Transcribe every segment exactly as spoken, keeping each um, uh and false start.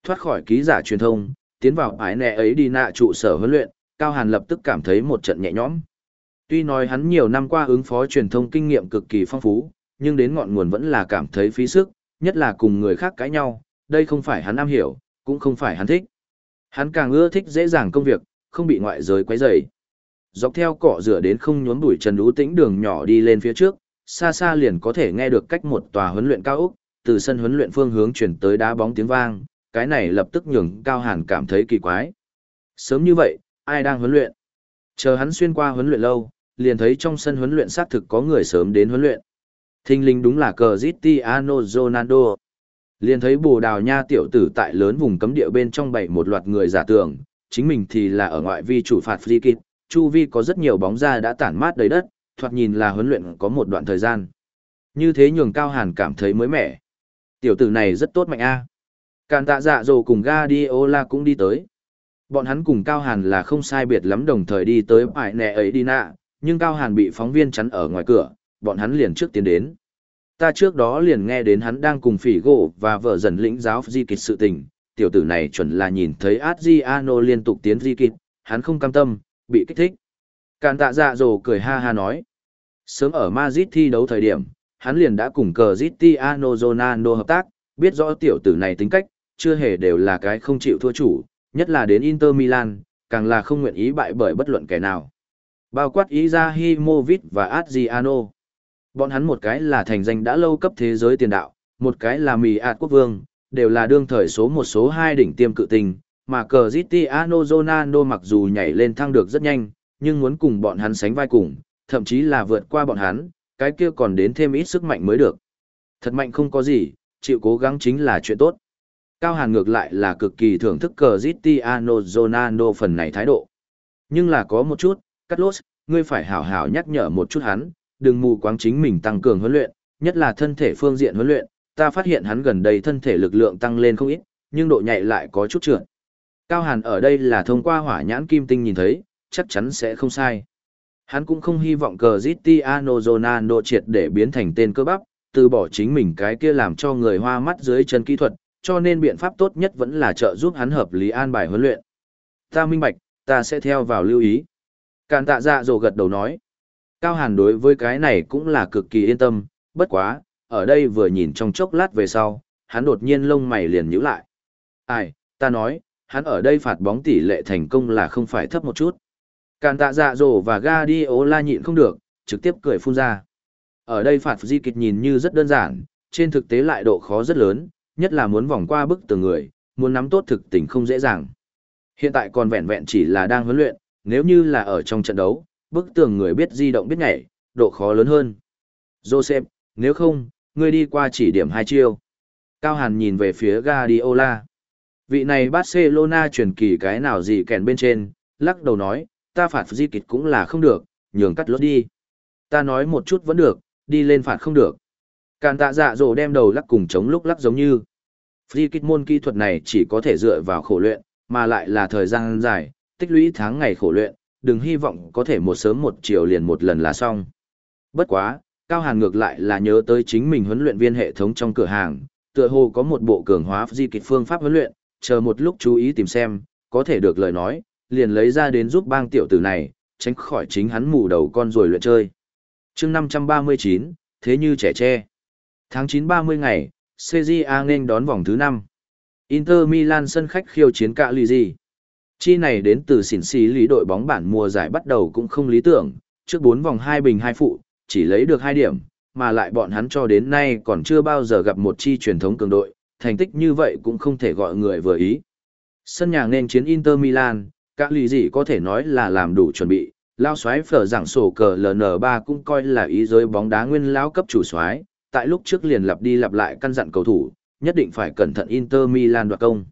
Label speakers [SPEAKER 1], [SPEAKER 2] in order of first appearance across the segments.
[SPEAKER 1] Thoát khỏi ký giả truyền thông, tiến vào ái nẹ ấy đi nạ trụ sở huấn luyện, Cao Hàn lập tức cảm thấy một trận nhẹ nhõm. Tuy nói hắn nhiều năm qua ứng phó truyền thông kinh nghiệm cực kỳ phong phú, nhưng đến ngọn nguồn vẫn là cảm thấy phí sức, nhất là cùng người khác cãi nhau, đây không phải hắn am hiểu, cũng không phải hắn thích. Hắn càng ưa thích dễ dàng công việc, không bị ngoại giới quấy rầy. Dọc theo cỏ rửa đến không nhốn bụi trần ú tĩnh đường nhỏ đi lên phía trước, xa xa liền có thể nghe được cách một tòa huấn luyện cao ốc, từ sân huấn luyện phương hướng chuyển tới đá bóng tiếng vang, cái này lập tức nhường Cao Hàn cảm thấy kỳ quái. Sớm như vậy, ai đang huấn luyện? Chờ hắn xuyên qua huấn luyện lâu, liền thấy trong sân huấn luyện xác thực có người sớm đến huấn luyện. Thình lình đúng là Cristiano Ronaldo. Liền thấy Bồ Đào Nha tiểu tử tại lớn vùng cấm địa bên trong bày một loạt người giả tưởng, chính mình thì là ở ngoại vi chủ phạt free kick, chu vi có rất nhiều bóng ra đã tản mát đầy đất, thoạt nhìn là huấn luyện có một đoạn thời gian. Như thế nhường Cao Hàn cảm thấy mới mẻ. Tiểu tử này rất tốt mạnh a. Càn Tạ Dạ Dỗ cùng Guardiola cũng đi tới. Bọn hắn cùng Cao Hàn là không sai biệt lắm đồng thời đi tới bãi nẹ ấy đi nạ, nhưng Cao Hàn bị phóng viên chắn ở ngoài cửa, bọn hắn liền trước tiến đến. Ta trước đó liền nghe đến hắn đang cùng phỉ gỗ và vợ dần lĩnh giáo di kịch sự tình, tiểu tử này chuẩn là nhìn thấy Adriano liên tục tiến di kịch, hắn không cam tâm, bị kích thích. Càn Tạ Dạ Dỗ cười ha ha nói. Sớm ở Madrid thi đấu thời điểm, hắn liền đã cùng Cristiano Ronaldo hợp tác, biết rõ tiểu tử này tính cách, chưa hề đều là cái không chịu thua chủ, nhất là đến Inter Milan, càng là không nguyện ý bại bởi bất luận kẻ nào. Bao quát Izahimovic và Adriano. Bọn hắn một cái là thành danh đã lâu cấp thế giới tiền đạo, một cái là mì ạt quốc vương, đều là đương thời số một số hai đỉnh tiêm cự tinh, mà Cristiano Ronaldo mặc dù nhảy lên thăng được rất nhanh, nhưng muốn cùng bọn hắn sánh vai cùng, thậm chí là vượt qua bọn hắn, cái kia còn đến thêm ít sức mạnh mới được. Thật mạnh không có gì, chịu cố gắng chính là chuyện tốt. Cao Hàn ngược lại là cực kỳ thưởng thức Cristiano Ronaldo phần này thái độ. Nhưng là có một chút, Carlos, ngươi phải hảo hảo nhắc nhở một chút hắn, đừng mù quáng chính mình tăng cường huấn luyện, nhất là thân thể phương diện huấn luyện, ta phát hiện hắn gần đây thân thể lực lượng tăng lên không ít, nhưng độ nhạy lại có chút trượt. Cao Hàn ở đây là thông qua hỏa nhãn kim tinh nhìn thấy, chắc chắn sẽ không sai. Hắn cũng không hy vọng Cristiano Ronaldo triệt để biến thành tên cơ bắp, từ bỏ chính mình cái kia làm cho người hoa mắt dưới chân kỹ thuật, cho nên biện pháp tốt nhất vẫn là trợ giúp hắn hợp lý an bài huấn luyện. Ta minh bạch, ta sẽ theo vào lưu ý. Càn Tạ Dạ Dỗ gật đầu nói. Cao Hàn đối với cái này cũng là cực kỳ yên tâm, bất quá, ở đây vừa nhìn trong chốc lát về sau, hắn đột nhiên lông mày liền nhíu lại. Ai, ta nói, hắn ở đây phạt bóng tỷ lệ thành công là không phải thấp một chút. Càn Tạ Dạ Dỗ và Guardiola nhịn không được, trực tiếp cười phun ra. Ở đây phạt di kịch nhìn như rất đơn giản, trên thực tế lại độ khó rất lớn, nhất là muốn vòng qua bức tường người, muốn nắm tốt thực tình không dễ dàng. Hiện tại còn vẹn vẹn chỉ là đang huấn luyện, nếu như là ở trong trận đấu, bức tường người biết di động biết nhảy, độ khó lớn hơn. Joseph, nếu không, ngươi đi qua chỉ điểm hai chiêu. Cao Hàn nhìn về phía Guardiola. Vị này Barcelona truyền kỳ cái nào gì kèn bên trên, lắc đầu nói, ta phạt di kịch cũng là không được, nhường cắt lốt đi. Ta nói một chút vẫn được, đi lên phạt không được. Càn Tạ Dạ Dỗ đem đầu lắc cùng chống lúc lắc giống như. Free kick môn kỹ thuật này chỉ có thể dựa vào khổ luyện, mà lại là thời gian dài, tích lũy tháng ngày khổ luyện, đừng hy vọng có thể một sớm một chiều liền một lần là xong. Bất quá, Cao Hàn ngược lại là nhớ tới chính mình huấn luyện viên hệ thống trong cửa hàng, tựa hồ có một bộ cường hóa di kịch phương pháp huấn luyện, chờ một lúc chú ý tìm xem, có thể được lời nói, liền lấy ra đến giúp bang tiểu tử này, tránh khỏi chính hắn mù đầu con rồi luyện chơi. Chương năm trăm ba mươi chín, thế như trẻ tre. Tháng chín ba mươi ngày, xê giê a nên đón vòng thứ năm. Inter Milan sân khách khiêu chiến cả lì gì. Chi này đến từ xỉn xí lý đội bóng bản mùa giải bắt đầu cũng không lý tưởng, trước bốn vòng hai bình hai phụ, chỉ lấy được hai điểm, mà lại bọn hắn cho đến nay còn chưa bao giờ gặp một chi truyền thống cường đội, thành tích như vậy cũng không thể gọi người vừa ý. Sân nhà nên chiến Inter Milan, cả lì gì có thể nói là làm đủ chuẩn bị, lao xoáy phở giảng sổ cờ lờ en ba cũng coi là ý giới bóng đá nguyên lão cấp chủ soái, tại lúc trước liền lặp đi lặp lại căn dặn cầu thủ, nhất định phải cẩn thận Inter Milan đoạt công.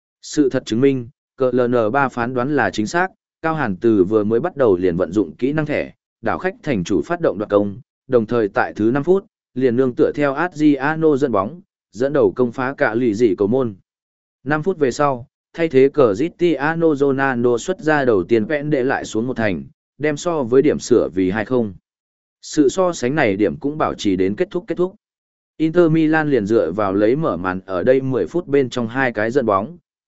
[SPEAKER 1] Sự thật chứng minh, cờ lờ en ba phán đoán là chính xác, Cao Hàn từ vừa mới bắt đầu liền vận dụng kỹ năng thẻ, đảo khách thành chủ phát động đoạt công, đồng thời tại thứ năm phút, liền nương tựa theo Adriano dẫn bóng, dẫn đầu công phá cả lì dị cầu môn. năm phút về sau, thay thế Cristiano Ronaldo xuất ra đầu tiên vẽn để lại xuống một thành, đem so với điểm sửa vì hai không. Sự so sánh này điểm cũng bảo trì đến kết thúc kết thúc. Inter Milan liền dựa vào lấy mở màn ở đây mười phút bên trong hai cái dẫn bóng,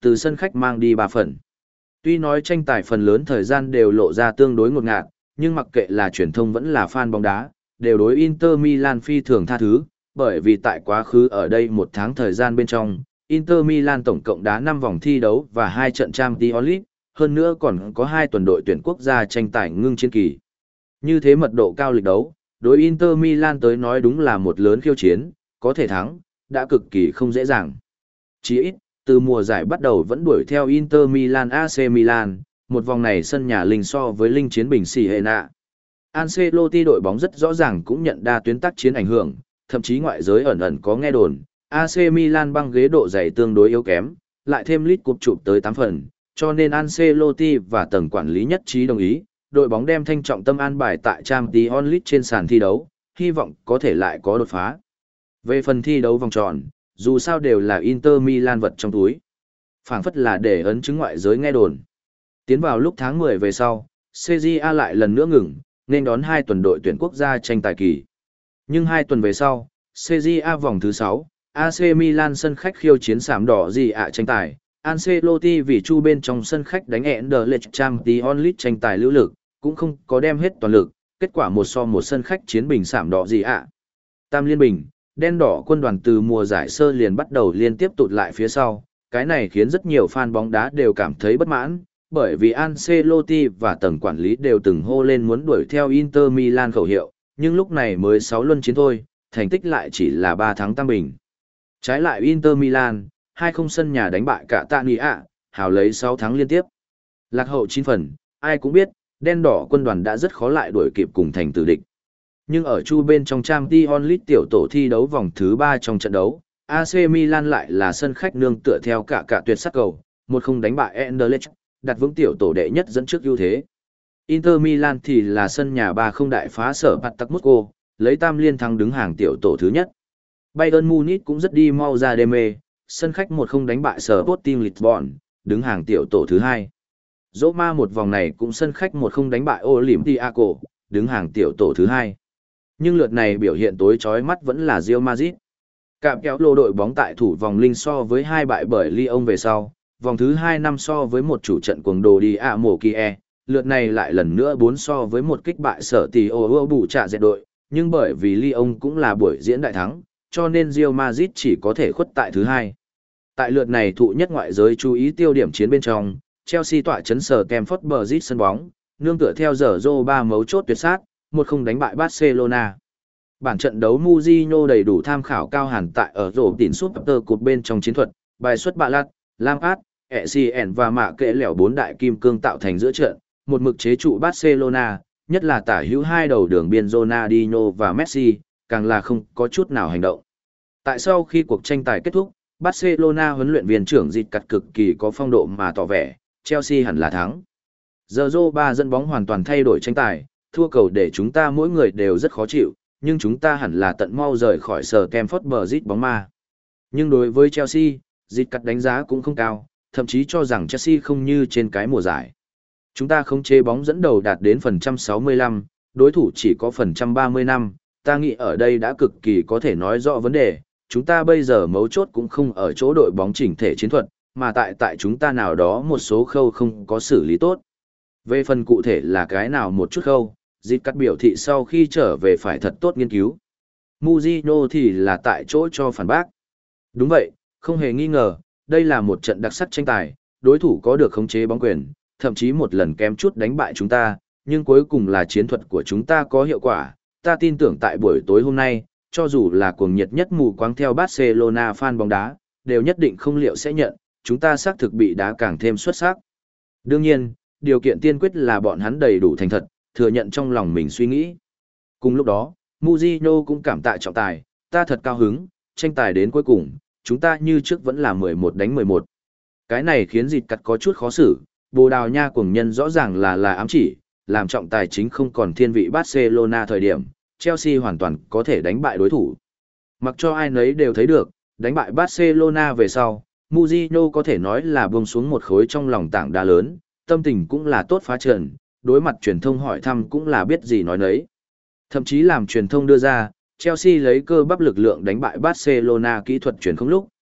[SPEAKER 1] từ sân khách mang đi ba phần. Tuy nói tranh tài phần lớn thời gian đều lộ ra tương đối ngột ngạt, nhưng mặc kệ là truyền thông vẫn là fan bóng đá, đều đối Inter Milan phi thường tha thứ, bởi vì tại quá khứ ở đây một tháng thời gian bên trong, Inter Milan tổng cộng đá năm vòng thi đấu và hai trận Champions League, hơn nữa còn có hai tuần đội tuyển quốc gia tranh tài ngưng chiến kỳ. Như thế mật độ cao lịch đấu, đối Inter Milan tới nói đúng là một lớn khiêu chiến, có thể thắng, đã cực kỳ không dễ dàng. Chỉ ít, từ mùa giải bắt đầu vẫn đuổi theo Inter Milan a xê Milan, một vòng này sân nhà linh so với linh chiến bình Siena. Ancelotti đội bóng rất rõ ràng cũng nhận đa tuyến tác chiến ảnh hưởng, thậm chí ngoại giới ẩn ẩn có nghe đồn, a xê Milan băng ghế độ dày tương đối yếu kém, lại thêm lít cúp chụp tới tám phần, cho nên Ancelotti và tầng quản lý nhất trí đồng ý, đội bóng đem thanh trọng tâm an bài tại Champions League trên sàn thi đấu, hy vọng có thể lại có đột phá. Về phần thi đấu vòng tròn, dù sao đều là Inter Milan vật trong túi. Phảng phất là để ấn chứng ngoại giới nghe đồn. Tiến vào lúc tháng mười về sau, xê giê a lại lần nữa ngừng, nên đón hai tuần đội tuyển quốc gia tranh tài kỳ. Nhưng hai tuần về sau, xê giê a vòng thứ sáu, a xê Milan sân khách khiêu chiến sạm đỏ gì ạ tranh tài. Ancelotti vì chu bên trong sân khách đánh Anderlecht Champions League tranh tài lưu lực, cũng không có đem hết toàn lực, kết quả một so một sân khách chiến bình sạm đỏ gì ạ. Tam liên bình, đen đỏ quân đoàn từ mùa giải sơ liền bắt đầu liên tiếp tụt lại phía sau, cái này khiến rất nhiều fan bóng đá đều cảm thấy bất mãn, bởi vì Ancelotti và tầng quản lý đều từng hô lên muốn đuổi theo Inter Milan khẩu hiệu, nhưng lúc này mới sáu luân chiến thôi, thành tích lại chỉ là ba thắng tam bình. Trái lại Inter Milan, hai không sân nhà đánh bại cả Tania, hào lấy sáu thắng liên tiếp. Lạc hậu chín phần, ai cũng biết, đen đỏ quân đoàn đã rất khó lại đuổi kịp cùng thành tử địch. Nhưng ở chu bên trong Champions League tiểu tổ thi đấu vòng thứ ba trong trận đấu, a xê Milan lại là sân khách nương tựa theo cả cả tuyệt sắc cầu, một không đánh bại Anderlecht, đặt vững tiểu tổ đệ nhất dẫn trước ưu thế. Inter Milan thì là sân nhà ba không đại phá sở Spartak Moscow, lấy tam liên thắng đứng hàng tiểu tổ thứ nhất. Bayern Munich cũng rất đi mau ra đê mê, sân khách một không đánh bại Sporting Lisbon, đứng hàng tiểu tổ thứ hai. Roma một vòng này cũng sân khách một không đánh bại Olympiacos, đứng hàng tiểu tổ thứ hai. Nhưng lượt này biểu hiện tối chói mắt vẫn là Real Madrid. Cạm kéo lô đội bóng tại thủ vòng linh so với hai bại bởi Lyon về sau, vòng thứ hai năm so với một chủ trận cuồng đồ đi ạ mổ Kie, lượt này lại lần nữa bốn so với một kích bại sở tỷ ô bù trả dẹt đội, nhưng bởi vì Lyon cũng là buổi diễn đại thắng, cho nên Real Madrid chỉ có thể khuất tại thứ hai. Tại lượt này thụ nhất ngoại giới chú ý tiêu điểm chiến bên trong, Chelsea tọa chấn sở Stamford Bridge sân bóng, nương tựa theo giờ rô ba mấu chốt tuyệt sát, một không đánh bại Barcelona. Bản trận đấu Mourinho đầy đủ tham khảo cao hẳn tại ở rổ tỉn Super Cup bên trong chiến thuật, bài xuất bạ lạt, Lampard, Essien và mạ kệ lẻo bốn đại kim cương tạo thành giữa trận, một mực chế trụ Barcelona, nhất là tả hữu hai đầu đường biên Ronaldinho và Messi, càng là không có chút nào hành động. Tại sau khi cuộc tranh tài kết thúc, Barcelona huấn luyện viên trưởng dịch cắt cực kỳ có phong độ mà tỏ vẻ, Chelsea hẳn là thắng. Giờ Zô ba dẫn bóng hoàn toàn thay đổi tranh tài, thua cầu để chúng ta mỗi người đều rất khó chịu, nhưng chúng ta hẳn là tận mau rời khỏi sở Stamford Bridge bóng ma. Nhưng đối với Chelsea, dịch cắt đánh giá cũng không cao, thậm chí cho rằng Chelsea không như trên cái mùa giải. Chúng ta không chế bóng dẫn đầu đạt đến phần trăm sáu mươi lăm, đối thủ chỉ có phần trăm ba mươi lăm, ta nghĩ ở đây đã cực kỳ có thể nói rõ vấn đề, chúng ta bây giờ mấu chốt cũng không ở chỗ đội bóng chỉnh thể chiến thuật, mà tại tại chúng ta nào đó một số khâu không có xử lý tốt. Về phần cụ thể là cái nào một chút khâu, dịch cắt biểu thị sau khi trở về phải thật tốt nghiên cứu. Mourinho thì là tại chỗ cho phản bác. Đúng vậy, không hề nghi ngờ, đây là một trận đặc sắc tranh tài, đối thủ có được khống chế bóng quyền, thậm chí một lần kém chút đánh bại chúng ta, nhưng cuối cùng là chiến thuật của chúng ta có hiệu quả. Ta tin tưởng tại buổi tối hôm nay, cho dù là cuồng nhiệt nhất mù quáng theo Barcelona fan bóng đá, đều nhất định không liệu sẽ nhận, chúng ta xác thực bị đá càng thêm xuất sắc. Đương nhiên, điều kiện tiên quyết là bọn hắn đầy đủ thành thật, thừa nhận trong lòng mình suy nghĩ. Cùng lúc đó, Mourinho cũng cảm tạ trọng tài, ta thật cao hứng, tranh tài đến cuối cùng, chúng ta như trước vẫn là mười một đánh mười một. Cái này khiến dịch cắt có chút khó xử, Bồ Đào Nha cuồng nhân rõ ràng là là ám chỉ, làm trọng tài chính không còn thiên vị Barcelona thời điểm, Chelsea hoàn toàn có thể đánh bại đối thủ. Mặc cho ai nấy đều thấy được, đánh bại Barcelona về sau, Mourinho có thể nói là buông xuống một khối trong lòng tảng đá lớn, tâm tình cũng là tốt phá trần, đối mặt truyền thông hỏi thăm cũng là biết gì nói nấy. Thậm chí làm truyền thông đưa ra, Chelsea lấy cơ bắp lực lượng đánh bại Barcelona kỹ thuật truyền không lúc,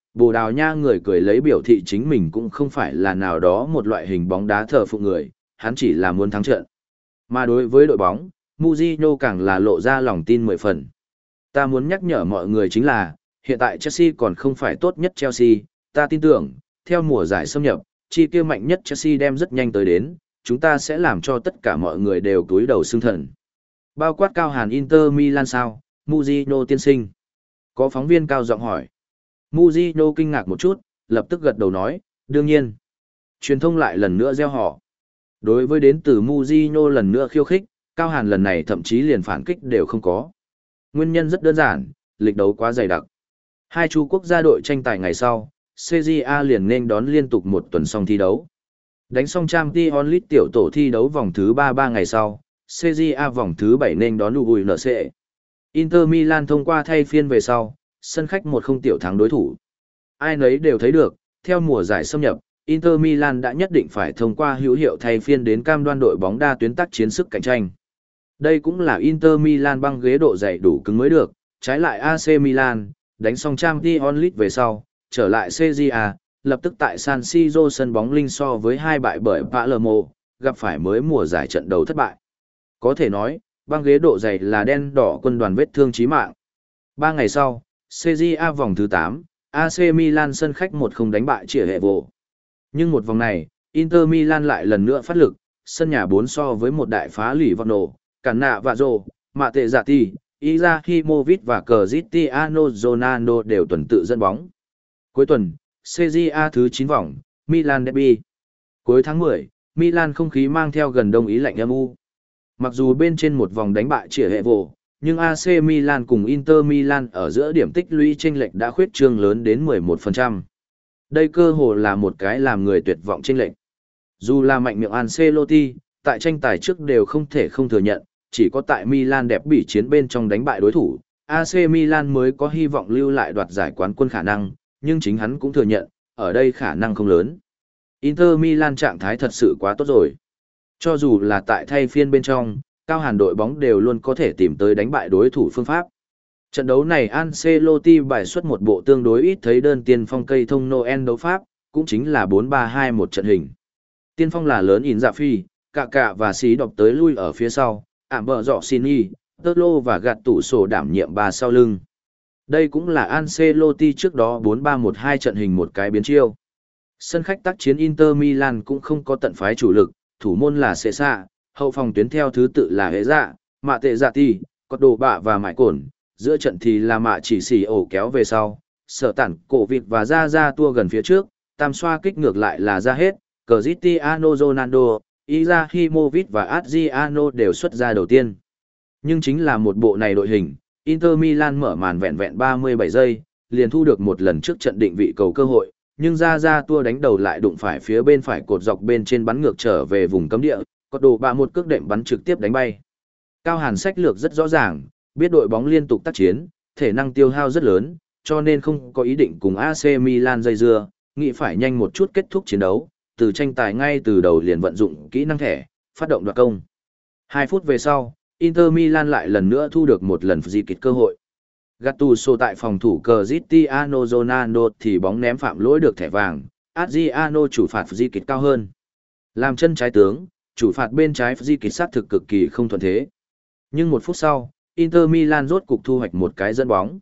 [SPEAKER 1] Bồ Đào Nha người cười lấy biểu thị chính mình cũng không phải là nào đó một loại hình bóng đá thờ phụng người, hắn chỉ là muốn thắng trận. Mà đối với đội bóng, Mourinho càng là lộ ra lòng tin mười phần. Ta muốn nhắc nhở mọi người chính là, hiện tại Chelsea còn không phải tốt nhất Chelsea, ta tin tưởng, theo mùa giải xâm nhập, chi tiêu mạnh nhất Chelsea đem rất nhanh tới đến, chúng ta sẽ làm cho tất cả mọi người đều túi đầu xương thần. Bao quát cao hàn Inter Milan sao, Mourinho tiên sinh. Có phóng viên cao giọng hỏi. Mourinho kinh ngạc một chút, lập tức gật đầu nói, đương nhiên. Truyền thông lại lần nữa gieo họ. Đối với đến từ Mourinho lần nữa khiêu khích, cao hàn lần này thậm chí liền phản kích đều không có. Nguyên nhân rất đơn giản, lịch đấu quá dày đặc. Hai chu quốc gia đội tranh tài ngày sau, xê giê a liền nên đón liên tục một tuần xong thi đấu. Đánh xong Champions League tiểu tổ thi đấu vòng thứ ba ba ngày sau, xê giê a vòng thứ bảy nên đón u en xê. Inter Milan thông qua thay phiên về sau, sân khách một không tiểu thắng đối thủ. Ai nấy đều thấy được, theo mùa giải xâm nhập, Inter Milan đã nhất định phải thông qua hữu hiệu thay phiên đến cam đoan đội bóng đa tuyến tác chiến sức cạnh tranh. Đây cũng là Inter Milan băng ghế độ dày đủ cứng mới được, trái lại a xê Milan, đánh xong Champions League về sau, trở lại xê giê a, lập tức tại San Siro sân bóng linh so với hai bại bởi Palermo, gặp phải mới mùa giải trận đấu thất bại. Có thể nói, băng ghế độ dày là đen đỏ quân đoàn vết thương chí mạng. Ba ngày sau, xê giê a vòng thứ tám, a xê Milan sân khách một không đánh bại Chỉa Hệ Vồ. Nhưng một vòng này, Inter Milan lại lần nữa phát lực, sân nhà bốn so với một đại phá lì vọt nổ, cản nạ và rồ, mạ tệ giả ti, Izahimovic và Cristiano Ronaldo đều tuần tự dẫn bóng. Cuối tuần, xê giê a thứ chín vòng, Milan derby. Cuối tháng mười, Milan không khí mang theo gần đông ý lạnh âm u. Mặc dù bên trên một vòng đánh bại Chỉa Hệ Vồ, nhưng a xê Milan cùng Inter Milan ở giữa điểm tích lũy chênh lệch đã khuyết trương lớn đến mười một phần trăm. Đây cơ hồ là một cái làm người tuyệt vọng chênh lệch. Dù là mạnh miệng Ancelotti, tại tranh tài trước đều không thể không thừa nhận, chỉ có tại Milan đẹp bỉ chiến bên trong đánh bại đối thủ, a xê Milan mới có hy vọng lưu lại đoạt giải quán quân khả năng, nhưng chính hắn cũng thừa nhận, ở đây khả năng không lớn. Inter Milan trạng thái thật sự quá tốt rồi. Cho dù là tại thay phiên bên trong, cao hàn đội bóng đều luôn có thể tìm tới đánh bại đối thủ phương pháp. Trận đấu này Ancelotti bài xuất một bộ tương đối ít thấy đơn tiên phong cây thông Noel đấu pháp, cũng chính là bốn ba hai một trận hình. Tiên phong là lớn in dạ phi, cạ cạ và xí đọc tới lui ở phía sau, ảm bờ dọ xin y, tớt lô và gạt tủ sổ đảm nhiệm ba sau lưng. Đây cũng là Ancelotti trước đó bốn ba một hai trận hình một cái biến chiêu. Sân khách tác chiến Inter Milan cũng không có tận phái chủ lực, thủ môn là Cesa, hậu phòng tuyến theo thứ tự là Hệ Dạ, Mạ Tệ Dạ Ti, Cọt Đồ Bạ và Mại Cổn, giữa trận thì là Mạ Chỉ Xì ổ kéo về sau, Sở Tản, Cổ Vịt và Ra Ra tua gần phía trước, tam xoa kích ngược lại là ra hết, Cristiano Ronaldo, Izahimovic và Adriano đều xuất ra đầu tiên. Nhưng chính là một bộ này đội hình, Inter Milan mở màn vẹn vẹn ba mươi bảy giây, liền thu được một lần trước trận định vị cầu cơ hội, nhưng Ra Ra tua đánh đầu lại đụng phải phía bên phải cột dọc bên trên bắn ngược trở về vùng cấm địa, Cọt Đồ Bạ một cước đệm bắn trực tiếp đánh bay. Cao Hàn sách lược rất rõ ràng, biết đội bóng liên tục tác chiến, thể năng tiêu hao rất lớn, cho nên không có ý định cùng a xê Milan dây dưa, nghĩ phải nhanh một chút kết thúc chiến đấu, từ tranh tài ngay từ đầu liền vận dụng kỹ năng thẻ, phát động đoạt công. Hai phút về sau, Inter Milan lại lần nữa thu được một lần di kịch cơ hội. Gattuso tại phòng thủ Cristiano Ronaldo thì bóng ném phạm lỗi được thẻ vàng, Adriano chủ phạt di kịch cao hơn. Làm chân trái tướng, chủ phạt bên trái di kịch sát thực cực kỳ không thuận thế. Nhưng một phút sau, Inter Milan rốt cục thu hoạch một cái dẫn bóng.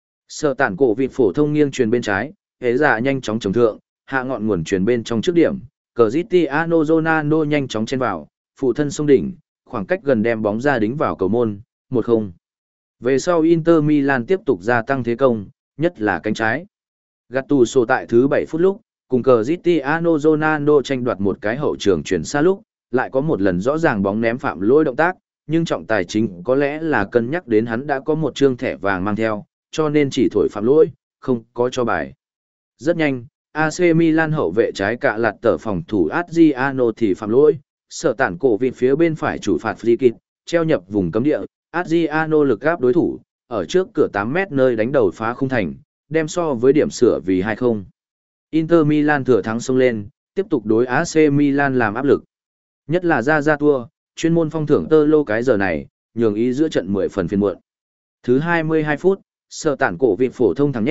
[SPEAKER 1] Sở Tản Cổ Vịt phổ thông nghiêng truyền bên trái, Hệ Dạ nhanh chóng chống thượng, hạ ngọn nguồn truyền bên trong trước điểm, Cristiano Ronaldo nhanh chóng chen vào, phụ thân sông đỉnh, khoảng cách gần đem bóng ra đính vào cầu môn, một không. Về sau Inter Milan tiếp tục gia tăng thế công, nhất là cánh trái. Gattuso tại thứ bảy phút lúc, cùng Cristiano Ronaldo tranh đoạt một cái hậu trường chuyển xa lúc, lại có một lần rõ ràng bóng ném phạm lỗi động tác, nhưng trọng tài chính có lẽ là cân nhắc đến hắn đã có một trương thẻ vàng mang theo, cho nên chỉ thổi phạm lỗi, không có cho bài. Rất nhanh, a xê Milan hậu vệ trái cạ lạt tờ phòng thủ Adriano thì phạm lỗi, Sở Tản Cổ Vịt phía bên phải chủ phạt free kick, treo nhập vùng cấm địa, Adriano lực gáp đối thủ, ở trước cửa tám mét nơi đánh đầu phá khung thành, đem so với điểm sửa vì hai không. Inter Milan thừa thắng xông lên, tiếp tục đối a xê Milan làm áp lực. Nhất là ra ra tua, chuyên môn phong thưởng tơ lô cái giờ này, nhường ý giữa trận mười phần phiên muộn. Thứ hai mươi hai phút, Sở Tản Cổ Vịt phổ thông thắng nhét,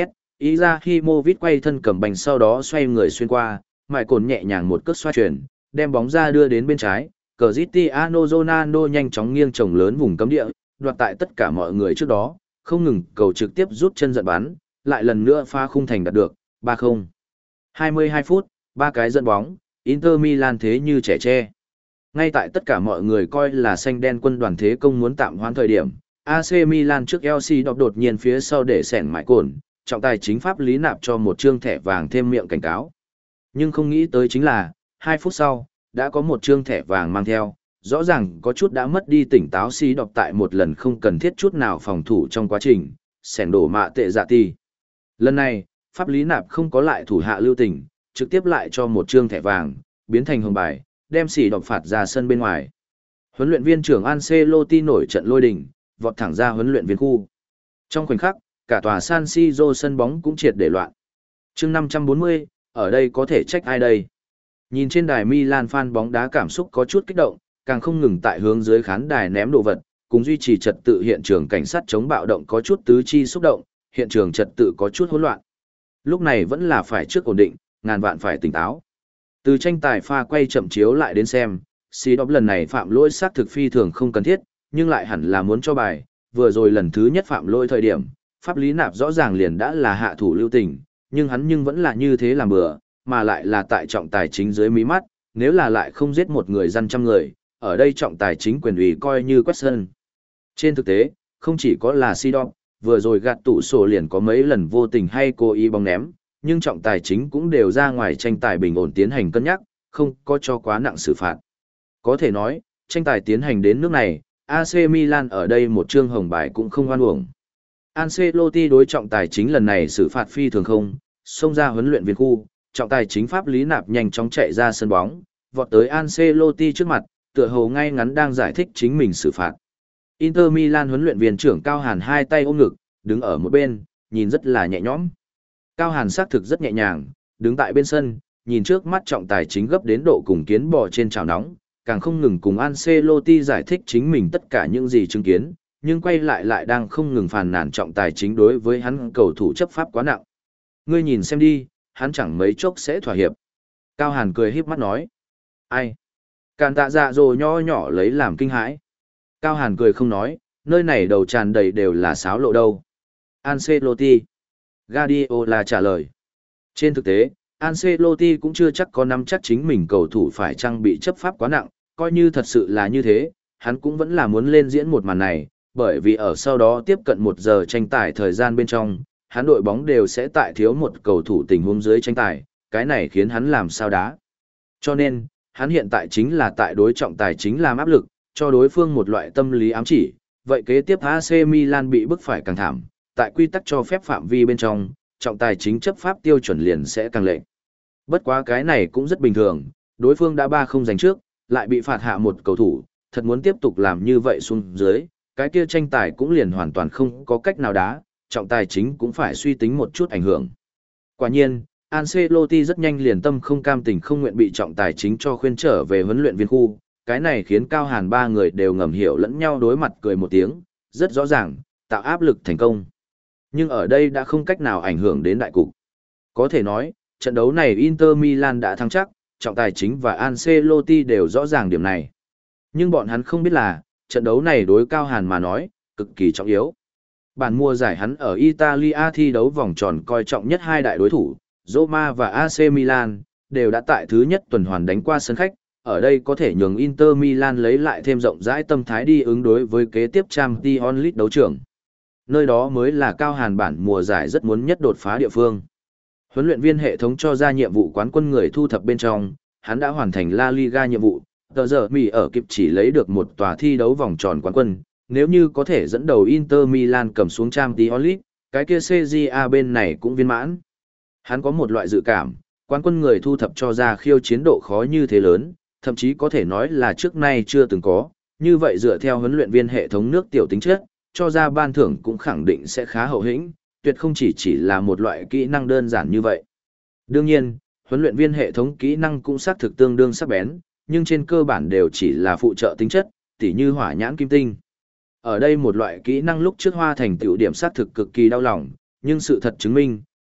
[SPEAKER 1] Izahimovic quay thân cầm bành sau đó xoay người xuyên qua, mại cồn nhẹ nhàng một cước xoa chuyển, đem bóng ra đưa đến bên trái, Cristiano Ronaldo nhanh chóng nghiêng chồng lớn vùng cấm địa, đoạt tại tất cả mọi người trước đó, không ngừng cầu trực tiếp rút chân giận bắn, lại lần nữa pha khung thành đạt được, ba không. hai mươi hai phút, ba cái dẫn bóng, Inter Milan thế như trẻ tre. Ngay tại tất cả mọi người coi là xanh đen quân đoàn thế công muốn tạm hoãn thời điểm, a xê Milan trước Chelsea đọc đột nhiên phía sau để sẻn mãi cồn, trọng tài chính pháp lý nạp cho một trương thẻ vàng thêm miệng cảnh cáo. Nhưng không nghĩ tới chính là, hai phút sau, đã có một trương thẻ vàng mang theo, rõ ràng có chút đã mất đi tỉnh táo xí đọc tại một lần không cần thiết chút nào phòng thủ trong quá trình, sẻn đổ mạ tệ dạ ti. Lần này, pháp lý nạp không có lại thủ hạ lưu tình, trực tiếp lại cho một trương thẻ vàng, biến thành hồng bài, đem xỉ đọc phạt ra sân bên ngoài. Huấn luyện viên trưởng Ancelotti nổi trận lôi đình, vọt thẳng ra huấn luyện viên khu. Trong khoảnh khắc, cả tòa San Siro sân bóng cũng triệt để loạn. Chương năm trăm bốn mươi, ở đây có thể trách ai đây? Nhìn trên đài Milan fan bóng đá cảm xúc có chút kích động, càng không ngừng tại hướng dưới khán đài ném đồ vật, cùng duy trì trật tự hiện trường cảnh sát chống bạo động có chút tứ chi xúc động, hiện trường trật tự có chút hỗn loạn. Lúc này vẫn là phải trước ổn định, ngàn vạn phải tỉnh táo. Từ tranh tài pha quay chậm chiếu lại đến xem, xí đọc lần này phạm lỗi xác thực phi thường không cần thiết, nhưng lại hẳn là muốn cho bài, vừa rồi lần thứ nhất phạm lỗi thời điểm, pháp lý nạp rõ ràng liền đã là hạ thủ lưu tình, nhưng hắn nhưng vẫn là như thế làm bừa, mà lại là tại trọng tài chính dưới mí mắt, nếu là lại không giết một người dân trăm người, ở đây trọng tài chính quyền ủy coi như quét sân. Trên thực tế, không chỉ có là xí đọc, vừa rồi gạt tủ sổ liền có mấy lần vô tình hay cố ý bóng ném, nhưng trọng tài chính cũng đều ra ngoài tranh tài bình ổn tiến hành cân nhắc, không có cho quá nặng xử phạt. Có thể nói, tranh tài tiến hành đến nước này, a xê Milan ở đây một chương hồng bài cũng không oan uổng. Ancelotti đối trọng tài chính lần này xử phạt phi thường không, xông ra huấn luyện viên khu, trọng tài chính pháp lý nạp nhanh chóng chạy ra sân bóng, vọt tới Ancelotti trước mặt, tựa hồ ngay ngắn đang giải thích chính mình xử phạt. Inter Milan huấn luyện viên trưởng Cao Hàn hai tay ôm ngực, đứng ở một bên, nhìn rất là nhẹ nhõm. Cao Hàn xác thực rất nhẹ nhàng, đứng tại bên sân, nhìn trước mắt trọng tài chính gấp đến độ cùng kiến bò trên chảo nóng, càng không ngừng cùng Ancelotti giải thích chính mình tất cả những gì chứng kiến, nhưng quay lại lại đang không ngừng phàn nàn trọng tài chính đối với hắn cầu thủ chấp pháp quá nặng. Ngươi nhìn xem đi, hắn chẳng mấy chốc sẽ thỏa hiệp. Cao Hàn cười híp mắt nói. Ai? Càn tạ dạ rồi nho nhỏ lấy làm kinh hãi. Cao Hàn cười không nói, nơi này đầu tràn đầy đều là sáo lộ đâu. Ancelotti. Guardiola trả lời. Trên thực tế, Ancelotti cũng chưa chắc có nắm chắc chính mình cầu thủ phải trang bị chấp pháp quá nặng, coi như thật sự là như thế, hắn cũng vẫn là muốn lên diễn một màn này, bởi vì ở sau đó tiếp cận một giờ tranh tài thời gian bên trong, hắn đội bóng đều sẽ tại thiếu một cầu thủ tình huống dưới tranh tài, cái này khiến hắn làm sao đá. Cho nên, hắn hiện tại chính là tại đối trọng tài chính làm áp lực, cho đối phương một loại tâm lý ám chỉ, vậy kế tiếp a xê Milan bị bức phải càng thảm, tại quy tắc cho phép phạm vi bên trong, trọng tài chính chấp pháp tiêu chuẩn liền sẽ càng lệnh. Bất quá cái này cũng rất bình thường, đối phương đã ba không giành trước, lại bị phạt hạ một cầu thủ, thật muốn tiếp tục làm như vậy xuống dưới, cái kia tranh tài cũng liền hoàn toàn không có cách nào đá, trọng tài chính cũng phải suy tính một chút ảnh hưởng. Quả nhiên, Ancelotti rất nhanh liền tâm không cam tình không nguyện bị trọng tài chính cho khuyên trở về huấn luyện viên khu, cái này khiến Cao Hàn ba người đều ngầm hiểu lẫn nhau đối mặt cười một tiếng, rất rõ ràng, tạo áp lực thành công. Nhưng ở đây đã không cách nào ảnh hưởng đến đại cục. Có thể nói, trận đấu này Inter Milan đã thắng chắc, trọng tài chính và Ancelotti đều rõ ràng điểm này. Nhưng bọn hắn không biết là, trận đấu này đối Cao Hàn mà nói, cực kỳ trọng yếu. Bản mùa giải hắn ở Italia thi đấu vòng tròn coi trọng nhất hai đại đối thủ, Roma và a xê Milan, đều đã tại thứ nhất tuần hoàn đánh qua sân khách, ở đây có thể nhường Inter Milan lấy lại thêm rộng rãi tâm thái đi ứng đối với kế tiếp Champions League đấu trường. Nơi đó mới là Cao Hàn bản mùa giải rất muốn nhất đột phá địa phương. Huấn luyện viên hệ thống cho ra nhiệm vụ quán quân người thu thập bên trong, hắn đã hoàn thành La Liga nhiệm vụ, tờ giờ Mỹ ở kịp chỉ lấy được một tòa thi đấu vòng tròn quán quân, nếu như có thể dẫn đầu Inter Milan cầm xuống Champions League, cái kia xê giê a bên này cũng viên mãn. Hắn có một loại dự cảm, quán quân người thu thập cho ra khiêu chiến độ khó như thế lớn, thậm chí có thể nói là trước nay chưa từng có, như vậy dựa theo huấn luyện viên hệ thống nước tiểu tính chất, cho ra ban thưởng cũng khẳng định sẽ khá hậu hĩnh, tuyệt không chỉ chỉ là một loại kỹ năng đơn giản như vậy. Đương nhiên, huấn luyện viên hệ thống kỹ năng cũng xác thực tương đương sắc bén, nhưng trên cơ bản đều chỉ là phụ trợ tính chất, tỉ như hỏa nhãn kim tinh. Ở đây một loại kỹ năng lúc trước hoa thành tựu điểm xác thực cực kỳ đau lòng, nhưng sự thật chứng minh,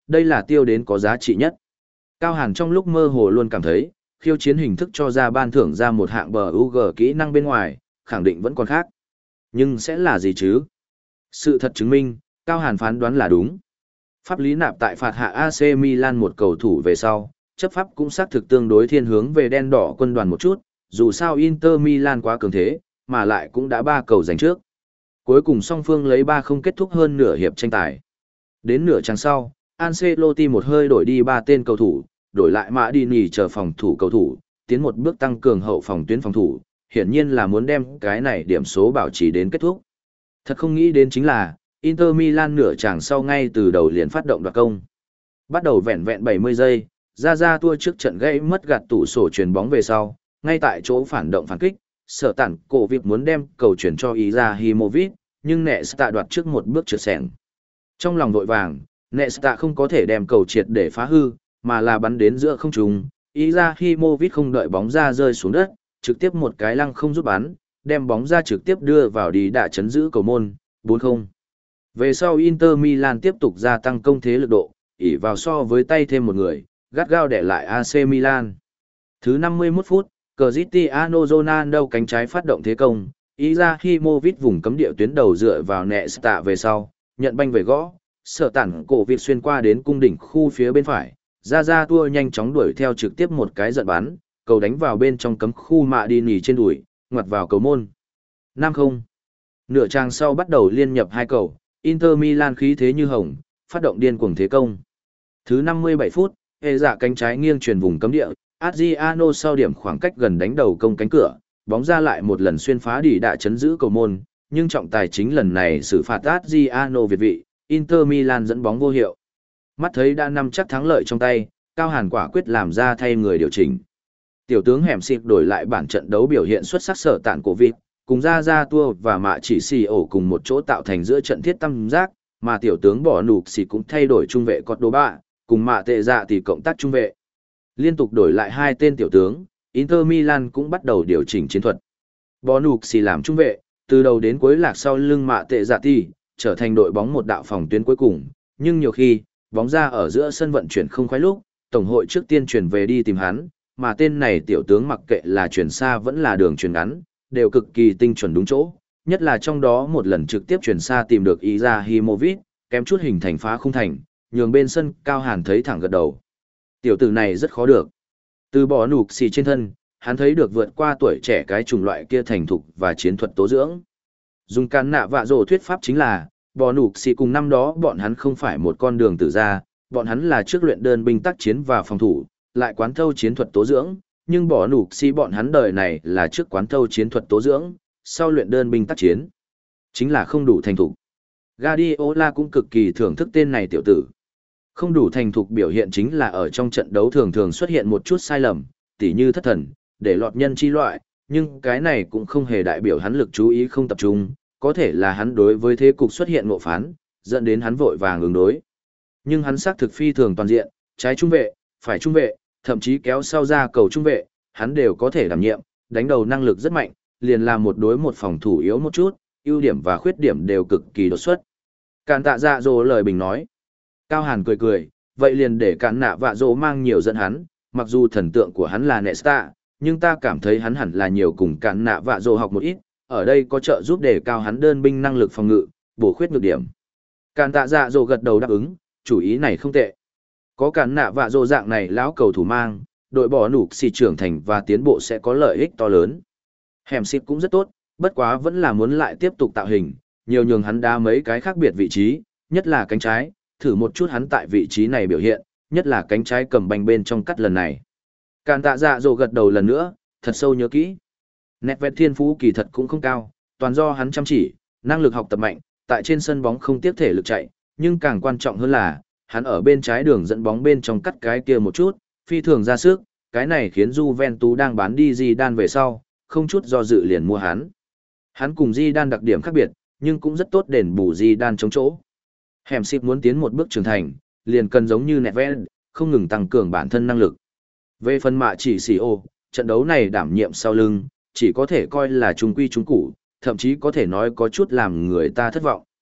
[SPEAKER 1] Đây là tiêu đến có giá trị nhất. Cao Hàn trong lúc mơ hồ luôn cảm thấy, khiêu chiến hình thức cho ra ban thưởng ra một hạng bờ u giê kỹ năng bên ngoài, khẳng định vẫn còn khác. Nhưng sẽ là gì chứ? Sự thật chứng minh, Cao Hàn phán đoán là đúng. Pháp lý nạp tại phạt hạ a xê Milan một cầu thủ về sau, chấp pháp cũng xác thực tương đối thiên hướng về đen đỏ quân đoàn một chút, dù sao Inter Milan quá cường thế, mà lại cũng đã ba cầu giành trước. Cuối cùng song phương lấy ba không kết thúc hơn nửa hiệp tranh tài. Đến nửa trang sau, Ancelotti một hơi đổi đi ba tên cầu thủ, đổi lại Maldini chờ phòng thủ cầu thủ, tiến một bước tăng cường hậu phòng tuyến phòng thủ, hiển nhiên là muốn đem cái này điểm số bảo trì đến kết thúc. Thật không nghĩ đến chính là, Inter Milan nửa chàng sau ngay từ đầu liền phát động đoạt công. Bắt đầu vẹn vẹn bảy mươi giây, ra ra tua trước trận gãy mất gạt tủ sổ chuyền bóng về sau, ngay tại chỗ phản động phản kích, sở tản cổ việc muốn đem cầu chuyển cho Izahimovic, nhưng Nesta đoạt trước một bước trượt sẻng. Trong lòng vội vàng, Nesta không có thể đem cầu triệt để phá hư, mà là bắn đến giữa không trung, Izahimovic không đợi bóng ra rơi xuống đất, trực tiếp một cái lăng không giúp bắn, đem bóng ra trực tiếp đưa vào đi đả chấn giữ cầu môn, bốn không. Về sau Inter Milan tiếp tục gia tăng công thế lực độ, ỷ vào so với tay thêm một người, gắt gao để lại a xê Milan. Thứ năm mươi mốt phút, Cristiano Ronaldo cánh trái phát động thế công, Izahimovic vùng cấm địa tuyến đầu dựa vào Nesta về sau, nhận banh về gõ, sở tản cổ việc xuyên qua đến cung đỉnh khu phía bên phải, ra ra tua nhanh chóng đuổi theo trực tiếp một cái giận bắn, cầu đánh vào bên trong cấm khu mạ đi nỉ trên đùi, ngoặt vào cầu môn. năm không. Nửa trang sau bắt đầu liên nhập hai cầu, Inter Milan khí thế như hồng, phát động điên cuồng thế công. Thứ năm mươi bảy phút, hệ dạ cánh trái nghiêng truyền vùng cấm địa, Adriano sau điểm khoảng cách gần đánh đầu công cánh cửa, bóng ra lại một lần xuyên phá đỉ đạ chấn giữ cầu môn, nhưng trọng tài chính lần này xử phạt Adriano việt vị, Inter Milan dẫn bóng vô hiệu. Mắt thấy đã nắm chắc thắng lợi trong tay, Cao Hàn quả quyết làm ra thay người điều chỉnh. Tiểu tướng hẻm xịt đổi lại bản trận đấu biểu hiện xuất sắc sở tạn cổ vịt, cùng ra ra tua và mạ chỉ xì ổ cùng một chỗ tạo thành giữa trận thiết tam giác, mà tiểu tướng bỏ nụp xì cũng thay đổi trung vệ cọt đồ bạ, cùng mạ tệ dạ thì cộng tác trung vệ. Liên tục đổi lại hai tên tiểu tướng, Inter Milan cũng bắt đầu điều chỉnh chiến thuật. Bỏ nụp xì làm trung vệ, từ đầu đến cuối lạc sau lưng mạ tệ dạ thì, trở thành đội bóng một đạo phòng tuyến cuối cùng, nhưng nhiều khi, bóng ra ở giữa sân vận chuyển không khoái lúc, tổng hội trước tiên chuyển về đi tìm hắn, mà tên này tiểu tướng mặc kệ là chuyển xa vẫn là đường chuyển ngắn, đều cực kỳ tinh chuẩn đúng chỗ, nhất là trong đó một lần trực tiếp chuyển xa tìm được Izahimovic, kém chút hình thành phá khung thành, nhường bên sân Cao Hàn thấy thẳng gật đầu. Tiểu tử này rất khó được. Từ bỏ nụp xì trên thân, hắn thấy được vượt qua tuổi trẻ cái chủng loại kia thành thục và chiến thuật tố dưỡng. Dùng can nạ vạ rổ thuyết pháp chính là, bỏ nụp xì cùng năm đó bọn hắn không phải một con đường tử ra, bọn hắn là trước luyện đơn binh tác chiến và phòng thủ, lại quán thâu chiến thuật tố dưỡng, nhưng bỏ nụp xì bọn hắn đời này là trước quán thâu chiến thuật tố dưỡng, sau luyện đơn binh tác chiến. Chính là không đủ thành thục. Guardiola cũng cực kỳ thưởng thức tên này tiểu tử. Không đủ thành thục biểu hiện chính là ở trong trận đấu thường thường xuất hiện một chút sai lầm, tỉ như thất thần, để lọt nhân chi loại, nhưng cái này cũng không hề đại biểu hắn lực chú ý không tập trung, có thể là hắn đối với thế cục xuất hiện ngộ phán, dẫn đến hắn vội vàng ứng đối. Nhưng hắn xác thực phi thường toàn diện, trái trung vệ, phải trung vệ, thậm chí kéo sau ra cầu trung vệ, hắn đều có thể đảm nhiệm, đánh đầu năng lực rất mạnh, liền là một đối một phòng thủ yếu một chút, ưu điểm và khuyết điểm đều cực kỳ đột xuất. Càn tạ dạ dỗ lời bình nói. Cao Hàn cười cười, vậy liền để càn nạ vạ dỗ mang nhiều dẫn hắn, mặc dù thần tượng của hắn là Nesta, nhưng ta cảm thấy hắn hẳn là nhiều cùng càn nạ vạ dỗ học một ít, ở đây có trợ giúp để cao hắn đơn binh năng lực phòng ngự, bổ khuyết nhược điểm. Càn tạ dạ dỗ gật đầu đáp ứng, chủ ý này không tệ. Có càn nạ vạ dỗ dạng này lão cầu thủ mang, đội bỏ nụp xì trưởng thành và tiến bộ sẽ có lợi ích to lớn. Hẻm xịt cũng rất tốt, bất quá vẫn là muốn lại tiếp tục tạo hình, nhiều nhường hắn đá mấy cái khác biệt vị trí, nhất là cánh trái, thử một chút hắn tại vị trí này biểu hiện, nhất là cánh trái cầm banh bên trong cắt lần này. Càn tạ dạ dỗ gật đầu lần nữa, thật sâu nhớ kỹ. Nét vẹt thiên phú kỳ thật cũng không cao, toàn do hắn chăm chỉ, năng lực học tập mạnh, tại trên sân bóng không tiếc thể lực chạy, nhưng càng quan trọng hơn là, hắn ở bên trái đường dẫn bóng bên trong cắt cái kia một chút, phi thường ra sức, cái này khiến Juventus đang bán đi Zidane về sau, không chút do dự liền mua hắn. Hắn cùng Zidane đặc điểm khác biệt, nhưng cũng rất tốt đền bù Zidane chống chỗ. Hẻm xịt muốn tiến một bước trưởng thành, liền cần giống như Nedved, không ngừng tăng cường bản thân năng lực. Về phần mạ chỉ xì ô, trận đấu này đảm nhiệm sau lưng, chỉ có thể coi là trung quy trung củ, thậm chí có thể nói có chút làm người ta thất vọng.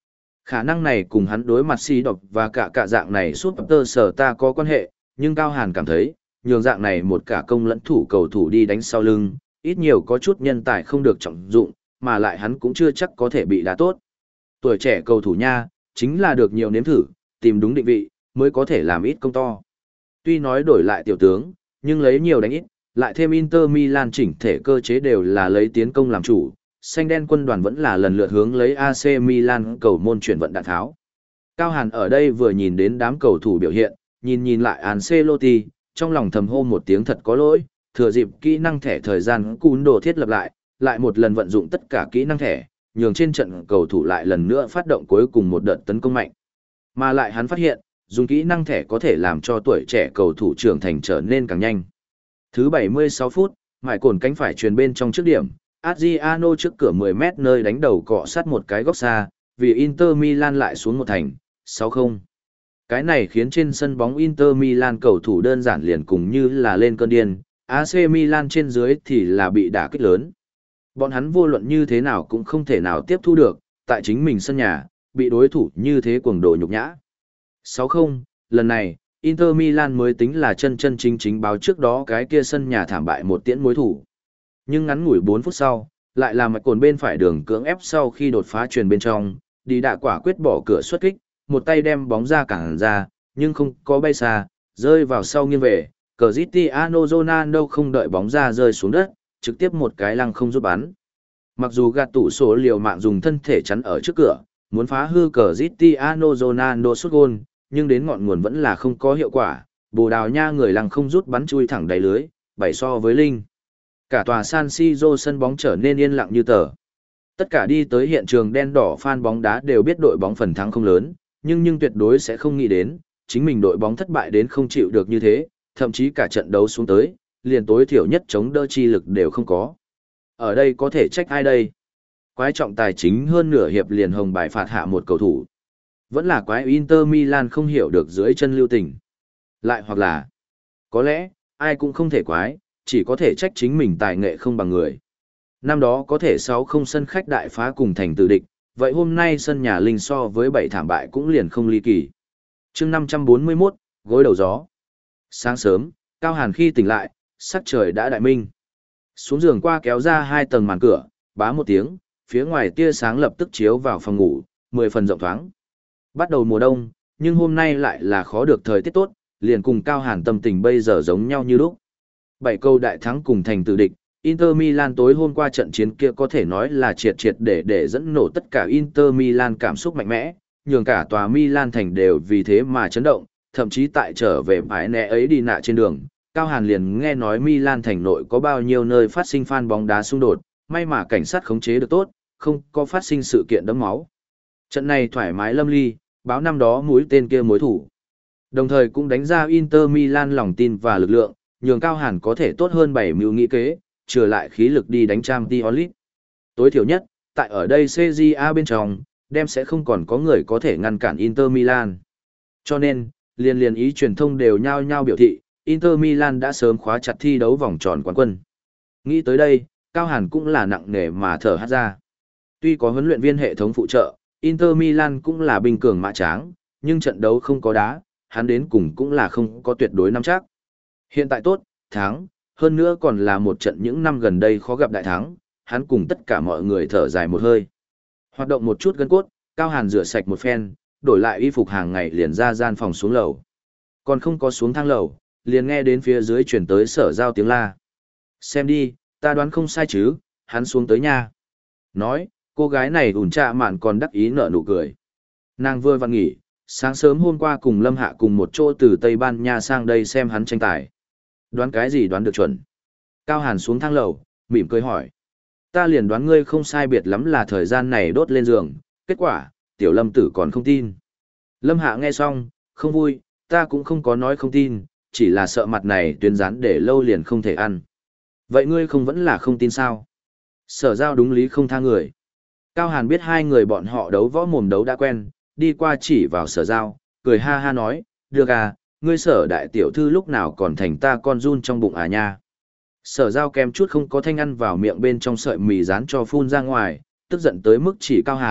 [SPEAKER 1] Khả năng này cùng hắn đối mặt si độc và cả cả dạng này suốt tơ sở ta có quan hệ, nhưng Cao Hàn cảm thấy, nhường dạng này một cả công lẫn thủ cầu thủ đi đánh sau lưng, ít nhiều có chút nhân tài không được trọng dụng, mà lại hắn cũng chưa chắc có thể bị đá tốt. Tuổi trẻ cầu thủ nha, chính là được nhiều nếm thử, tìm đúng định vị, mới có thể làm ít công to. Tuy nói đổi lại tiểu tướng, nhưng lấy nhiều đánh ít, lại thêm Inter Milan chỉnh thể cơ chế đều là lấy tiến công làm chủ, xanh đen quân đoàn vẫn là lần lượt hướng lấy a xê Milan cầu môn chuyển vận đạn tháo. Cao Hàn ở đây vừa nhìn đến đám cầu thủ biểu hiện, nhìn nhìn lại Ancelotti, trong lòng thầm hô một tiếng thật có lỗi, thừa dịp kỹ năng thẻ thời gian cún đồ thiết lập lại, lại một lần vận dụng tất cả kỹ năng thẻ, nhường trên trận cầu thủ lại lần nữa phát động cuối cùng một đợt tấn công mạnh. Mà lại hắn phát hiện, dùng kỹ năng thẻ có thể làm cho tuổi trẻ cầu thủ trưởng thành trở nên càng nhanh. Thứ bảy mươi sáu phút, mải cồn cánh phải truyền bên trong trước điểm, Adriano trước cửa mười mét nơi đánh đầu cọ sát một cái góc xa, vì Inter Milan lại xuống một thành, sáu không. Cái này khiến trên sân bóng Inter Milan cầu thủ đơn giản liền cùng như là lên cơn điên, a xê Milan trên dưới thì là bị đả kích lớn. Bọn hắn vô luận như thế nào cũng không thể nào tiếp thu được, tại chính mình sân nhà, bị đối thủ như thế cuồng độ nhục nhã. sáu không, lần này, Inter Milan mới tính là chân chân chính chính báo trước đó cái kia sân nhà thảm bại một tiễn mối thủ. Nhưng ngắn ngủi bốn phút sau, lại là mạch cồn bên phải đường cưỡng ép sau khi đột phá truyền bên trong, đi đạ quả quyết bỏ cửa xuất kích, một tay đem bóng ra cản ra, nhưng không có bay xa, rơi vào sau nghiêng về, Cristiano Ronaldo không đợi bóng ra rơi xuống đất, trực tiếp một cái lăng không giúp bắn. Mặc dù gạt tủ số liều mạng dùng thân thể chắn ở trước cửa, muốn phá hư Cristiano Ronaldo sút gôn, nhưng đến ngọn nguồn vẫn là không có hiệu quả, Bồ Đào Nha người lăng không rút bắn chui thẳng đáy lưới, bảy so với linh. Cả tòa San Siro sân bóng trở nên yên lặng như tờ. Tất cả đi tới hiện trường đen đỏ fan bóng đá đều biết đội bóng phần thắng không lớn, nhưng nhưng tuyệt đối sẽ không nghĩ đến, chính mình đội bóng thất bại đến không chịu được như thế, thậm chí cả trận đấu xuống tới, liền tối thiểu nhất chống đỡ chi lực đều không có. Ở đây có thể trách ai đây? Quái trọng tài chính hơn nửa hiệp liền hồng bài phạt hạ một cầu thủ. Vẫn là quái Inter Milan không hiểu được dưới chân lưu tình. Lại hoặc là, có lẽ, ai cũng không thể quái, chỉ có thể trách chính mình tài nghệ không bằng người. Năm đó có thể sáu không sân khách đại phá cùng thành tử địch, vậy hôm nay sân nhà linh so với bảy thảm bại cũng liền không ly kỳ. chương năm trăm bốn mươi mốt, gối đầu gió. Sáng sớm, Cao Hàn khi tỉnh lại, sắc trời đã đại minh. Xuống giường qua kéo ra hai tầng màn cửa, bá một tiếng, phía ngoài tia sáng lập tức chiếu vào phòng ngủ, mười phần rộng thoáng. Bắt đầu mùa đông, nhưng hôm nay lại là khó được thời tiết tốt, liền cùng Cao Hàn tâm tình bây giờ giống nhau như lúc. Bảy câu đại thắng cùng thành tử địch, Inter Milan tối hôm qua trận chiến kia có thể nói là triệt triệt để để dẫn nổ tất cả Inter Milan cảm xúc mạnh mẽ, nhường cả tòa Milan thành đều vì thế mà chấn động, thậm chí tại trở về bãi nẹ ấy đi nạ trên đường, Cao Hàn liền nghe nói Milan thành nội có bao nhiêu nơi phát sinh fan bóng đá xung đột, may mà cảnh sát khống chế được tốt, không có phát sinh sự kiện đẫm máu. Trận này thoải mái lâm ly, báo năm đó mũi tên kia mối thủ. Đồng thời cũng đánh ra Inter Milan lòng tin và lực lượng, nhường Cao Hàn có thể tốt hơn bảy mưu nghĩ kế, trừ lại khí lực đi đánh Champions League. Tối thiểu nhất, tại ở đây xê giê a bên trong, đem sẽ không còn có người có thể ngăn cản Inter Milan. Cho nên, liên liên ý truyền thông đều nhao nhao biểu thị, Inter Milan đã sớm khóa chặt thi đấu vòng tròn quán quân. Nghĩ tới đây, Cao Hàn cũng là nặng nề mà thở hắt ra. Tuy có huấn luyện viên hệ thống phụ trợ, Inter Milan cũng là binh cường mã tráng, nhưng trận đấu không có đá, hắn đến cùng cũng là không có tuyệt đối nắm chắc. Hiện tại tốt, thắng, hơn nữa còn là một trận những năm gần đây khó gặp đại thắng, hắn cùng tất cả mọi người thở dài một hơi. Hoạt động một chút gân cốt, Cao Hàn rửa sạch một phen, đổi lại y phục hàng ngày liền ra gian phòng xuống lầu. Còn không có xuống thang lầu, liền nghe đến phía dưới chuyển tới Sở Giao tiếng la. Xem đi, ta đoán không sai chứ, hắn xuống tới nha. Nói, cô gái này ủn trạ mạn còn đắc ý nở nụ cười. Nàng vừa vặn nghỉ, sáng sớm hôm qua cùng Lâm Hạ cùng một chỗ từ Tây Ban Nha sang đây xem hắn tranh tài. Đoán cái gì đoán được chuẩn. Cao Hàn xuống thang lầu, mỉm cười hỏi. Ta liền đoán ngươi không sai biệt lắm là thời gian này đốt lên giường, kết quả, tiểu Lâm tử còn không tin. Lâm Hạ nghe xong, không vui, ta cũng không có nói không tin, chỉ là sợ mặt này tuyến rán để lâu liền không thể ăn. Vậy ngươi không vẫn là không tin sao? Sở Giao đúng lý không tha người. Cao Hàn biết hai người bọn họ đấu võ mồm đấu đã quen, đi qua chỉ vào Sở Giao, cười ha ha nói, được à, ngươi Sở đại tiểu thư lúc nào còn thành ta con run trong bụng à nha. Sở Giao kèm chút không có thanh ăn vào miệng bên trong sợi mì rán cho phun ra ngoài, tức giận tới mức chỉ Cao Hàn,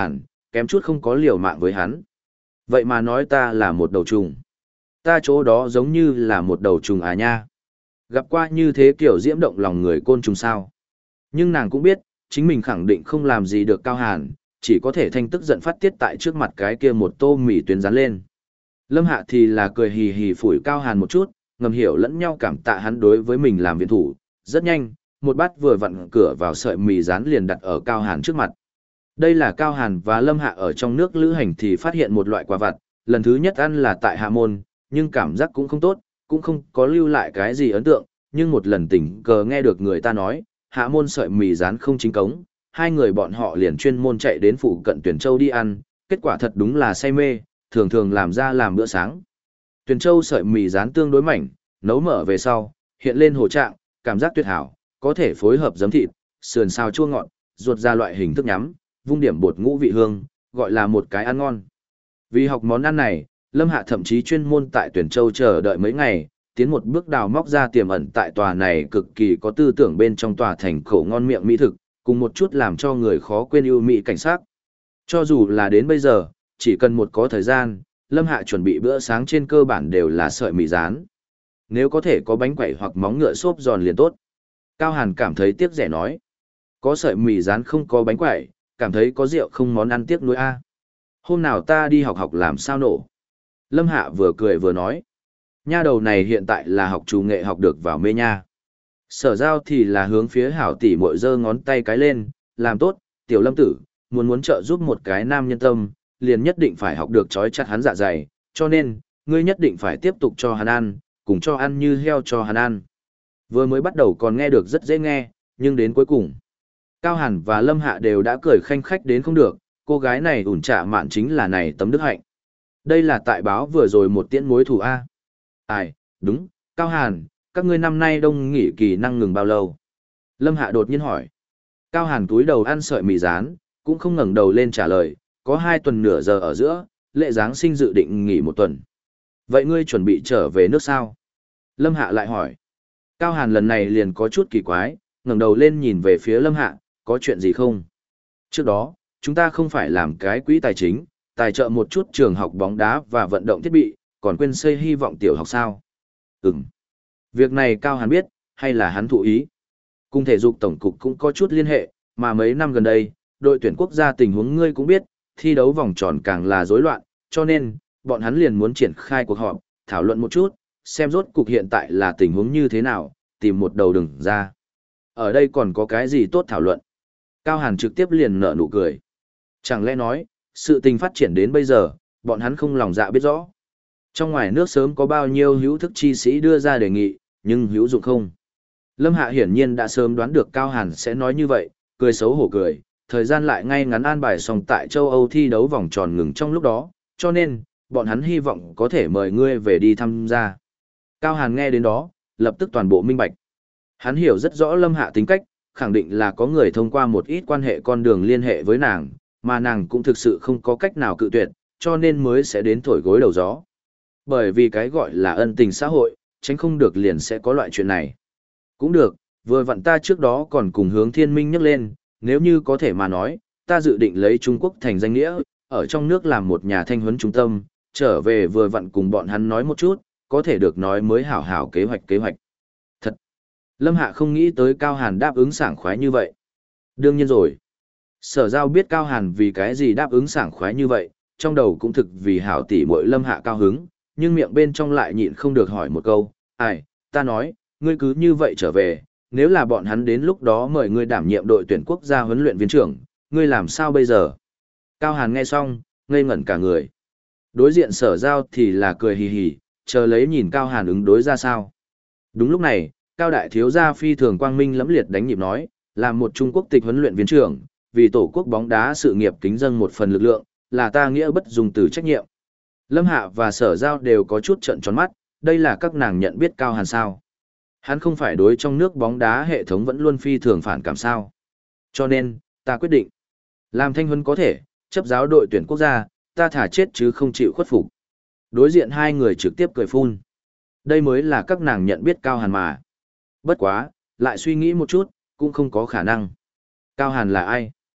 [SPEAKER 1] kém chút không có liều mạng với hắn. Vậy mà nói ta là một đầu trùng. Ta chỗ đó giống như là một đầu trùng à nha. Gặp qua như thế kiểu diễm động lòng người côn trùng sao. Nhưng nàng cũng biết, chính mình khẳng định không làm gì được Cao Hàn, chỉ có thể thanh tức giận phát tiết tại trước mặt cái kia một tô mì tuyến rán lên. Lâm Hạ thì là cười hì hì phủi Cao Hàn một chút, ngầm hiểu lẫn nhau cảm tạ hắn đối với mình làm viện thủ. Rất nhanh, một bát vừa vặn cửa vào sợi mì rán liền đặt ở Cao Hàn trước mặt. Đây là Cao Hàn và Lâm Hạ ở trong nước lữ hành thì phát hiện một loại quà vặt, lần thứ nhất ăn là tại Hạ Môn, nhưng cảm giác cũng không tốt, cũng không có lưu lại cái gì ấn tượng, nhưng một lần tình cờ nghe được người ta nói, Hạ Môn sợi mì rán không chính cống, hai người bọn họ liền chuyên môn chạy đến phụ cận Tuyển Châu đi ăn, kết quả thật đúng là say mê, thường thường làm ra làm bữa sáng. Tuyển Châu sợi mì rán tương đối mảnh, nấu mở về sau, hiện lên hồ trạng, cảm giác tuyệt hảo, có thể phối hợp giấm thịt, sườn xào chua ngọt, ruột ra loại hình thức nhắm, vung điểm bột ngũ vị hương, gọi là một cái ăn ngon. Vì học món ăn này, Lâm Hạ thậm chí chuyên môn tại Tuyển Châu chờ đợi mấy ngày, tiến một bước đào móc ra tiềm ẩn tại tòa này cực kỳ có tư tưởng bên trong tòa thành khổ ngon miệng mỹ thực, cùng một chút làm cho người khó quên ưu mỹ cảnh sát. Cho dù là đến bây giờ, chỉ cần một có thời gian, Lâm Hạ chuẩn bị bữa sáng trên cơ bản đều là sợi mì rán. Nếu có thể có bánh quẩy hoặc móng ngựa xốp giòn liền tốt. Cao Hàn cảm thấy tiếc rẻ nói. Có sợi mì rán không có bánh quẩy, cảm thấy có rượu không món ăn tiếc nuối a. Hôm nào ta đi học học làm sao nổ. Lâm Hạ vừa cười vừa nói. Nha đầu này hiện tại là học chủ nghệ học được vào mê nha. Sở giao thì là hướng phía hảo tỷ muội giơ ngón tay cái lên, làm tốt, tiểu Lâm tử, muốn muốn trợ giúp một cái nam nhân tâm, liền nhất định phải học được trói chặt hắn dạ dày, cho nên, ngươi nhất định phải tiếp tục cho hắn ăn, cùng cho ăn như heo cho hắn ăn. Vừa mới bắt đầu còn nghe được rất dễ nghe, nhưng đến cuối cùng, Cao Hàn và Lâm Hạ đều đã cười khanh khách đến không được, cô gái này ủn trả mạn chính là này tấm đức hạnh. Đây là tại báo vừa rồi một tiễn mối thù A. Ai, đúng, Cao Hàn, các ngươi năm nay đông nghỉ kỳ năng ngừng bao lâu? Lâm Hạ đột nhiên hỏi. Cao Hàn túi đầu ăn sợi mì rán, cũng không ngẩng đầu lên trả lời, có hai tuần nửa giờ ở giữa, lễ Giáng sinh dự định nghỉ một tuần. Vậy ngươi chuẩn bị trở về nước sao? Lâm Hạ lại hỏi. Cao Hàn lần này liền có chút kỳ quái, ngẩng đầu lên nhìn về phía Lâm Hạ, có chuyện gì không? Trước đó, chúng ta không phải làm cái quỹ tài chính, tài trợ một chút trường học bóng đá và vận động thiết bị, còn quên xây hy vọng tiểu học sao? Ừm. Việc này Cao Hàn biết, hay là hắn thụ ý? Cùng thể dục tổng cục cũng có chút liên hệ, mà mấy năm gần đây, đội tuyển quốc gia tình huống ngươi cũng biết, thi đấu vòng tròn càng là rối loạn, cho nên, bọn hắn liền muốn triển khai cuộc họp, thảo luận một chút, xem rốt cục hiện tại là tình huống như thế nào, tìm một đầu đừng ra. Ở đây còn có cái gì tốt thảo luận? Cao Hàn trực tiếp liền nở nụ cười. Chẳng lẽ nói, sự tình phát triển đến bây giờ, bọn hắn không lòng dạ biết rõ. Trong ngoài nước sớm có bao nhiêu hữu thức chi sĩ đưa ra đề nghị, nhưng hữu dụng không? Lâm Hạ hiển nhiên đã sớm đoán được Cao Hàn sẽ nói như vậy, cười xấu hổ cười, thời gian lại ngay ngắn an bài xong tại châu Âu thi đấu vòng tròn ngừng trong lúc đó, cho nên, bọn hắn hy vọng có thể mời ngươi về đi tham gia. Cao Hàn nghe đến đó, lập tức toàn bộ minh bạch. Hắn hiểu rất rõ Lâm Hạ tính cách, khẳng định là có người thông qua một ít quan hệ con đường liên hệ với nàng, mà nàng cũng thực sự không có cách nào cự tuyệt, cho nên mới sẽ đến thổi gối đầu gió. Bởi vì cái gọi là ân tình xã hội, tránh không được liền sẽ có loại chuyện này. Cũng được, vừa vặn ta trước đó còn cùng Hướng Thiên Minh nhắc lên, nếu như có thể mà nói, ta dự định lấy Trung Quốc thành danh nghĩa, ở trong nước làm một nhà thanh huấn trung tâm, trở về vừa vặn cùng bọn hắn nói một chút, có thể được nói mới hảo hảo kế hoạch kế hoạch. Thật! Lâm Hạ không nghĩ tới Cao Hàn đáp ứng sảng khoái như vậy. Đương nhiên rồi. Sở Giao biết Cao Hàn vì cái gì đáp ứng sảng khoái như vậy, trong đầu cũng thực vì hảo tỷ muội Lâm Hạ cao hứng, nhưng miệng bên trong lại nhịn không được hỏi một câu, ai, ta nói, ngươi cứ như vậy trở về, nếu là bọn hắn đến lúc đó mời ngươi đảm nhiệm đội tuyển quốc gia huấn luyện viên trưởng, ngươi làm sao bây giờ? Cao Hàn nghe xong, ngây ngẩn cả người. Đối diện Sở Giao thì là cười hì hì, chờ lấy nhìn Cao Hàn ứng đối ra sao. Đúng lúc này, Cao Đại Thiếu gia phi thường quang minh lẫm liệt đánh nhịp nói, làm một Trung Quốc tịch huấn luyện viên trưởng, vì tổ quốc bóng đá sự nghiệp kính dâng một phần lực lượng, là ta nghĩa bất dùng từ trách nhiệm. Lâm Hạ và Sở Giao đều có chút trợn tròn mắt, đây là các nàng nhận biết Cao Hàn sao. Hắn không phải đối trong nước bóng đá hệ thống vẫn luôn phi thường phản cảm sao. Cho nên, ta quyết định, làm thanh huấn có thể, chấp giáo đội tuyển quốc gia, ta thả chết chứ không chịu khuất phục. Đối diện hai người trực tiếp cười phun. Đây mới là các nàng nhận biết Cao Hàn mà. Bất quá, lại suy nghĩ một chút, cũng không có khả năng. Cao Hàn là ai?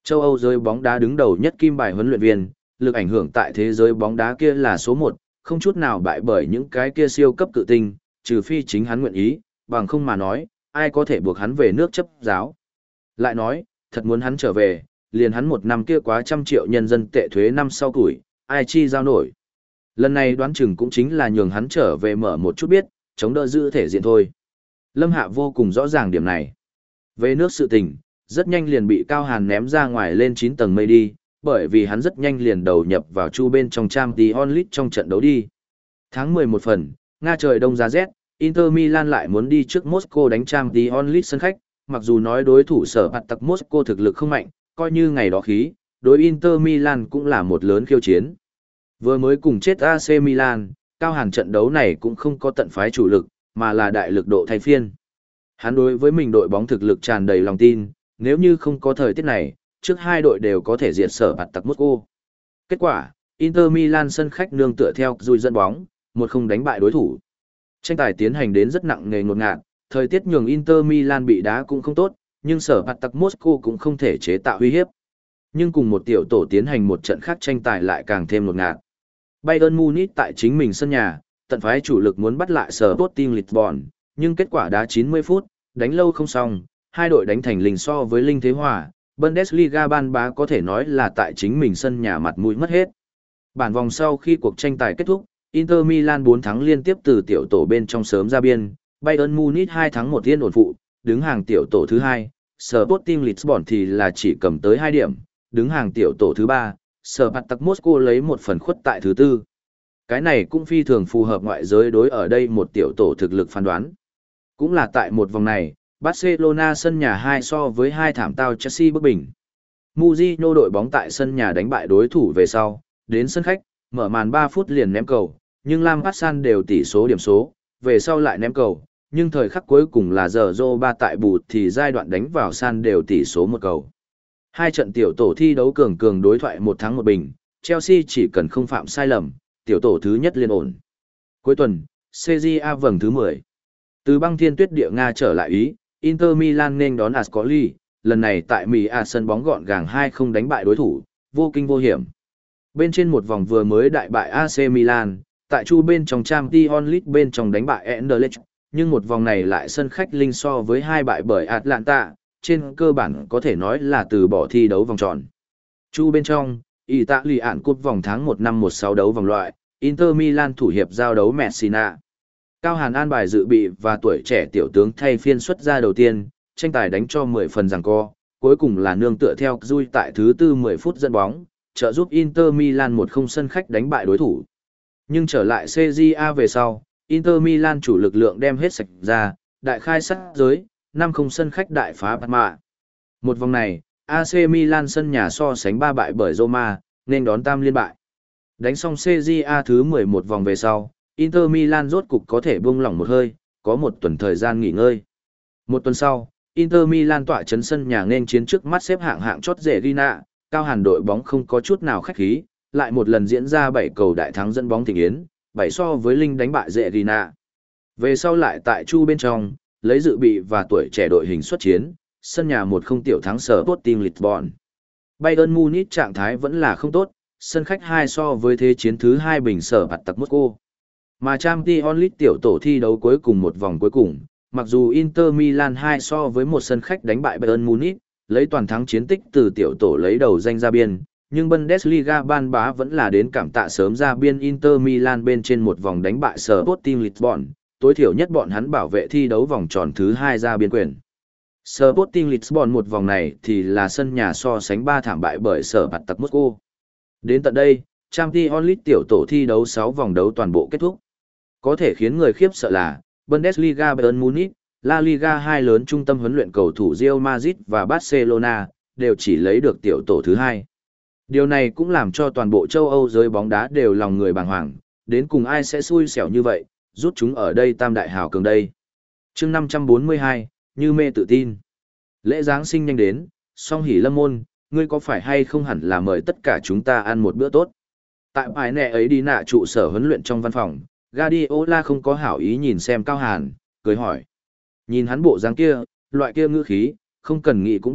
[SPEAKER 1] Châu Âu giới bóng đá đứng đầu nhất kim bài huấn luyện viên, lực ảnh hưởng tại thế giới bóng đá kia là số một, không chút nào bại bởi những cái kia siêu cấp cự tinh, trừ phi chính hắn nguyện ý, bằng không mà nói, ai có thể buộc hắn về nước chấp giáo. Lại nói, thật muốn hắn trở về, liền hắn một năm kia quá trăm triệu nhân dân tệ thuế năm sau tuổi, ai chi giao nổi. Lần này đoán chừng cũng chính là nhường hắn trở về mở một chút biết, chống đỡ giữ thể diện thôi. Lâm Hạ vô cùng rõ ràng điểm này. Về nước sự tình, rất nhanh liền bị Cao Hàn ném ra ngoài lên chín tầng mây đi, bởi vì hắn rất nhanh liền đầu nhập vào chu bên trong Champions League trong trận đấu đi. Tháng mười một phần, Nga trời đông giá rét, Inter Milan lại muốn đi trước Moscow đánh Champions League sân khách, mặc dù nói đối thủ sở bạt tặc Moscow thực lực không mạnh, coi như ngày đó khí, đối Inter Milan cũng là một lớn khiêu chiến. Vừa mới cùng chết a xê Milan, Cao Hàn trận đấu này cũng không có tận phái chủ lực, mà là đại lực độ thay phiên. Hắn đối với mình đội bóng thực lực tràn đầy lòng tin, nếu như không có thời tiết này, trước hai đội đều có thể diệt sở bạt tặc Moscow. Kết quả, Inter Milan sân khách nương tựa theo dùi dẫn bóng, một không đánh bại đối thủ. Tranh tài tiến hành đến rất nặng nề ngột ngạt, thời tiết nhường Inter Milan bị đá cũng không tốt, nhưng sở bạt tặc Moscow cũng không thể chế tạo uy hiếp. Nhưng cùng một tiểu tổ tiến hành một trận khác tranh tài lại càng thêm ngột ngạt. Bayern Munich tại chính mình sân nhà, tận phái chủ lực muốn bắt lại sở Sporting Lisbon, nhưng kết quả đá chín mươi phút, đánh lâu không xong, hai đội đánh thành linh so với linh thế hòa, Bundesliga ban bá có thể nói là tại chính mình sân nhà mặt mũi mất hết. Bản vòng sau khi cuộc tranh tài kết thúc, Inter Milan bốn thắng liên tiếp từ tiểu tổ bên trong sớm ra biên, Bayern Munich hai thắng một yên ổn phụ, đứng hàng tiểu tổ thứ hai, Sporting Lisbon thì là chỉ cầm tới hai điểm, đứng hàng tiểu tổ thứ ba, Spartak Moscow lấy một phần khuất tại thứ tư. Cái này cũng phi thường phù hợp ngoại giới đối ở đây một tiểu tổ thực lực phán đoán. Cũng là tại một vòng này, Barcelona sân nhà hai so với hai thảm tao Chelsea bất bình. Mourinho đội bóng tại sân nhà đánh bại đối thủ về sau, đến sân khách, mở màn ba phút liền ném cầu, nhưng Lampard san đều tỷ số điểm số, về sau lại ném cầu, nhưng thời khắc cuối cùng là giờ Zô ba tại bù thì giai đoạn đánh vào san đều tỷ số một cầu. Hai trận tiểu tổ thi đấu cường cường đối thoại một thắng một bình, Chelsea chỉ cần không phạm sai lầm, tiểu tổ thứ nhất liên ổn. Cuối tuần, xê giê a vòng thứ mười. Từ băng thiên tuyết địa Nga trở lại Ý, Inter Milan nên đón Ascoli, lần này tại Mỹ A sân bóng gọn gàng hai không đánh bại đối thủ, vô kinh vô hiểm. Bên trên một vòng vừa mới đại bại a xê Milan, tại chu bên trong Champions League bên trong đánh bại Anderlecht, nhưng một vòng này lại sân khách linh so với hai bại bởi Atlanta, trên cơ bản có thể nói là từ bỏ thi đấu vòng tròn. Chu bên trong, Italy ạn cúp vòng tháng một năm một sáu đấu vòng loại, Inter Milan thủ hiệp giao đấu Messina. Cao Hàn an bài dự bị và tuổi trẻ tiểu tướng thay phiên xuất ra đầu tiên, tranh tài đánh cho mười phần giằng co, cuối cùng là nương tựa theo Rui tại thứ tư mười phút dẫn bóng, trợ giúp Inter Milan một không sân khách đánh bại đối thủ. Nhưng trở lại xê giê a về sau, Inter Milan chủ lực lượng đem hết sạch ra, đại khai sát giới, năm không sân khách đại phá Parma. Một vòng này, a xê Milan sân nhà so sánh ba bại bởi Roma, nên đón tam liên bại. Đánh xong xê giê a thứ mười một vòng về sau, Inter Milan rốt cục có thể buông lỏng một hơi, có một tuần thời gian nghỉ ngơi. Một tuần sau, Inter Milan tỏa chấn sân nhà nên chiến trước mắt xếp hạng hạng chót rể Gina, Cao Hàn đội bóng không có chút nào khách khí, lại một lần diễn ra bảy cầu đại thắng dẫn bóng thịnh yến, bảy so với Linh đánh bại rể Gina. Về sau lại tại chu bên trong, lấy dự bị và tuổi trẻ đội hình xuất chiến, sân nhà một không tiểu thắng sở Sporting Lisbon. Bayern Munich trạng thái vẫn là không tốt, sân khách hai so với thế chiến thứ hai bình sở bạt tặc Moscow. Mà Champions League tiểu tổ thi đấu cuối cùng một vòng cuối cùng, mặc dù Inter Milan hai so với một sân khách đánh bại Bayern Munich, lấy toàn thắng chiến tích từ tiểu tổ lấy đầu danh ra biên, nhưng Bundesliga ban bá vẫn là đến cảm tạ sớm ra biên Inter Milan bên trên một vòng đánh bại sở Sporting Lisbon, tối thiểu nhất bọn hắn bảo vệ thi đấu vòng tròn thứ hai ra biên quyền. Sporting Lisbon một vòng này thì là sân nhà so sánh ba thảm bại bởi sở bạt tặc Moscow. Đến tận đây, Champions League tiểu tổ thi đấu sáu vòng đấu toàn bộ kết thúc. Có thể khiến người khiếp sợ là, Bundesliga Bayern Munich, La Liga hai lớn trung tâm huấn luyện cầu thủ Real Madrid và Barcelona, đều chỉ lấy được tiểu tổ thứ hai. Điều này cũng làm cho toàn bộ châu Âu giới bóng đá đều lòng người bàng hoàng, đến cùng ai sẽ xui xẻo như vậy, rút chúng ở đây tam đại hào cường đây. chương năm trăm bốn mươi hai, như mê tự tin. Lễ Giáng sinh nhanh đến, song hỷ lâm môn, ngươi có phải hay không hẳn là mời tất cả chúng ta ăn một bữa tốt. Tại bài nẹ ấy đi nạ trụ sở huấn luyện trong văn phòng, Guardiola không có hảo ý nhìn xem Cao Hàn, cười hỏi. Nhìn hắn bộ dáng kia, loại kia ngữ khí, không cần nghĩ cũng biết,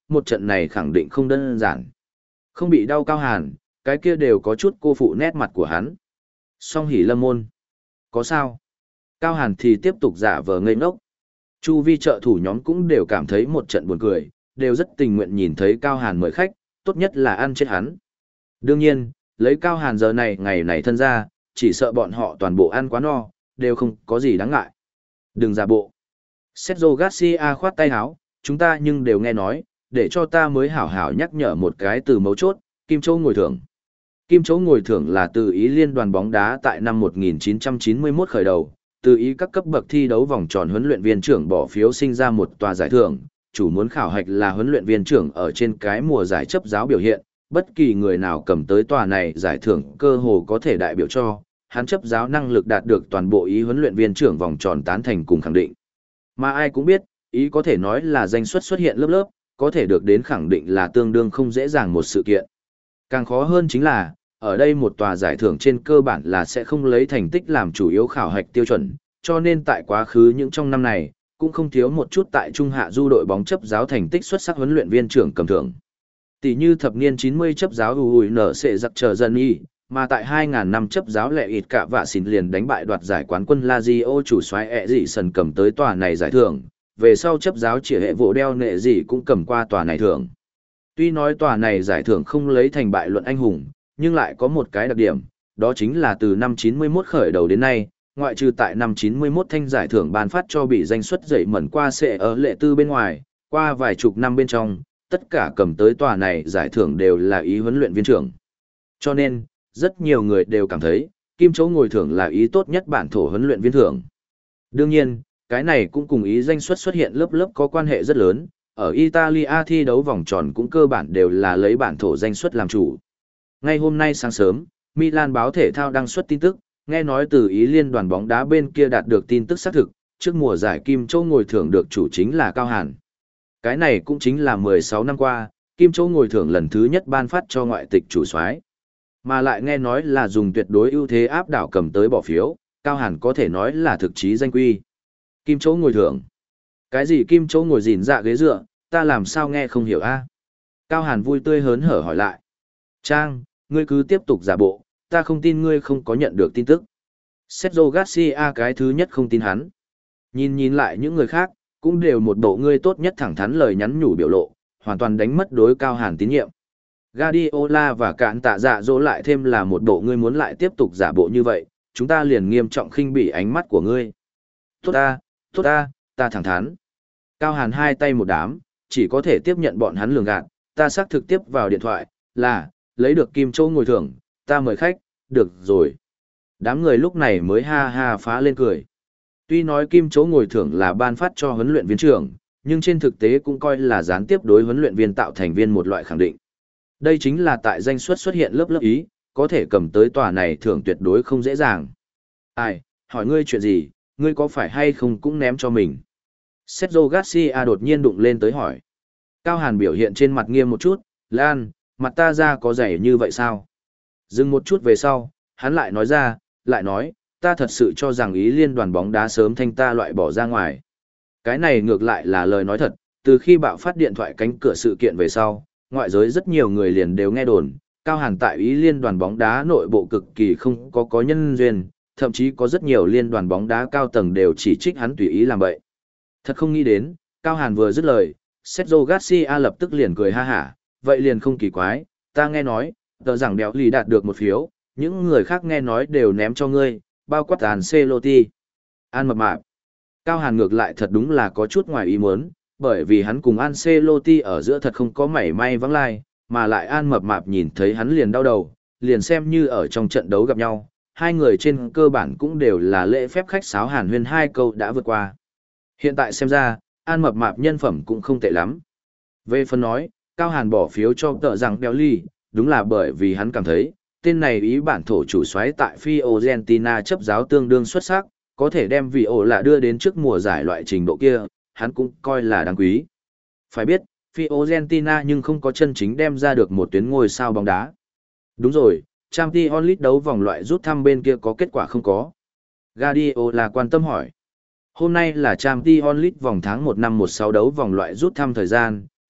[SPEAKER 1] một trận này khẳng định không đơn giản. Không bị đau Cao Hàn, cái kia đều có chút cô phụ nét mặt của hắn. Song hỉ lâm môn. Có sao? Cao Hàn thì tiếp tục giả vờ ngây ngốc. Chu vi trợ thủ nhóm cũng đều cảm thấy một trận buồn cười, đều rất tình nguyện nhìn thấy Cao Hàn mời khách, tốt nhất là ăn chết hắn. Đương nhiên, lấy Cao Hàn giờ này ngày này thân ra, chỉ sợ bọn họ toàn bộ ăn quá no, đều không có gì đáng ngại. Đừng giả bộ. Sergio Garcia khoát tay áo, chúng ta nhưng đều nghe nói, để cho ta mới hảo hảo nhắc nhở một cái từ mấu chốt, Kim Châu ngồi thưởng. Kim Châu ngồi thưởng là từ ý liên đoàn bóng đá tại năm một nghìn chín trăm chín mươi mốt khởi đầu, từ ý các cấp bậc thi đấu vòng tròn huấn luyện viên trưởng bỏ phiếu sinh ra một tòa giải thưởng, chủ muốn khảo hạch là huấn luyện viên trưởng ở trên cái mùa giải chấp giáo biểu hiện, bất kỳ người nào cầm tới tòa này giải thưởng cơ hồ có thể đại biểu cho, hắn chấp giáo năng lực đạt được toàn bộ ý huấn luyện viên trưởng vòng tròn tán thành cùng khẳng định. Mà ai cũng biết, ý có thể nói là danh xuất xuất hiện lớp lớp, có thể được đến khẳng định là tương đương không dễ dàng một sự kiện. Càng khó hơn chính là, ở đây một tòa giải thưởng trên cơ bản là sẽ không lấy thành tích làm chủ yếu khảo hạch tiêu chuẩn, cho nên tại quá khứ những trong năm này, cũng không thiếu một chút tại trung hạ du đội bóng chấp giáo thành tích xuất sắc huấn luyện viên trưởng cầm thưởng. Tỷ như thập niên chín mươi chấp giáo ùi nở sẽ giặc chờ dân y, mà tại hai nghìn năm chấp giáo lệ ịt cả vạ xỉn liền đánh bại đoạt giải quán quân Lazio chủ soái ẹ dị sần cầm tới tòa này giải thưởng, về sau chấp giáo chỉ hệ vụ đeo nệ dị cũng cầm qua tòa này thưởng. Tuy nói tòa này giải thưởng không lấy thành bại luận anh hùng, nhưng lại có một cái đặc điểm, đó chính là từ năm chín mươi mốt khởi đầu đến nay, ngoại trừ tại năm chín mươi mốt thanh giải thưởng ban phát cho bị danh xuất dậy mẩn qua sẽ ở lệ tư bên ngoài, qua vài chục năm bên trong, tất cả cầm tới tòa này giải thưởng đều là ý huấn luyện viên trưởng. Cho nên, rất nhiều người đều cảm thấy, Kim Châu ngồi thưởng là ý tốt nhất bản thổ huấn luyện viên thưởng. Đương nhiên, cái này cũng cùng ý danh xuất xuất hiện lớp lớp có quan hệ rất lớn, ở Italia thi đấu vòng tròn cũng cơ bản đều là lấy bản thổ danh xuất làm chủ. Ngay hôm nay sáng sớm, Milan báo thể thao đăng xuất tin tức, nghe nói từ ý liên đoàn bóng đá bên kia đạt được tin tức xác thực, trước mùa giải Kim Châu ngồi thưởng được chủ chính là Cao Hàn. Cái này cũng chính là mười sáu năm qua, Kim Châu ngồi thưởng lần thứ nhất ban phát cho ngoại tịch chủ soái. Mà lại nghe nói là dùng tuyệt đối ưu thế áp đảo cầm tới bỏ phiếu, Cao Hàn có thể nói là thực chí danh quy. Kim Châu ngồi thưởng. Cái gì Kim Châu ngồi gìn dạ ghế dựa, ta làm sao nghe không hiểu a? Cao Hàn vui tươi hớn hở hỏi lại. Trang, ngươi cứ tiếp tục giả bộ, ta không tin ngươi không có nhận được tin tức. Sergio Garcia cái thứ nhất không tin hắn. Nhìn nhìn lại những người khác, cũng đều một bộ ngươi tốt nhất thẳng thắn lời nhắn nhủ biểu lộ, hoàn toàn đánh mất đối Cao Hàn tín nhiệm. Guardiola và cạn tạ dạ dỗ lại thêm là một bộ ngươi muốn lại tiếp tục giả bộ như vậy, chúng ta liền nghiêm trọng khinh bỉ ánh mắt của ngươi. Tốt ta, tốt ta, ta thẳng thắn. Cao Hàn hai tay một đám, chỉ có thể tiếp nhận bọn hắn lường gạt, ta xác thực tiếp vào điện thoại, là, lấy được Kim Châu ngồi thưởng, ta mời khách, được rồi. Đám người lúc này mới ha ha phá lên cười. Tuy nói Kim Châu ngồi thưởng là ban phát cho huấn luyện viên trưởng, nhưng trên thực tế cũng coi là gián tiếp đối huấn luyện viên tạo thành viên một loại khẳng định. Đây chính là tại danh xuất xuất hiện lớp lớp ý, có thể cầm tới tòa này thưởng tuyệt đối không dễ dàng. Ai, hỏi ngươi chuyện gì, ngươi có phải hay không cũng ném cho mình. Sergio Garcia đột nhiên đụng lên tới hỏi. Cao Hàn biểu hiện trên mặt nghiêm một chút, Lan, mặt ta ra có dày như vậy sao? Dừng một chút về sau, hắn lại nói ra, lại nói, ta thật sự cho rằng ý liên đoàn bóng đá sớm thanh ta loại bỏ ra ngoài. Cái này ngược lại là lời nói thật, từ khi bạo phát điện thoại cánh cửa sự kiện về sau, ngoại giới rất nhiều người liền đều nghe đồn, Cao Hàn tại ý liên đoàn bóng đá nội bộ cực kỳ không có có nhân duyên, thậm chí có rất nhiều liên đoàn bóng đá cao tầng đều chỉ trích hắn tùy ý làm vậy. Thật không nghĩ đến, Cao Hàn vừa dứt lời, Sergio Garcia lập tức liền cười ha hả, vậy liền không kỳ quái, ta nghe nói, tờ rằng béo lì đạt được một phiếu, những người khác nghe nói đều ném cho ngươi, bao quát Ancelotti. An mập mạp. Cao Hàn ngược lại thật đúng là có chút ngoài ý muốn, bởi vì hắn cùng Ancelotti ở giữa thật không có mảy may vắng lai, mà lại An mập mạp nhìn thấy hắn liền đau đầu, liền xem như ở trong trận đấu gặp nhau, hai người trên cơ bản cũng đều là lễ phép khách sáo hàn huyên hai câu đã vượt qua. Hiện tại xem ra, An mập mạp nhân phẩm cũng không tệ lắm. Về phần nói, Cao Hàn bỏ phiếu cho tợ rằng béo ly, đúng là bởi vì hắn cảm thấy, tên này ý bản thổ chủ soái tại Fiorentina chấp giáo tương đương xuất sắc, có thể đem vị ổ lạ đưa đến trước mùa giải loại trình độ kia, hắn cũng coi là đáng quý. Phải biết, Fiorentina nhưng không có chân chính đem ra được một tuyến ngôi sao bóng đá. Đúng rồi, Champions League đấu vòng loại rút thăm bên kia có kết quả không có? Guardiola quan tâm hỏi. Hôm nay là Champions League vòng tháng một năm một sáu đấu vòng loại rút thăm thời gian,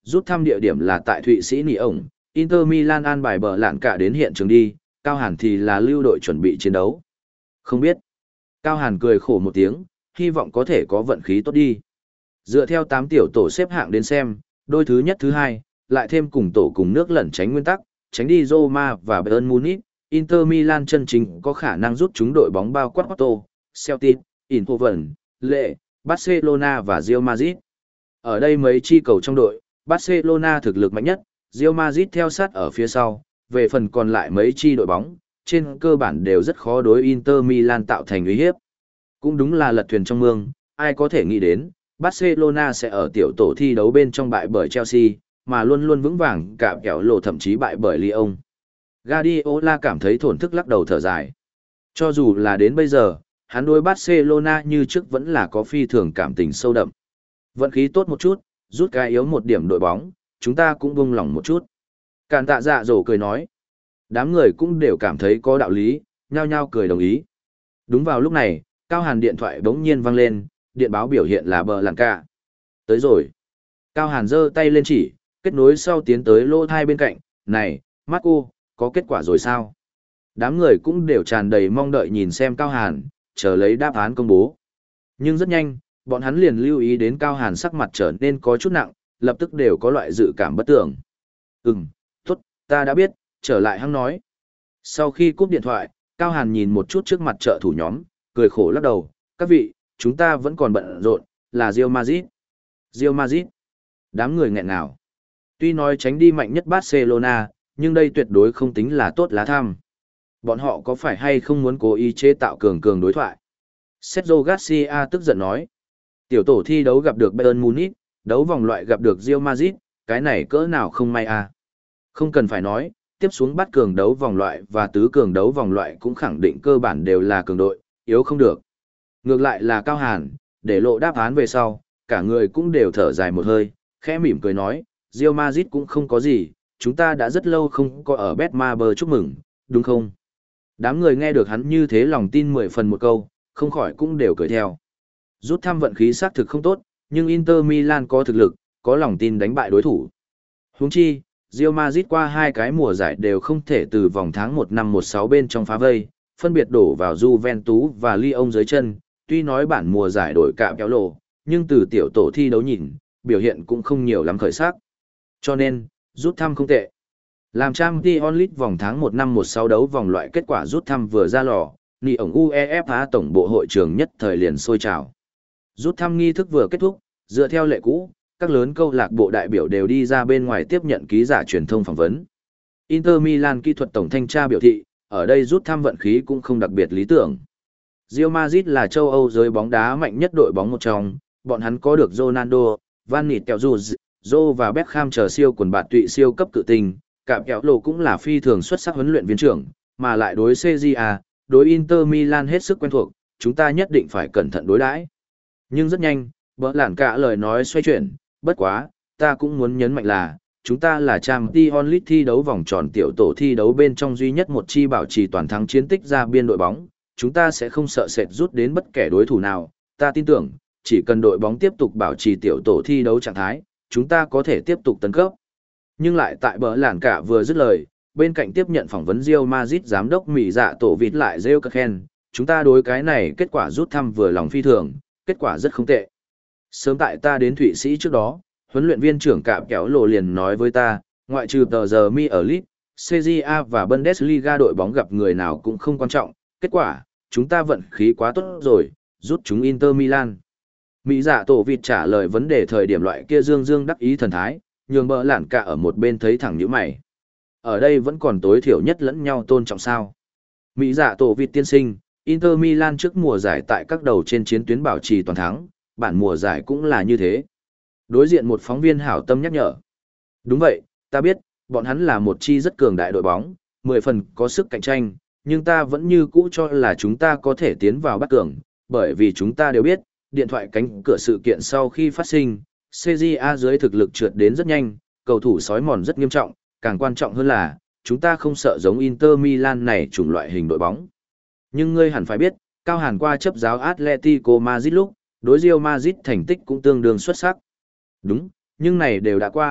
[SPEAKER 1] rút thăm địa điểm là tại Thụy Sĩ Nỉ ổng, Inter Milan an bài bờ lạn cả đến hiện trường đi, Cao Hàn thì là lưu đội chuẩn bị chiến đấu. Không biết. Cao Hàn cười khổ một tiếng, hy vọng có thể có vận khí tốt đi. Dựa theo tám tiểu tổ xếp hạng đến xem, đôi thứ nhất thứ hai, lại thêm cùng tổ cùng nước lẩn tránh nguyên tắc, tránh đi Roma và Bayern Munich, Inter Milan chân chính có khả năng rút chúng đội bóng bao quát Porto, Celtic, Eindhoven, Lệ, Barcelona và Real Madrid. Ở đây mấy chi cầu trong đội, Barcelona thực lực mạnh nhất, Real Madrid theo sát ở phía sau, về phần còn lại mấy chi đội bóng, trên cơ bản đều rất khó đối Inter Milan tạo thành uy hiếp. Cũng đúng là lật thuyền trong mương, ai có thể nghĩ đến, Barcelona sẽ ở tiểu tổ thi đấu bên trong bại bởi Chelsea, mà luôn luôn vững vàng cả kèo lộ thậm chí bại bởi Lyon. Guardiola cảm thấy thổn thức lắc đầu thở dài. Cho dù là đến bây giờ, hắn đối Barcelona như trước vẫn là có phi thường cảm tình sâu đậm. Vận khí tốt một chút, rút cái yếu một điểm đội bóng, chúng ta cũng buông lòng một chút. Càn tạ dạ dỗ cười nói. Đám người cũng đều cảm thấy có đạo lý, nhao nhao cười đồng ý. Đúng vào lúc này, Cao Hàn điện thoại bỗng nhiên vang lên, điện báo biểu hiện là bờ làng cả. Tới rồi. Cao Hàn giơ tay lên chỉ, kết nối sau tiến tới lô thai bên cạnh. Này, Marco, có kết quả rồi sao? Đám người cũng đều tràn đầy mong đợi nhìn xem Cao Hàn, chờ lấy đáp án công bố. Nhưng rất nhanh, bọn hắn liền lưu ý đến Cao Hàn sắc mặt trở nên có chút nặng, lập tức đều có loại dự cảm bất tưởng. Ừm, tốt, ta đã biết, trở lại hắn nói. Sau khi cúp điện thoại, Cao Hàn nhìn một chút trước mặt trợ thủ nhóm, cười khổ lắc đầu, các vị, chúng ta vẫn còn bận rộn, là Real Madrid. Real Madrid. Đám người nghẹn ngào. Tuy nói tránh đi mạnh nhất Barcelona, nhưng đây tuyệt đối không tính là tốt lá thăm. Bọn họ có phải hay không muốn cố ý chế tạo cường cường đối thoại? Sergio Garcia tức giận nói. Tiểu tổ thi đấu gặp được Bayern Munich, đấu vòng loại gặp được Real Madrid, cái này cỡ nào không may à? Không cần phải nói, tiếp xuống bắt cường đấu vòng loại và tứ cường đấu vòng loại cũng khẳng định cơ bản đều là cường đội, yếu không được. Ngược lại là Cao Hàn, để lộ đáp án về sau, cả người cũng đều thở dài một hơi, khẽ mỉm cười nói, Real Madrid cũng không có gì, chúng ta đã rất lâu không có ở Betmaber chúc mừng, đúng không? Đám người nghe được hắn như thế lòng tin mười phần một câu, không khỏi cũng đều cười theo. Rút thăm vận khí xác thực không tốt, nhưng Inter Milan có thực lực, có lòng tin đánh bại đối thủ. Huống chi, Real Madrid qua hai cái mùa giải đều không thể từ vòng tháng một năm một sáu bên trong phá vây, phân biệt đổ vào Juventus và Lyon dưới chân, tuy nói bản mùa giải đổi cạm kéo lộ, nhưng từ tiểu tổ thi đấu nhìn, biểu hiện cũng không nhiều lắm khởi sắc. Cho nên, rút thăm không tệ. Làm Champions League vòng tháng một năm một sáu đấu vòng loại kết quả rút thăm vừa ra lò, nị ổng UEFA tổng bộ hội trường nhất thời liền sôi trào. Rút thăm nghi thức vừa kết thúc, dựa theo lệ cũ, các lớn câu lạc bộ đại biểu đều đi ra bên ngoài tiếp nhận ký giả truyền thông phỏng vấn. Inter Milan kỹ thuật tổng thanh tra biểu thị, ở đây rút thăm vận khí cũng không đặc biệt lý tưởng. Real Madrid là châu Âu giới bóng đá mạnh nhất đội bóng một trong, bọn hắn có được Ronaldo, Van Nistelrooy, Joe và Beckham chờ siêu quần bạt tụy siêu cấp cự tinh, Cạm Kéo Lộ cũng là phi thường xuất sắc huấn luyện viên trưởng, mà lại đối xê giê a, đối Inter Milan hết sức quen thuộc, chúng ta nhất định phải cẩn thận đối đãi. Nhưng rất nhanh, bỡ lản cả lời nói xoay chuyển, bất quá, ta cũng muốn nhấn mạnh là, chúng ta là Champions League thi đấu vòng tròn tiểu tổ thi đấu bên trong duy nhất một chi bảo trì toàn thắng chiến tích ra biên đội bóng, chúng ta sẽ không sợ sệt rút đến bất kể đối thủ nào, ta tin tưởng, chỉ cần đội bóng tiếp tục bảo trì tiểu tổ thi đấu trạng thái, chúng ta có thể tiếp tục tấn cấp. Nhưng lại tại bỡ lản cả vừa dứt lời, bên cạnh tiếp nhận phỏng vấn Real Madrid giám đốc Mỹ Dạ tổ vịt lại rêu cực khen, chúng ta đối cái này kết quả rút thăm vừa lòng phi thường, kết quả rất không tệ. Sớm tại ta đến Thụy Sĩ trước đó, huấn luyện viên trưởng Cạm Kéo Lộ liền nói với ta, ngoại trừ tờ giờ mi ở League, xê giê a và Bundesliga đội bóng gặp người nào cũng không quan trọng, kết quả, chúng ta vận khí quá tốt rồi, rút chúng Inter Milan. Mỹ Dạ tổ vịt trả lời vấn đề thời điểm loại kia dương dương đắc ý thần thái, nhường bỡ lản cả ở một bên thấy thẳng nhíu mày. Ở đây vẫn còn tối thiểu nhất lẫn nhau tôn trọng sao. Mỹ Dạ tổ vịt tiên sinh, Inter Milan trước mùa giải tại các đầu trên chiến tuyến bảo trì toàn thắng, bản mùa giải cũng là như thế. Đối diện một phóng viên hảo tâm nhắc nhở. Đúng vậy, ta biết, bọn hắn là một chi rất cường đại đội bóng, mười phần có sức cạnh tranh, nhưng ta vẫn như cũ cho là chúng ta có thể tiến vào bắt cường, bởi vì chúng ta đều biết, điện thoại cánh cửa sự kiện sau khi phát sinh, xê giê a dưới thực lực trượt đến rất nhanh, cầu thủ sói mòn rất nghiêm trọng, càng quan trọng hơn là, chúng ta không sợ giống Inter Milan này chủng loại hình đội bóng. Nhưng ngươi hẳn phải biết, Cao Hàn qua chấp giáo Atletico Madrid lúc, đối Real Madrid thành tích cũng tương đương xuất sắc. Đúng, nhưng này đều đã qua,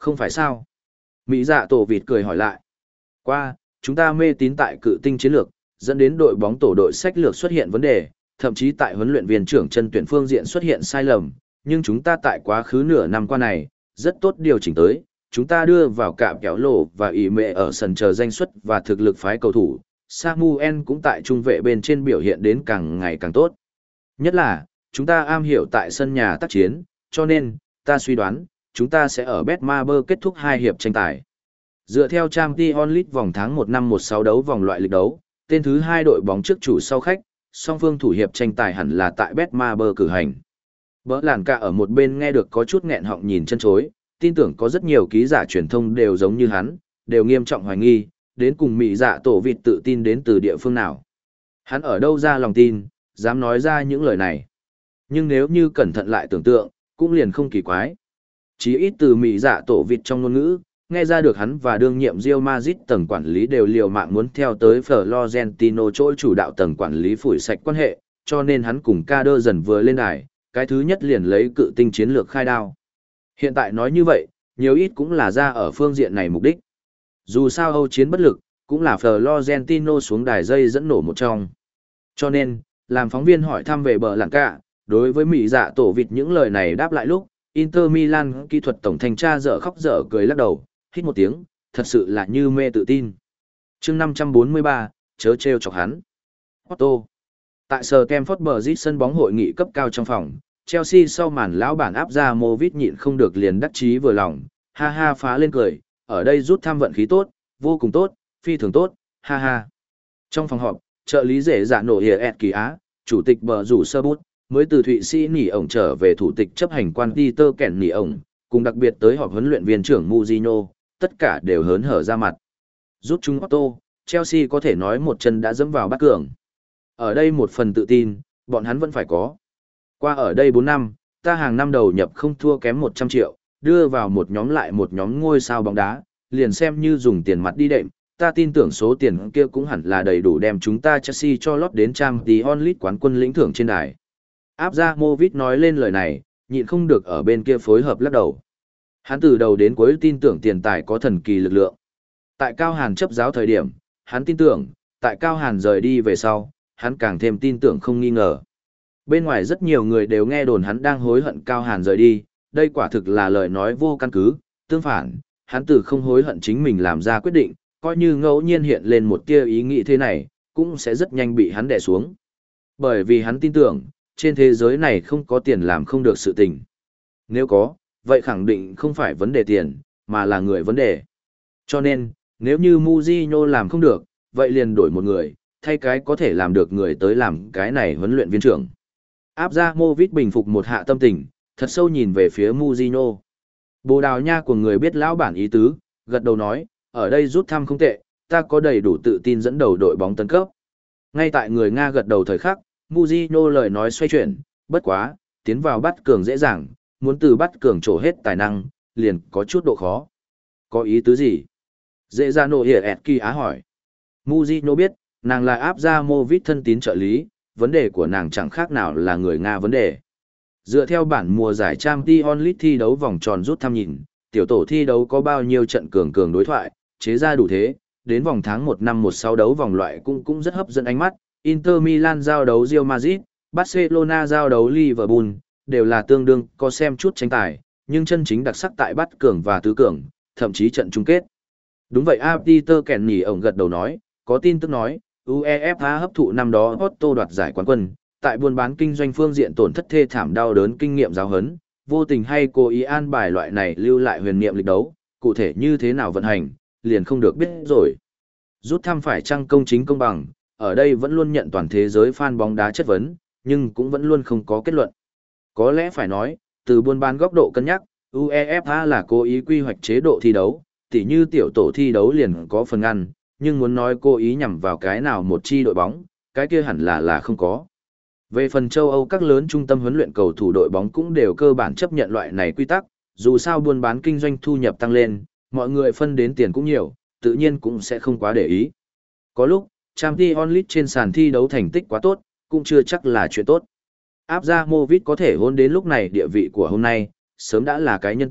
[SPEAKER 1] Không phải sao? Mỹ dạ tổ vịt cười hỏi lại. Qua, chúng ta mê tín tại cự tinh chiến lược, dẫn đến đội bóng tổ đội sách lược xuất hiện vấn đề, thậm chí tại huấn luyện viên trưởng chân tuyển phương diện xuất hiện sai lầm, nhưng chúng ta tại quá khứ nửa năm qua này, rất tốt điều chỉnh tới, chúng ta đưa vào cạm kéo lộ và ỷ mệ ở sân chờ danh xuất và thực lực phái cầu thủ, Samuel cũng tại trung vệ bên trên biểu hiện đến càng ngày càng tốt. Nhất là, chúng ta am hiểu tại sân nhà tác chiến, cho nên, ta suy đoán, chúng ta sẽ ở Betmaber kết thúc hai hiệp tranh tài. Dựa theo Champions League vòng tháng một năm một sáu đấu vòng loại lịch đấu, tên thứ hai đội bóng trước chủ sau khách, song phương thủ hiệp tranh tài hẳn là tại Betmaber cử hành. Bỡ làn cả ở một bên nghe được có chút nghẹn họng nhìn chân chối, tin tưởng có rất nhiều ký giả truyền thông đều giống như hắn, đều nghiêm trọng hoài nghi, đến cùng Mỹ dạ tổ vịt tự tin đến từ địa phương nào. Hắn ở đâu ra lòng tin, dám nói ra những lời này. Nhưng nếu như cẩn thận lại tưởng tượng, cũng liền không kỳ quái. Chí ít từ Mỹ dạ tổ vịt trong ngôn ngữ, nghe ra được hắn và đương nhiệm Real Madrid tầng quản lý đều liều mạng muốn theo tới Florentino chỗ chủ đạo tầng quản lý phủi sạch quan hệ, cho nên hắn cùng Kader dần vừa lên đài, cái thứ nhất liền lấy cự tinh chiến lược khai đao. Hiện tại nói như vậy, nhiều ít cũng là ra ở phương diện này mục đích. Dù sao Âu chiến bất lực, cũng là Florentino xuống đài dây dẫn nổ một trong. Cho nên, làm phóng viên hỏi thăm về bờ lạng cả, đối với Mỹ dạ tổ vịt những lời này đáp lại lúc, Inter Milan kỹ thuật tổng thanh tra dở khóc dở cười lắc đầu, hít một tiếng, thật sự là như mê tự tin. chương năm trăm bốn mươi ba, chớ trêu chọc hắn. Otto. Tại Stamford Bridge sân bóng hội nghị cấp cao trong phòng, Chelsea sau màn lão bản áp ra Movit nhịn không được liền đắc chí vừa lòng, ha ha phá lên cười, ở đây rút tham vận khí tốt, vô cùng tốt, phi thường tốt, ha ha. Trong phòng họp, trợ lý rể dạ nổ hiệp ẹt kỳ Á, chủ tịch bờ rủ sơ bút, mới từ Thụy Sĩ nỉ ổng trở về thủ tịch chấp hành quan Peter Kèn nỉ ổng, cùng đặc biệt tới họp huấn luyện viên trưởng Mourinho, tất cả đều hớn hở ra mặt. Rút chúng Otto, Chelsea có thể nói một chân đã dẫm vào bát cường. Ở đây một phần tự tin, bọn hắn vẫn phải có. Qua ở đây bốn năm, ta hàng năm đầu nhập không thua kém một trăm triệu, đưa vào một nhóm lại một nhóm ngôi sao bóng đá, liền xem như dùng tiền mặt đi đệm, ta tin tưởng số tiền kia cũng hẳn là đầy đủ đem chúng ta Chelsea cho lót đến Champions League quán quân lĩnh thưởng trên đài. Áp ra Movit nói lên lời này, nhịn không được ở bên kia phối hợp lắc đầu. Hắn từ đầu đến cuối tin tưởng tiền tài có thần kỳ lực lượng. Tại Cao Hàn chấp giáo thời điểm, hắn tin tưởng, tại Cao Hàn rời đi về sau, hắn càng thêm tin tưởng không nghi ngờ. Bên ngoài rất nhiều người đều nghe đồn hắn đang hối hận Cao Hàn rời đi, đây quả thực là lời nói vô căn cứ, tương phản, hắn từ không hối hận chính mình làm ra quyết định, coi như ngẫu nhiên hiện lên một tia ý nghĩ thế này, cũng sẽ rất nhanh bị hắn đè xuống. Bởi vì hắn tin tưởng, trên thế giới này không có tiền làm không được sự tình. Nếu có, vậy khẳng định không phải vấn đề tiền, mà là người vấn đề. Cho nên, nếu như Mourinho làm không được, vậy liền đổi một người, thay cái có thể làm được người tới làm cái này huấn luyện viên trưởng. Áp ra Movit bình phục một hạ tâm tình, thật sâu nhìn về phía Mourinho. Bồ Đào Nha của người biết lão bản ý tứ, gật đầu nói, ở đây rút thăm không tệ, ta có đầy đủ tự tin dẫn đầu đội bóng tấn cấp. Ngay tại người Nga gật đầu thời khắc, Mourinho lời nói xoay chuyển, bất quá, tiến vào bắt cường dễ dàng, muốn từ bắt cường trổ hết tài năng, liền có chút độ khó. Có ý tứ gì? Dễ ra nổ hiệp ẹt kỳ Á hỏi. Mourinho biết, nàng là áp ra Movit thân tín trợ lý, vấn đề của nàng chẳng khác nào là người Nga vấn đề. Dựa theo bản mùa giải Champions League thi đấu vòng tròn rút thăm nhìn, tiểu tổ thi đấu có bao nhiêu trận cường cường đối thoại, chế ra đủ thế, đến vòng tháng một năm một sáu đấu vòng loại cũng cũng rất hấp dẫn ánh mắt, Inter Milan giao đấu Real Madrid, Barcelona giao đấu Liverpool, đều là tương đương có xem chút tranh tài, nhưng chân chính đặc sắc tại bắt cường và tứ cường, thậm chí trận chung kết. Đúng vậy, Peter Kèn nhỉ ổng gật đầu nói, có tin tức nói, UEFA hấp thụ năm đó Otto đoạt giải quán quân, tại buôn bán kinh doanh phương diện tổn thất thê thảm đau đớn kinh nghiệm giáo huấn, vô tình hay cố ý an bài loại này lưu lại huyền niệm lịch đấu, cụ thể như thế nào vận hành, liền không được biết rồi. Rút thăm phải chăng công chính công bằng, ở đây vẫn luôn nhận toàn thế giới fan bóng đá chất vấn, nhưng cũng vẫn luôn không có kết luận. Có lẽ phải nói, từ buôn bán góc độ cân nhắc, UEFA là cố ý quy hoạch chế độ thi đấu, tỉ như tiểu tổ thi đấu liền có phần ngăn, nhưng muốn nói cố ý nhằm vào cái nào một chi đội bóng, cái kia hẳn là là không có. Về phần châu Âu các lớn trung tâm huấn luyện cầu thủ đội bóng cũng đều cơ bản chấp nhận loại này quy tắc, dù sao buôn bán kinh doanh thu nhập tăng lên, mọi người phân đến tiền cũng nhiều, tự nhiên cũng sẽ không quá để ý. Có lúc, Champions League trên sàn thi đấu thành tích quá tốt, cũng chưa chắc là chuyện tốt. Áp ra Movit có thể hôn đến lúc này địa vị của hôm nay, sớm đã là cái nhân tinh,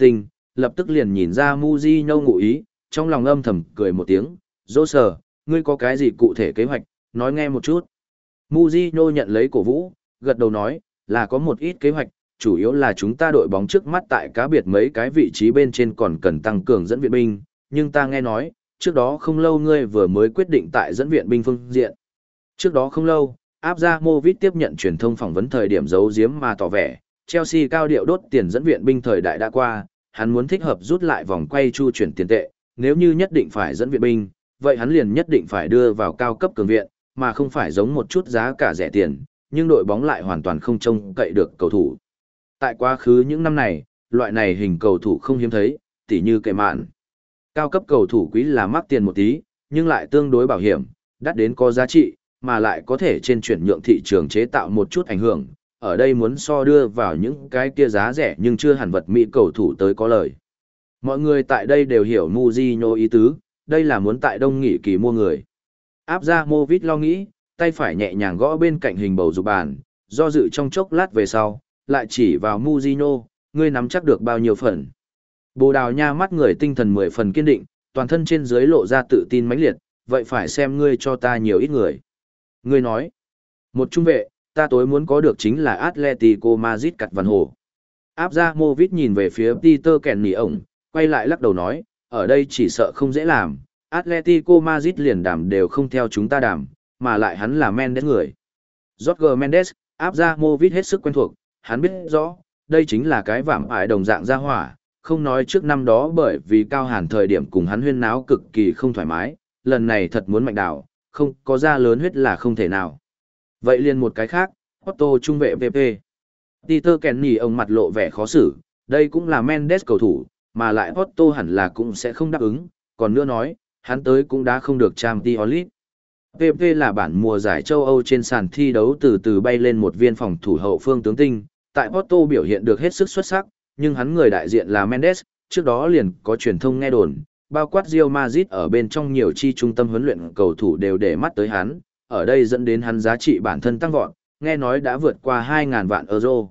[SPEAKER 1] lập tức liền nhìn ra Mujino ngụ ý, trong lòng âm thầm cười một tiếng, dô sờ, ngươi có cái gì cụ thể kế hoạch, nói nghe một chút. Mujino nhận lấy cổ vũ, gật đầu nói, là có một ít kế hoạch, chủ yếu là chúng ta đội bóng trước mắt tại cá biệt mấy cái vị trí bên trên còn cần tăng cường dẫn viện binh, nhưng ta nghe nói, trước đó không lâu ngươi vừa mới quyết định tại dẫn viện binh phương diện. Trước đó không lâu, Abramovich tiếp nhận truyền thông phỏng vấn thời điểm giấu giếm mà tỏ vẻ, Chelsea cao điệu đốt tiền dẫn viện binh thời đại đã qua, hắn muốn thích hợp rút lại vòng quay chu chuyển tiền tệ, nếu như nhất định phải dẫn viện binh, vậy hắn liền nhất định phải đưa vào cao cấp cường viện, mà không phải giống một chút giá cả rẻ tiền, nhưng đội bóng lại hoàn toàn không trông cậy được cầu thủ. Tại quá khứ những năm này, loại này hình cầu thủ không hiếm thấy, tỉ như kệ mạn. Cao cấp cầu thủ quý là mắc tiền một tí, nhưng lại tương đối bảo hiểm, đắt đến có giá trị, mà lại có thể trên chuyển nhượng thị trường chế tạo một chút ảnh hưởng. Ở đây muốn so đưa vào những cái kia giá rẻ nhưng chưa hẳn vật mỹ cầu thủ tới có lời. Mọi người tại đây đều hiểu Mujino ý tứ, đây là muốn tại đông nghỉ kỳ mua người. Abramovich lo nghĩ, tay phải nhẹ nhàng gõ bên cạnh hình bầu dục bàn, do dự trong chốc lát về sau, lại chỉ vào Mujino, ngươi nắm chắc được bao nhiêu phần. Bồ Đào Nha mắt người tinh thần mười phần kiên định, toàn thân trên dưới lộ ra tự tin mãnh liệt, vậy phải xem ngươi cho ta nhiều ít người. Ngươi nói, một trung vệ, ta tối muốn có được chính là Atletico Madrid cặt văn hồ. Abramovich nhìn về phía Peter Kenny ổng, quay lại lắc đầu nói, ở đây chỉ sợ không dễ làm, Atletico Madrid liền đảm đều không theo chúng ta đảm, mà lại hắn là Mendes người. Jorge Mendes, Abramovich hết sức quen thuộc, hắn biết rõ, đây chính là cái vạm ải đồng dạng gia hỏa, không nói trước năm đó bởi vì Cao Hàn thời điểm cùng hắn huyên náo cực kỳ không thoải mái, lần này thật muốn mạnh đảo, không có ra lớn huyết là không thể nào. Vậy liền một cái khác, Otto trung vệ vê pê. Peter Kenny ông mặt lộ vẻ khó xử, đây cũng là Mendes cầu thủ, mà lại Otto hẳn là cũng sẽ không đáp ứng, còn nữa nói, hắn tới cũng đã không được Champions League. vê pê là bản mùa giải châu Âu trên sàn thi đấu từ từ bay lên một viên phòng thủ hậu phương tướng tinh, tại Otto biểu hiện được hết sức xuất sắc, nhưng hắn người đại diện là Mendes, trước đó liền có truyền thông nghe đồn, bao quát Real Madrid ở bên trong nhiều chi trung tâm huấn luyện cầu thủ đều để mắt tới hắn, ở đây dẫn đến hắn giá trị bản thân tăng vọt, nghe nói đã vượt qua hai nghìn vạn euro.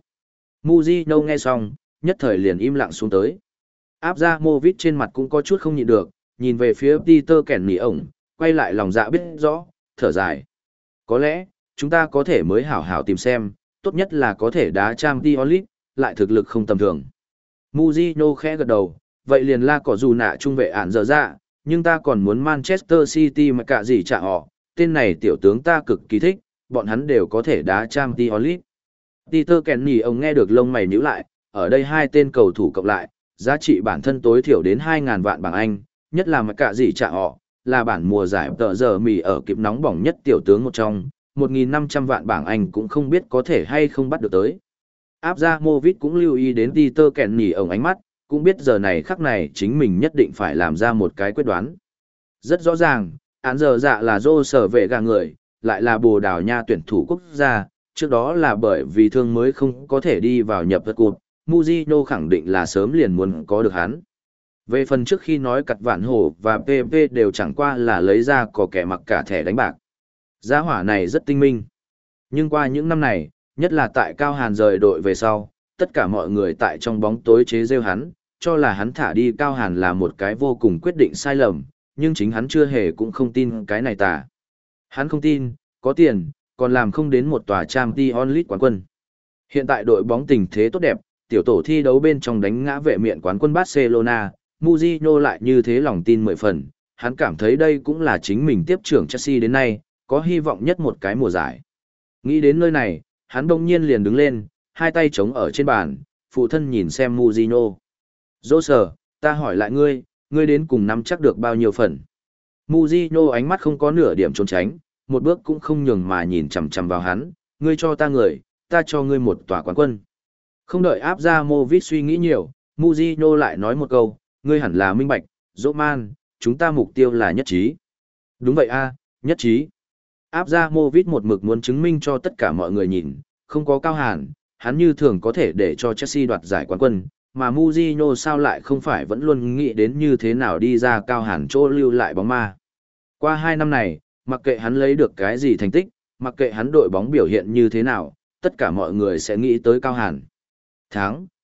[SPEAKER 1] Mujino nghe xong, nhất thời liền im lặng xuống tới. Abramovich trên mặt cũng có chút không nhịn được, nhìn về phía Peter Kenny ổng, quay lại lòng dạ biết rõ, thở dài. Có lẽ, chúng ta có thể mới hảo hảo tìm xem, tốt nhất là có thể đá Champions League, lại thực lực không tầm thường. Mujino khẽ gật đầu, vậy liền la cỏ dù nạ trung vệ ản dở dạ, nhưng ta còn muốn Manchester City mà cả gì trả họ, tên này tiểu tướng ta cực kỳ thích, bọn hắn đều có thể đá Champions League. Peter Kenny ông nghe được lông mày nhíu lại, ở đây hai tên cầu thủ cộng lại, giá trị bản thân tối thiểu đến hai nghìn vạn bảng Anh, nhất là mà cả gì trả họ, là bản mùa giải tờ giờ mì ở kịp nóng bỏng nhất tiểu tướng một trong, một nghìn năm trăm vạn bảng Anh cũng không biết có thể hay không bắt được tới. Abramovich cũng lưu ý đến Peter Kenny ông ánh mắt, cũng biết giờ này khắc này chính mình nhất định phải làm ra một cái quyết đoán. Rất rõ ràng, án giờ dạ là dô sở vệ gà người, lại là Bồ Đào Nha tuyển thủ quốc gia, trước đó là bởi vì thương mới không có thể đi vào nhập vật cuộc, Mujino khẳng định là sớm liền muốn có được hắn. Về phần trước khi nói cặt vạn hổ và pê pê đều chẳng qua là lấy ra có kẻ mặc cả thẻ đánh bạc. Gia hỏa này rất tinh minh. Nhưng qua những năm này, nhất là tại Cao Hàn rời đội về sau, tất cả mọi người tại trong bóng tối chế rêu hắn, cho là hắn thả đi Cao Hàn là một cái vô cùng quyết định sai lầm, nhưng chính hắn chưa hề cũng không tin cái này tả. Hắn không tin, có tiền, còn làm không đến một tòa Champions League quán quân. Hiện tại đội bóng tình thế tốt đẹp, tiểu tổ thi đấu bên trong đánh ngã vệ miện quán quân Barcelona, Mujino lại như thế lòng tin mười phần, hắn cảm thấy đây cũng là chính mình tiếp trưởng Chelsea đến nay, có hy vọng nhất một cái mùa giải. Nghĩ đến nơi này, hắn đông nhiên liền đứng lên, hai tay chống ở trên bàn, phụ thân nhìn xem Mujino. Dô sở, ta hỏi lại ngươi, ngươi đến cùng nắm chắc được bao nhiêu phần. Mujino ánh mắt không có nửa điểm trốn tránh, một bước cũng không nhường mà nhìn chằm chằm vào hắn, ngươi cho ta người, ta cho ngươi một tòa quán quân. Không đợi Abramovich suy nghĩ nhiều, Mujino lại nói một câu, ngươi hẳn là minh bạch, dỗ man, chúng ta mục tiêu là nhất trí. Đúng vậy a, nhất trí. Abramovich một mực muốn chứng minh cho tất cả mọi người nhìn, không có Cao Hàn, hắn như thường có thể để cho Chelsea đoạt giải quán quân, mà Mujino sao lại không phải vẫn luôn nghĩ đến như thế nào đi ra Cao Hàn chỗ lưu lại bóng ma. Qua hai năm này, mặc kệ hắn lấy được cái gì thành tích, mặc kệ hắn đội bóng biểu hiện như thế nào, tất cả mọi người sẽ nghĩ tới Cao Hàn. Thắng,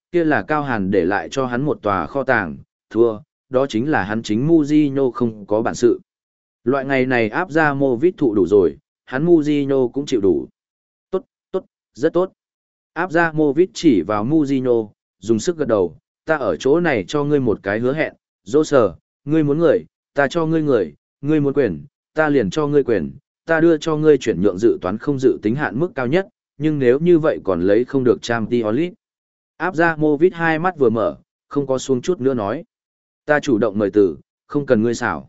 [SPEAKER 1] kia là Cao Hàn để lại cho hắn một tòa kho tàng, thua, đó chính là hắn chính Mujino không có bản sự. Loại ngày này áp ra mô vít thụ đủ rồi, hắn Mujino cũng chịu đủ. Tốt, tốt, rất tốt. Áp ra mô vít chỉ vào Mujino, dùng sức gật đầu, ta ở chỗ này cho ngươi một cái hứa hẹn, dô sở, ngươi muốn người, ta cho ngươi người, ngươi muốn quyền, ta liền cho ngươi quyền, ta đưa cho ngươi chuyển nhượng dự toán không dự tính hạn mức cao nhất, nhưng nếu như vậy còn lấy không được Champions League. Áp ra mô vít hai mắt vừa mở, không có xuống chút nữa nói. Ta chủ động mời từ, không cần ngươi xảo.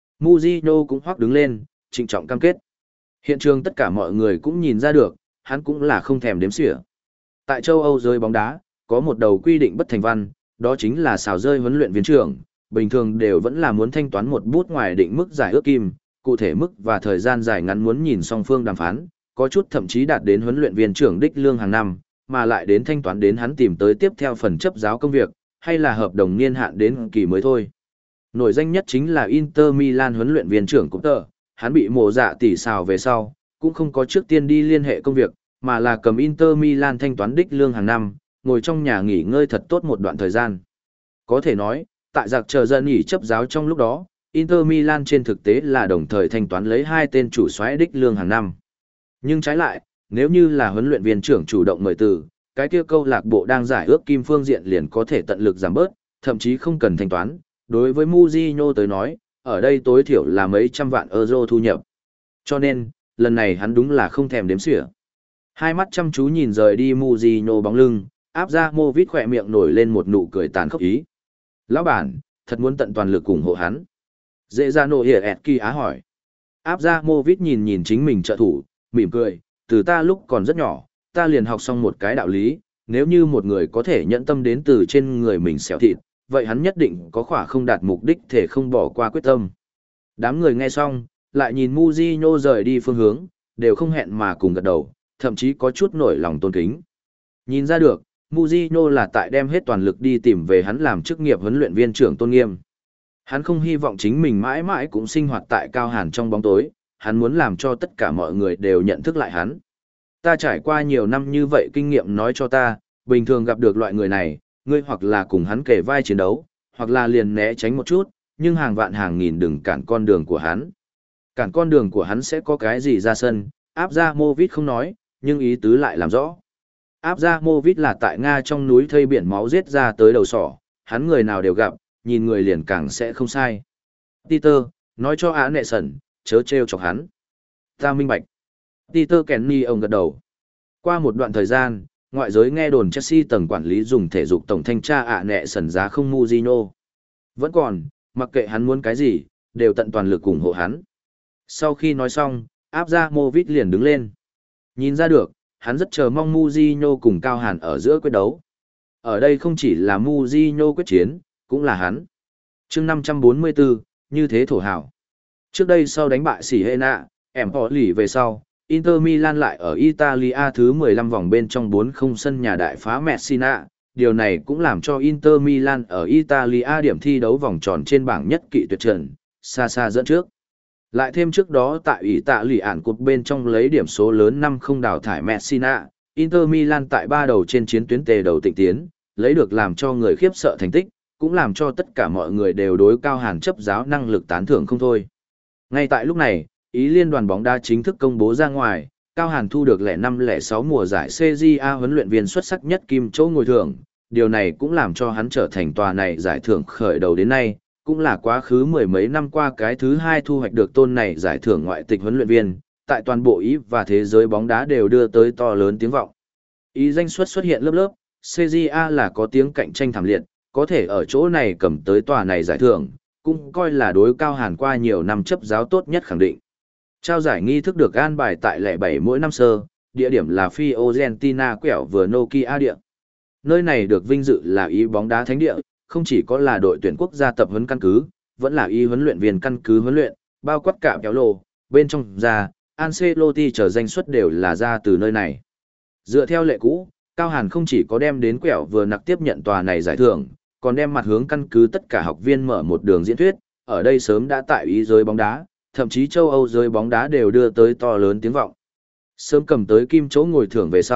[SPEAKER 1] Mujino cũng hoắc đứng lên, trịnh trọng cam kết. Hiện trường tất cả mọi người cũng nhìn ra được, hắn cũng là không thèm đếm xỉa. Tại châu Âu rơi bóng đá, có một đầu quy định bất thành văn, đó chính là xào rơi huấn luyện viên trưởng, bình thường đều vẫn là muốn thanh toán một bút ngoài định mức giải ước kim, cụ thể mức và thời gian dài ngắn muốn nhìn song phương đàm phán, có chút thậm chí đạt đến huấn luyện viên trưởng đích lương hàng năm, mà lại đến thanh toán đến hắn tìm tới tiếp theo phần chấp giáo công việc, hay là hợp đồng niên hạn đến kỳ mới thôi. Nổi danh nhất chính là Inter Milan huấn luyện viên trưởng Cooper, hắn bị mổ dạ tỷ xào về sau, cũng không có trước tiên đi liên hệ công việc, mà là cầm Inter Milan thanh toán đích lương hàng năm, ngồi trong nhà nghỉ ngơi thật tốt một đoạn thời gian. Có thể nói, tại giặc chờ dân nghỉ chấp giáo trong lúc đó, Inter Milan trên thực tế là đồng thời thanh toán lấy hai tên chủ soái đích lương hàng năm. Nhưng trái lại, nếu như là huấn luyện viên trưởng chủ động mời từ, cái kia câu lạc bộ đang giải ước kim phương diện liền có thể tận lực giảm bớt, thậm chí không cần thanh toán. Đối với Mujinho tới nói, ở đây tối thiểu là mấy trăm vạn euro thu nhập. Cho nên, lần này hắn đúng là không thèm đếm xỉa. Hai mắt chăm chú nhìn rời đi Mujinho bóng lưng, áp ra mô vít khỏe miệng nổi lên một nụ cười tàn khốc ý. Lão bản, thật muốn tận toàn lực ủng hộ hắn. Dễ ra nổ hiển ẹt kỳ á hỏi. Áp ra mô vít nhìn nhìn chính mình trợ thủ, mỉm cười, từ ta lúc còn rất nhỏ, ta liền học xong một cái đạo lý, nếu như một người có thể nhẫn tâm đến từ trên người mình xẻo thịt, vậy hắn nhất định có khỏa không đạt mục đích thể không bỏ qua quyết tâm. Đám người nghe xong, lại nhìn Mujinho rời đi phương hướng, đều không hẹn mà cùng gật đầu, thậm chí có chút nổi lòng tôn kính. Nhìn ra được, Mujinho là tại đem hết toàn lực đi tìm về hắn làm chức nghiệp huấn luyện viên trưởng tôn nghiêm. Hắn không hy vọng chính mình mãi mãi cũng sinh hoạt tại Cao Hàn trong bóng tối, hắn muốn làm cho tất cả mọi người đều nhận thức lại hắn. Ta trải qua nhiều năm như vậy kinh nghiệm nói cho ta, bình thường gặp được loại người này, ngươi hoặc là cùng hắn kề vai chiến đấu, hoặc là liền né tránh một chút, nhưng hàng vạn hàng nghìn đừng cản con đường của hắn. Cản con đường của hắn sẽ có cái gì ra sân, áp ra mô vít không nói, nhưng ý tứ lại làm rõ. Áp ra mô vít là tại Nga trong núi thây biển máu giết ra tới đầu sỏ, hắn người nào đều gặp, nhìn người liền càng sẽ không sai. Peter, nói cho Á Nệ Sẩn, chớ trêu chọc hắn. Ta minh bạch. Peter Kenny ông gật đầu. Qua một đoạn thời gian, ngoại giới nghe đồn Chelsea tầng quản lý dùng thể dục tổng thanh tra Á Nệ Sẩn giá không Mujinho. Vẫn còn, mặc kệ hắn muốn cái gì, đều tận toàn lực ủng hộ hắn. Sau khi nói xong, áp ra Movit liền đứng lên. Nhìn ra được, hắn rất chờ mong Mujinho cùng Cao Hàn ở giữa quyết đấu. Ở đây không chỉ là Mujinho quyết chiến, cũng là hắn. chương năm trăm bốn mươi tư, như thế thổ hào. Trước đây sau đánh bại Siena, Empoli về sau, Inter Milan lại ở Italia thứ mười lăm vòng bên trong bốn không sân nhà đại phá Messina. Điều này cũng làm cho Inter Milan ở Italia điểm thi đấu vòng tròn trên bảng nhất kỵ tuyệt trần, xa xa dẫn trước. Lại thêm trước đó tại Italia ản cột bên trong lấy điểm số lớn năm không đào thải Messina, Inter Milan tại ba đầu trên chiến tuyến tề đầu tịnh tiến, lấy được làm cho người khiếp sợ thành tích, cũng làm cho tất cả mọi người đều đối Cao Hàn chấp giáo năng lực tán thưởng không thôi. Ngay tại lúc này, Ý liên đoàn bóng đá chính thức công bố ra ngoài, Cao Hàn thu được lẻ năm lẻ sáu mùa giải xê giê a huấn luyện viên xuất sắc nhất kim chỗ ngồi thưởng, điều này cũng làm cho hắn trở thành tòa này giải thưởng khởi đầu đến nay, cũng là quá khứ mười mấy năm qua cái thứ hai thu hoạch được tôn này giải thưởng ngoại tịch huấn luyện viên, tại toàn bộ Ý và thế giới bóng đá đều đưa tới to lớn tiếng vọng. Ý danh xuất xuất hiện lớp lớp, xê giê a là có tiếng cạnh tranh thảm liệt, có thể ở chỗ này cầm tới tòa này giải thưởng, cũng coi là đối Cao Hàn qua nhiều năm chấp giáo tốt nhất khẳng định. Trao giải nghi thức được an bài tại lẻ bảy mỗi năm sơ, địa điểm là Fiorentina quẹo vừa Nokia địa. Nơi này được vinh dự là Ý bóng đá thánh địa, không chỉ có là đội tuyển quốc gia tập huấn căn cứ, vẫn là Ý huấn luyện viên căn cứ huấn luyện, bao quát cả kéo lô, bên trong ra, Ancelotti trở danh suất đều là ra từ nơi này. Dựa theo lệ cũ, Cao Hàn không chỉ có đem đến quẹo vừa nặc tiếp nhận tòa này giải thưởng, còn đem mặt hướng căn cứ tất cả học viên mở một đường diễn thuyết, ở đây sớm đã tại Ý giới bóng đá, thậm chí châu Âu giới bóng đá đều đưa tới to lớn tiếng vọng. Sớm cầm tới kim chỗ ngồi thưởng về sau,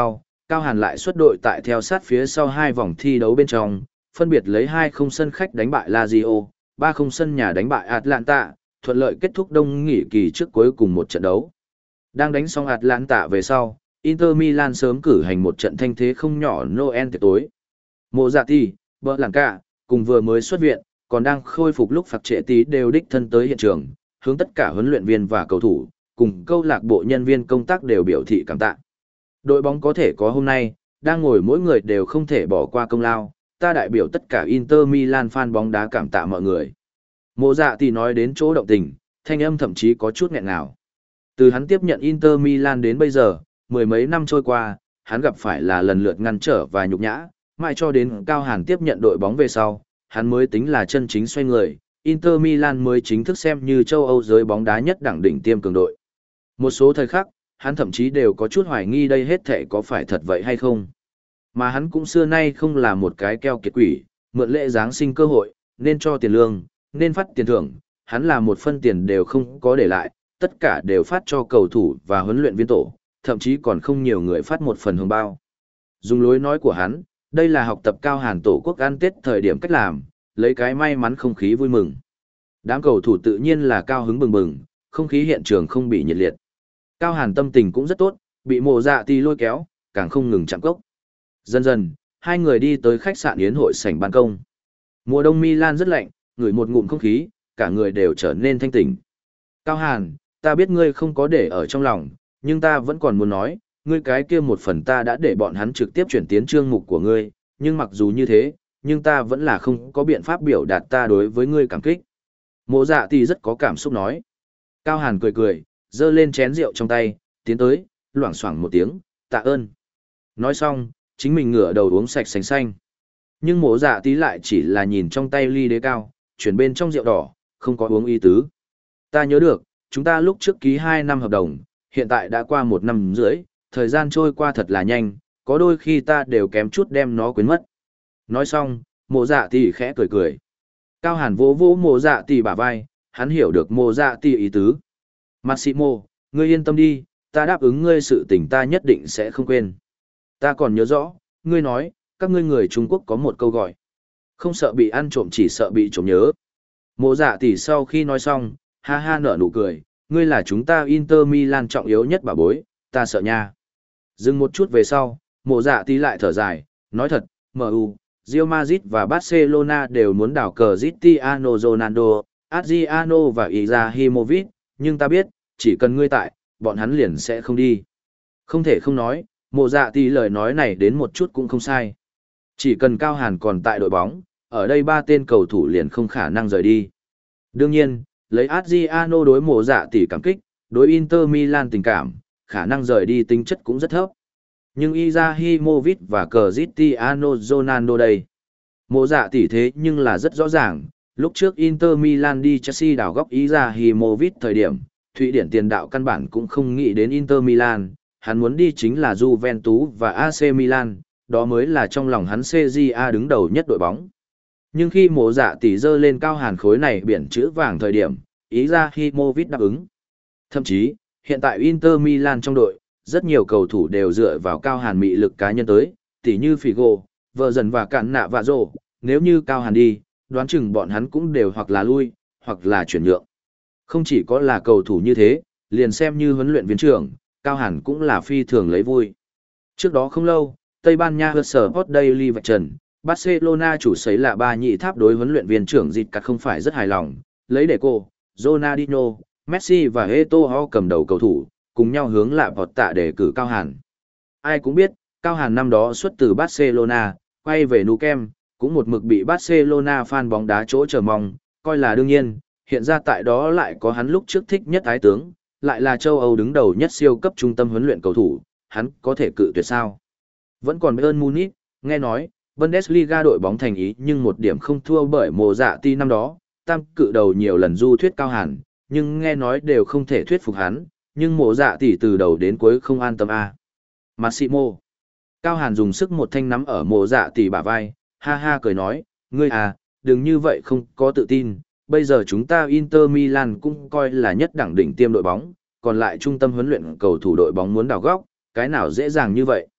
[SPEAKER 1] Cao Hàn lại xuất đội tại theo sát phía sau hai vòng thi đấu bên trong, phân biệt lấy hai không sân khách đánh bại Lazio, ba không sân nhà đánh bại Atlanta, thuận lợi kết thúc đông nghỉ kỳ trước cuối cùng một trận đấu. Đang đánh xong Atlanta về sau, Inter Milan sớm cử hành một trận thanh thế không nhỏ Noel tiệc tối. Mộ Dạ Tỷ, Bờ Làng Cả, cùng vừa mới xuất viện, còn đang khôi phục lúc phạt trệ tí đều đích thân tới hiện trường, hướng tất cả huấn luyện viên và cầu thủ, cùng câu lạc bộ nhân viên công tác đều biểu thị cảm tạ. Đội bóng có thể có hôm nay, đang ngồi mỗi người đều không thể bỏ qua công lao, ta đại biểu tất cả Inter Milan fan bóng đá cảm tạ mọi người. Mộ Dạ Tỷ nói đến chỗ động tình, thanh âm thậm chí có chút nghẹn ngào. Từ hắn tiếp nhận Inter Milan đến bây giờ, mười mấy năm trôi qua, hắn gặp phải là lần lượt ngăn trở và nhục nhã, mãi cho đến Cao Hàn tiếp nhận đội bóng về sau, hắn mới tính là chân chính xoay người, Inter Milan mới chính thức xem như châu Âu giới bóng đá nhất đẳng đỉnh tiêm cường đội. Một số thời khắc, hắn thậm chí đều có chút hoài nghi đây hết thể có phải thật vậy hay không. Mà hắn cũng xưa nay không là một cái keo kiệt quỷ, mượn lễ Giáng sinh cơ hội, nên cho tiền lương, nên phát tiền thưởng, hắn là một phân tiền đều không có để lại, tất cả đều phát cho cầu thủ và huấn luyện viên tổ, thậm chí còn không nhiều người phát một phần hồng bao. Dùng lối nói của hắn, đây là học tập Cao Hàn tổ quốc ăn Tết thời điểm cách làm, lấy cái may mắn không khí vui mừng. Đám cầu thủ tự nhiên là cao hứng bừng bừng, không khí hiện trường không bị nhiệt liệt. Cao Hàn tâm tình cũng rất tốt, bị Mộ Dạ Tỷ lôi kéo, càng không ngừng chạm cốc. Dần dần, hai người đi tới khách sạn yến hội sảnh ban công. Mùa đông Milan rất lạnh, ngửi một ngụm không khí, cả người đều trở nên thanh tỉnh. Cao Hàn, ta biết ngươi không có để ở trong lòng, nhưng ta vẫn còn muốn nói, ngươi cái kia một phần ta đã để bọn hắn trực tiếp chuyển tiến chương mục của ngươi, nhưng mặc dù như thế, nhưng ta vẫn là không có biện pháp biểu đạt ta đối với ngươi cảm kích. Mộ Dạ Tỷ rất có cảm xúc nói. Cao Hàn cười cười, giơ lên chén rượu trong tay, tiến tới, loảng xoảng một tiếng, tạ ơn. Nói xong, chính mình ngửa đầu uống sạch sành xanh. Nhưng Mộ Dạ Tỷ lại chỉ là nhìn trong tay ly đế cao, chuyển bên trong rượu đỏ, không có uống ý tứ. Ta nhớ được, chúng ta lúc trước ký hai năm hợp đồng, hiện tại đã qua một năm rưỡi, thời gian trôi qua thật là nhanh, có đôi khi ta đều kém chút đem nó quên mất. Nói xong, Mộ Dạ Tỷ khẽ cười cười. Cao Hàn vỗ vỗ Mộ Dạ Tỷ bả vai, hắn hiểu được Mộ Dạ Tỷ ý tứ. Massimo, ngươi yên tâm đi, ta đáp ứng ngươi sự tình ta nhất định sẽ không quên. Ta còn nhớ rõ, ngươi nói, các ngươi người Trung Quốc có một câu gọi. Không sợ bị ăn trộm chỉ sợ bị trộm nhớ. Mộ Dạ Tỷ sau khi nói xong, ha ha nở nụ cười, ngươi là chúng ta Inter Milan trọng yếu nhất bà bối, ta sợ nha. Dừng một chút về sau, Mộ Dạ Tỷ lại thở dài, nói thật, em u, Real Madrid và Barcelona đều muốn đào cờ Cristiano Ronaldo, Adriano và Ibrahimovic, nhưng ta biết, chỉ cần ngươi tại, bọn hắn liền sẽ không đi. Không thể không nói, Mộ Dạ Tỷ lời nói này đến một chút cũng không sai. Chỉ cần Cao Hàn còn tại đội bóng, ở đây ba tên cầu thủ liền không khả năng rời đi. Đương nhiên, lấy Adriano đối Mộ Dạ Tỷ cảm kích, đối Inter Milan tình cảm, khả năng rời đi tính chất cũng rất thấp. Nhưng Ibrahimovic và Cristiano Ronaldo đây. Mộ Dạ Tỷ thế nhưng là rất rõ ràng, lúc trước Inter Milan đi Chelsea đào góc Ibrahimovic thời điểm, Thụy Điển tiền đạo căn bản cũng không nghĩ đến Inter Milan, hắn muốn đi chính là Juventus và a xê Milan, đó mới là trong lòng hắn xê giê a đứng đầu nhất đội bóng. Nhưng khi Mộ Dạ Tỷ dơ lên Cao Hàn khối này biển chữ vàng thời điểm, Ibrahimovic đáp ứng. Thậm chí, hiện tại Inter Milan trong đội, rất nhiều cầu thủ đều dựa vào Cao Hàn mị lực cá nhân tới, tỉ như Figo, vợ dần và cạn nạ và rồ, nếu như Cao Hàn đi, đoán chừng bọn hắn cũng đều hoặc là lui, hoặc là chuyển nhượng. Không chỉ có là cầu thủ như thế, liền xem như huấn luyện viên trưởng, Cao Hàn cũng là phi thường lấy vui. Trước đó không lâu, Tây Ban Nha hớt sở Hot Daily vạch trần, Barcelona chủ sấy là ba nhị tháp đối huấn luyện viên trưởng dịch cắt không phải rất hài lòng, lấy để cô, Ronaldinho, Messi và Eto'o cầm đầu cầu thủ, cùng nhau hướng lạ vọt tạ để cử Cao Hàn. Ai cũng biết, Cao Hàn năm đó xuất từ Barcelona, quay về Nou Camp, cũng một mực bị Barcelona fan bóng đá chỗ chờ mong, coi là đương nhiên, hiện ra tại đó lại có hắn lúc trước thích nhất ái tướng, lại là châu Âu đứng đầu nhất siêu cấp trung tâm huấn luyện cầu thủ, hắn có thể cự tuyệt sao? Vẫn còn Bayern Munich, nghe nói, Bundesliga đội bóng thành ý nhưng một điểm không thua bởi Mộ Dạ Tỷ năm đó, tam cự đầu nhiều lần du thuyết Cao Hàn, nhưng nghe nói đều không thể thuyết phục hắn, nhưng Mộ Dạ Tỷ từ đầu đến cuối không an tâm a. À. Massimo. Cao Hàn dùng sức một thanh nắm ở Mộ Dạ Tỷ bả vai, ha ha cười nói, ngươi à, đừng như vậy không có tự tin, bây giờ chúng ta Inter Milan cũng coi là nhất đẳng đỉnh tiêm đội bóng, còn lại trung tâm huấn luyện cầu thủ đội bóng muốn đào góc, cái nào dễ dàng như vậy.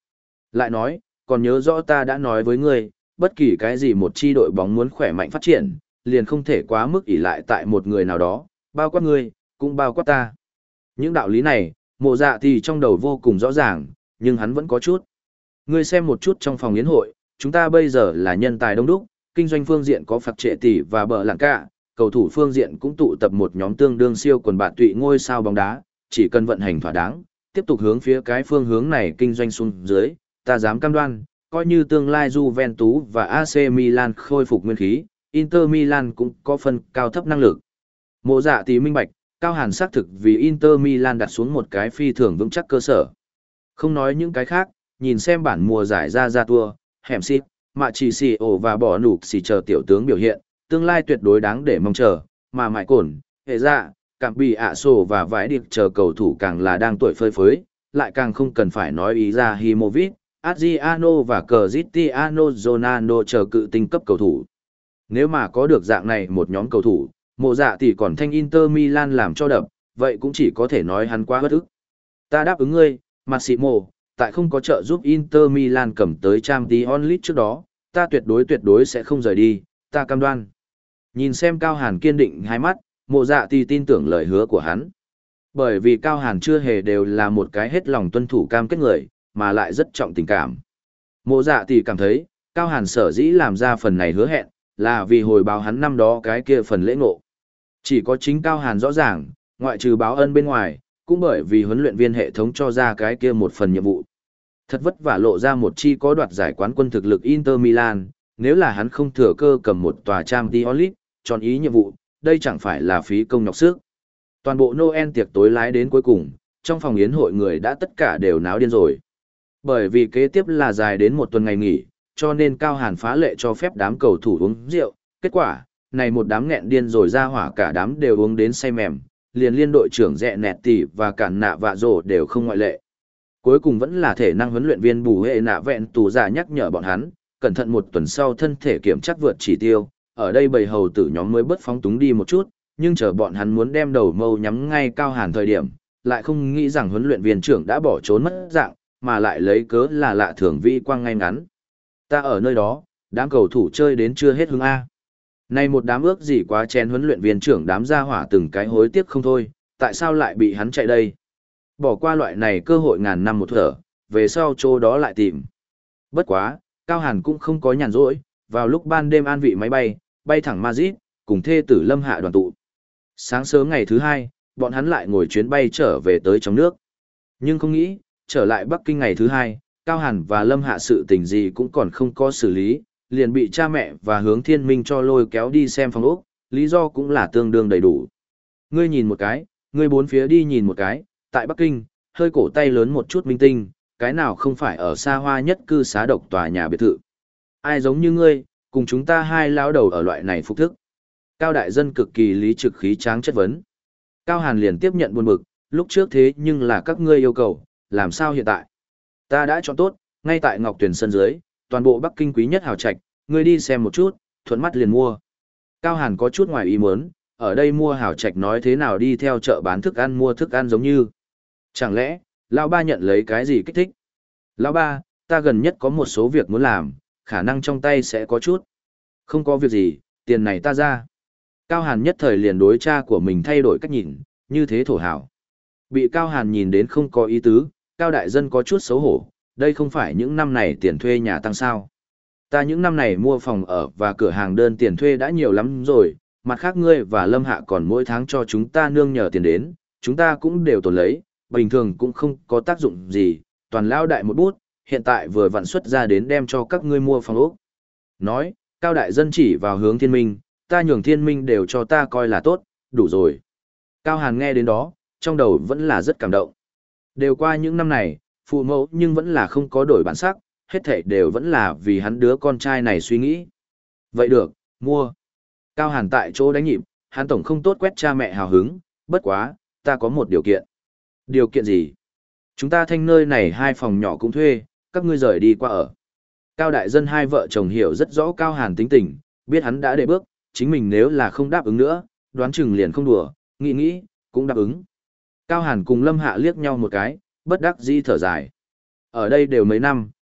[SPEAKER 1] Lại nói, còn nhớ rõ ta đã nói với ngươi, bất kỳ cái gì một chi đội bóng muốn khỏe mạnh phát triển, liền không thể quá mức ỷ lại tại một người nào đó, bao quát ngươi, cũng bao quát ta. Những đạo lý này, mộ dạ thì trong đầu vô cùng rõ ràng, nhưng hắn vẫn có chút. Ngươi xem một chút trong phòng yến hội, chúng ta bây giờ là nhân tài đông đúc, kinh doanh phương diện có phạt trệ tỷ và bờ lạng cả, cầu thủ phương diện cũng tụ tập một nhóm tương đương siêu quần bạn tụy ngôi sao bóng đá, chỉ cần vận hành thỏa đáng, tiếp tục hướng phía cái phương hướng này kinh doanh xuống dưới, ta dám cam đoan, coi như tương lai Juventus và a xê Milan khôi phục nguyên khí, Inter Milan cũng có phần cao thấp năng lực. Mộ dạ tí minh bạch, Cao Hàn xác thực vì Inter Milan đặt xuống một cái phi thường vững chắc cơ sở. Không nói những cái khác, nhìn xem bản mùa giải ra ra tour, hẻm xịt, mạ chỉ xì ổ và bỏ nụp xì chờ tiểu tướng biểu hiện, tương lai tuyệt đối đáng để mong chờ, mà mại cổn, hệ dạ, cảm bị ạ sổ và vãi điệp chờ cầu thủ càng là đang tuổi phơi phới, lại càng không cần phải nói ý ra Himovic, Adriano và Cristiano Ronaldo chờ cự tinh cấp cầu thủ. Nếu mà có được dạng này một nhóm cầu thủ, mộ dạ thì còn thanh Inter Milan làm cho đập, vậy cũng chỉ có thể nói hắn quá bất ức. Ta đáp ứng ngươi, Massimo, tại không có trợ giúp Inter Milan cầm tới Champions League trước đó, ta tuyệt đối tuyệt đối sẽ không rời đi, ta cam đoan. Nhìn xem Cao Hàn kiên định hai mắt, mộ dạ thì tin tưởng lời hứa của hắn. Bởi vì Cao Hàn chưa hề đều là một cái hết lòng tuân thủ cam kết người, mà lại rất trọng tình cảm. Mộ dạ thì cảm thấy, Cao Hàn sở dĩ làm ra phần này hứa hẹn, là vì hồi báo hắn năm đó cái kia phần lễ ngộ. Chỉ có chính Cao Hàn rõ ràng, ngoại trừ báo ân bên ngoài, cũng bởi vì huấn luyện viên hệ thống cho ra cái kia một phần nhiệm vụ. Thật vất vả lộ ra một chi có đoạt giải quán quân thực lực Inter Milan, nếu là hắn không thừa cơ cầm một tòa Champions League, chọn ý nhiệm vụ, đây chẳng phải là phí công nhọc sức. Toàn bộ Noel tiệc tối lái đến cuối cùng, trong phòng yến hội người đã tất cả đều náo điên rồi. Bởi vì kế tiếp là dài đến một tuần ngày nghỉ, cho nên Cao Hàn phá lệ cho phép đám cầu thủ uống rượu. Kết quả, này một đám nghẹn điên rồi ra hỏa cả đám đều uống đến say mềm, liền liên đội trưởng Rẹ Nẹt Tỷ và Cản Nạ Vạ Rồ đều không ngoại lệ. Cuối cùng vẫn là thể năng huấn luyện viên Bù Hệ Nạ Vẹn Tù giả nhắc nhở bọn hắn, cẩn thận một tuần sau thân thể kiểm chắc vượt chỉ tiêu, ở đây bầy hầu tử nhóm mới bớt phóng túng đi một chút, nhưng chờ bọn hắn muốn đem đầu mâu nhắm ngay Cao Hàn thời điểm, lại không nghĩ rằng huấn luyện viên trưởng đã bỏ trốn mất dạng, mà lại lấy cớ là lạ thường vi quang ngay ngắn. Ta ở nơi đó, đám cầu thủ chơi đến chưa hết hứng A. Này một đám ước gì quá chén huấn luyện viên trưởng đám gia hỏa từng cái hối tiếc không thôi, tại sao lại bị hắn chạy đây? Bỏ qua loại này cơ hội ngàn năm một thở, về sau chỗ đó lại tìm. Bất quá, Cao Hàn cũng không có nhàn rỗi, vào lúc ban đêm an vị máy bay, bay thẳng Madrid, cùng thê tử Lâm Hạ đoàn tụ. Sáng sớm ngày thứ hai, bọn hắn lại ngồi chuyến bay trở về tới trong nước. Nhưng không nghĩ, trở lại Bắc Kinh ngày thứ hai, Cao Hàn và Lâm Hạ sự tình gì cũng còn không có xử lý, liền bị cha mẹ và Hướng Thiên Minh cho lôi kéo đi xem phòng ốc, lý do cũng là tương đương đầy đủ. Ngươi nhìn một cái, ngươi bốn phía đi nhìn một cái, tại Bắc Kinh, hơi cổ tay lớn một chút minh tinh, cái nào không phải ở xa hoa nhất cư xá độc tòa nhà biệt thự. Ai giống như ngươi, cùng chúng ta hai lão đầu ở loại này phục thức. Cao đại dân cực kỳ lý trực khí tráng chất vấn. Cao Hàn liền tiếp nhận buồn bực, lúc trước thế nhưng là các ngươi yêu cầu, làm sao hiện tại? Ta đã chọn tốt, ngay tại Ngọc Tuyền sân dưới, toàn bộ Bắc Kinh quý nhất hào trạch, ngươi đi xem một chút, thuận mắt liền mua. Cao Hàn có chút ngoài ý muốn, ở đây mua hào trạch nói thế nào đi theo chợ bán thức ăn mua thức ăn giống như. Chẳng lẽ, lão ba nhận lấy cái gì kích thích? Lão ba, ta gần nhất có một số việc muốn làm, khả năng trong tay sẽ có chút. Không có việc gì, tiền này ta ra. Cao Hàn nhất thời liền đối cha của mình thay đổi cách nhìn, như thế thổ hào. Bị Cao Hàn nhìn đến không có ý tứ, Cao đại dân có chút xấu hổ, đây không phải những năm này tiền thuê nhà tăng sao. Ta những năm này mua phòng ở và cửa hàng đơn tiền thuê đã nhiều lắm rồi, mặt khác ngươi và Lâm Hạ còn mỗi tháng cho chúng ta nương nhờ tiền đến, chúng ta cũng đều tồn lấy, bình thường cũng không có tác dụng gì, toàn lao đại một bút, hiện tại vừa vặn xuất ra đến đem cho các ngươi mua phòng ốc. Nói, Cao đại dân chỉ vào Hướng Thiên Minh, ta nhường Thiên Minh đều cho ta coi là tốt, đủ rồi. Cao Hàn nghe đến đó, trong đầu vẫn là rất cảm động. Đều qua những năm này, phụ mẫu nhưng vẫn là không có đổi bản sắc, hết thảy đều vẫn là vì hắn đứa con trai này suy nghĩ. Vậy được, mua. Cao Hàn tại chỗ đánh nhịp, hắn tổng không tốt quét cha mẹ hào hứng, bất quá, ta có một điều kiện. Điều kiện gì? Chúng ta thanh nơi này hai phòng nhỏ cũng thuê, các ngươi rời đi qua ở. Cao đại dân hai vợ chồng hiểu rất rõ Cao Hàn tính tình, biết hắn đã đệ bước, chính mình nếu là không đáp ứng nữa, đoán chừng liền không đùa, nghĩ nghĩ, cũng đáp ứng. Cao Hàn cùng Lâm Hạ liếc nhau một cái, bất đắc dĩ thở dài. Ở đây đều mấy năm,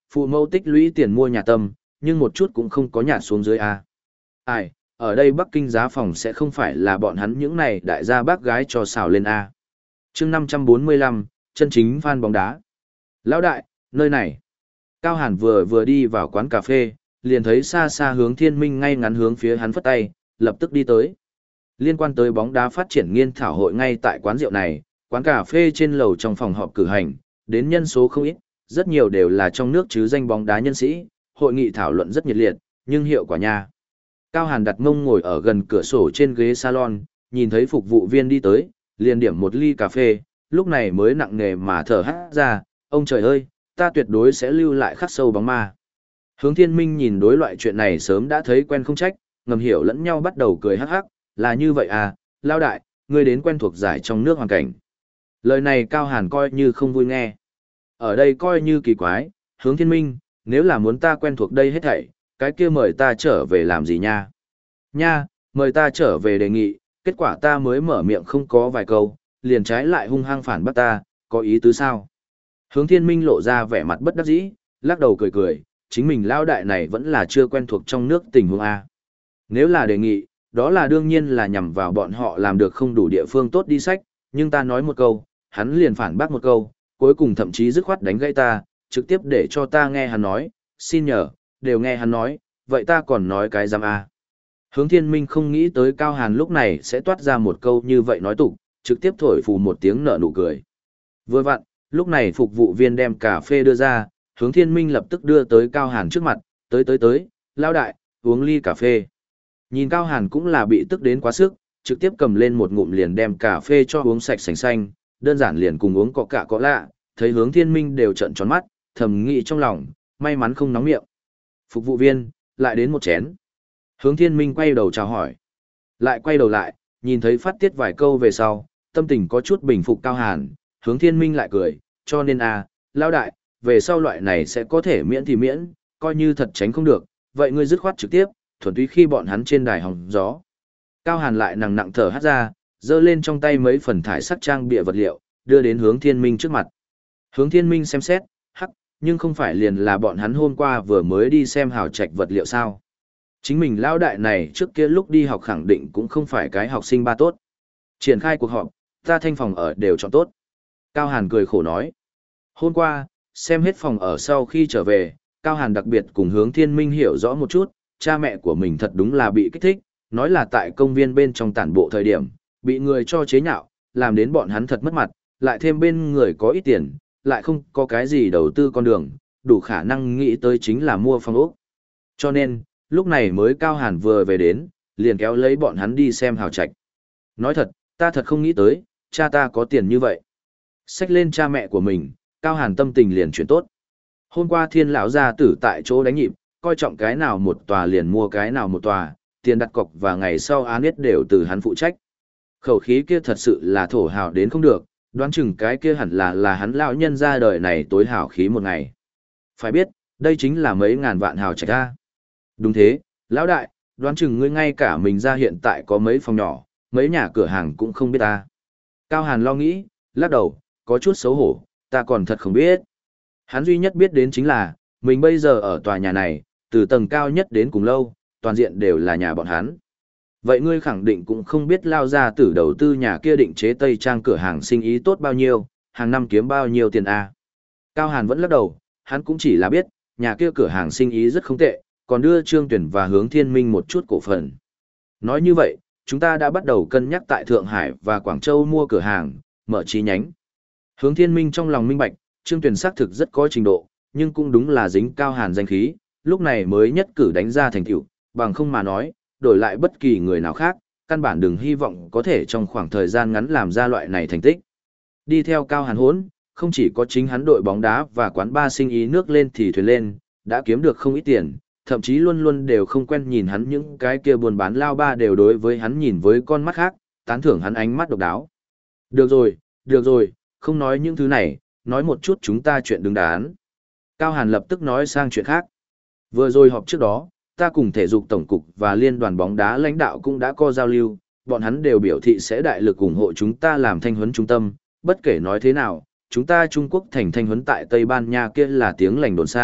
[SPEAKER 1] phụ mẫu tích lũy tiền mua nhà tâm, nhưng một chút cũng không có nhạt xuống dưới a. Ai, ở đây Bắc Kinh giá phòng sẽ không phải là bọn hắn những này đại gia bác gái cho xào lên a. Chương năm trăm bốn mươi lăm, chân chính fan bóng đá. Lão đại, nơi này. Cao Hàn vừa vừa đi vào quán cà phê, liền thấy xa xa Hướng Thiên Minh ngay ngắn hướng phía hắn phất tay, lập tức đi tới. Liên quan tới bóng đá phát triển nghiên thảo hội ngay tại quán rượu này, quán cà phê trên lầu trong phòng họp cử hành, đến nhân số không ít, rất nhiều đều là trong nước chứ danh bóng đá nhân sĩ, hội nghị thảo luận rất nhiệt liệt, nhưng hiệu quả nha. Cao Hàn đặt mông ngồi ở gần cửa sổ trên ghế salon, nhìn thấy phục vụ viên đi tới, liền điểm một ly cà phê, lúc này mới nặng nề mà thở hắt ra, ông trời ơi, ta tuyệt đối sẽ lưu lại khắc sâu bóng ma. Hướng Thiên Minh nhìn đối loại chuyện này sớm đã thấy quen không trách, ngầm hiểu lẫn nhau bắt đầu cười hắc hắc, là như vậy à, lao đại, ngươi đến quen thuộc giải trong nước hoàn cảnh. Lời này Cao Hàn coi như không vui nghe. Ở đây coi như kỳ quái, Hướng Thiên Minh, nếu là muốn ta quen thuộc đây hết thảy, cái kia mời ta trở về làm gì nha? Nha, mời ta trở về đề nghị, kết quả ta mới mở miệng không có vài câu, liền trái lại hung hăng phản bác ta, có ý tứ sao? Hướng Thiên Minh lộ ra vẻ mặt bất đắc dĩ, lắc đầu cười cười, chính mình lao đại này vẫn là chưa quen thuộc trong nước tình huống A. Nếu là đề nghị, đó là đương nhiên là nhằm vào bọn họ làm được không đủ địa phương tốt đi sách, nhưng ta nói một câu, hắn liền phản bác một câu, cuối cùng thậm chí dứt khoát đánh gãy ta, trực tiếp để cho ta nghe hắn nói, xin nhờ, đều nghe hắn nói, vậy ta còn nói cái giam A. Hướng Thiên Minh không nghĩ tới Cao Hàn lúc này sẽ toát ra một câu như vậy nói tục, trực tiếp thổi phù một tiếng nở nụ cười. Vừa vặn, lúc này phục vụ viên đem cà phê đưa ra, Hướng Thiên Minh lập tức đưa tới Cao Hàn trước mặt, tới tới tới, lao đại, uống ly cà phê. Nhìn Cao Hàn cũng là bị tức đến quá sức, trực tiếp cầm lên một ngụm liền đem cà phê cho uống sạch sành xanh, đơn giản liền cùng uống cọ cạ có lạ, thấy Hướng Thiên Minh đều trợn tròn mắt, thầm nghĩ trong lòng, may mắn không nóng miệng. Phục vụ viên, lại đến một chén. Hướng Thiên Minh quay đầu chào hỏi. Lại quay đầu lại, nhìn thấy phát tiết vài câu về sau, tâm tình có chút bình phục Cao Hàn, Hướng Thiên Minh lại cười, cho nên à, lao đại, về sau loại này sẽ có thể miễn thì miễn, coi như thật tránh không được, vậy ngươi dứt khoát trực tiếp, thuần túy khi bọn hắn trên đài hòng gió. Cao Hàn lại nặng nặng thở hắt ra, giơ lên trong tay mấy phần thải sắc trang bịa vật liệu, đưa đến Hướng Thiên Minh trước mặt. Hướng Thiên Minh xem xét, hắc, nhưng không phải liền là bọn hắn hôm qua vừa mới đi xem hào trạch vật liệu sao. Chính mình lao đại này trước kia lúc đi học khẳng định cũng không phải cái học sinh ba tốt. Triển khai cuộc họp, ta thanh phòng ở đều chọn tốt. Cao Hàn cười khổ nói. Hôm qua, xem hết phòng ở sau khi trở về, Cao Hàn đặc biệt cùng Hướng Thiên Minh hiểu rõ một chút, cha mẹ của mình thật đúng là bị kích thích, nói là tại công viên bên trong tản bộ thời điểm, bị người cho chế nhạo, làm đến bọn hắn thật mất mặt, lại thêm bên người có ít tiền, lại không có cái gì đầu tư con đường, đủ khả năng nghĩ tới chính là mua phòng ốc. Cho nên, lúc này mới Cao Hàn vừa về đến, liền kéo lấy bọn hắn đi xem hào trạch. Nói thật, ta thật không nghĩ tới, cha ta có tiền như vậy. Xách lên cha mẹ của mình, Cao Hàn tâm tình liền chuyển tốt. Hôm qua Thiên lão gia tử tại chỗ đánh nhịp, coi trọng cái nào một tòa liền mua cái nào một tòa, tiền đặt cọc và ngày sau án biết đều từ hắn phụ trách. Khẩu khí kia thật sự là thổ hào đến không được, đoán chừng cái kia hẳn là là hắn lão nhân ra đời này tối hào khí một ngày. Phải biết, đây chính là mấy ngàn vạn hào trạch ra. Đúng thế, lão đại, đoán chừng ngươi ngay cả mình ra hiện tại có mấy phòng nhỏ, mấy nhà cửa hàng cũng không biết ta. Cao Hàn lo nghĩ, lắc đầu, có chút xấu hổ, ta còn thật không biết. Hắn duy nhất biết đến chính là, mình bây giờ ở tòa nhà này, từ tầng cao nhất đến cùng lâu, toàn diện đều là nhà bọn hắn. Vậy ngươi khẳng định cũng không biết lao ra từ đầu tư nhà kia định chế Tây Trang cửa hàng sinh ý tốt bao nhiêu, hàng năm kiếm bao nhiêu tiền a? Cao Hàn vẫn lắc đầu, hắn cũng chỉ là biết, nhà kia cửa hàng sinh ý rất không tệ, còn đưa Trương Tuyển và Hướng Thiên Minh một chút cổ phần. Nói như vậy, chúng ta đã bắt đầu cân nhắc tại Thượng Hải và Quảng Châu mua cửa hàng, mở chi nhánh. Hướng Thiên Minh trong lòng minh bạch, Trương Tuyển xác thực rất có trình độ, nhưng cũng đúng là dính Cao Hàn danh khí, lúc này mới nhất cử đánh ra thành tựu, bằng không mà nói, đổi lại bất kỳ người nào khác, căn bản đừng hy vọng có thể trong khoảng thời gian ngắn làm ra loại này thành tích. Đi theo Cao Hàn hốn, không chỉ có chính hắn đội bóng đá và quán bar sinh ý nước lên thì thuyền lên, đã kiếm được không ít tiền, thậm chí luôn luôn đều không quen nhìn hắn những cái kia buôn bán lao ba đều đối với hắn nhìn với con mắt khác, tán thưởng hắn ánh mắt độc đáo. Được rồi, được rồi, không nói những thứ này, nói một chút chúng ta chuyện đứng đắn. Cao Hàn lập tức nói sang chuyện khác. Vừa rồi họp trước đó, ta cùng thể dục tổng cục và liên đoàn bóng đá lãnh đạo cũng đã có giao lưu, bọn hắn đều biểu thị sẽ đại lực ủng hộ chúng ta làm thanh huấn trung tâm, bất kể nói thế nào, chúng ta Trung Quốc thành thanh huấn tại Tây Ban Nha kia là tiếng lành đồn xa,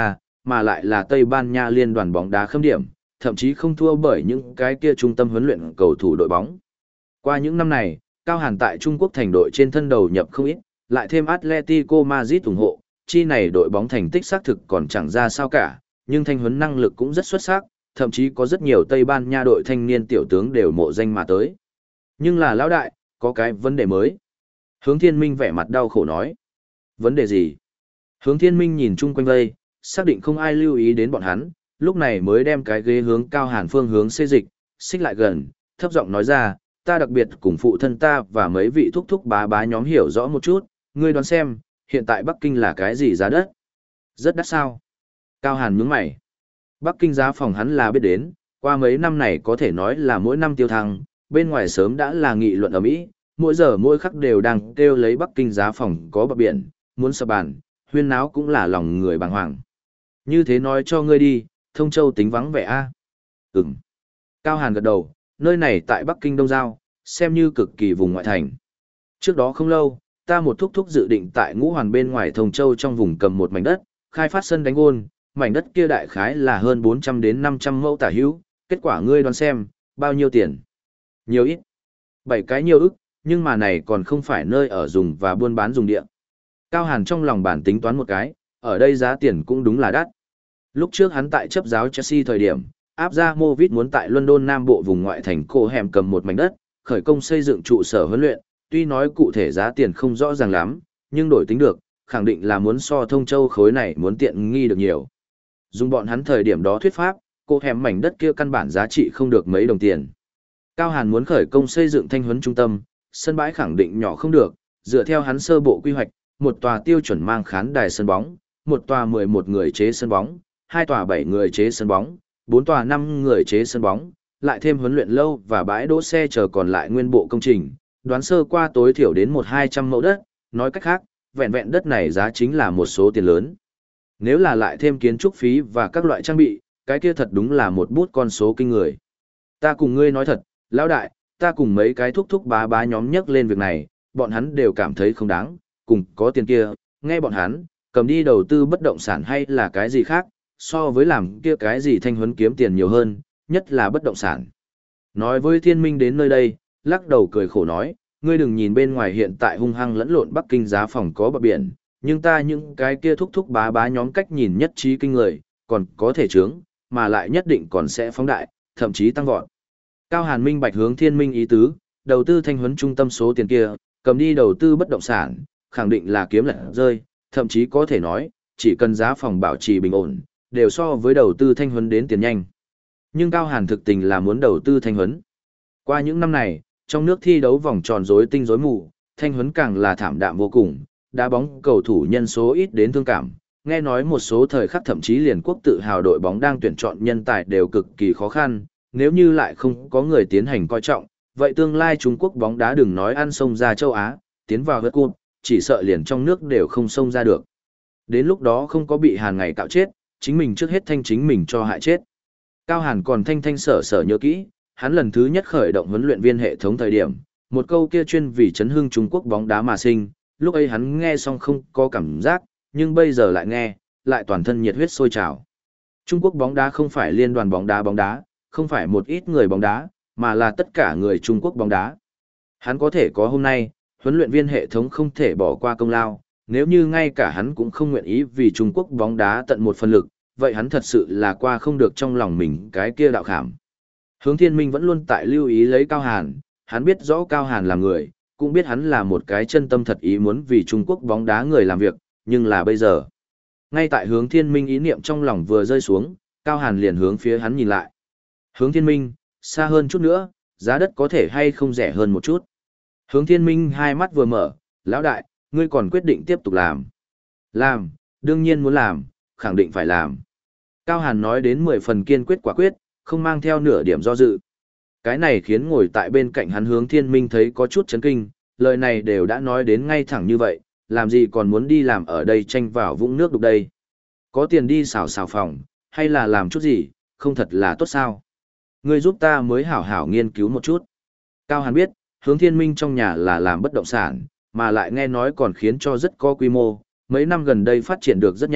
[SPEAKER 1] mà lại là Tây Ban Nha liên đoàn bóng đá khâm điểm, thậm chí không thua bởi những cái kia trung tâm huấn luyện cầu thủ đội bóng. Qua những năm này, Cao Hàn tại Trung Quốc thành đội trên thân đầu nhập không ít, lại thêm Atletico Madrid ủng hộ, chi này đội bóng thành tích xác thực còn chẳng ra sao cả, nhưng thanh huấn năng lực cũng rất xuất sắc, thậm chí có rất nhiều Tây Ban Nha đội thanh niên tiểu tướng đều mộ danh mà tới. Nhưng là lão đại, có cái vấn đề mới. Hướng Thiên Minh vẻ mặt đau khổ nói. Vấn đề gì? Hướng Thiên Minh nhìn chung quanh vây, xác định không ai lưu ý đến bọn hắn, lúc này mới đem cái ghế hướng Cao Hàn phương hướng xê dịch, xích lại gần, thấp giọng nói ra, ta đặc biệt cùng phụ thân ta và mấy vị thúc thúc bá bá nhóm hiểu rõ một chút, ngươi đoán xem, hiện tại Bắc Kinh là cái gì giá đất? Rất đắt sao? Cao Hàn nhướng mày. Bắc Kinh giá phòng hắn là biết đến, qua mấy năm này có thể nói là mỗi năm tiêu thăng, bên ngoài sớm đã là nghị luận ở Mỹ, mỗi giờ mỗi khắc đều đang kêu lấy Bắc Kinh giá phòng có bờ biển, muốn sập bàn, huyên náo cũng là lòng người bàng hoàng. Như thế nói cho ngươi đi, Thông Châu tính vắng vẻ a. À? Ừm. Cao Hàn gật đầu, nơi này tại Bắc Kinh Đông Giao, xem như cực kỳ vùng ngoại thành. Trước đó không lâu, ta một thúc thúc dự định tại Ngũ Hoàn bên ngoài Thông Châu trong vùng cầm một mảnh đất, khai phát sân đánh gôn, mảnh đất kia đại khái là hơn bốn trăm đến năm trăm mẫu tả hữu, kết quả ngươi đoán xem, bao nhiêu tiền? Nhiều ít. Bảy cái nhiều ức, nhưng mà này còn không phải nơi ở dùng và buôn bán dùng địa. Cao Hàn trong lòng bản tính toán một cái, ở đây giá tiền cũng đúng là đắt. Lúc trước hắn tại chấp giáo Chelsea thời điểm, áp ra Movit muốn tại London Nam Bộ vùng ngoại thành Cổ Hẻm cầm một mảnh đất, khởi công xây dựng trụ sở huấn luyện, tuy nói cụ thể giá tiền không rõ ràng lắm, nhưng đổi tính được, khẳng định là muốn so Thông Châu khối này muốn tiện nghi được nhiều. Dùng bọn hắn thời điểm đó thuyết pháp, Cổ Hẻm mảnh đất kia căn bản giá trị không được mấy đồng tiền. Cao Hàn muốn khởi công xây dựng thanh huấn trung tâm, sân bãi khẳng định nhỏ không được, dựa theo hắn sơ bộ quy hoạch, một tòa tiêu chuẩn mang khán đài sân bóng, một tòa mười một người chế sân bóng, hai tòa bảy người chế sân bóng, bốn tòa năm người chế sân bóng, lại thêm huấn luyện lâu và bãi đỗ xe chờ còn lại nguyên bộ công trình, đoán sơ qua tối thiểu đến một hai trăm mẫu đất, nói cách khác, vẹn vẹn đất này giá chính là một số tiền lớn. Nếu là lại thêm kiến trúc phí và các loại trang bị, cái kia thật đúng là một bút con số kinh người. Ta cùng ngươi nói thật, lão đại, ta cùng mấy cái thúc thúc bá bá nhóm nhắc lên việc này, bọn hắn đều cảm thấy không đáng, cùng có tiền kia, nghe bọn hắn, cầm đi đầu tư bất động sản hay là cái gì khác, so với làm kia cái gì thanh huấn kiếm tiền nhiều hơn, nhất là bất động sản. Nói với Thiên Minh đến nơi đây, lắc đầu cười khổ nói, ngươi đừng nhìn bên ngoài hiện tại hung hăng lẫn lộn Bắc Kinh giá phòng có bờ biển, nhưng ta những cái kia thúc thúc bá bá nhóm cách nhìn nhất trí kinh người, còn có thể trướng, mà lại nhất định còn sẽ phóng đại, thậm chí tăng vọt. Cao Hàn minh bạch hướng Thiên Minh ý tứ, đầu tư thanh huấn trung tâm số tiền kia, cầm đi đầu tư bất động sản, khẳng định là kiếm lật rơi, thậm chí có thể nói, chỉ cần giá phòng bảo trì bình ổn, đều so với đầu tư thanh huấn đến tiền nhanh. Nhưng Cao Hàn thực tình là muốn đầu tư thanh huấn. Qua những năm này, trong nước thi đấu vòng tròn rối tinh rối mù, thanh huấn càng là thảm đạm vô cùng, đá bóng cầu thủ nhân số ít đến thương cảm. Nghe nói một số thời khắc thậm chí liền quốc tự hào đội bóng đang tuyển chọn nhân tài đều cực kỳ khó khăn, nếu như lại không có người tiến hành coi trọng, vậy tương lai Trung Quốc bóng đá đừng nói ăn sông ra châu Á, tiến vào World Cup, chỉ sợ liền trong nước đều không xông ra được. Đến lúc đó không có bị Hàn ngày cạo chết, chính mình trước hết thanh chính mình cho hại chết. Cao Hàn còn thanh thanh sở sở nhớ kỹ, hắn lần thứ nhất khởi động huấn luyện viên hệ thống thời điểm, một câu kia chuyên vì chấn hưng Trung Quốc bóng đá mà sinh, lúc ấy hắn nghe xong không có cảm giác, nhưng bây giờ lại nghe, lại toàn thân nhiệt huyết sôi trào. Trung Quốc bóng đá không phải liên đoàn bóng đá bóng đá, không phải một ít người bóng đá, mà là tất cả người Trung Quốc bóng đá. Hắn có thể có hôm nay, huấn luyện viên hệ thống không thể bỏ qua công lao, nếu như ngay cả hắn cũng không nguyện ý vì Trung Quốc bóng đá tận một phần lực, vậy hắn thật sự là qua không được trong lòng mình cái kia đạo khảm. Hướng Thiên Minh vẫn luôn tại lưu ý lấy Cao Hàn, hắn biết rõ Cao Hàn là người, cũng biết hắn là một cái chân tâm thật ý muốn vì Trung Quốc bóng đá người làm việc, nhưng là bây giờ. Ngay tại Hướng Thiên Minh ý niệm trong lòng vừa rơi xuống, Cao Hàn liền hướng phía hắn nhìn lại. Hướng Thiên Minh, xa hơn chút nữa, giá đất có thể hay không rẻ hơn một chút. Hướng Thiên Minh hai mắt vừa mở, lão đại, ngươi còn quyết định tiếp tục làm. Làm, đương nhiên muốn làm, khẳng định phải làm. Cao Hàn nói đến mười phần kiên quyết quả quyết, không mang theo nửa điểm do dự. Cái này khiến ngồi tại bên cạnh hắn Hướng Thiên Minh thấy có chút chấn kinh, lời này đều đã nói đến ngay thẳng như vậy, làm gì còn muốn đi làm ở đây tranh vào vũng nước đục đây. Có tiền đi xào xào phòng, hay là làm chút gì, không thật là tốt sao. Ngươi giúp ta mới hảo hảo nghiên cứu một chút. Cao Hàn biết, Hướng Thiên Minh trong nhà là làm bất động sản, mà lại nghe nói còn khiến cho rất có quy mô, mấy năm gần đây phát triển được rất nhanh,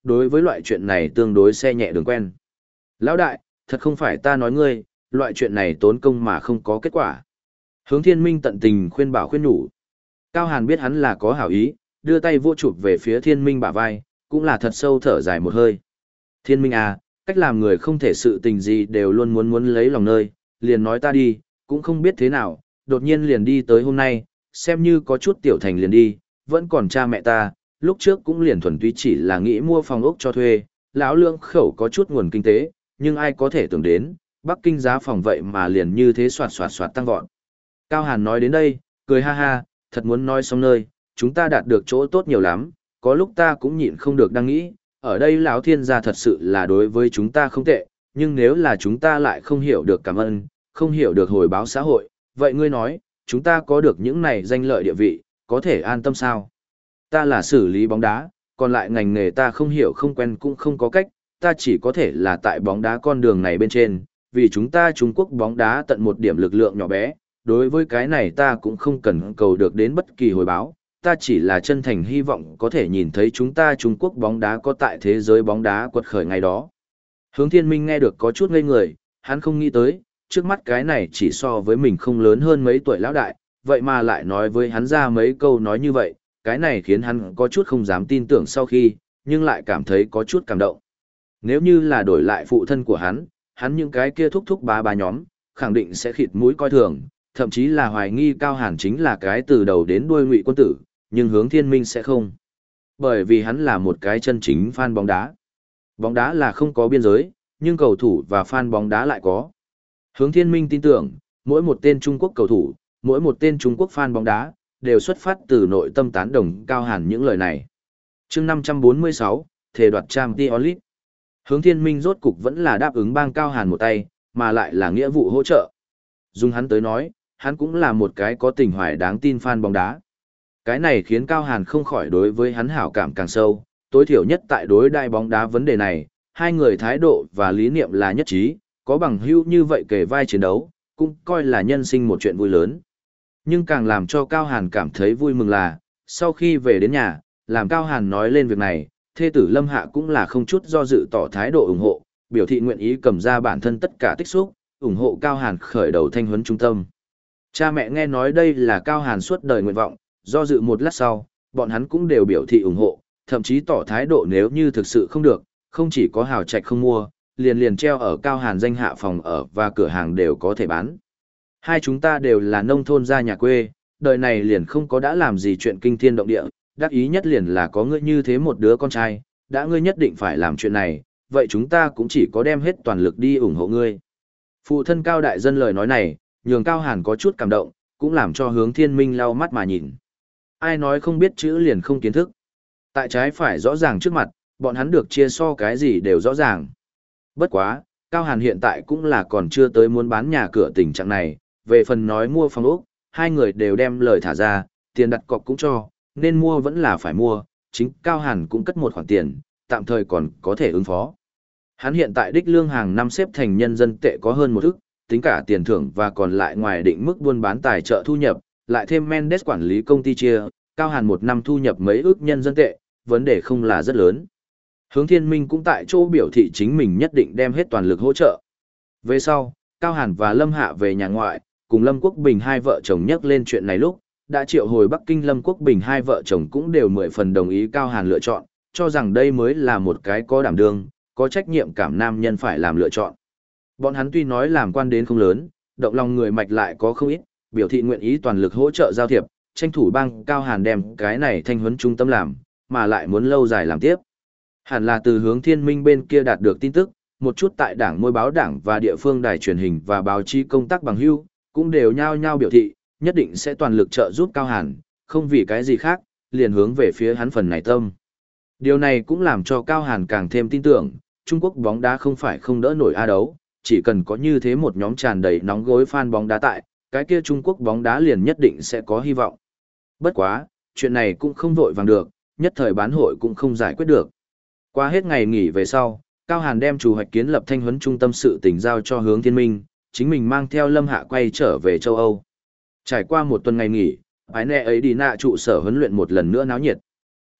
[SPEAKER 1] đối với loại chuyện này tương đối xe nhẹ đường quen. Lão đại, thật không phải ta nói ngươi, loại chuyện này tốn công mà không có kết quả. Hướng Thiên Minh tận tình khuyên bảo khuyên nhủ. Cao Hàn biết hắn là có hảo ý, đưa tay vô chụp về phía Thiên Minh bả vai, cũng là thật sâu thở dài một hơi. Thiên Minh à, cách làm người không thể sự tình gì đều luôn muốn muốn lấy lòng nơi, liền nói ta đi, cũng không biết thế nào, đột nhiên liền đi tới hôm nay, xem như có chút tiểu thành liền đi, vẫn còn cha mẹ ta, lúc trước cũng liền thuần túy chỉ là nghĩ mua phòng ốc cho thuê, lão lương khẩu có chút nguồn kinh tế, nhưng ai có thể tưởng đến, Bắc Kinh giá phòng vậy mà liền như thế soạt soạt soạt tăng vọt. Cao Hàn nói đến đây, cười ha ha, thật muốn nói xong nơi, chúng ta đạt được chỗ tốt nhiều lắm, có lúc ta cũng nhịn không được đang nghĩ, ở đây lão thiên gia thật sự là đối với chúng ta không tệ, nhưng nếu là chúng ta lại không hiểu được cảm ơn, không hiểu được hồi báo xã hội, vậy ngươi nói, chúng ta có được những này danh lợi địa vị, có thể an tâm sao? Ta là xử lý bóng đá, còn lại ngành nghề ta không hiểu không quen cũng không có cách, ta chỉ có thể là tại bóng đá con đường này bên trên, vì chúng ta Trung Quốc bóng đá tận một điểm lực lượng nhỏ bé, đối với cái này ta cũng không cần cầu được đến bất kỳ hồi báo, ta chỉ là chân thành hy vọng có thể nhìn thấy chúng ta Trung Quốc bóng đá có tại thế giới bóng đá quật khởi ngày đó. Hướng Thiên Minh nghe được có chút ngây người, hắn không nghĩ tới, trước mắt cái này chỉ so với mình không lớn hơn mấy tuổi lão đại, vậy mà lại nói với hắn ra mấy câu nói như vậy, cái này khiến hắn có chút không dám tin tưởng sau khi, nhưng lại cảm thấy có chút cảm động. Nếu như là đổi lại phụ thân của hắn, hắn những cái kia thúc thúc bá bá nhóm, khẳng định sẽ khịt mũi coi thường, thậm chí là hoài nghi Cao Hàn chính là cái từ đầu đến đuôi Ngụy quân tử, nhưng Hướng Thiên Minh sẽ không. Bởi vì hắn là một cái chân chính fan bóng đá. Bóng đá là không có biên giới, nhưng cầu thủ và fan bóng đá lại có. Hướng Thiên Minh tin tưởng, mỗi một tên Trung Quốc cầu thủ, mỗi một tên Trung Quốc fan bóng đá, đều xuất phát từ nội tâm tán đồng Cao Hàn những lời này. Chương năm trăm bốn mươi sáu, thề đoạt Champions League. Hướng Thiên Minh rốt cục vẫn là đáp ứng bang Cao Hàn một tay, mà lại là nghĩa vụ hỗ trợ. Dùng hắn tới nói, hắn cũng là một cái có tình hoài đáng tin fan bóng đá. Cái này khiến Cao Hàn không khỏi đối với hắn hảo cảm càng sâu, tối thiểu nhất tại đối đại bóng đá vấn đề này, hai người thái độ và lý niệm là nhất trí, có bằng hữu như vậy kề vai chiến đấu, cũng coi là nhân sinh một chuyện vui lớn. Nhưng càng làm cho Cao Hàn cảm thấy vui mừng là, sau khi về đến nhà, làm Cao Hàn nói lên việc này, thê tử Lâm Hạ cũng là không chút do dự tỏ thái độ ủng hộ, biểu thị nguyện ý cầm ra bản thân tất cả tích xúc, ủng hộ Cao Hàn khởi đầu thanh huấn trung tâm. Cha mẹ nghe nói đây là Cao Hàn suốt đời nguyện vọng, do dự một lát sau, bọn hắn cũng đều biểu thị ủng hộ, thậm chí tỏ thái độ nếu như thực sự không được, không chỉ có hào trạch không mua, liền liền treo ở Cao Hàn danh hạ phòng ở và cửa hàng đều có thể bán. Hai chúng ta đều là nông thôn ra nhà quê, đời này liền không có đã làm gì chuyện kinh thiên động địa, đắc ý nhất liền là có ngươi như thế một đứa con trai, đã ngươi nhất định phải làm chuyện này, vậy chúng ta cũng chỉ có đem hết toàn lực đi ủng hộ ngươi. Phụ thân Cao Đại Dân lời nói này, nhường Cao Hàn có chút cảm động, cũng làm cho Hướng Thiên Minh lau mắt mà nhìn. Ai nói không biết chữ liền không kiến thức. Tại trái phải rõ ràng trước mặt, bọn hắn được chia so cái gì đều rõ ràng. Bất quá, Cao Hàn hiện tại cũng là còn chưa tới muốn bán nhà cửa tình trạng này, về phần nói mua phòng ốc, hai người đều đem lời thả ra, tiền đặt cọc cũng cho, nên mua vẫn là phải mua, chính Cao Hàn cũng cất một khoản tiền, tạm thời còn có thể ứng phó. Hắn hiện tại đích lương hàng năm xếp thành nhân dân tệ có hơn một ức, tính cả tiền thưởng và còn lại ngoài định mức buôn bán tài trợ thu nhập, lại thêm Mendes quản lý công ty chia, Cao Hàn một năm thu nhập mấy ức nhân dân tệ, vấn đề không là rất lớn. Hướng Thiên Minh cũng tại chỗ biểu thị chính mình nhất định đem hết toàn lực hỗ trợ. Về sau, Cao Hàn và Lâm Hạ về nhà ngoại, cùng Lâm Quốc Bình hai vợ chồng nhắc lên chuyện này lúc, đã triệu hồi Bắc Kinh Lâm Quốc Bình hai vợ chồng cũng đều mười phần đồng ý Cao Hàn lựa chọn, cho rằng đây mới là một cái có đảm đương, có trách nhiệm cảm nam nhân phải làm lựa chọn. Bọn hắn tuy nói làm quan đến không lớn, động lòng người mạch lại có không ít, biểu thị nguyện ý toàn lực hỗ trợ giao thiệp, tranh thủ bang Cao Hàn đem cái này thanh huấn trung tâm làm, mà lại muốn lâu dài làm tiếp. Hẳn là từ Hướng Thiên Minh bên kia đạt được tin tức, một chút tại đảng môi báo đảng và địa phương đài truyền hình và báo chí công tác bằng hữu cũng đều nhao nhao biểu thị, nhất định sẽ toàn lực trợ giúp Cao Hàn, không vì cái gì khác, liền hướng về phía hắn phần này tâm. Điều này cũng làm cho Cao Hàn càng thêm tin tưởng, Trung Quốc bóng đá không phải không đỡ nổi a đấu, chỉ cần có như thế một nhóm tràn đầy nóng gối fan bóng đá tại, cái kia Trung Quốc bóng đá liền nhất định sẽ có hy vọng. Bất quá, chuyện này cũng không vội vàng được, nhất thời bán hội cũng không giải quyết được. Qua hết ngày nghỉ về sau, Cao Hàn đem chủ hoạch kiến lập thanh huấn trung tâm sự tỉnh giao cho Hướng Thiên Minh, chính mình mang theo Lâm Hạ quay trở về châu Âu. Trải qua một tuần ngày nghỉ, ái nẹ ấy đi nạ trụ sở huấn luyện một lần nữa náo nhiệt.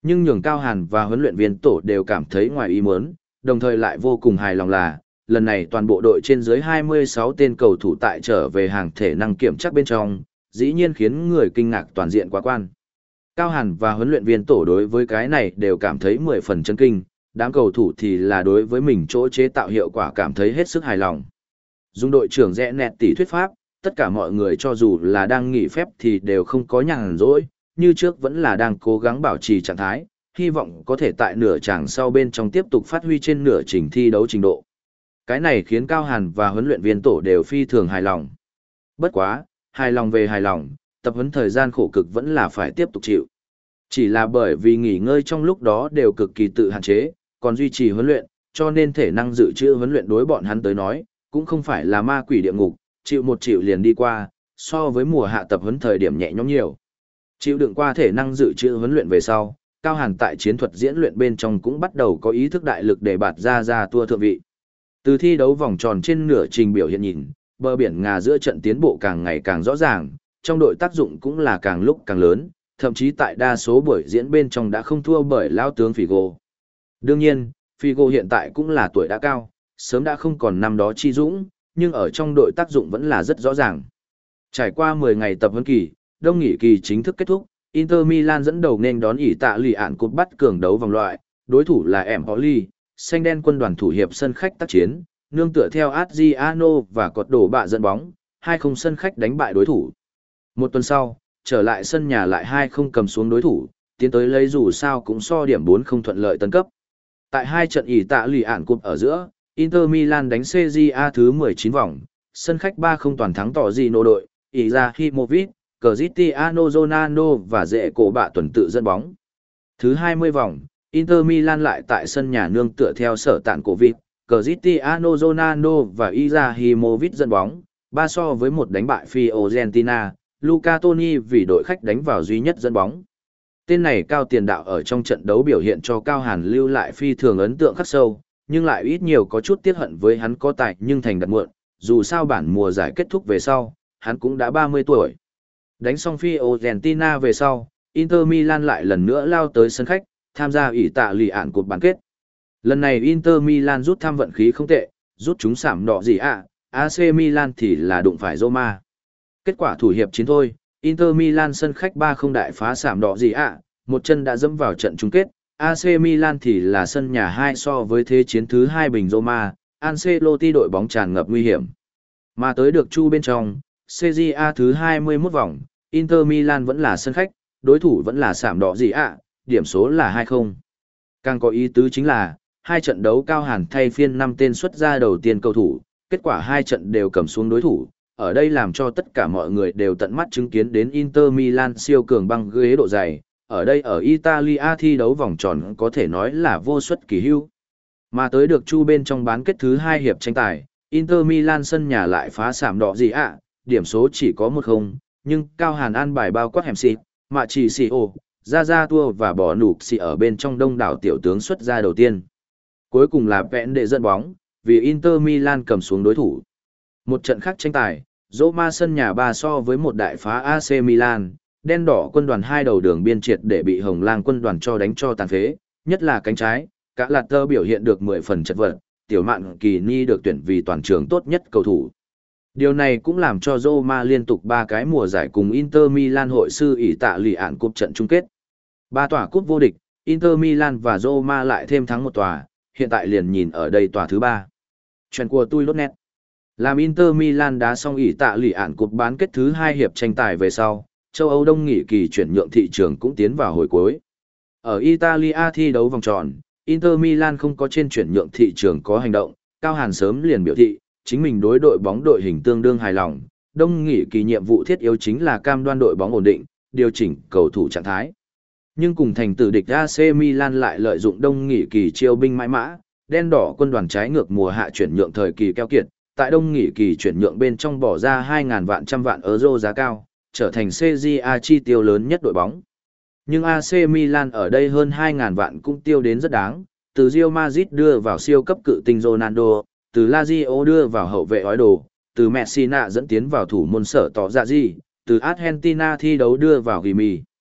[SPEAKER 1] Nhưng nhường Cao Hàn và huấn luyện viên tổ đều cảm thấy ngoài ý muốn, đồng thời lại vô cùng hài lòng là, lần này toàn bộ đội trên dưới hai mươi sáu tên cầu thủ tại trở về hàng thể năng kiểm chắc bên trong, dĩ nhiên khiến người kinh ngạc toàn diện quá quan. Cao Hàn và huấn luyện viên tổ đối với cái này đều cảm thấy mười phần chấn kinh, đám cầu thủ thì là đối với mình chỗ chế tạo hiệu quả cảm thấy hết sức hài lòng. Dùng đội trưởng rẽ nẹt tỷ thuyết pháp, tất cả mọi người cho dù là đang nghỉ phép thì đều không có nhàn rỗi, như trước vẫn là đang cố gắng bảo trì trạng thái, hy vọng có thể tại nửa chặng sau bên trong tiếp tục phát huy trên nửa trình thi đấu trình độ. Cái này khiến Cao Hàn và huấn luyện viên tổ đều phi thường hài lòng. Bất quá, hài lòng về hài lòng, tập huấn thời gian khổ cực vẫn là phải tiếp tục chịu. Chỉ là bởi vì nghỉ ngơi trong lúc đó đều cực kỳ tự hạn chế, còn duy trì huấn luyện, cho nên thể năng dự trữ huấn luyện đối bọn hắn tới nói, cũng không phải là ma quỷ địa ngục, chịu một chịu liền đi qua, so với mùa hạ tập huấn thời điểm nhẹ nhõm nhiều. Chịu đựng qua thể năng dự trữ huấn luyện về sau, Cao Hàn tại chiến thuật diễn luyện bên trong cũng bắt đầu có ý thức đại lực để bạt ra ra tua thượng vị. Từ thi đấu vòng tròn trên nửa trình biểu hiện nhìn, bờ biển Ngà giữa trận tiến bộ càng ngày càng rõ ràng, trong đội tác dụng cũng là càng lúc càng lớn, thậm chí tại đa số buổi diễn bên trong đã không thua bởi lao tướng Figo. Đương nhiên, Figo hiện tại cũng là tuổi đã cao, sớm đã không còn năm đó chi dũng, nhưng ở trong đội tác dụng vẫn là rất rõ ràng. Trải qua mười ngày tập huấn kỳ, đông nghỉ kỳ chính thức kết thúc, Inter Milan dẫn đầu nên đón ỷ tạ lì ạn cột bắt cường đấu vòng loại, đối thủ là Empoli, xanh đen quân đoàn thủ hiệp sân khách tác chiến, nương tựa theo Adriano và cột đổ bạ dẫn bóng, hai không sân khách đánh bại đối thủ. Một tuần sau, trở lại sân nhà lại hai không cầm xuống đối thủ, tiến tới lấy dù sao cũng so điểm bốn không thuận lợi tấn cấp. Tại hai trận ỷ tạ lì ạn cột ở giữa, Inter Milan đánh xê giê a thứ mười chín vòng, sân khách ba không toàn thắng tỏ gì nô đội, Izahimovic, Cristiano Ronaldo và dễ cổ bạ tuần tự dẫn bóng. Thứ hai mươi vòng, Inter Milan lại tại sân nhà nương tựa theo sở tạn cổ vịt, Cristiano Ronaldo và Izahimovic dẫn bóng, ba so với một đánh bại Fiorentina, Luca Toni vì đội khách đánh vào duy nhất dẫn bóng. Tên này cao tiền đạo ở trong trận đấu biểu hiện cho Cao Hàn lưu lại phi thường ấn tượng khắc sâu, nhưng lại ít nhiều có chút tiếc hận với hắn có tài nhưng thành đặt muộn, dù sao bản mùa giải kết thúc về sau, hắn cũng đã ba mươi tuổi. Đánh xong Fiorentina về sau, Inter Milan lại lần nữa lao tới sân khách, tham gia ỷ tạ lì ạn cuộc bán kết. Lần này Inter Milan rút thăm vận khí không tệ, rút chúng sảm đỏ gì ạ, a xê Milan thì là đụng phải Roma. Kết quả thủ hiệp chiến thôi, Inter Milan sân khách ba không đại phá sảm đỏ gì ạ, một chân đã dẫm vào trận chung kết, a xê Milan thì là sân nhà hai so với thế chiến thứ hai bình Roma, Ancelotti đội bóng tràn ngập nguy hiểm. Mà tới được chu bên trong, xê giê a thứ hai mươi mốt vòng, Inter Milan vẫn là sân khách, đối thủ vẫn là sảm đỏ gì ạ, điểm số là hai không. Càng có ý tứ chính là, hai trận đấu Cao Hàn thay phiên năm tên xuất ra đầu tiên cầu thủ, kết quả hai trận đều cầm xuống đối thủ, ở đây làm cho tất cả mọi người đều tận mắt chứng kiến đến Inter Milan siêu cường băng ghế độ dày, ở đây ở Italia thi đấu vòng tròn có thể nói là vô suất kỳ hưu. Mà tới được chu bên trong bán kết thứ hai hiệp tranh tài, Inter Milan sân nhà lại phá sảm đỏ gì ạ, điểm số chỉ có một không, nhưng Cao Hàn an bài bao quát hẻm xịt, mạ chỉ xì ô, ra ra tua và bỏ nụp xì ở bên trong đông đảo tiểu tướng xuất ra đầu tiên. Cuối cùng là vẹn để dẫn bóng, vì Inter Milan cầm xuống đối thủ. Một trận khác tranh tài, Roma sân nhà ba so với một đại phá a xê Milan, đen đỏ quân đoàn hai đầu đường biên triệt để bị hồng lang quân đoàn cho đánh cho tàn phế, nhất là cánh trái, cả lạt tơ biểu hiện được mười phần chật vật, tiểu mạn kỳ ni được tuyển vì toàn trường tốt nhất cầu thủ. Điều này cũng làm cho Roma liên tục ba cái mùa giải cùng Inter Milan hội sư ỷ tạ lì ạn cúp trận chung kết. Ba tòa cúp vô địch, Inter Milan và Roma lại thêm thắng một tòa, hiện tại liền nhìn ở đây tòa thứ ba. Chuyện của tôi lốt nét. Làm Inter Milan đá xong ỷ tạ lì ạn cúp bán kết thứ hai hiệp tranh tài về sau, châu Âu đông nghỉ kỳ chuyển nhượng thị trường cũng tiến vào hồi cuối. Ở Italia thi đấu vòng tròn, Inter Milan không có trên chuyển nhượng thị trường có hành động, Cao Hàn sớm liền biểu thị, chính mình đối đội bóng đội hình tương đương hài lòng, đông nghỉ kỳ nhiệm vụ thiết yếu chính là cam đoan đội bóng ổn định, điều chỉnh cầu thủ trạng thái. Nhưng cùng thành tử địch a xê Milan lại lợi dụng đông nghỉ kỳ chiêu binh mãi mã, đen đỏ quân đoàn trái ngược mùa hạ chuyển nhượng thời kỳ keo kiệt, tại đông nghỉ kỳ chuyển nhượng bên trong bỏ ra hai nghìn vạn trăm vạn euro giá cao, trở thành xê giê a chi tiêu lớn nhất đội bóng. Nhưng a xê Milan ở đây hơn hai nghìn vạn cũng tiêu đến rất đáng, từ Real Madrid đưa vào siêu cấp cự tinh Ronaldo, từ Lazio đưa vào hậu vệ ói đồ, từ Messina dẫn tiến vào thủ môn sở tỏ dạ gì, từ Argentina thi đấu đưa vào Gimi.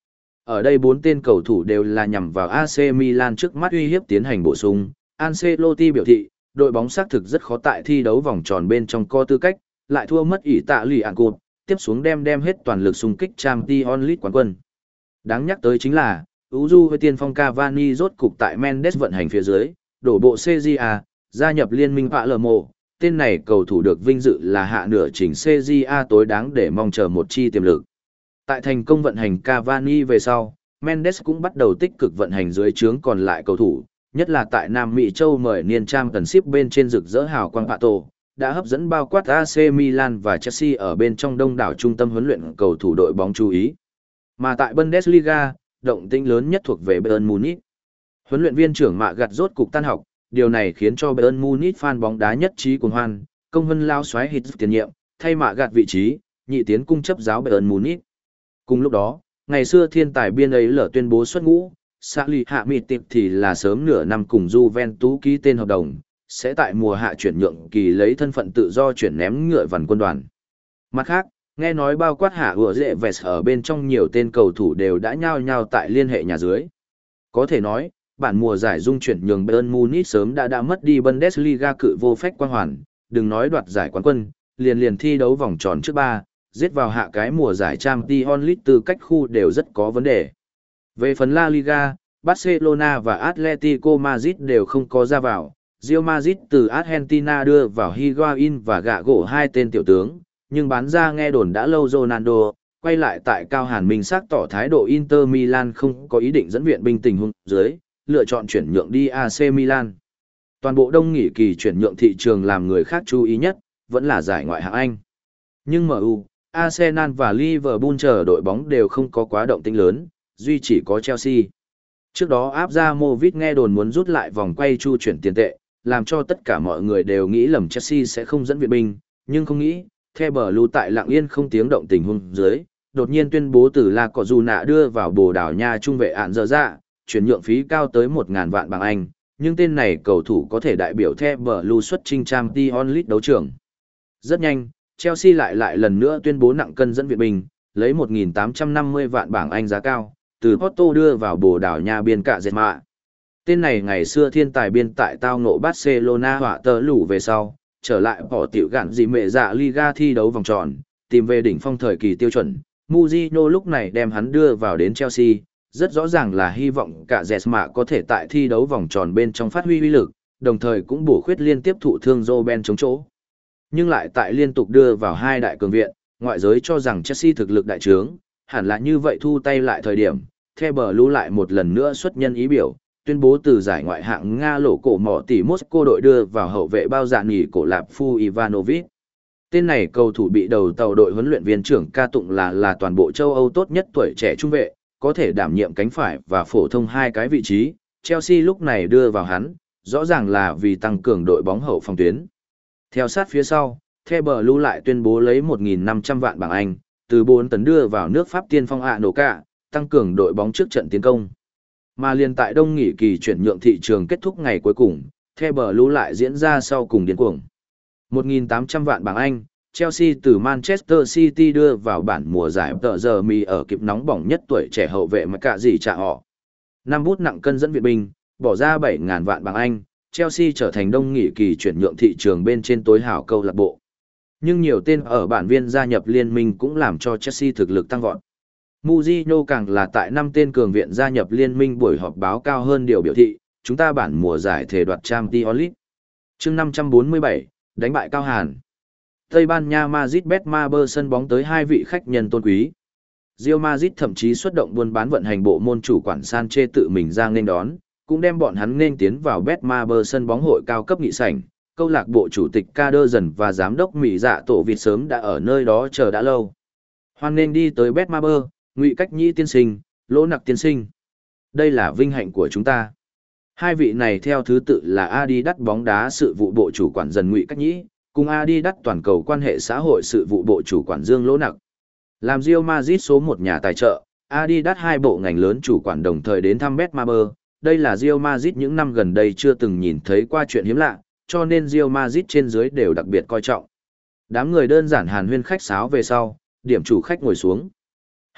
[SPEAKER 1] Ở đây bốn tên cầu thủ đều là nhằm vào a xê Milan trước mắt uy hiếp tiến hành bổ sung. Ancelotti biểu thị, đội bóng xác thực rất khó tại thi đấu vòng tròn bên trong có tư cách, lại thua mất ỷ tạ lì ạn cột, tiếp xuống đem đem hết toàn lực xung kích Champions League quán quân. Đáng nhắc tới chính là, Uju với tiên phong Cavani rốt cục tại Mendes vận hành phía dưới, đổ bộ xê giê a, gia nhập liên minh Palermo. Tên này cầu thủ được vinh dự là hạ nửa chỉnh xê giê a tối đáng để mong chờ một chi tiềm lực. Tại thành công vận hành Cavani về sau, Mendes cũng bắt đầu tích cực vận hành dưới trướng còn lại cầu thủ, nhất là tại Nam Mỹ Châu mời niên trang tần ship bên trên rực rỡ hào quang Pato, đã hấp dẫn bao quát a xê Milan và Chelsea ở bên trong đông đảo trung tâm huấn luyện cầu thủ đội bóng chú ý. Mà tại Bundesliga, động tĩnh lớn nhất thuộc về Bayern Munich. Huấn luyện viên trưởng Mạ Gặt rốt cục tan học, điều này khiến cho Bayern Munich fan bóng đá nhất trí cuồng hoan, công vân lao xoáy hít tiền nhiệm, thay Mạ Gặt vị trí, nhị tiến cung chấp giáo Bayern Munich. Cùng lúc đó, ngày xưa thiên tài biên ấy lở tuyên bố xuất ngũ, Sally hạ mịt tiệp thì là sớm nửa năm cùng Juventus ký tên hợp đồng, sẽ tại mùa hạ chuyển nhượng kỳ lấy thân phận tự do chuyển ném ngựa vằn quân đoàn. Mặt khác, nghe nói bao quát hạ ủa dễ vẹt ở bên trong nhiều tên cầu thủ đều đã nhao nhao tại liên hệ nhà dưới. Có thể nói, bản mùa giải dung chuyển nhường Bayern Munich sớm đã đã mất đi Bundesliga cự vô phách quang hoàn, đừng nói đoạt giải quán quân, liền liền thi đấu vòng tròn trước ba, giết vào hạ cái mùa giải Champions League tư cách khu đều rất có vấn đề. Về phần La Liga, Barcelona và Atletico Madrid đều không có ra vào. Real Madrid từ Argentina đưa vào Higuain và Gago hai tên tiểu tướng, nhưng bán ra nghe đồn đã lâu Ronaldo, quay lại tại Cao Hàn Minh xác tỏ thái độ Inter Milan không có ý định dẫn viện binh tình huống dưới, lựa chọn chuyển nhượng đi a xê Milan. Toàn bộ đông nghỉ kỳ chuyển nhượng thị trường làm người khác chú ý nhất, vẫn là giải ngoại hạng Anh. Nhưng em u, Arsenal và Liverpool chờ đội bóng đều không có quá động tĩnh lớn, duy chỉ có Chelsea. Trước đó Abramovich nghe đồn muốn rút lại vòng quay chu chuyển tiền tệ, làm cho tất cả mọi người đều nghĩ lầm Chelsea sẽ không dẫn viện binh, nhưng không nghĩ, The Blue tại lặng yên không tiếng động tình huống dưới, đột nhiên tuyên bố từ La Cọ Dù Nạ đưa vào Bồ Đào Nha trung vệ ạn dở dạ, chuyển nhượng phí cao tới một nghìn vạn bảng Anh, nhưng tên này cầu thủ có thể đại biểu The Blue xuất chinh Champions League đấu trường. Rất nhanh, Chelsea lại lại lần nữa tuyên bố nặng cân dẫn viện binh, lấy một nghìn tám trăm năm mươi vạn bảng Anh giá cao, từ Porto đưa vào Bồ Đào Nha biên cạ dệt mạ. Tên này ngày xưa thiên tài biên tại tao ngộ Barcelona họa tờ lũ về sau, trở lại bỏ tiểu gạn gì mẹ dạ Liga thi đấu vòng tròn, tìm về đỉnh phong thời kỳ tiêu chuẩn. Mourinho lúc này đem hắn đưa vào đến Chelsea, rất rõ ràng là hy vọng cả dệt mạ có thể tại thi đấu vòng tròn bên trong phát huy uy lực, đồng thời cũng bổ khuyết liên tiếp thụ thương Robben chống chỗ. Nhưng lại tại liên tục đưa vào hai đại cường viện, ngoại giới cho rằng Chelsea thực lực đại trướng, hẳn là như vậy thu tay lại thời điểm, The Blue lại một lần nữa xuất nhân ý biểu, tuyên bố từ giải ngoại hạng Nga lỗ cổ mỏ tỷ Moscow đội đưa vào hậu vệ bao dạ nghỉ cổ lạp Phu Ivanovic. Tên này cầu thủ bị đầu tàu đội huấn luyện viên trưởng ca tụng là là toàn bộ châu Âu tốt nhất tuổi trẻ trung vệ, có thể đảm nhiệm cánh phải và phổ thông hai cái vị trí. Chelsea lúc này đưa vào hắn, rõ ràng là vì tăng cường đội bóng hậu phòng tuyến. Theo sát phía sau, The Blue lại tuyên bố lấy một nghìn năm trăm vạn bảng Anh, từ bốn tấn đưa vào nước Pháp tiên phong ạ nổ cả, tăng cường đội bóng trước trận tiến công. Mà liền tại đông nghỉ kỳ chuyển nhượng thị trường kết thúc ngày cuối cùng, The Blue lại diễn ra sau cùng điên cuồng. một nghìn tám trăm vạn bảng Anh, Chelsea từ Manchester City đưa vào bản mùa giải tờ giờ mì ở kịp nóng bỏng nhất tuổi trẻ hậu vệ mà cả gì trả họ. Năm bút nặng cân dẫn viện binh, bỏ ra bảy nghìn vạn bảng Anh, Chelsea trở thành đông nghỉ kỳ chuyển nhượng thị trường bên trên tối hảo câu lạc bộ. Nhưng nhiều tên ở bản viên gia nhập liên minh cũng làm cho Chelsea thực lực tăng vọt. Mourinho càng là tại năm tên cường viện gia nhập liên minh buổi họp báo cao hơn điều biểu thị, chúng ta bản mùa giải thể đoạt Champions League. Chương năm trăm bốn mươi bảy, đánh bại Cao Hàn. Tây Ban Nha Madrid Betmaber sân bóng tới hai vị khách nhân tôn quý. Real Madrid thậm chí xuất động buôn bán vận hành bộ môn chủ quản Sanchez tự mình ra nghênh đón, cũng đem bọn hắn nên tiến vào Betmaber sân bóng hội cao cấp nghị sảnh. Câu lạc bộ chủ tịch Kader dần và giám đốc Mỹ Dạ Tổ Vịt sớm đã ở nơi đó chờ đã lâu. Hoan nên đi tới Betmaber, Ngụy Cách Nhĩ tiên sinh, Lỗ Nặc tiên sinh. Đây là vinh hạnh của chúng ta. Hai vị này theo thứ tự là Adidas bóng đá sự vụ bộ chủ quản dần Ngụy Cách Nhĩ, cùng Adidas toàn cầu quan hệ xã hội sự vụ bộ chủ quản Dương Lỗ Nặc. Làm Real Madrid số một nhà tài trợ, Adidas hai bộ ngành lớn chủ quản đồng thời đến thăm Betmaber. Đây là Real Madrid những năm gần đây chưa từng nhìn thấy qua chuyện hiếm lạ, cho nên Real Madrid trên dưới đều đặc biệt coi trọng. Đám người đơn giản hàn huyên khách sáo về sau, điểm chủ khách ngồi xuống.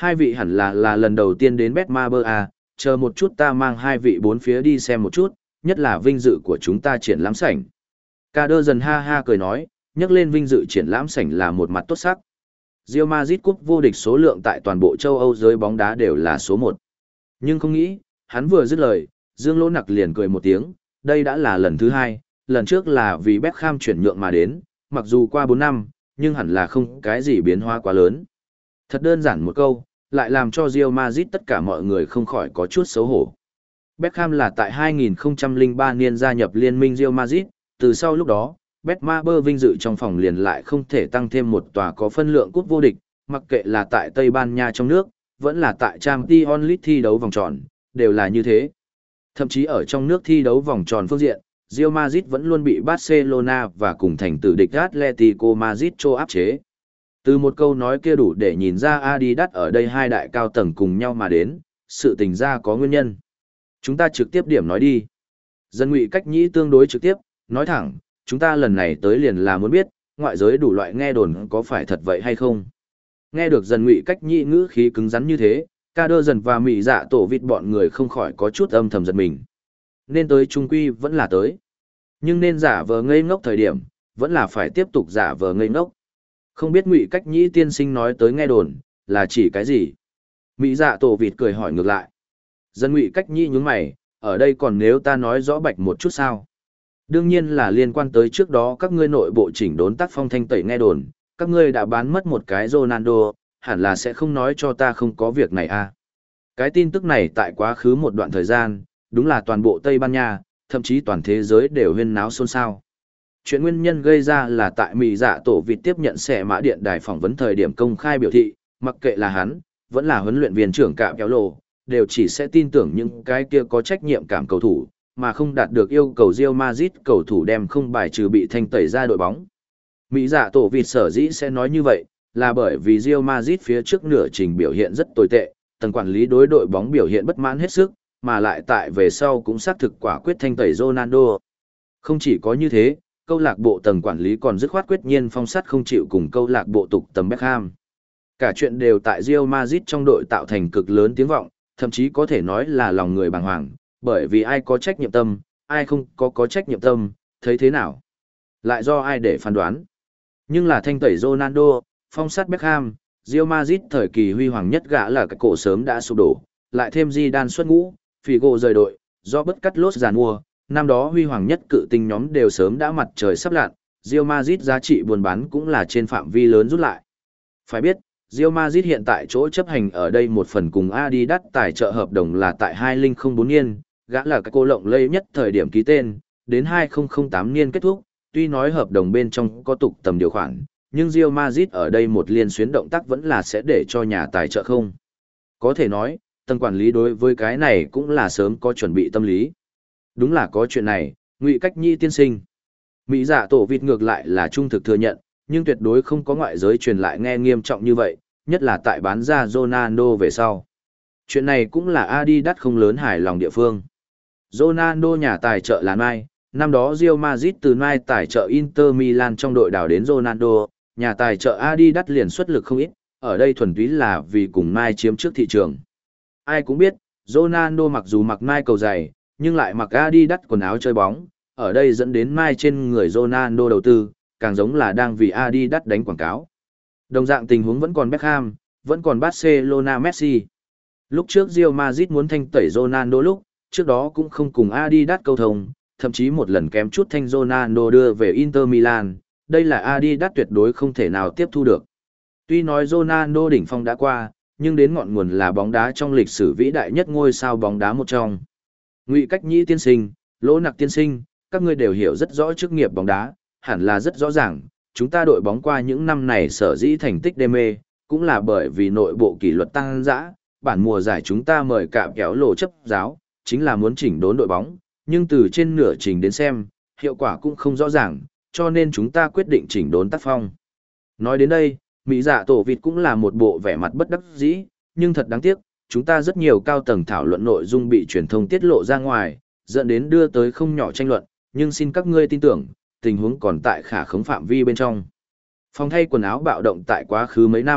[SPEAKER 1] Hai vị hẳn là là lần đầu tiên đến Betmaber à, chờ một chút ta mang hai vị bốn phía đi xem một chút, nhất là vinh dự của chúng ta triển lãm sảnh. Ca đơ dần ha ha cười nói, nhắc lên vinh dự triển lãm sảnh là một mặt tốt sắc. Real Madrid cúp vô địch số lượng tại toàn bộ châu Âu giới bóng đá đều là số một. Nhưng không nghĩ, hắn vừa dứt lời, Dương Lỗ Nặc liền cười một tiếng, đây đã là lần thứ hai, lần trước là vì Beckham chuyển nhượng mà đến, mặc dù qua bốn năm, nhưng hẳn là không cái gì biến hóa quá lớn. Thật đơn giản một câu, lại làm cho Real Madrid tất cả mọi người không khỏi có chút xấu hổ. Beckham là tại hai nghìn không trăm lẻ ba niên gia nhập liên minh Real Madrid, từ sau lúc đó, Betmaber vinh dự trong phòng liền lại không thể tăng thêm một tòa có phân lượng cúp vô địch, mặc kệ là tại Tây Ban Nha trong nước, vẫn là tại Champions League thi đấu vòng tròn, đều là như thế. Thậm chí ở trong nước thi đấu vòng tròn phương diện, Real Madrid vẫn luôn bị Barcelona và cùng thành tử địch Atletico Madrid cho áp chế. Từ một câu nói kia đủ để nhìn ra Adidas ở đây hai đại cao tầng cùng nhau mà đến, sự tình ra có nguyên nhân. Chúng ta trực tiếp điểm nói đi. Dân Ngụy Cách Nhĩ tương đối trực tiếp, nói thẳng, chúng ta lần này tới liền là muốn biết, ngoại giới đủ loại nghe đồn có phải thật vậy hay không. Nghe được Dân Ngụy Cách Nhĩ ngữ khí cứng rắn như thế, Ca Đơ Dần và Mị Dạ Tổ Vịt bọn người không khỏi có chút âm thầm giật mình. Nên tới trung quy vẫn là tới. Nhưng nên giả vờ ngây ngốc thời điểm, vẫn là phải tiếp tục giả vờ ngây ngốc. Không biết Ngụy Cách Nhĩ tiên sinh nói tới nghe đồn, là chỉ cái gì? Mị Dạ Tổ Vịt cười hỏi ngược lại. Dân Ngụy Cách Nhĩ nhướng mày, ở đây còn nếu ta nói rõ bạch một chút sao? Đương nhiên là liên quan tới trước đó các ngươi nội bộ chỉnh đốn tác phong thanh tẩy nghe đồn, các ngươi đã bán mất một cái Ronaldo, hẳn là sẽ không nói cho ta không có việc này à. Cái tin tức này tại quá khứ một đoạn thời gian, đúng là toàn bộ Tây Ban Nha, thậm chí toàn thế giới đều huyên náo xôn xao. Chuyện nguyên nhân gây ra là tại Mị Dạ Tổ Vịt tiếp nhận xe mã điện đài phỏng vấn thời điểm công khai biểu thị, mặc kệ là hắn, vẫn là huấn luyện viên trưởng Cạm Kéo Lồ, đều chỉ sẽ tin tưởng những cái kia có trách nhiệm cảm cầu thủ, mà không đạt được yêu cầu Real Madrid cầu thủ đem không bài trừ bị thanh tẩy ra đội bóng. Mỹ Dạ Tổ Vịt sở dĩ sẽ nói như vậy, là bởi vì Real Madrid phía trước nửa trình biểu hiện rất tồi tệ, tầng quản lý đối đội bóng biểu hiện bất mãn hết sức, mà lại tại về sau cũng xác thực quả quyết thanh tẩy Ronaldo. Không chỉ có như thế, câu lạc bộ tầng quản lý còn dứt khoát quyết nhiên phong sát không chịu cùng câu lạc bộ tục tầm Beckham. Cả chuyện đều tại Real Madrid trong đội tạo thành cực lớn tiếng vọng, thậm chí có thể nói là lòng người bàng hoàng, bởi vì ai có trách nhiệm tâm, ai không có có trách nhiệm tâm, thấy thế nào? Lại do ai để phán đoán? Nhưng là thanh tẩy Ronaldo, phong sát Beckham, Real Madrid thời kỳ huy hoàng nhất gã là cái cổ sớm đã sụp đổ, lại thêm Zidane xuất ngũ, Figo rời đội, do bất cắt lốt giàn mua, năm đó huy hoàng nhất cự tinh nhóm đều sớm đã mặt trời sắp lặn, Real Madrid giá trị buôn bán cũng là trên phạm vi lớn rút lại. Phải biết, Real Madrid hiện tại chỗ chấp hành ở đây một phần cùng Adidas tài trợ hợp đồng là tại hai nghìn không trăm lẻ bốn niên, gã là cái cô lộng lây nhất thời điểm ký tên, đến hai nghìn không trăm lẻ tám niên kết thúc, tuy nói hợp đồng bên trong có tục tầm điều khoản, nhưng Real Madrid ở đây một liên xuyến động tác vẫn là sẽ để cho nhà tài trợ không. Có thể nói, tầng quản lý đối với cái này cũng là sớm có chuẩn bị tâm lý. Đúng là có chuyện này, Ngụy Cách Nhĩ tiên sinh. Mỹ Dạ Tổ Vịt ngược lại là trung thực thừa nhận, nhưng tuyệt đối không có ngoại giới truyền lại nghe nghiêm trọng như vậy, nhất là tại bán ra Ronaldo về sau. Chuyện này cũng là Adidas không lớn hài lòng địa phương. Ronaldo nhà tài trợ là Nike, năm đó Real Madrid từ Nike tài trợ Inter Milan trong đội đào đến Ronaldo, nhà tài trợ Adidas liền xuất lực không ít, ở đây thuần túy là vì cùng Nike chiếm trước thị trường. Ai cũng biết, Ronaldo mặc dù mặc Nike cầu giày, nhưng lại mặc Adidas quần áo chơi bóng, ở đây dẫn đến Nike trên người Ronaldo đầu tư, càng giống là đang vì Adidas đánh quảng cáo. Đồng dạng tình huống vẫn còn Beckham, vẫn còn Barcelona Messi. Lúc trước Real Madrid muốn thanh tẩy Ronaldo lúc, trước đó cũng không cùng Adidas câu thông, thậm chí một lần kém chút thanh Ronaldo đưa về Inter Milan, đây là Adidas tuyệt đối không thể nào tiếp thu được. Tuy nói Ronaldo đỉnh phong đã qua, nhưng đến ngọn nguồn là bóng đá trong lịch sử vĩ đại nhất ngôi sao bóng đá một trong. Ngụy Cách Nhĩ tiên sinh, Lỗ Nặc tiên sinh, các ngươi đều hiểu rất rõ chức nghiệp bóng đá, hẳn là rất rõ ràng, chúng ta đội bóng qua những năm này sở dĩ thành tích đê mê, cũng là bởi vì nội bộ kỷ luật tăng dã, bản mùa giải chúng ta mời Cạm Kéo Lồ chấp giáo, chính là muốn chỉnh đốn đội bóng, nhưng từ trên nửa trình đến xem, hiệu quả cũng không rõ ràng, cho nên chúng ta quyết định chỉnh đốn tác phong. Nói đến đây, Mỹ Dạ Tổ Vịt cũng là một bộ vẻ mặt bất đắc dĩ, nhưng thật đáng tiếc, chúng ta rất nhiều cao tầng thảo luận nội dung bị truyền thông tiết lộ ra ngoài, dẫn đến đưa tới không nhỏ tranh luận, nhưng xin các ngươi tin tưởng, tình huống còn tại khả khống phạm vi bên trong. Phòng thay quần áo bạo động tại quá khứ mấy năm,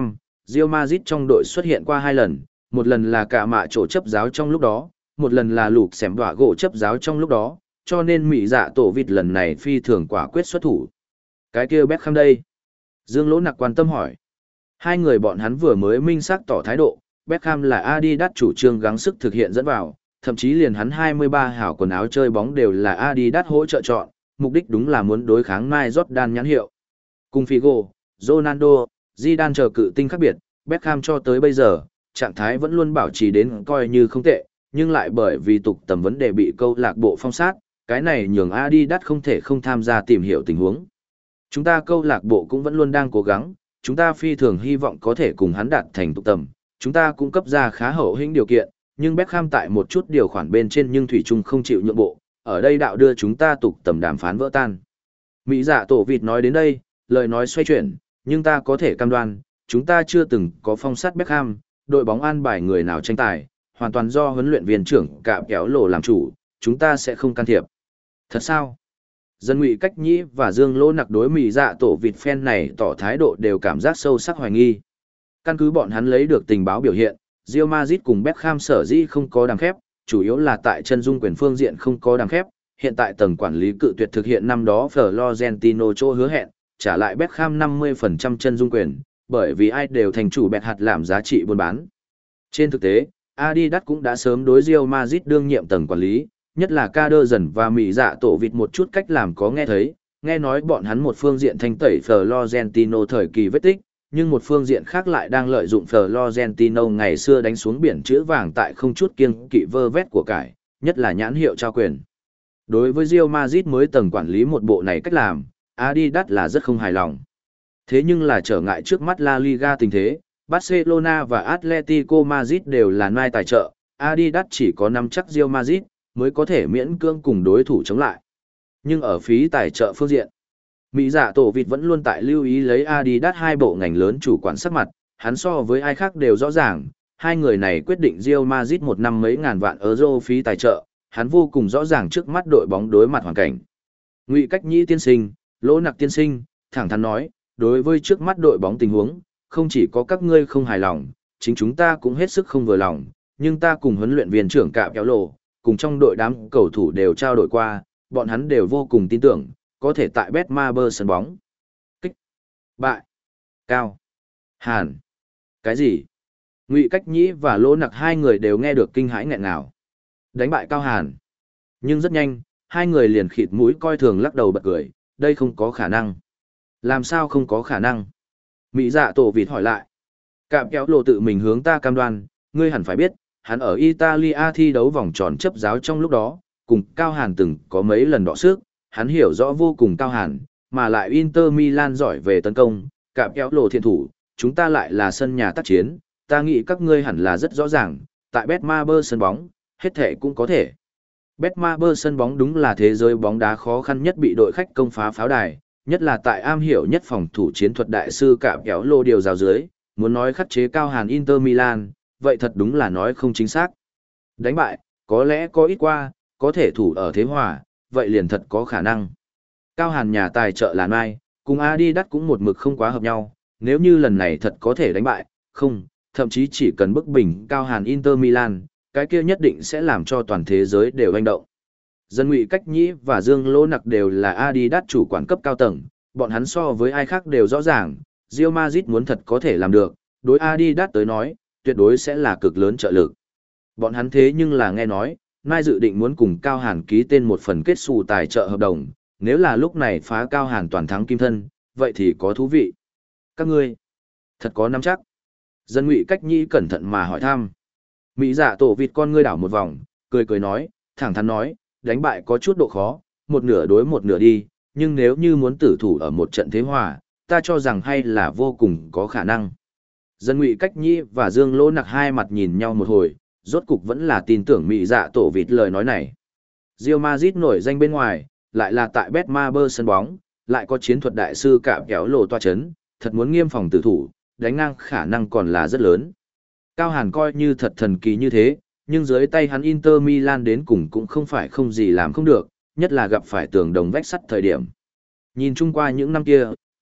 [SPEAKER 1] Real Madrid trong đội xuất hiện qua hai lần, một lần là cả mạ chỗ chấp giáo trong lúc đó, một lần là lục xẻm đọa gỗ chấp giáo trong lúc đó, cho nên Mỹ Dạ Tổ vịt lần này phi thường quả quyết xuất thủ. Cái kia Beckham đây? Dương Lỗ Nặc quan tâm hỏi. Hai người bọn hắn vừa mới minh xác tỏ thái độ, Beckham là Adidas chủ trương gắng sức thực hiện dẫn vào, thậm chí liền hắn hai mươi ba hảo quần áo chơi bóng đều là Adidas hỗ trợ chọn, mục đích đúng là muốn đối kháng Nike Jordan nhãn hiệu. Cùng Figo, Ronaldo, Zidane chờ cự tinh khác biệt, Beckham cho tới bây giờ, trạng thái vẫn luôn bảo trì đến coi như không tệ, nhưng lại bởi vì tục tầm vấn đề bị câu lạc bộ phong sát, cái này nhường Adidas không thể không tham gia tìm hiểu tình huống. Chúng ta câu lạc bộ cũng vẫn luôn đang cố gắng, chúng ta phi thường hy vọng có thể cùng hắn đạt thành tục tầm, chúng ta cũng cấp ra khá hậu hĩnh điều kiện, nhưng Beckham tại một chút điều khoản bên trên nhưng thủy chung không chịu nhượng bộ, ở đây đạo đưa chúng ta tục tầm đàm phán vỡ tan. Mỹ Dạ Tổ vịt nói đến đây, lời nói xoay chuyển, nhưng ta có thể cam đoan, chúng ta chưa từng có phong sát Beckham, đội bóng an bài người nào tranh tài, hoàn toàn do huấn luyện viên trưởng Cạm Kéo Lồ làm chủ, chúng ta sẽ không can thiệp. Thật sao? Dân Ngụy Cách Nhĩ và Dương Lỗ Nặc đối Mỹ Dạ Tổ vịt fan này tỏ thái độ đều cảm giác sâu sắc hoài nghi. Căn cứ bọn hắn lấy được tình báo biểu hiện, Real Madrid cùng Beckham sở dĩ không có đàm khép, chủ yếu là tại chân dung quyền phương diện không có đàm khép, hiện tại tầng quản lý cự tuyệt thực hiện năm đó Florentino chỗ hứa hẹn, trả lại Beckham năm mươi phần trăm chân dung quyền, bởi vì ai đều thành chủ bẹt hạt làm giá trị buôn bán. Trên thực tế, Adidas cũng đã sớm đối Real Madrid đương nhiệm tầng quản lý, nhất là Kader dần và Mỹ Dạ Tổ vịt một chút cách làm có nghe thấy, nghe nói bọn hắn một phương diện thanh tẩy Florentino thời kỳ vết tích, nhưng một phương diện khác lại đang lợi dụng Florentino ngày xưa đánh xuống biển chữ vàng tại không chút kiêng kỵ vơ vét của cải, nhất là nhãn hiệu trao quyền. Đối với Real Madrid mới tầng quản lý một bộ này cách làm, Adidas là rất không hài lòng. Thế nhưng là trở ngại trước mắt La Liga tình thế, Barcelona và Atletico Madrid đều là nai tài trợ, Adidas chỉ có nắm chắc Real Madrid mới có thể miễn cưỡng cùng đối thủ chống lại. Nhưng ở phí tài trợ phương diện, Mỹ Dạ Tổ vịt vẫn luôn tại lưu ý lấy Adidas hai bộ ngành lớn chủ quản sắc mặt, hắn so với ai khác đều rõ ràng, hai người này quyết định Real Madrid một năm mấy ngàn vạn euro phí tài trợ, hắn vô cùng rõ ràng trước mắt đội bóng đối mặt hoàn cảnh. Ngụy Cách Nhĩ tiên sinh, Lỗ Nặc tiên sinh, thẳng thắn nói, đối với trước mắt đội bóng tình huống, không chỉ có các ngươi không hài lòng, chính chúng ta cũng hết sức không vừa lòng, nhưng ta cùng huấn luyện viên trưởng Cạm Kéo Lồ, cùng trong đội đám cầu thủ đều trao đổi qua, bọn hắn đều vô cùng tin tưởng, có thể tại Betmaber sân bóng. Kích. Bại. Cao. Hàn. Cái gì? Ngụy Cách Nhĩ và Lỗ Nặc hai người đều nghe được kinh hãi nghẹn ngào. Đánh bại Cao Hàn. Nhưng rất nhanh, hai người liền khịt mũi coi thường lắc đầu bật cười, đây không có khả năng. Làm sao không có khả năng? Mỹ Dạ Tổ vịt hỏi lại. Cạm Kéo Lồ tự mình hướng ta cam đoan, ngươi hẳn phải biết, hắn ở Italia thi đấu vòng tròn chấp giáo trong lúc đó, cùng Cao Hàn từng có mấy lần đọ sức, hắn hiểu rõ vô cùng Cao Hàn, mà lại Inter Milan giỏi về tấn công, Cạm Kéo Lồ thiện thủ, chúng ta lại là sân nhà tác chiến, ta nghĩ các ngươi hẳn là rất rõ ràng, tại Betmaber sân bóng, hết thể cũng có thể. Betmaber sân bóng đúng là thế giới bóng đá khó khăn nhất bị đội khách công phá pháo đài, nhất là tại am hiểu nhất phòng thủ chiến thuật đại sư Cạm Kéo Lồ điều giáo dưới, muốn nói khắc chế Cao Hàn Inter Milan, vậy thật đúng là nói không chính xác. Đánh bại, có lẽ có ít qua, có thể thủ ở thế hòa, vậy liền thật có khả năng. Cao Hàn nhà tài trợ là Nike, cùng Adidas cũng một mực không quá hợp nhau, nếu như lần này thật có thể đánh bại, không, thậm chí chỉ cần bức bình Cao Hàn Inter Milan, cái kia nhất định sẽ làm cho toàn thế giới đều hành động. Dân Ngụy Cách Nhĩ và Dương Lỗ Nặc đều là Adidas chủ quản cấp cao tầng, bọn hắn so với ai khác đều rõ ràng, Real Madrid muốn thật có thể làm được, đối Adidas tới nói, tuyệt đối sẽ là cực lớn trợ lực. Bọn hắn thế nhưng là nghe nói, Nike dự định muốn cùng Cao Hàn ký tên một phần kết sủ tài trợ hợp đồng, nếu là lúc này phá Cao Hàn toàn thắng kim thân, vậy thì có thú vị. Các ngươi, thật có nắm chắc. Dân Ngụy Cách Nhĩ cẩn thận mà hỏi thăm. Mỹ Dạ Tổ vịt con ngươi đảo một vòng, cười cười nói, thẳng thắn nói, đánh bại có chút độ khó, một nửa đối một nửa đi, nhưng nếu như muốn tử thủ ở một trận thế hòa, ta cho rằng hay là vô cùng có khả năng. Dân Ngụy Cách Nhĩ và Dương Lỗ Nặc hai mặt nhìn nhau một hồi, rốt cục vẫn là tin tưởng Mỹ Dạ Tổ vịt lời nói này. Real Madrid nổi danh bên ngoài, lại là tại Betmaber sân bóng, lại có chiến thuật đại sư Cạm Kéo Lồ toa chấn, thật muốn nghiêm phòng tử thủ, đánh ngang khả năng còn là rất lớn. Cao Hàn coi như thật thần kỳ như thế, nhưng dưới tay hắn Inter Milan đến cùng cũng không phải không gì làm không được, nhất là gặp phải tường đồng vách sắt thời điểm. Nhìn chung qua những năm kia,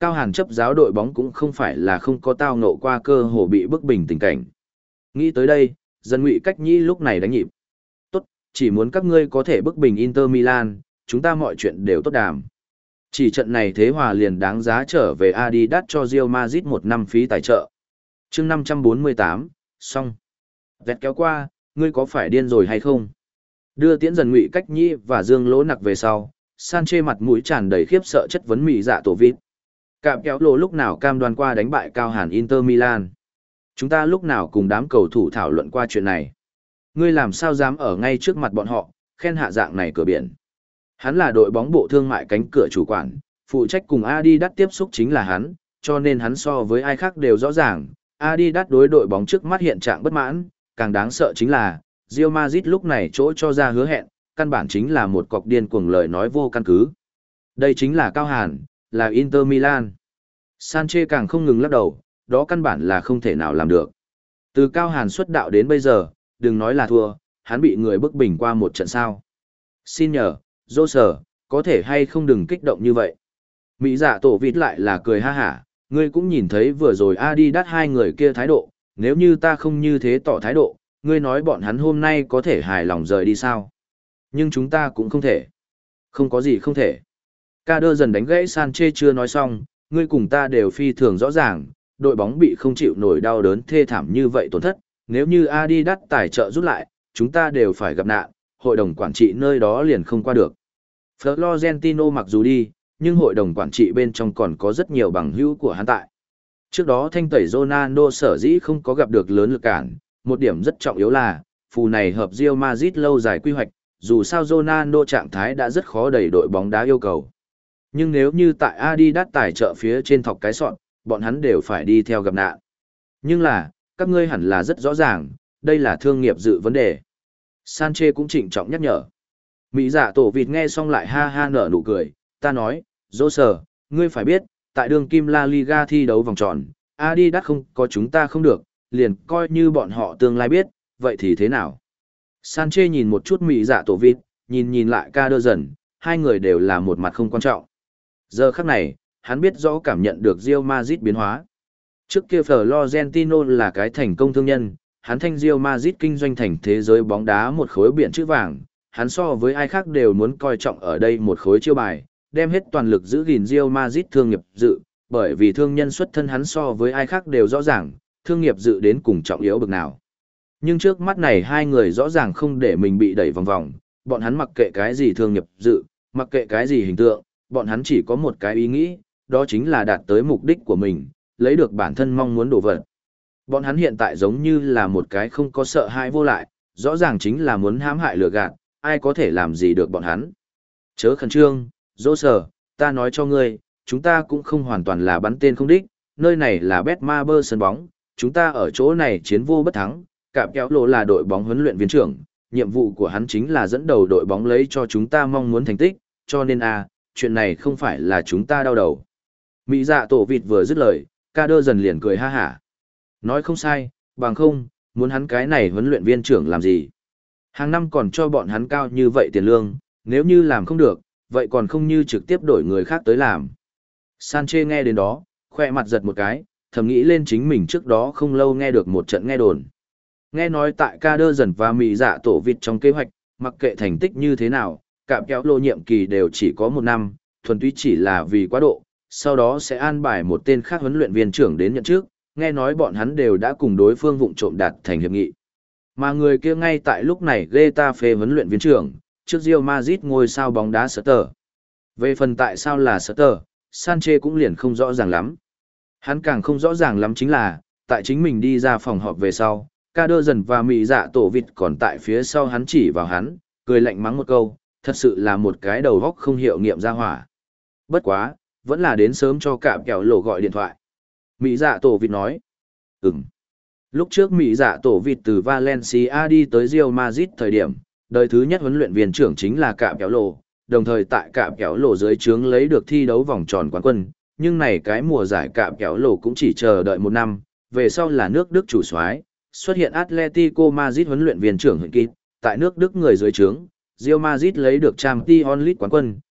[SPEAKER 1] Cao Hàn chấp giáo đội bóng cũng không phải là không có tao ngộ qua cơ hồ bị bức bình tình cảnh. Nghĩ tới đây, Dân Ngụy Cách Nhĩ lúc này đánh nhịp. Tốt, chỉ muốn các ngươi có thể bức bình Inter Milan, chúng ta mọi chuyện đều tốt đàm. Chỉ trận này thế hòa liền đáng giá trở về Adidas cho Real Madrid một năm phí tài trợ. Chương năm trăm bốn mươi tám, xong. Vẹt kéo qua, ngươi có phải điên rồi hay không? Đưa tiễn Dần Ngụy Cách Nhĩ và Dương Lỗ Nặc về sau, Sanchez mặt mũi tràn đầy khiếp sợ chất vấn Mỹ Dạ Tổ Vít. Cạm kéo lồ lúc nào cam đoan qua đánh bại Cao Hàn Inter Milan. Chúng ta lúc nào cùng đám cầu thủ thảo luận qua chuyện này. Ngươi làm sao dám ở ngay trước mặt bọn họ, khen hạ dạng này cửa biển. Hắn là đội bóng bộ thương mại cánh cửa chủ quản, phụ trách cùng Adidas tiếp xúc chính là hắn, cho nên hắn so với ai khác đều rõ ràng. Adidas đối đội bóng trước mắt hiện trạng bất mãn, càng đáng sợ chính là Real Madrid lúc này chỗ cho ra hứa hẹn, căn bản chính là một cọc điên cuồng lời nói vô căn cứ. Đây chính là Cao Hàn, là Inter Milan. Sanchez càng không ngừng lắc đầu, đó căn bản là không thể nào làm được. Từ Cao Hàn xuất đạo đến bây giờ, đừng nói là thua, hắn bị người bức bình qua một trận sao. Xin nhờ, dô sở, có thể hay không đừng kích động như vậy. Mỹ Dạ Tổ Vít lại là cười ha hả, ngươi cũng nhìn thấy vừa rồi Adidas hai người kia thái độ, nếu như ta không như thế tỏ thái độ, ngươi nói bọn hắn hôm nay có thể hài lòng rời đi sao? Nhưng chúng ta cũng không thể. Không có gì không thể. Ca đơ dần đánh gãy Sanchez chưa nói xong, ngươi cùng ta đều phi thường rõ ràng, đội bóng bị không chịu nổi đau đớn thê thảm như vậy tổn thất, nếu như Adidas tài trợ rút lại, chúng ta đều phải gặp nạn, hội đồng quản trị nơi đó liền không qua được. Florentino mặc dù đi, nhưng hội đồng quản trị bên trong còn có rất nhiều bằng hữu của hắn tại. Trước đó thanh tẩy Ronaldo sở dĩ không có gặp được lớn lực cản, một điểm rất trọng yếu là, phù này hợp Real Madrid lâu dài quy hoạch, dù sao Ronaldo trạng thái đã rất khó đẩy đội bóng đá yêu cầu. Nhưng nếu như tại Adidas tài trợ phía trên thọc cái sọn, bọn hắn đều phải đi theo gặp nạn. Nhưng là, các ngươi hẳn là rất rõ ràng, đây là thương nghiệp dự vấn đề. Sanchez cũng trịnh trọng nhắc nhở. Mỹ Dạ Tổ Vịt nghe xong lại ha ha nở nụ cười, ta nói, dô sở, ngươi phải biết, tại đường kim La Liga thi đấu vòng tròn, Adidas không có chúng ta không được, liền coi như bọn họ tương lai biết, vậy thì thế nào? Sanchez nhìn một chút Mỹ Dạ Tổ Vịt, nhìn nhìn lại ca đơ dần, hai người đều là một mặt không quan trọng. Giờ khắc này, hắn biết rõ cảm nhận được Real Madrid biến hóa. Trước kia Florentino là cái thành công thương nhân, hắn thanh Real Madrid kinh doanh thành thế giới bóng đá một khối biển chữ vàng, hắn so với ai khác đều muốn coi trọng ở đây một khối chiêu bài, đem hết toàn lực giữ gìn Real Madrid thương nghiệp dự, bởi vì thương nhân xuất thân hắn so với ai khác đều rõ ràng, thương nghiệp dự đến cùng trọng yếu bực nào. Nhưng trước mắt này hai người rõ ràng không để mình bị đẩy vòng vòng, bọn hắn mặc kệ cái gì thương nghiệp dự, mặc kệ cái gì hình tượng, bọn hắn chỉ có một cái ý nghĩ, đó chính là đạt tới mục đích của mình, lấy được bản thân mong muốn đổ vật. Bọn hắn hiện tại giống như là một cái không có sợ hãi vô lại, rõ ràng chính là muốn hãm hại lừa gạt, ai có thể làm gì được bọn hắn. Chớ khẩn trương, dỗ sở, ta nói cho ngươi, chúng ta cũng không hoàn toàn là bắn tên không đích, nơi này là Betmaber sân bóng, chúng ta ở chỗ này chiến vô bất thắng, Cạm Kéo Lỗ là đội bóng huấn luyện viên trưởng, nhiệm vụ của hắn chính là dẫn đầu đội bóng lấy cho chúng ta mong muốn thành tích, cho nên a, chuyện này không phải là chúng ta đau đầu. Mỹ Dạ Tổ Vịt vừa dứt lời, ca đơ dần liền cười ha hả. Nói không sai, bằng không, muốn hắn cái này huấn luyện viên trưởng làm gì. Hàng năm còn cho bọn hắn cao như vậy tiền lương, nếu như làm không được, vậy còn không như trực tiếp đổi người khác tới làm. Sanchez nghe đến đó, khoe mặt giật một cái, thầm nghĩ lên chính mình trước đó không lâu nghe được một trận nghe đồn. Nghe nói tại ca đơ dần và Mỹ Dạ Tổ Vịt trong kế hoạch, mặc kệ thành tích như thế nào, Cạm Kéo Lỗ nhiệm kỳ đều chỉ có một năm, thuần túy chỉ là vì quá độ, sau đó sẽ an bài một tên khác huấn luyện viên trưởng đến nhận trước, nghe nói bọn hắn đều đã cùng đối phương vụng trộm đạt thành hiệp nghị. Mà người kia ngay tại lúc này Getafe huấn luyện viên trưởng, trước Real Madrid ngôi sao bóng đá Sutter. Về phần tại sao là Sutter, Sanchez cũng liền không rõ ràng lắm. Hắn càng không rõ ràng lắm chính là, tại chính mình đi ra phòng họp về sau, ca đơ dần và Mỹ Dạ Tổ Vịt còn tại phía sau hắn chỉ vào hắn, cười lạnh mắng một câu, thật sự là một cái đầu góc không hiệu nghiệm ra hỏa. Bất quá, vẫn là đến sớm cho Cạm Kéo Lỗ gọi điện thoại. Mỹ Dạ Tổ Vịt nói, ừm. Lúc trước Mỹ Dạ Tổ Vịt từ Valencia đi tới Real Madrid thời điểm, đời thứ nhất huấn luyện viên trưởng chính là Cạm Kéo Lỗ, đồng thời tại Cạm Kéo Lỗ dưới trướng lấy được thi đấu vòng tròn quán quân, nhưng này cái mùa giải Cạm Kéo Lỗ cũng chỉ chờ đợi một năm, về sau là nước Đức chủ soái, xuất hiện Atletico Madrid huấn luyện viên trưởng Huyền Kịt, tại nước Đức người dưới trướng, Real Madrid lấy được Champions League quán quân,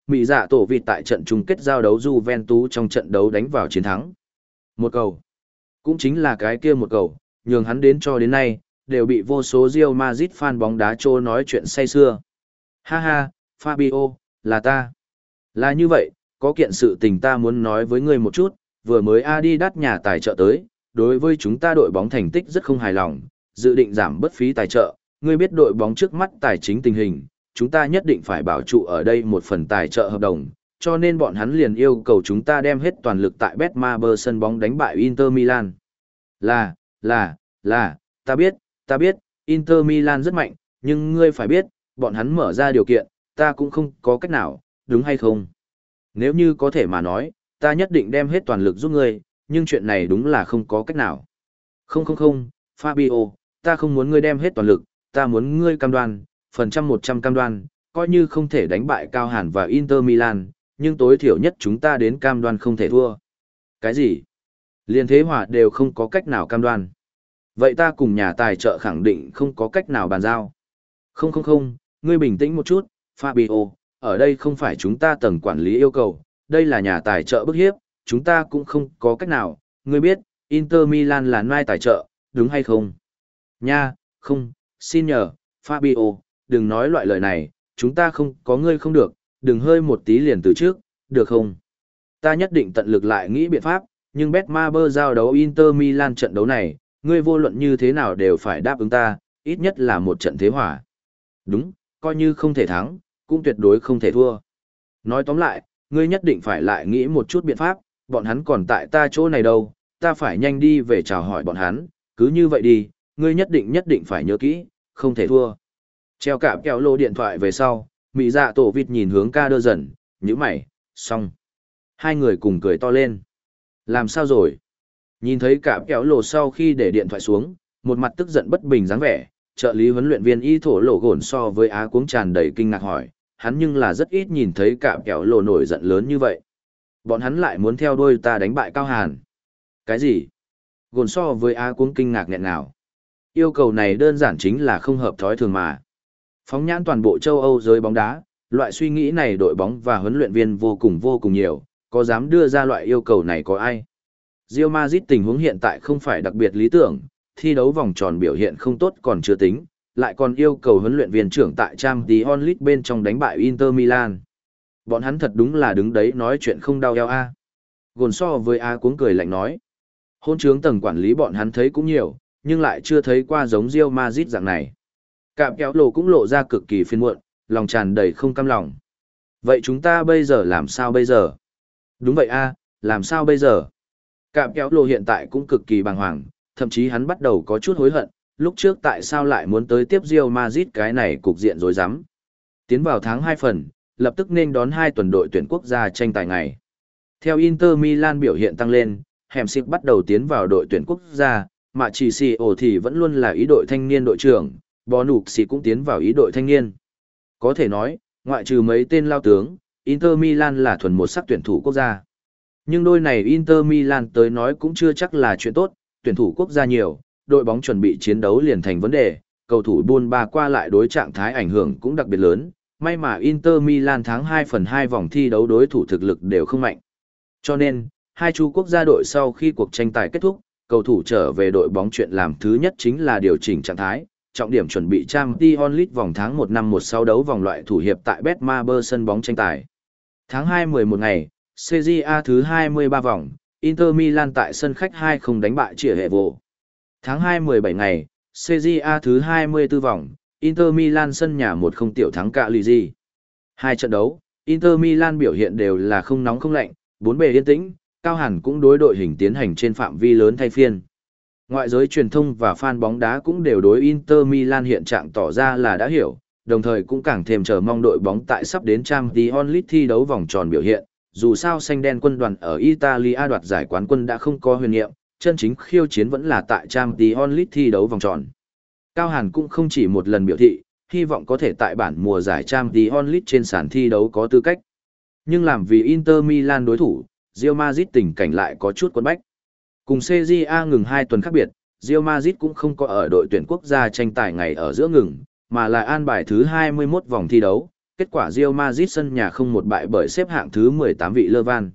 [SPEAKER 1] Mỹ dạ tổ vịt tại trận chung kết giao đấu Juventus trong trận đấu đánh vào chiến thắng. Một cầu. Cũng chính là cái kia một cầu, nhường hắn đến cho đến nay, đều bị vô số Real Madrid fan bóng đá trô nói chuyện say xưa. Ha ha, Fabio, là ta. Là như vậy, có kiện sự tình ta muốn nói với ngươi một chút, vừa mới Adidas nhà tài trợ tới, đối với chúng ta đội bóng thành tích rất không hài lòng, dự định giảm bất phí tài trợ, ngươi biết đội bóng trước mắt tài chính tình hình, chúng ta nhất định phải bảo trụ ở đây một phần tài trợ hợp đồng, cho nên bọn hắn liền yêu cầu chúng ta đem hết toàn lực tại Betmaber sân bóng đánh bại Inter Milan. Là, là, là, ta biết, ta biết, Inter Milan rất mạnh, nhưng ngươi phải biết, bọn hắn mở ra điều kiện, ta cũng không có cách nào, đúng hay không? Nếu như có thể mà nói, ta nhất định đem hết toàn lực giúp ngươi, nhưng chuyện này đúng là không có cách nào. Không không không, Fabio, ta không muốn ngươi đem hết toàn lực, ta muốn ngươi cam đoan, phần trăm một trăm cam đoan, coi như không thể đánh bại Cao Hàn và Inter Milan, nhưng tối thiểu nhất chúng ta đến cam đoan không thể thua. Cái gì? Liên thế hòa đều không có cách nào cam đoan. Vậy ta cùng nhà tài trợ khẳng định không có cách nào bàn giao. Không không không, ngươi bình tĩnh một chút, Fabio, ở đây không phải chúng ta tầng quản lý yêu cầu, đây là nhà tài trợ bức hiếp, chúng ta cũng không có cách nào, ngươi biết, Inter Milan là nai tài trợ, đúng hay không? Nha, không, xin nhờ, Fabio, đừng nói loại lời này, chúng ta không có ngươi không được, đừng hơi một tí liền từ trước, được không? Ta nhất định tận lực lại nghĩ biện pháp, nhưng Betmaber giao đấu Inter Milan trận đấu này, ngươi vô luận như thế nào đều phải đáp ứng ta, ít nhất là một trận thế hòa. Đúng, coi như không thể thắng, cũng tuyệt đối không thể thua. Nói tóm lại, ngươi nhất định phải lại nghĩ một chút biện pháp, bọn hắn còn tại ta chỗ này đâu, ta phải nhanh đi về chào hỏi bọn hắn, cứ như vậy đi, ngươi nhất định nhất định phải nhớ kỹ, không thể thua. Treo cạm kéo lô điện thoại về sau, Mỹ dạ tổ vịt nhìn hướng ca đơ dần, nhíu mày, xong. Hai người cùng cười to lên. Làm sao rồi? Nhìn thấy cạm kéo lô sau khi để điện thoại xuống, một mặt tức giận bất bình dáng vẻ, trợ lý huấn luyện viên y thổ lộ gồn so với Á Cuống tràn đầy kinh ngạc hỏi, hắn nhưng là rất ít nhìn thấy cạm kéo lô nổi giận lớn như vậy. Bọn hắn lại muốn theo đuôi ta đánh bại Cao Hàn. Cái gì? Gồn so với Á Cuống kinh ngạc nghẹn nào. Yêu cầu này đơn giản chính là không hợp thói thường mà. Phóng nhãn toàn bộ châu Âu giới bóng đá, loại suy nghĩ này đội bóng và huấn luyện viên vô cùng vô cùng nhiều, có dám đưa ra loại yêu cầu này có ai? Real Madrid tình huống hiện tại không phải đặc biệt lý tưởng, thi đấu vòng tròn biểu hiện không tốt còn chưa tính, lại còn yêu cầu huấn luyện viên trưởng tại Champions League bên trong đánh bại Inter Milan. Bọn hắn thật đúng là đứng đấy nói chuyện không đau eo a. Gồn so với A Cuống cười lạnh nói. Hôn trướng tầng quản lý bọn hắn thấy cũng nhiều, nhưng lại chưa thấy qua giống Real Madrid dạng này. Cạm kéo lồ cũng lộ ra cực kỳ phiền muộn, lòng tràn đầy không cam lòng. Vậy chúng ta bây giờ làm sao bây giờ? Đúng vậy a, làm sao bây giờ? Cạm kéo lồ hiện tại cũng cực kỳ bàng hoàng, thậm chí hắn bắt đầu có chút hối hận, lúc trước tại sao lại muốn tới tiếp Real Madrid cái này cục diện rối rắm. Tiến vào tháng hai phần, lập tức nên đón hai tuần đội tuyển quốc gia tranh tài ngày. Theo Inter Milan biểu hiện tăng lên, Hemsik bắt đầu tiến vào đội tuyển quốc gia, mà chỉ xì ổ thì vẫn luôn là ý đội thanh niên đội trưởng, Bò Nục Xì cũng tiến vào ý đội thanh niên. Có thể nói, ngoại trừ mấy tên lao tướng, Inter Milan là thuần một sắc tuyển thủ quốc gia. Nhưng đôi này Inter Milan tới nói cũng chưa chắc là chuyện tốt, tuyển thủ quốc gia nhiều, đội bóng chuẩn bị chiến đấu liền thành vấn đề, cầu thủ buôn ba qua lại đối trạng thái ảnh hưởng cũng đặc biệt lớn, may mà Inter Milan tháng hai phần hai vòng thi đấu đối thủ thực lực đều không mạnh. Cho nên, hai chu quốc gia đội sau khi cuộc tranh tài kết thúc, cầu thủ trở về đội bóng chuyện làm thứ nhất chính là điều chỉnh trạng thái, trọng điểm chuẩn bị Champions League vòng tháng một năm một sáu đấu vòng loại thủ hiệp tại Betmaber sân bóng tranh tài. Tháng hai mười một ngày, Serie A thứ hai mươi ba vòng, Inter Milan tại sân khách hai không đánh bại Chỉa Hệ Vô. Tháng hai mười bảy ngày, Serie A thứ hai mươi tư vòng, Inter Milan sân nhà một không tiểu thắng Cagliari. Hai trận đấu, Inter Milan biểu hiện đều là không nóng không lạnh, bốn bề yên tĩnh, Cao Hàn cũng đối đội hình tiến hành trên phạm vi lớn thay phiên. Ngoại giới truyền thông và fan bóng đá cũng đều đối Inter Milan hiện trạng tỏ ra là đã hiểu, đồng thời cũng càng thêm chờ mong đội bóng tại sắp đến Champions League thi đấu vòng tròn biểu hiện. Dù sao xanh đen quân đoàn ở Italia đoạt giải quán quân đã không có huyền niệm, chân chính khiêu chiến vẫn là tại Champions League thi đấu vòng tròn. Cao Hàn cũng không chỉ một lần biểu thị, hy vọng có thể tại bản mùa giải Champions League trên sàn thi đấu có tư cách. Nhưng làm vì Inter Milan đối thủ, Real Madrid tình cảnh lại có chút quấn bách. Cùng Serie A ngừng hai tuần khác biệt, Real Madrid cũng không có ở đội tuyển quốc gia tranh tài ngày ở giữa ngừng, mà là an bài thứ hai mươi mốt vòng thi đấu, kết quả Real Madrid sân nhà không một bại bởi xếp hạng thứ mười tám vị Levan.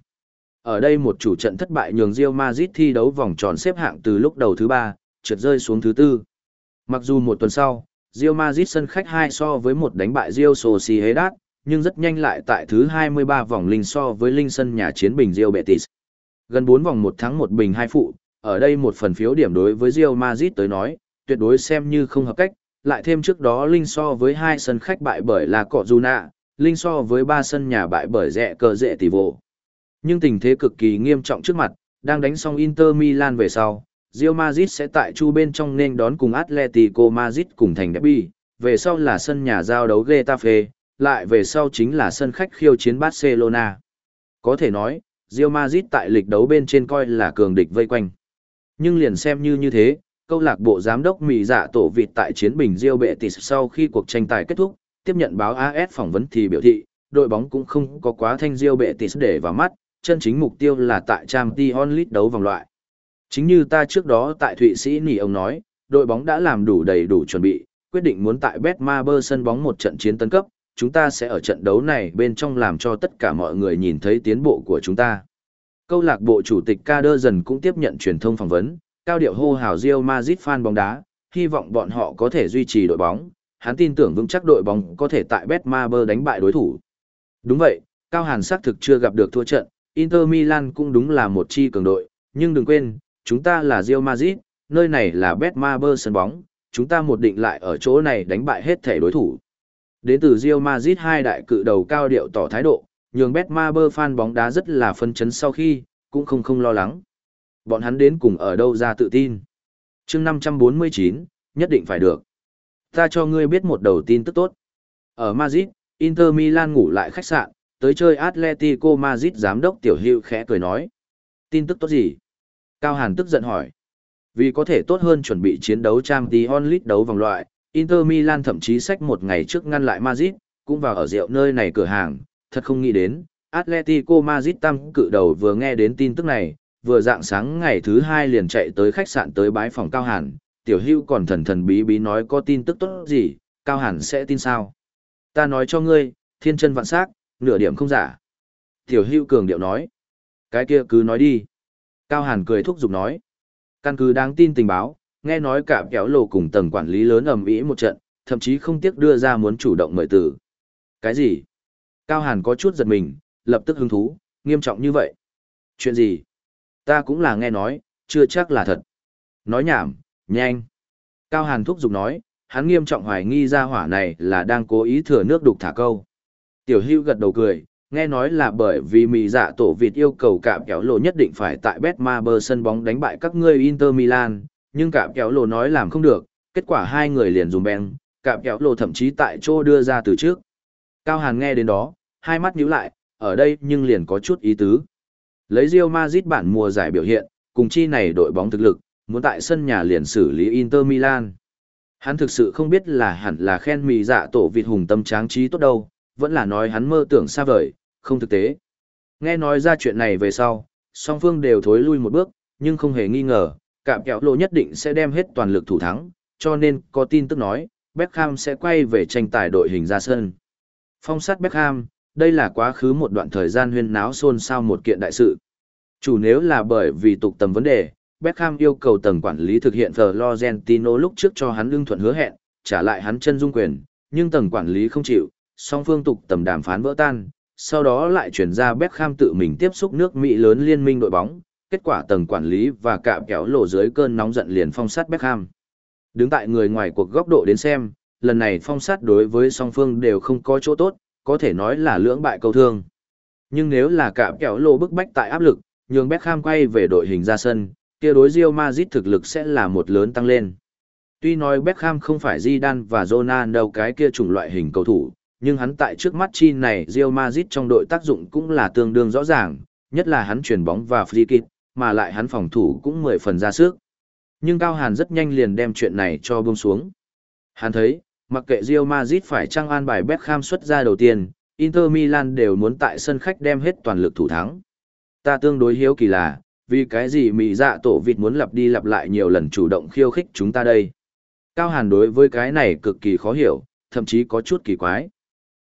[SPEAKER 1] Ở đây một chủ trận thất bại nhường Real Madrid thi đấu vòng tròn xếp hạng từ lúc đầu thứ ba, trượt rơi xuống thứ tư. Mặc dù một tuần sau, Real Madrid sân khách hai so với một đánh bại Real Sociedad, nhưng rất nhanh lại tại thứ hai mươi ba vòng linh so với linh sân nhà chiến bình Real Betis. Gần bốn vòng một thắng một bình hai phụ, ở đây một phần phiếu điểm đối với Real Madrid tới nói, tuyệt đối xem như không hợp cách, lại thêm trước đó linh so với hai sân khách bại bởi La Cojuna, linh so với ba sân nhà bại bởi rẻ cờ rệ tỷ vô. Nhưng tình thế cực kỳ nghiêm trọng trước mặt, đang đánh xong Inter Milan về sau, Real Madrid sẽ tại chu bên trong nên đón cùng Atletico Madrid cùng thành derby, về sau là sân nhà giao đấu Getafe, lại về sau chính là sân khách khiêu chiến Barcelona. Có thể nói, Real Madrid tại lịch đấu bên trên coi là cường địch vây quanh. Nhưng liền xem như như thế, câu lạc bộ giám đốc Mỹ Dạ Tổ Vịt tại chiến bình Real Betis sau khi cuộc tranh tài kết thúc, tiếp nhận báo a ét phỏng vấn thì biểu thị, đội bóng cũng không có quá thanh Real Betis để vào mắt, chân chính mục tiêu là tại Champions League đấu vòng loại. Chính như ta trước đó tại Thụy Sĩ nỉ ông nói, đội bóng đã làm đủ đầy đủ chuẩn bị, quyết định muốn tại Betmaber sân bóng một trận chiến tấn cấp, chúng ta sẽ ở trận đấu này bên trong làm cho tất cả mọi người nhìn thấy tiến bộ của chúng ta. Câu lạc bộ chủ tịch Kader dần cũng tiếp nhận truyền thông phỏng vấn, cao điệu hô hào Real Madrid fan bóng đá, hy vọng bọn họ có thể duy trì đội bóng, hắn tin tưởng vững chắc đội bóng có thể tại Betmaber đánh bại đối thủ. Đúng vậy, Cao Hàn xác thực chưa gặp được thua trận, Inter Milan cũng đúng là một chi cường đội, nhưng đừng quên, chúng ta là Real Madrid, nơi này là Betmaber sân bóng, chúng ta một định lại ở chỗ này đánh bại hết thể đối thủ. Đến từ Real Madrid hai đại cự đầu cao điệu tỏ thái độ, nhường Betmaber fan bóng đá rất là phân chấn sau khi, cũng không không lo lắng. Bọn hắn đến cùng ở đâu ra tự tin. chương năm trăm bốn mươi chín, nhất định phải được. Ta cho ngươi biết một đầu tin tức tốt. Ở Madrid, Inter Milan ngủ lại khách sạn, tới chơi Atletico Madrid giám đốc Tiểu Hữu khẽ cười nói. Tin tức tốt gì? Cao Hàn tức giận hỏi. Vì có thể tốt hơn chuẩn bị chiến đấu Champions League đấu vòng loại, Inter Milan thậm chí xách một ngày trước ngăn lại Madrid, cũng vào ở rượu nơi này cửa hàng, thật không nghĩ đến, Atletico Madrid tam cự đầu vừa nghe đến tin tức này, vừa dạng sáng ngày thứ hai liền chạy tới khách sạn tới bái phòng Cao Hàn, Tiểu Hữu còn thần thần bí bí nói có tin tức tốt gì, Cao Hàn sẽ tin sao? Ta nói cho ngươi, thiên chân vạn sắc, nửa điểm không giả. Tiểu Hữu cường điệu nói, cái kia cứ nói đi. Cao Hàn cười thúc giục nói, căn cứ đáng tin tình báo, nghe nói cả kéo lồ cùng tầng quản lý lớn ầm ĩ một trận, thậm chí không tiếc đưa ra muốn chủ động mời từ. Cái gì? Cao Hàn có chút giật mình, lập tức hứng thú, nghiêm trọng như vậy. Chuyện gì? Ta cũng là nghe nói, chưa chắc là thật. Nói nhảm, nhanh. Cao Hàn thúc giục nói, hắn nghiêm trọng hoài nghi ra hỏa này là đang cố ý thừa nước đục thả câu. Tiểu Hữu gật đầu cười, nghe nói là bởi vì Mỹ Dạ Tổ Vịt yêu cầu cạm kéo lồ nhất định phải tại Betmaber sân bóng đánh bại các ngươi Inter Milan, nhưng cạm kéo lồ nói làm không được, kết quả hai người liền dùng beng, cạm kéo lồ thậm chí tại chỗ đưa ra từ trước. Cao Hàn nghe đến đó, hai mắt nhíu lại, ở đây nhưng liền có chút ý tứ. Lấy Real Madrid bản mùa giải biểu hiện, cùng chi này đội bóng thực lực, muốn tại sân nhà liền xử lý Inter Milan. Hắn thực sự không biết là hẳn là khen Mỹ Dạ Tổ Vịt hùng tâm tráng trí tốt đâu, vẫn là nói hắn mơ tưởng xa vời, không thực tế. Nghe nói ra chuyện này về sau, song phương đều thối lui một bước, nhưng không hề nghi ngờ, cạm kéo lồ nhất định sẽ đem hết toàn lực thủ thắng, cho nên có tin tức nói, Beckham sẽ quay về tranh tài đội hình ra sân. Phong sát Beckham, đây là quá khứ một đoạn thời gian huyên náo xôn xao một kiện đại sự. Chủ nếu là bởi vì tục tầm vấn đề, Beckham yêu cầu tầng quản lý thực hiện Florentino lúc trước cho hắn ưng thuận hứa hẹn, trả lại hắn chân dung quyền, nhưng tầng quản lý không chịu, song phương tục tầm đàm phán vỡ tan, sau đó lại chuyển ra Beckham tự mình tiếp xúc nước Mỹ lớn liên minh đội bóng, kết quả tầng quản lý và cạm kéo lộ dưới cơn nóng giận liền phong sát Beckham. Đứng tại người ngoài cuộc góc độ đến xem, lần này phong sát đối với song phương đều không có chỗ tốt, có thể nói là lưỡng bại câu thương. Nhưng nếu là cạm kéo lộ bức bách tại áp lực, nhường Beckham quay về đội hình ra sân, kia đối Real Madrid thực lực sẽ là một lớn tăng lên. Tuy nói Beckham không phải Zidane và Ronaldo cái kia chủng loại hình cầu thủ, nhưng hắn tại trước mắt chi này Real Madrid trong đội tác dụng cũng là tương đương rõ ràng, nhất là hắn chuyển bóng và free kick, mà lại hắn phòng thủ cũng mười phần ra sức. Nhưng Cao Hàn rất nhanh liền đem chuyện này cho buông xuống. Hắn thấy, mặc kệ Real Madrid phải trang an bài Beckham xuất ra đầu tiên, Inter Milan đều muốn tại sân khách đem hết toàn lực thủ thắng. Ta tương đối hiếu kỳ là, vì cái gì Mỹ Dạ Tổ Vịt muốn lặp đi lặp lại nhiều lần chủ động khiêu khích chúng ta đây? Cao Hàn đối với cái này cực kỳ khó hiểu, thậm chí có chút kỳ quái.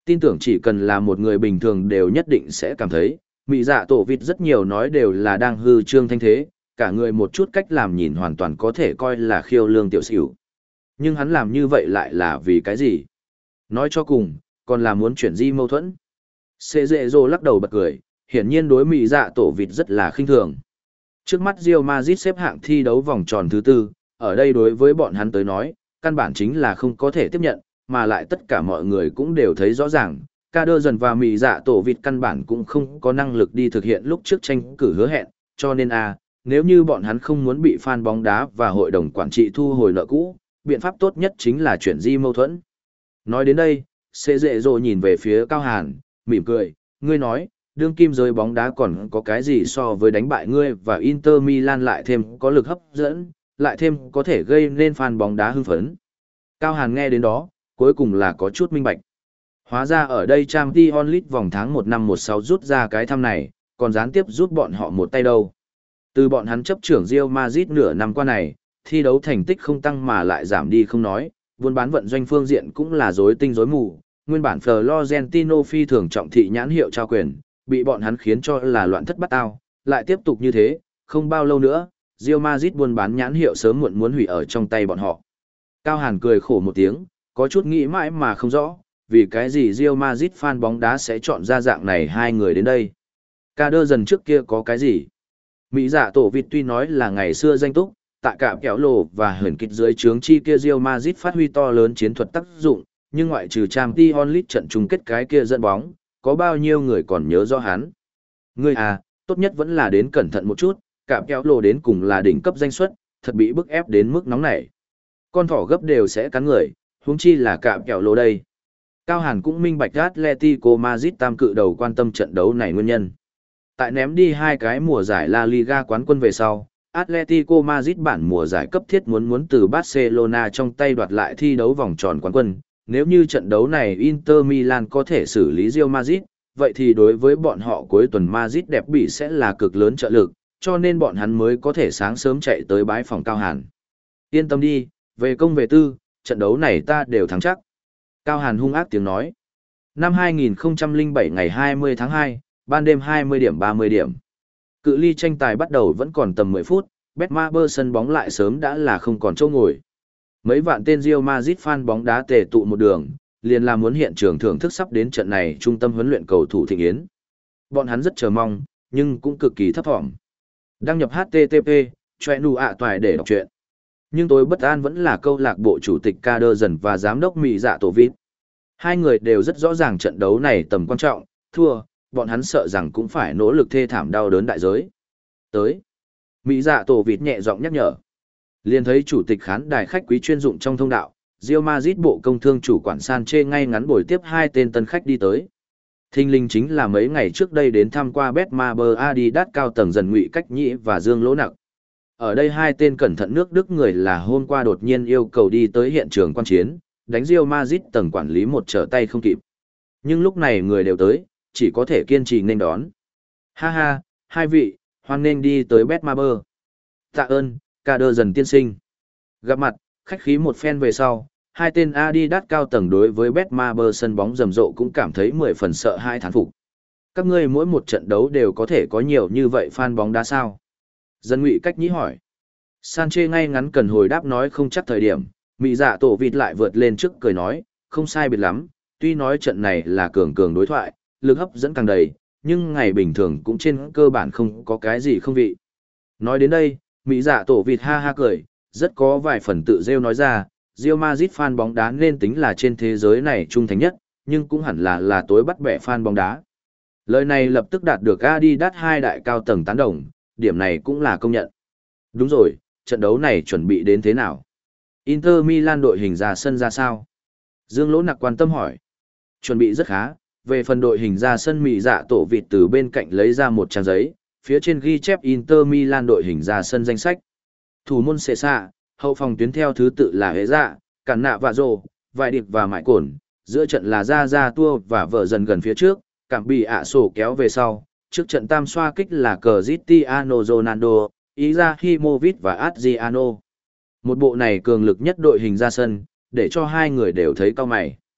[SPEAKER 1] Tin tưởng chỉ cần là một người bình thường đều nhất định sẽ cảm thấy, Mị Dạ Tổ Vịt rất nhiều nói đều là đang hư trương thanh thế, cả người một chút cách làm nhìn hoàn toàn có thể coi là khiêu lương tiểu xỉu. Nhưng hắn làm như vậy lại là vì cái gì? Nói cho cùng, còn là muốn chuyển di mâu thuẫn. Xê dệ dô lắc đầu bật cười, hiển nhiên đối Mị Dạ Tổ Vịt rất là khinh thường. Trước mắt Real Madrid xếp hạng thi đấu vòng tròn thứ tư, ở đây đối với bọn hắn tới nói, căn bản chính là không có thể tiếp nhận, mà lại tất cả mọi người cũng đều thấy rõ ràng, ca đơ dần và Mị Dạ Tổ Vịt căn bản cũng không có năng lực đi thực hiện lúc trước tranh cử hứa hẹn, cho nên a, nếu như bọn hắn không muốn bị fan bóng đá và hội đồng quản trị thu hồi nợ cũ, biện pháp tốt nhất chính là chuyển di mâu thuẫn. Nói đến đây, Xê dệ rồi nhìn về phía Cao Hàn, mỉm cười, ngươi nói, đương kim giới bóng đá còn có cái gì so với đánh bại ngươi và Inter Milan lại thêm có lực hấp dẫn, lại thêm có thể gây nên fan bóng đá hưng phấn. Cao Hàn nghe đến đó, cuối cùng là có chút minh bạch. Hóa ra ở đây Champions League vòng tháng một năm một sáu rút ra cái thăm này, còn gián tiếp giúp bọn họ một tay đâu. Từ bọn hắn chấp trưởng Real Madrid nửa năm qua này, thi đấu thành tích không tăng mà lại giảm đi không nói, buôn bán vận doanh phương diện cũng là rối tinh rối mù, nguyên bản Florentino phi thường trọng thị nhãn hiệu trao quyền, bị bọn hắn khiến cho là loạn thất bát ao, lại tiếp tục như thế, không bao lâu nữa, Real Madrid buôn bán nhãn hiệu sớm muộn muốn hủy ở trong tay bọn họ. Cao Hàn cười khổ một tiếng, có chút nghĩ mãi mà không rõ, vì cái gì Real Madrid fan bóng đá sẽ chọn ra dạng này hai người đến đây. Ca đơ dần trước kia có cái gì? Mỹ Dạ Tổ Vịt tuy nói là ngày xưa danh túc, tại cả kéo lồ và hởn kịch dưới trướng chi kia Real Madrid phát huy to lớn chiến thuật tác dụng, nhưng ngoại trừ Champions League trận chung kết cái kia dẫn bóng, có bao nhiêu người còn nhớ rõ hắn. Ngươi à, tốt nhất vẫn là đến cẩn thận một chút, cả kéo lồ đến cùng là đỉnh cấp danh suất, thật bị bức ép đến mức nóng nảy. Con thỏ gấp đều sẽ cắn người, huống chi là cả kéo lồ đây. Cao Hàn cũng minh bạch Atletico Madrid tam cự đầu quan tâm trận đấu này nguyên nhân. Tại ném đi hai cái mùa giải La Liga quán quân về sau, Atletico Madrid bản mùa giải cấp thiết muốn muốn từ Barcelona trong tay đoạt lại thi đấu vòng tròn quán quân. Nếu như trận đấu này Inter Milan có thể xử lý Real Madrid, vậy thì đối với bọn họ cuối tuần Madrid đẹp bị sẽ là cực lớn trợ lực, cho nên bọn hắn mới có thể sáng sớm chạy tới bái phòng Cao Hàn. Yên tâm đi, về công về tư, trận đấu này ta đều thắng chắc. Cao Hàn hung ác tiếng nói. Năm hai nghìn không trăm lẻ bảy ngày hai mươi tháng hai, ban đêm hai mươi điểm ba mươi điểm. Cự ly tranh tài bắt đầu vẫn còn tầm mười phút, Betmaber sân bóng lại sớm đã là không còn chỗ ngồi. Mấy vạn tên Real Madrid fan bóng đá tề tụ một đường, liền là muốn hiện trường thưởng thức sắp đến trận này trung tâm huấn luyện cầu thủ thịnh yến. Bọn hắn rất chờ mong, nhưng cũng cực kỳ thấp thỏm. Đăng nhập hát tê tê pê, choe nụ ạ toài để đọc truyện. Nhưng tối bất an vẫn là câu lạc bộ chủ tịch Kader dần và giám đốc Mỹ Dạ Tổ Vịt. Hai người đều rất rõ ràng trận đấu này tầm quan trọng, thua, bọn hắn sợ rằng cũng phải nỗ lực thê thảm đau đớn đại giới. Tới. Mỹ Dạ Tổ Vịt nhẹ giọng nhắc nhở. Liền thấy chủ tịch khán đài khách quý chuyên dụng trong thông đạo, Real Madrid bộ công thương chủ quản Sanchez ngay ngắn bồi tiếp hai tên tân khách đi tới. Thinh linh chính là mấy ngày trước đây đến thăm qua Betmaber Adidas cao tầng dần Ngụy Cách Nhĩ và Dương Lỗ Nặc. Ở đây hai tên cẩn thận nước Đức người là hôm qua đột nhiên yêu cầu đi tới hiện trường quan chiến, đánh Real Madrid tầng quản lý một trở tay không kịp. Nhưng lúc này người đều tới, chỉ có thể kiên trì nên đón. Ha ha, hai vị, hoan nên đi tới Betmaber. Tạ ơn, Kader dần tiên sinh. Gặp mặt, khách khí một phen về sau, hai tên Adidas cao tầng đối với Betmaber sân bóng rầm rộ cũng cảm thấy mười phần sợ hai thán phục. Các ngươi mỗi một trận đấu đều có thể có nhiều như vậy fan bóng đá sao? Dân Ngụy Cách Nhĩ hỏi. Sanchez ngay ngắn cần hồi đáp nói không chắc thời điểm, Mỹ Dạ Tổ Vịt lại vượt lên trước cười nói, không sai biệt lắm, tuy nói trận này là cường cường đối thoại, lực hấp dẫn càng đầy, nhưng ngày bình thường cũng trên cơ bản không có cái gì không vị. Nói đến đây, Mỹ Dạ Tổ Vịt ha ha cười, rất có vài phần tự rêu nói ra, Real Madrid fan bóng đá nên tính là trên thế giới này trung thành nhất, nhưng cũng hẳn là là tối bắt bẻ fan bóng đá. Lời này lập tức đạt được Adidas hai đại cao tầng tán đồng, điểm này cũng là công nhận. Đúng rồi, trận đấu này chuẩn bị đến thế nào? Inter Milan đội hình ra sân ra sao? Dương Lỗ Nặc quan tâm hỏi. Chuẩn bị rất khá, về phần đội hình ra sân Mỹ Dạ Tổ Vịt từ bên cạnh lấy ra một trang giấy, phía trên ghi chép Inter Milan đội hình ra sân danh sách. Thủ môn xệ xạ, hậu phòng tuyến theo thứ tự là Hế Dạ, Cản Nạ và Rồ, Vài Điệp và Mãi Cổn, giữa trận là Ra Ra Tua và vợ dần gần phía trước, Cảm Bị ạ sổ kéo về sau, trước trận tam xoa kích là Cristiano Ronaldo, Izahimovic và Adriano. Một bộ này cường lực nhất đội hình ra sân, để cho hai người đều thấy cao mày.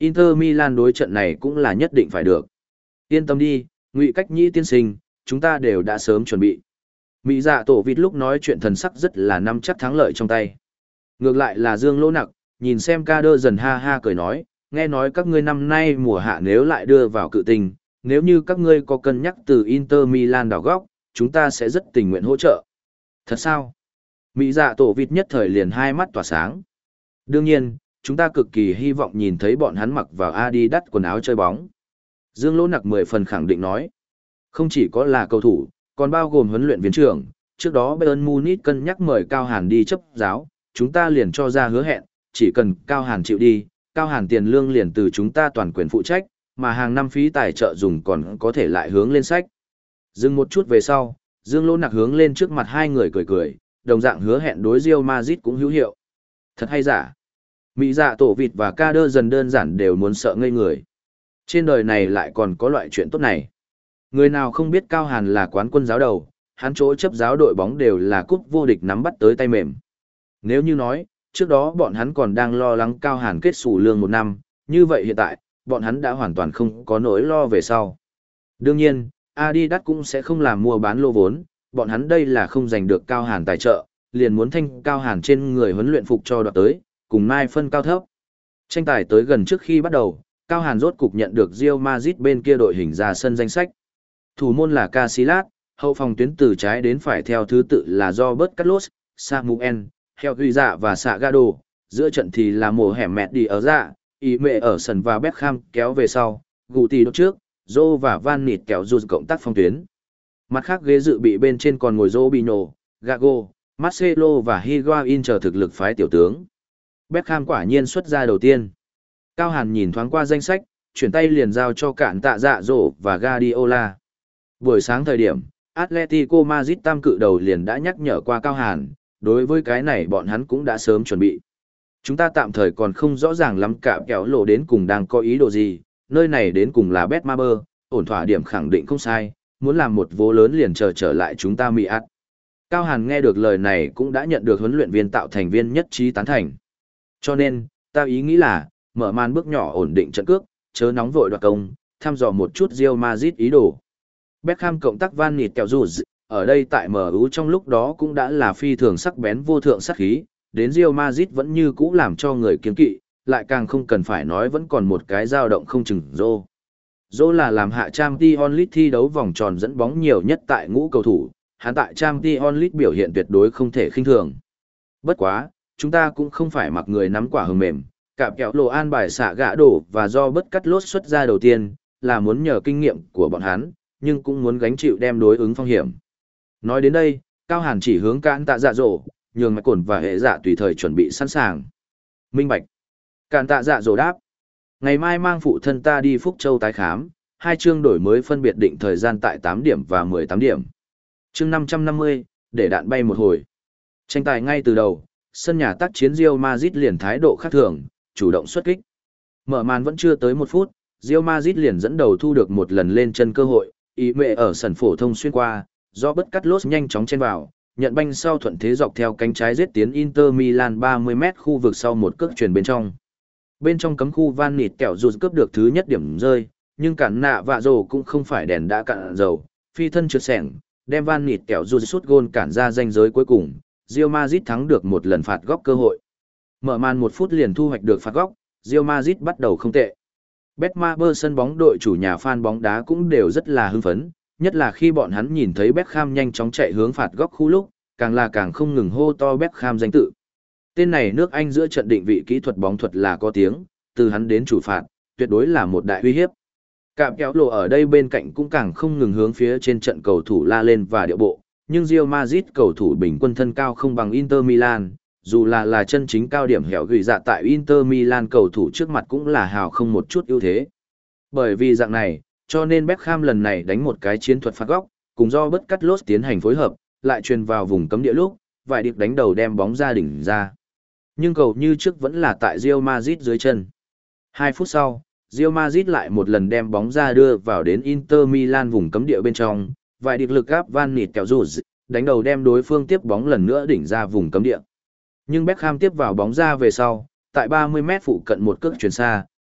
[SPEAKER 1] Inter Milan đối trận này cũng là nhất định phải được. Yên tâm đi, Ngụy Cách Nhĩ tiên sinh, chúng ta đều đã sớm chuẩn bị. Mỹ Dạ Tổ Vịt lúc nói chuyện thần sắc rất là nắm chắc thắng lợi trong tay. Ngược lại là Dương Lỗ Nặc, nhìn xem ca đơ dần ha ha cười nói, nghe nói các ngươi năm nay mùa hạ nếu lại đưa vào cự tình, nếu như các ngươi có cân nhắc từ Inter Milan đào góc, chúng ta sẽ rất tình nguyện hỗ trợ. Thật sao? Mỹ Dạ Tổ Vịt nhất thời liền hai mắt tỏa sáng. Đương nhiên, chúng ta cực kỳ hy vọng nhìn thấy bọn hắn mặc vào Adidas quần áo chơi bóng. Dương Lỗ Nặc mười phần khẳng định nói. Không chỉ có là cầu thủ, còn bao gồm huấn luyện viên trưởng, trước đó Bayern Munich cân nhắc mời Cao Hàn đi chấp giáo, chúng ta liền cho ra hứa hẹn, chỉ cần Cao Hàn chịu đi, Cao Hàn tiền lương liền từ chúng ta toàn quyền phụ trách, mà hàng năm phí tài trợ dùng còn có thể lại hướng lên sách. Dừng một chút về sau, Dương Lỗ Nặc hướng lên trước mặt hai người cười cười, đồng dạng hứa hẹn đối Real Madrid cũng hữu hiệu. Thật hay giả? Mỹ Dạ Tổ Vịt và ca đơ dần đơn giản đều muốn sợ ngây người. Trên đời này lại còn có loại chuyện tốt này. Người nào không biết Cao Hàn là quán quân giáo đầu, hắn chỗ chấp giáo đội bóng đều là cúp vô địch nắm bắt tới tay mềm. Nếu như nói, trước đó bọn hắn còn đang lo lắng Cao Hàn kết sủ lương một năm, như vậy hiện tại, bọn hắn đã hoàn toàn không có nỗi lo về sau. Đương nhiên, Adidas cũng sẽ không làm mua bán lô vốn, bọn hắn đây là không giành được Cao Hàn tài trợ, liền muốn thanh Cao Hàn trên người huấn luyện phục cho đoạt tới, cùng mai phân cao thấp. Tranh tài tới gần trước khi bắt đầu, Cao Hàn rốt cục nhận được Real Madrid bên kia đội hình ra sân danh sách. Thủ môn là Casillas, hậu phòng tuyến từ trái đến phải theo thứ tự là Robert Carlos, Samuel, Helguiza và Sagado, giữa trận thì là mùa hẻm mẹt đi ở dạ, ý mẹ ở sân và Beckham kéo về sau, Guti đốt trước, Joe và Van Nịt kéo dù cộng tác phong tuyến. Mặt khác ghế dự bị bên trên còn ngồi Robinho, Gago, Marcelo và Higuain chờ thực lực phái tiểu tướng. Beckham quả nhiên xuất ra đầu tiên. Cao Hàn nhìn thoáng qua danh sách, chuyển tay liền giao cho cạn tạ dạ dỗ và Guardiola. Buổi sáng thời điểm, Atletico Madrid tam cự đầu liền đã nhắc nhở qua Cao Hàn, đối với cái này bọn hắn cũng đã sớm chuẩn bị. Chúng ta tạm thời còn không rõ ràng lắm cả kéo lộ đến cùng đang có ý đồ gì, nơi này đến cùng là Betmaber, ổn thỏa điểm khẳng định không sai, muốn làm một vố lớn liền chờ trở lại chúng ta mì ắt. Cao Hàn nghe được lời này cũng đã nhận được huấn luyện viên tạo thành viên nhất trí tán thành. Cho nên, ta ý nghĩ là, mở màn bước nhỏ ổn định trận cước, chớ nóng vội đoạt công, thăm dò một chút Real Madrid ý đồ. Beckham cộng tác Van Nịt kẹo dù ở đây tại em u trong lúc đó cũng đã là phi thường sắc bén vô thượng sắc khí, đến Real Madrid vẫn như cũ làm cho người kiêng kỵ, lại càng không cần phải nói vẫn còn một cái dao động không chừng Zô. Zô là làm hạ Champions League thi đấu vòng tròn dẫn bóng nhiều nhất tại ngũ cầu thủ, hắn tại Champions League biểu hiện tuyệt đối không thể khinh thường. Bất quá, chúng ta cũng không phải mặc người nắm quả hờ mềm, cạm kẹo lộ an bài xạ gã đổ và do bất cắt lốt xuất ra đầu tiên, là muốn nhờ kinh nghiệm của bọn hắn, nhưng cũng muốn gánh chịu đem đối ứng phong hiểm. Nói đến đây, Cao Hàn chỉ hướng cạn tạ dạ dỗ, nhường mạch cồn và hệ dạ tùy thời chuẩn bị sẵn sàng. Minh bạch. Cạn tạ dạ dỗ đáp. Ngày mai mang phụ thân ta đi Phúc Châu tái khám, hai chương đổi mới phân biệt định thời gian tại tám điểm và mười tám điểm. Chương năm trăm năm mươi, để đạn bay một hồi. Tranh tài ngay từ đầu, sân nhà tác chiến Real Madrid liền thái độ khác thường, chủ động xuất kích. Mở màn vẫn chưa tới một phút, Real Madrid liền dẫn đầu thu được một lần lên chân cơ hội, ý mẹ ở sân phổ thông xuyên qua, do bất cắt lốt nhanh chóng chen vào, nhận banh sau thuận thế dọc theo cánh trái giết tiến Inter Milan ba mươi mét khu vực sau một cước truyền bên trong. Bên trong cấm khu Van Nịt kẹo rụt cướp được thứ nhất điểm rơi, nhưng cản nạ vạ rồ cũng không phải đèn đã cạn dầu, phi thân trượt sẻng, đem Van Nịt kẹo rụt sút gôn cản ra ranh giới cuối cùng, Real Madrid thắng được một lần phạt góc cơ hội. Mở màn một phút liền thu hoạch được phạt góc, Real Madrid bắt đầu không tệ. Betmaber sân bóng đội chủ nhà fan bóng đá cũng đều rất là hưng phấn, nhất là khi bọn hắn nhìn thấy Beckham nhanh chóng chạy hướng phạt góc khu lúc, càng là càng không ngừng hô to Beckham danh tự. Tên này nước Anh giữa trận định vị kỹ thuật bóng thuật là có tiếng, từ hắn đến chủ phạt, tuyệt đối là một đại uy hiếp. Cạm kéo lộ ở đây bên cạnh cũng càng không ngừng hướng phía trên trận cầu thủ la lên và điệu bộ, nhưng Real Madrid cầu thủ bình quân thân cao không bằng Inter Milan, dù là là chân chính cao điểm hẻo gửi dạ tại Inter Milan cầu thủ trước mặt cũng là hào không một chút ưu thế. Bởi vì dạng này, cho nên Beckham lần này đánh một cái chiến thuật phạt góc, cùng do bất cắt lốt tiến hành phối hợp, lại truyền vào vùng cấm địa lúc, vài điệp đánh đầu đem bóng ra đỉnh ra. Nhưng cầu như trước vẫn là tại Real Madrid dưới chân. Hai phút sau, Real Madrid lại một lần đem bóng ra đưa vào đến Inter Milan vùng cấm địa bên trong, vài điệp lực áp Van Nịt kẹo rụt, đánh đầu đem đối phương tiếp bóng lần nữa đỉnh ra vùng cấm địa. Nhưng Beckham tiếp vào bóng ra về sau, tại ba mươi mét phụ cận một cước chuyển xa,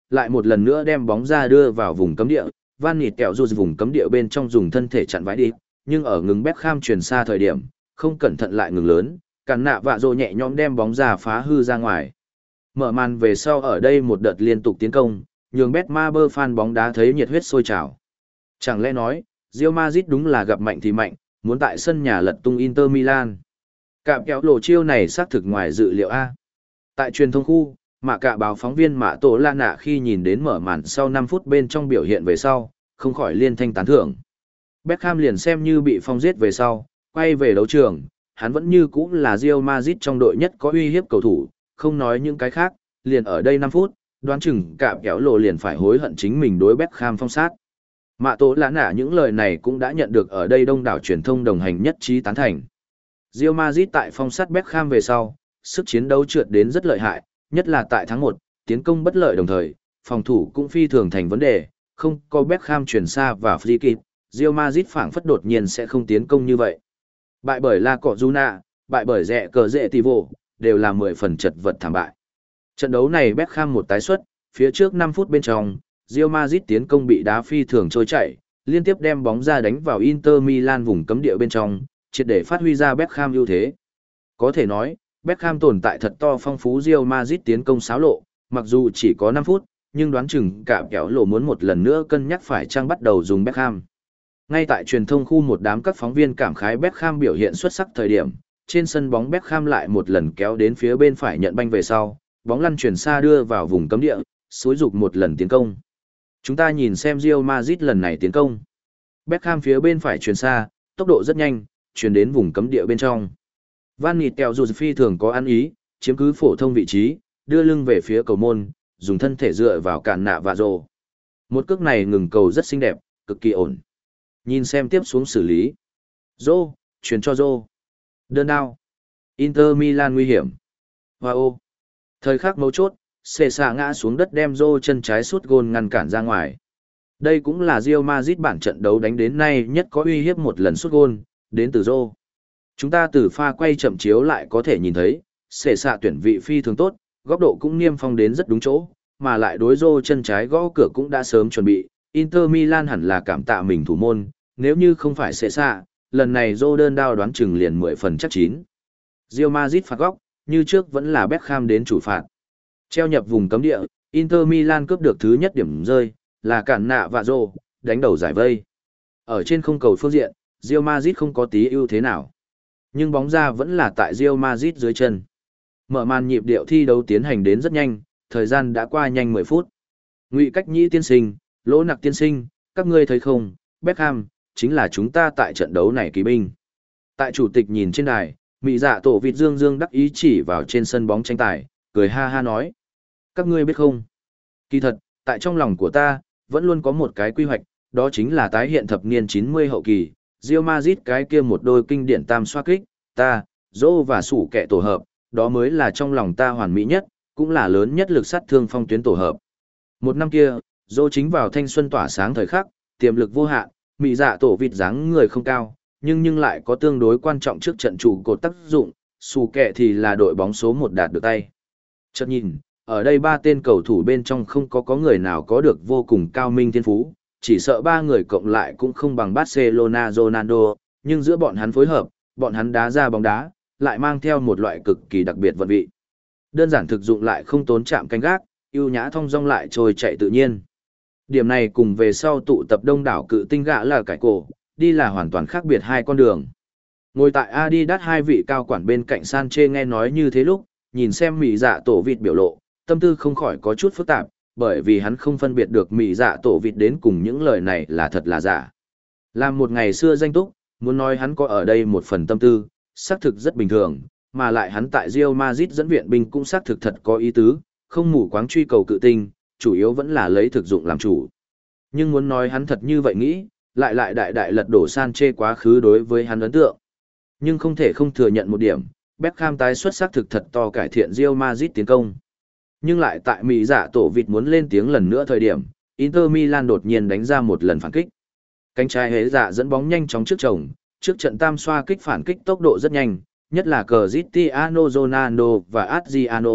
[SPEAKER 1] lại một lần nữa đem bóng ra đưa vào vùng cấm địa, Van Nịt kẹo rụt vùng cấm địa bên trong dùng thân thể chặn vãi đi, nhưng ở ngừng Beckham chuyển xa thời điểm, không cẩn thận lại ngừng lớn, cản nạ vạ rồ nhẹ nhõm đem bóng ra phá hư ra ngoài. Mở màn về sau ở đây một đợt liên tục tiến công, nhường Betmaber fan bóng đá thấy nhiệt huyết sôi trào. Chẳng lẽ nói, Real Madrid đúng là gặp mạnh thì mạnh, muốn tại sân nhà lật tung Inter Milan. Cạm kéo lộ chiêu này xác thực ngoài dự liệu A. Tại truyền thông khu, mà cả báo phóng viên Mạ Tổ La Nạ khi nhìn đến mở màn sau năm phút bên trong biểu hiện về sau, không khỏi liên thanh tán thưởng. Beckham liền xem như bị phong giết về sau, quay về đấu trường, hắn vẫn như cũ là Real Madrid trong đội nhất có uy hiếp cầu thủ, không nói những cái khác, liền ở đây năm phút, đoán chừng cạm kéo lộ liền phải hối hận chính mình đối Beckham phong sát. Mạ Tổ La Nạ những lời này cũng đã nhận được ở đây đông đảo truyền thông đồng hành nhất trí tán thành. Real Madrid tại phong sát Beckham về sau, sức chiến đấu trượt đến rất lợi hại, nhất là tại tháng một, tiến công bất lợi đồng thời, phòng thủ cũng phi thường thành vấn đề, không có Beckham chuyển xa và free kick, Real Madrid phảng phất đột nhiên sẽ không tiến công như vậy. Bại bởi La Cojuna, bại bởi rẻ cờ rệ Tivo, đều là mười phần chật vật thảm bại. Trận đấu này Beckham một tái xuất, phía trước năm phút bên trong, Real Madrid tiến công bị đá phi thường trôi chảy, liên tiếp đem bóng ra đánh vào Inter Milan vùng cấm địa bên trong, triệt để phát huy ra Beckham ưu thế. Có thể nói, Beckham tồn tại thật to phong phú Real Madrid tiến công xáo lộ, mặc dù chỉ có năm phút, nhưng đoán chừng cả kéo lộ muốn một lần nữa cân nhắc phải chăng bắt đầu dùng Beckham. Ngay tại truyền thông khu một đám các phóng viên cảm khái Beckham biểu hiện xuất sắc thời điểm, trên sân bóng Beckham lại một lần kéo đến phía bên phải nhận banh về sau, bóng lăn chuyển xa đưa vào vùng cấm địa, xúi dục một lần tiến công. Chúng ta nhìn xem Real Madrid lần này tiến công. Beckham phía bên phải chuyển xa, tốc độ rất nhanh, chuyển đến vùng cấm địa bên trong. Van Nịt kẹo dù phi thường có ăn ý, chiếm cứ phổ thông vị trí, đưa lưng về phía cầu môn, dùng thân thể dựa vào cản nạ và rồ. Một cước này ngừng cầu rất xinh đẹp, cực kỳ ổn. Nhìn xem tiếp xuống xử lý. Rô, chuyển cho Rô. Đơn đao. Inter Milan nguy hiểm. Wow. Thời khắc mấu chốt, xệ xạ ngã xuống đất đem Rô chân trái sút gôn ngăn cản ra ngoài. Đây cũng là Real Madrid bản trận đấu đánh đến nay nhất có uy hiếp một lần sút gôn, đến từ Rô. Chúng ta từ pha quay chậm chiếu lại có thể nhìn thấy, xệ xạ tuyển vị phi thường tốt, góc độ cũng niêm phong đến rất đúng chỗ, mà lại đối Rô chân trái gõ cửa cũng đã sớm chuẩn bị. Inter Milan hẳn là cảm tạ mình thủ môn, nếu như không phải xệ xạ, lần này Rô đơn đao đoán chừng liền mười phần chắc chín. Real Madrid phạt góc, như trước vẫn là Beckham đến chủ phạt. Treo nhập vùng cấm địa, Inter Milan cướp được thứ nhất điểm rơi, là cản nạ và Rô, đánh đầu giải vây. Ở trên không cầu phương diện, Real Madrid không có tí ưu thế nào. Nhưng bóng ra vẫn là tại Real Madrid dưới chân. Mở màn nhịp điệu thi đấu tiến hành đến rất nhanh, thời gian đã qua nhanh mười phút. Ngụy Cách Nhĩ tiên sinh, Lỗ Nặc tiên sinh, các ngươi thấy không, Beckham, chính là chúng ta tại trận đấu này kỳ binh. Tại chủ tịch nhìn trên đài, Mị Dạ Tổ vịt dương dương đắc ý chỉ vào trên sân bóng tranh tài, cười ha ha nói. Các ngươi biết không? Kỳ thật, tại trong lòng của ta, vẫn luôn có một cái quy hoạch, đó chính là tái hiện thập niên chín mươi hậu kỳ, Real Madrid cái kia một đôi kinh điển tam xoá kích, ta, Zô và sủ kẹ tổ hợp, đó mới là trong lòng ta hoàn mỹ nhất, cũng là lớn nhất lực sát thương phong tuyến tổ hợp. Một năm kia, Zô chính vào thanh xuân tỏa sáng thời khắc, tiềm lực vô hạn, Mị Dạ Tổ vịt dáng người không cao, nhưng nhưng lại có tương đối quan trọng trước trận trụ cột tác dụng, sủ kẹ thì là đội bóng số một đạt được tay. Chợt nhìn, ở đây ba tên cầu thủ bên trong không có có người nào có được vô cùng cao minh thiên phú, chỉ sợ ba người cộng lại cũng không bằng Barcelona Ronaldo, nhưng giữa bọn hắn phối hợp, bọn hắn đá ra bóng đá, lại mang theo một loại cực kỳ đặc biệt vận vị. Đơn giản thực dụng lại không tốn chạm canh gác, ưu nhã thong dong lại trôi chạy tự nhiên. Điểm này cùng về sau tụ tập đông đảo cự tinh gã là cải cổ, đi là hoàn toàn khác biệt hai con đường. Ngồi tại Adidas hai vị cao quản bên cạnh Sanche nghe nói như thế lúc, nhìn xem Mị Dạ Tổ vịt biểu lộ, tâm tư không khỏi có chút phức tạp, bởi vì hắn không phân biệt được Mị Dạ Tổ vịt đến cùng những lời này là thật là giả. Làm một ngày xưa danh túc, muốn nói hắn có ở đây một phần tâm tư, xác thực rất bình thường, mà lại hắn tại Real Madrid dẫn viện binh cũng xác thực thật có ý tứ, không mù quáng truy cầu cự tinh, chủ yếu vẫn là lấy thực dụng làm chủ. Nhưng muốn nói hắn thật như vậy nghĩ, lại lại đại đại lật đổ Sanche quá khứ đối với hắn ấn tượng. Nhưng không thể không thừa nhận một điểm, Beckham tái xuất sắc thực thật to cải thiện Real Madrid tiến công. Nhưng lại tại Mị Dạ Tổ vịt muốn lên tiếng lần nữa thời điểm, Inter Milan đột nhiên đánh ra một lần phản kích. Cánh trái hế dạ dẫn bóng nhanh chóng trước chồng, trước trận tam xoa kích phản kích tốc độ rất nhanh, nhất là Cristiano Ronaldo và Adriano,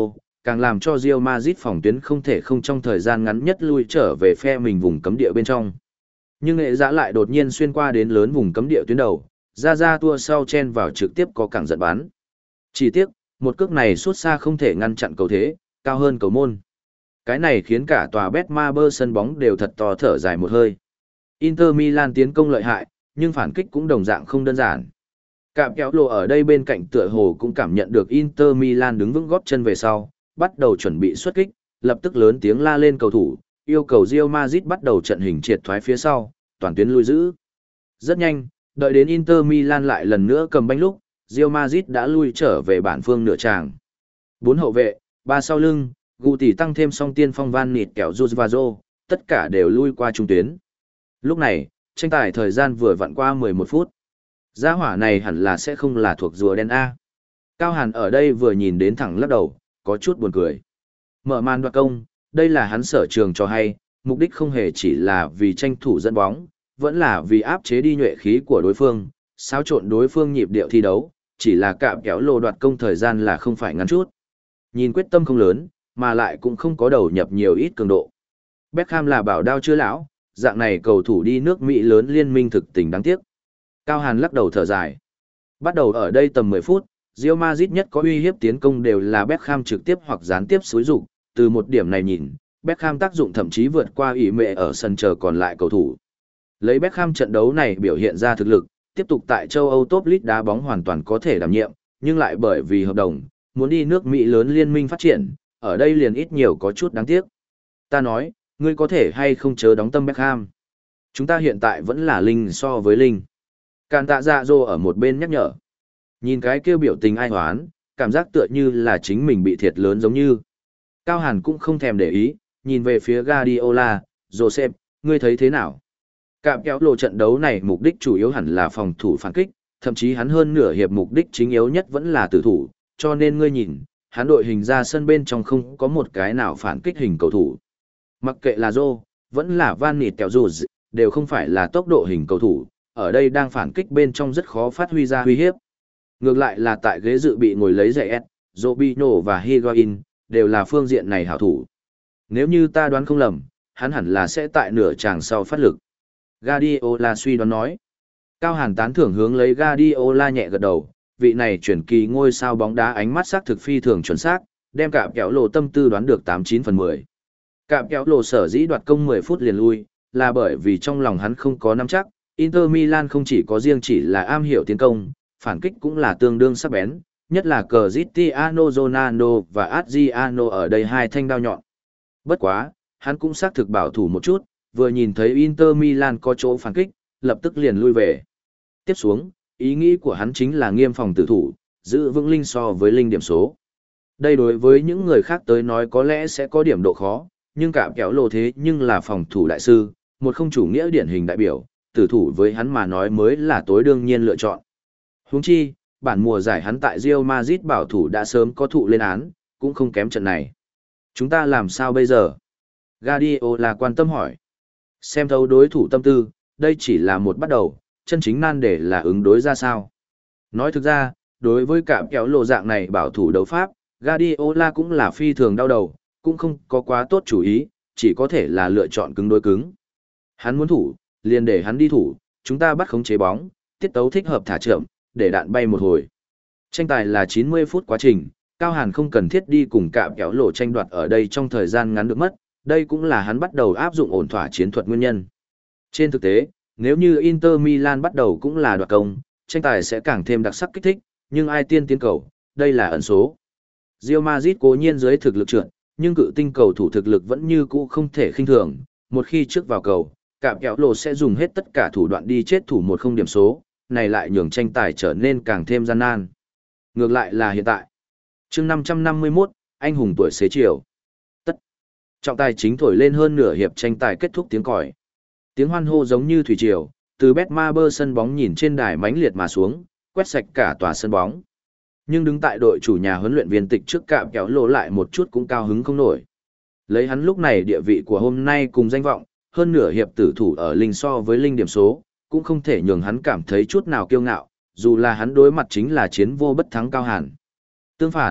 [SPEAKER 1] càng làm cho Real Madrid phòng tuyến không thể không trong thời gian ngắn nhất lui trở về phe mình vùng cấm địa bên trong. Nhưng nghệ giã lại đột nhiên xuyên qua đến lớn vùng cấm địa tuyến đầu, ra ra tua sau chen vào trực tiếp có cảng giận bắn. Chỉ tiếc, một cước này suốt xa không thể ngăn chặn cầu thế, cao hơn cầu môn. Cái này khiến cả tòa Betmaber sân bóng đều thật to thở dài một hơi. Inter Milan tiến công lợi hại, nhưng phản kích cũng đồng dạng không đơn giản. Cạm kéo lộ ở đây bên cạnh tựa hồ cũng cảm nhận được Inter Milan đứng vững góp chân về sau, bắt đầu chuẩn bị xuất kích, lập tức lớn tiếng la lên cầu thủ, yêu cầu Real Madrid bắt đầu trận hình triệt thoái phía sau, toàn tuyến lui giữ. Rất nhanh, đợi đến Inter Milan lại lần nữa cầm banh lúc, Real Madrid đã lui trở về bản phương nửa tràng. Bốn hậu vệ, ba sau lưng, Guti tăng thêm song tiên phong Van Nịt kẹo Juzvazo, tất cả đều lui qua trung tuyến. Lúc này, tranh tài thời gian vừa vặn qua mười một phút. Gia hỏa này hẳn là sẽ không là thuộc rùa đen A. Cao Hàn ở đây vừa nhìn đến thẳng lắc đầu, có chút buồn cười. Mở màn đoạt công, đây là hắn sở trường cho hay, mục đích không hề chỉ là vì tranh thủ dẫn bóng, vẫn là vì áp chế đi nhuệ khí của đối phương, xáo trộn đối phương nhịp điệu thi đấu, chỉ là cạm kéo lồ đoạt công thời gian là không phải ngắn chút. Nhìn quyết tâm không lớn, mà lại cũng không có đầu nhập nhiều ít cường độ. Beckham là bảo đao chưa lão, dạng này cầu thủ đi nước Mỹ lớn liên minh thực tình đáng tiếc. Cao Hàn lắc đầu thở dài. Bắt đầu ở đây tầm mười phút, Real Madrid nhất có uy hiếp tiến công đều là Beckham trực tiếp hoặc gián tiếp xúi dục, từ một điểm này nhìn, Beckham tác dụng thậm chí vượt qua ỷ mệ ở sân chờ còn lại cầu thủ. Lấy Beckham trận đấu này biểu hiện ra thực lực, tiếp tục tại châu Âu Top League đá bóng hoàn toàn có thể đảm nhiệm, nhưng lại bởi vì hợp đồng, muốn đi nước Mỹ lớn liên minh phát triển, ở đây liền ít nhiều có chút đáng tiếc. Ta nói, ngươi có thể hay không chớ đóng tâm Beckham. Chúng ta hiện tại vẫn là linh so với linh. Càn tạ dạ dô ở một bên nhắc nhở. Nhìn cái kêu biểu tình ai hoán, cảm giác tựa như là chính mình bị thiệt lớn giống như. Cao Hàn cũng không thèm để ý, nhìn về phía Guardiola, Joseph, ngươi thấy thế nào? Cạm kéo lộ trận đấu này mục đích chủ yếu hẳn là phòng thủ phản kích, thậm chí hắn hơn nửa hiệp mục đích chính yếu nhất vẫn là tử thủ, cho nên ngươi nhìn, hắn đội hình ra sân bên trong không có một cái nào phản kích hình cầu thủ. Mặc kệ là Zô, vẫn là Van Nịt kẹo dù đều không phải là tốc độ hình cầu thủ, ở đây đang phản kích bên trong rất khó phát huy ra uy hiếp. Ngược lại là tại ghế dự bị ngồi lấy giày S, Robinho và Higuain, đều là phương diện này hảo thủ. Nếu như ta đoán không lầm, hắn hẳn là sẽ tại nửa tràng sau phát lực. Guardiola suy đoán nói. Cao Hàn tán thưởng hướng lấy Guardiola nhẹ gật đầu, vị này chuyển kỳ ngôi sao bóng đá ánh mắt sắc thực phi thường chuẩn xác, đem cạm kéo lộ tâm tư đoán được tám chín phần mười. Cạm kéo lộ sở dĩ đoạt công mười phút liền lui, là bởi vì trong lòng hắn không có nắm chắc, Inter Milan không chỉ có riêng chỉ là am hiểu tiến công, phản kích cũng là tương đương sắc bén, nhất là Cristiano Ronaldo và Adriano ở đây hai thanh đao nhọn. Bất quá, hắn cũng xác thực bảo thủ một chút, vừa nhìn thấy Inter Milan có chỗ phản kích, lập tức liền lui về. Tiếp xuống, ý nghĩ của hắn chính là nghiêm phòng tử thủ, giữ vững linh so với linh điểm số. Đây đối với những người khác tới nói có lẽ sẽ có điểm độ khó, nhưng cả kéo lộ thế nhưng là phòng thủ đại sư, một không chủ nghĩa điển hình đại biểu, tử thủ với hắn mà nói mới là tối đương nhiên lựa chọn. Huống chi, bản mùa giải hắn tại Real Madrid bảo thủ đã sớm có thụ lên án, cũng không kém trận này. Chúng ta làm sao bây giờ? Guardiola quan tâm hỏi. Xem thấu đối thủ tâm tư, đây chỉ là một bắt đầu, chân chính nan để là ứng đối ra sao. Nói thực ra, đối với cả kéo lộ dạng này bảo thủ đấu pháp, Guardiola cũng là phi thường đau đầu, cũng không có quá tốt chủ ý, chỉ có thể là lựa chọn cứng đối cứng. Hắn muốn thủ, liền để hắn đi thủ, chúng ta bắt khống chế bóng, tiết tấu thích hợp thả chậm, để đạn bay một hồi. Tranh tài là chín mươi phút quá trình, Cao Hàn không cần thiết đi cùng cạm kéo lộ tranh đoạt ở đây trong thời gian ngắn được mất, đây cũng là hắn bắt đầu áp dụng ổn thỏa chiến thuật nguyên nhân. Trên thực tế, nếu như Inter Milan bắt đầu cũng là đoạt công, tranh tài sẽ càng thêm đặc sắc kích thích, nhưng ai tiên tiến cầu, đây là ẩn số. Real Madrid cố nhiên dưới thực lực trượt, nhưng cự tinh cầu thủ thực lực vẫn như cũ không thể khinh thường, một khi trước vào cầu, cạm kéo lộ sẽ dùng hết tất cả thủ đoạn đi chết thủ một không điểm số, này lại nhường tranh tài trở nên càng thêm gian nan. Ngược lại là hiện tại. Chương năm trăm năm mươi mốt, anh hùng tuổi xế chiều. Tất. Trọng tài chính thổi lên hơn nửa hiệp tranh tài kết thúc tiếng còi. Tiếng hoan hô giống như thủy triều, từ Betmaber sân bóng nhìn trên đài mãnh liệt mà xuống, quét sạch cả tòa sân bóng. Nhưng đứng tại đội chủ nhà huấn luyện viên tịch trước cạm kéo lộ lại một chút cũng cao hứng không nổi. Lấy hắn lúc này địa vị của hôm nay cùng danh vọng, hơn nửa hiệp tử thủ ở linh so với linh điểm số, cũng không thể nhường hắn cảm thấy chút nào kiêu ngạo, dù là hắn đối mặt chính là chiến vô bất thắng Cao Hàn. Tương phản,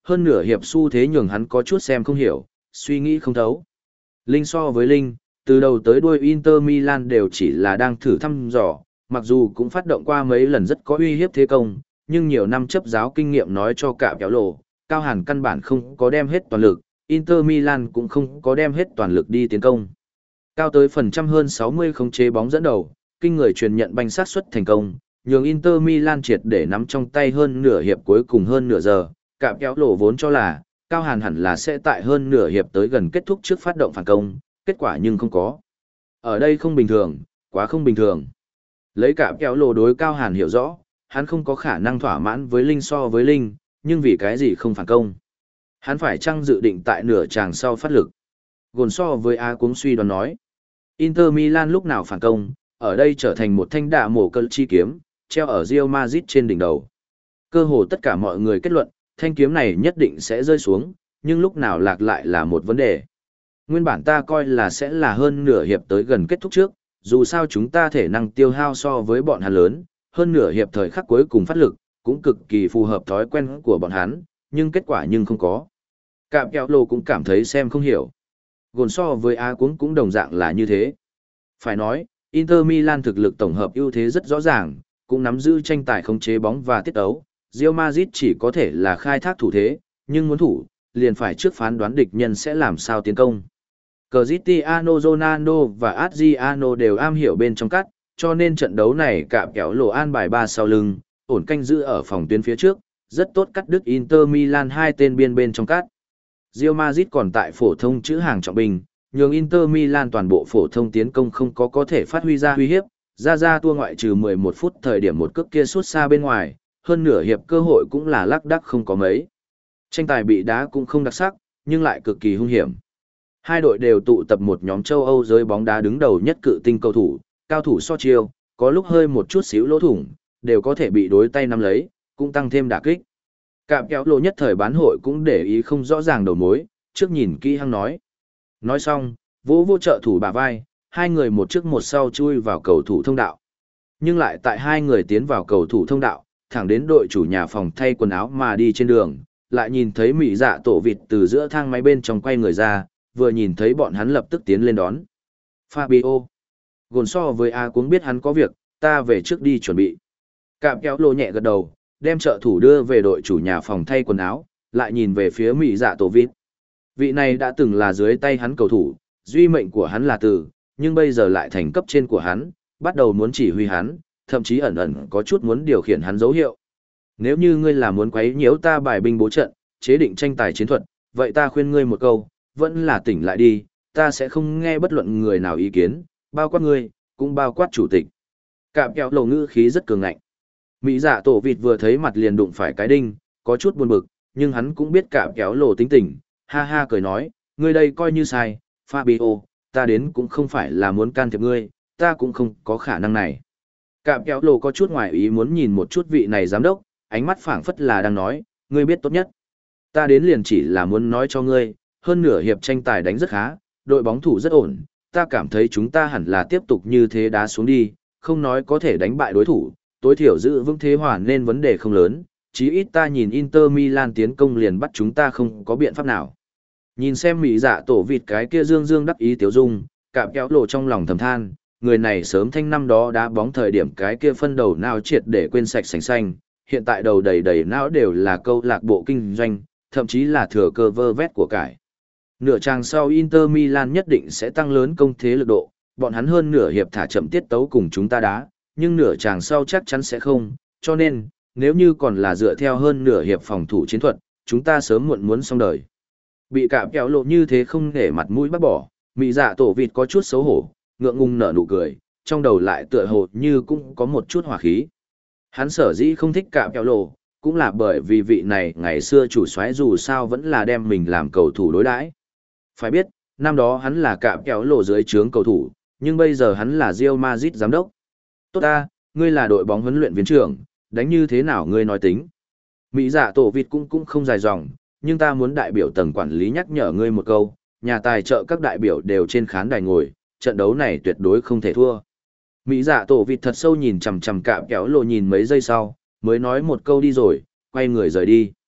[SPEAKER 1] hơn nửa hiệp xu thế nhường hắn có chút xem không hiểu, suy nghĩ không thấu. Linh so với Linh, từ đầu tới đuôi Inter Milan đều chỉ là đang thử thăm dò, mặc dù cũng phát động qua mấy lần rất có uy hiếp thế công, nhưng nhiều năm chấp giáo kinh nghiệm nói cho cả kéo lộ, Cao Hàn căn bản không có đem hết toàn lực, Inter Milan cũng không có đem hết toàn lực đi tiến công. Cao tới phần trăm hơn sáu mươi khống chế bóng dẫn đầu, kinh người truyền nhận banh sát xuất thành công, nhường Inter Milan triệt để nắm trong tay hơn nửa hiệp cuối cùng hơn nửa giờ, cả kéo lộ vốn cho là Cao Hàn hẳn là sẽ tại hơn nửa hiệp tới gần kết thúc trước phát động phản công, kết quả nhưng không có. Ở đây không bình thường, quá không bình thường. Lấy cả kéo lộ đối Cao Hàn hiểu rõ, hắn không có khả năng thỏa mãn với Linh so với Linh, nhưng vì cái gì không phản công. Hắn phải chăng dự định tại nửa tràng sau phát lực. Gồn so với A cũng suy đoán nói. Inter Milan lúc nào phản công, ở đây trở thành một thanh đạ mổ cơn chi kiếm, treo ở Real Madrid trên đỉnh đầu. Cơ hồ tất cả mọi người kết luận, thanh kiếm này nhất định sẽ rơi xuống, nhưng lúc nào lạc lại là một vấn đề. Nguyên bản ta coi là sẽ là hơn nửa hiệp tới gần kết thúc trước, dù sao chúng ta thể năng tiêu hao so với bọn hắn lớn, hơn nửa hiệp thời khắc cuối cùng phát lực, cũng cực kỳ phù hợp thói quen của bọn hắn, nhưng kết quả nhưng không có. Cạm kéo lô cũng cảm thấy xem không hiểu. Gồn so với A cũng cũng đồng dạng là như thế. Phải nói, Inter Milan thực lực tổng hợp ưu thế rất rõ ràng, cũng nắm giữ tranh tài khống chế bóng và tiết ấu. Real Madrid chỉ có thể là khai thác thủ thế, nhưng muốn thủ, liền phải trước phán đoán địch nhân sẽ làm sao tiến công. Cristiano Ronaldo và Adriano đều am hiểu bên trong cắt, cho nên trận đấu này cạm kéo lộ an bài ba sau lưng, ổn canh giữ ở phòng tuyến phía trước, rất tốt cắt đứt Inter Milan hai tên biên bên trong cắt. Real Madrid còn tại phổ thông chữ hàng trọng bình, nhường Inter Milan toàn bộ phổ thông tiến công không có có thể phát huy ra uy hiếp, ra ra tua ngoại trừ mười một phút thời điểm một cước kia sút xa bên ngoài, hơn nửa hiệp cơ hội cũng là lác đác không có mấy. Tranh tài bị đá cũng không đặc sắc, nhưng lại cực kỳ hung hiểm. Hai đội đều tụ tập một nhóm châu Âu giới bóng đá đứng đầu nhất cự tinh cầu thủ, cao thủ so chiêu, có lúc hơi một chút xíu lỗ thủng, đều có thể bị đối tay nắm lấy, cũng tăng thêm đả kích. Cạm kéo lộ nhất thời bán hội cũng để ý không rõ ràng đầu mối, trước nhìn kỹ hăng nói. Nói xong, vỗ vô trợ thủ bả vai, hai người một trước một sau chui vào cầu thủ thông đạo. Nhưng lại tại hai người tiến vào cầu thủ thông đạo, thẳng đến đội chủ nhà phòng thay quần áo mà đi trên đường, lại nhìn thấy mỹ dạ tổ vịt từ giữa thang máy bên trong quay người ra, vừa nhìn thấy bọn hắn lập tức tiến lên đón. Fabio. Gồn so với A cũng biết hắn có việc, ta về trước đi chuẩn bị. Cạm kéo lô nhẹ gật đầu, đem trợ thủ đưa về đội chủ nhà phòng thay quần áo, lại nhìn về phía mỹ dạ tổ vịt. Vị này đã từng là dưới tay hắn cầu thủ, duy mệnh của hắn là từ, nhưng bây giờ lại thành cấp trên của hắn, bắt đầu muốn chỉ huy hắn, thậm chí ẩn ẩn có chút muốn điều khiển hắn dấu hiệu. Nếu như ngươi là muốn quấy nhiễu ta bài binh bố trận, chế định tranh tài chiến thuật, vậy ta khuyên ngươi một câu, vẫn là tỉnh lại đi, ta sẽ không nghe bất luận người nào ý kiến, bao quát ngươi, cũng bao quát chủ tịch. Cạm kéo lầu ngữ khí rất cường ngạnh. Mỹ dạ tổ vịt vừa thấy mặt liền đụng phải cái đinh, có chút buồn bực, nhưng hắn cũng biết cạm kéo lồ tính tình, ha ha cười nói, ngươi đây coi như sai, Fabio, ta đến cũng không phải là muốn can thiệp ngươi, ta cũng không có khả năng này. Cạm kéo lồ có chút ngoài ý muốn nhìn một chút vị này giám đốc, ánh mắt phảng phất là đang nói, ngươi biết tốt nhất. Ta đến liền chỉ là muốn nói cho ngươi, hơn nửa hiệp tranh tài đánh rất khá, đội bóng thủ rất ổn, ta cảm thấy chúng ta hẳn là tiếp tục như thế đá xuống đi, không nói có thể đánh bại đối thủ, tối thiểu giữ vững thế hòa nên vấn đề không lớn, chí ít ta nhìn Inter Milan tiến công liền bắt chúng ta không có biện pháp nào. Nhìn xem mỹ dạ tổ vịt cái kia dương dương đắc ý tiếu dung, cạm kéo lộ trong lòng thầm than, người này sớm thanh năm đó đá bóng thời điểm cái kia phân đầu nào triệt để quên sạch sành xanh, hiện tại đầu đầy đầy não đều là câu lạc bộ kinh doanh, thậm chí là thừa cơ vơ vét của cải. Nửa trang sau Inter Milan nhất định sẽ tăng lớn công thế lực độ, bọn hắn hơn nửa hiệp thả chậm tiết tấu cùng chúng ta đá, nhưng nửa trang sau chắc chắn sẽ không, cho nên, nếu như còn là dựa theo hơn nửa hiệp phòng thủ chiến thuật, chúng ta sớm muộn muốn xong đời. Bị cạm kéo lộ như thế không để mặt mũi bác bỏ, mỹ dạ tổ vịt có chút xấu hổ, ngượng ngùng nở nụ cười, trong đầu lại tựa hồ như cũng có một chút hỏa khí. Hắn sở dĩ không thích cạm kéo lộ, cũng là bởi vì vị này ngày xưa chủ soái dù sao vẫn là đem mình làm cầu thủ đối đãi. Phải biết, năm đó hắn là cạm kéo lộ dưới trướng cầu thủ, nhưng bây giờ hắn là Real Madrid giám đốc. Tốt ta, ngươi là đội bóng huấn luyện viên trưởng, đánh như thế nào ngươi nói tính. Mỹ dạ tổ vịt cũng cũng không dài dòng, nhưng ta muốn đại biểu tầng quản lý nhắc nhở ngươi một câu, nhà tài trợ các đại biểu đều trên khán đài ngồi, trận đấu này tuyệt đối không thể thua. Mỹ dạ tổ vịt thật sâu nhìn chằm chằm cạm kéo lộ nhìn mấy giây sau, mới nói một câu đi rồi, quay người rời đi.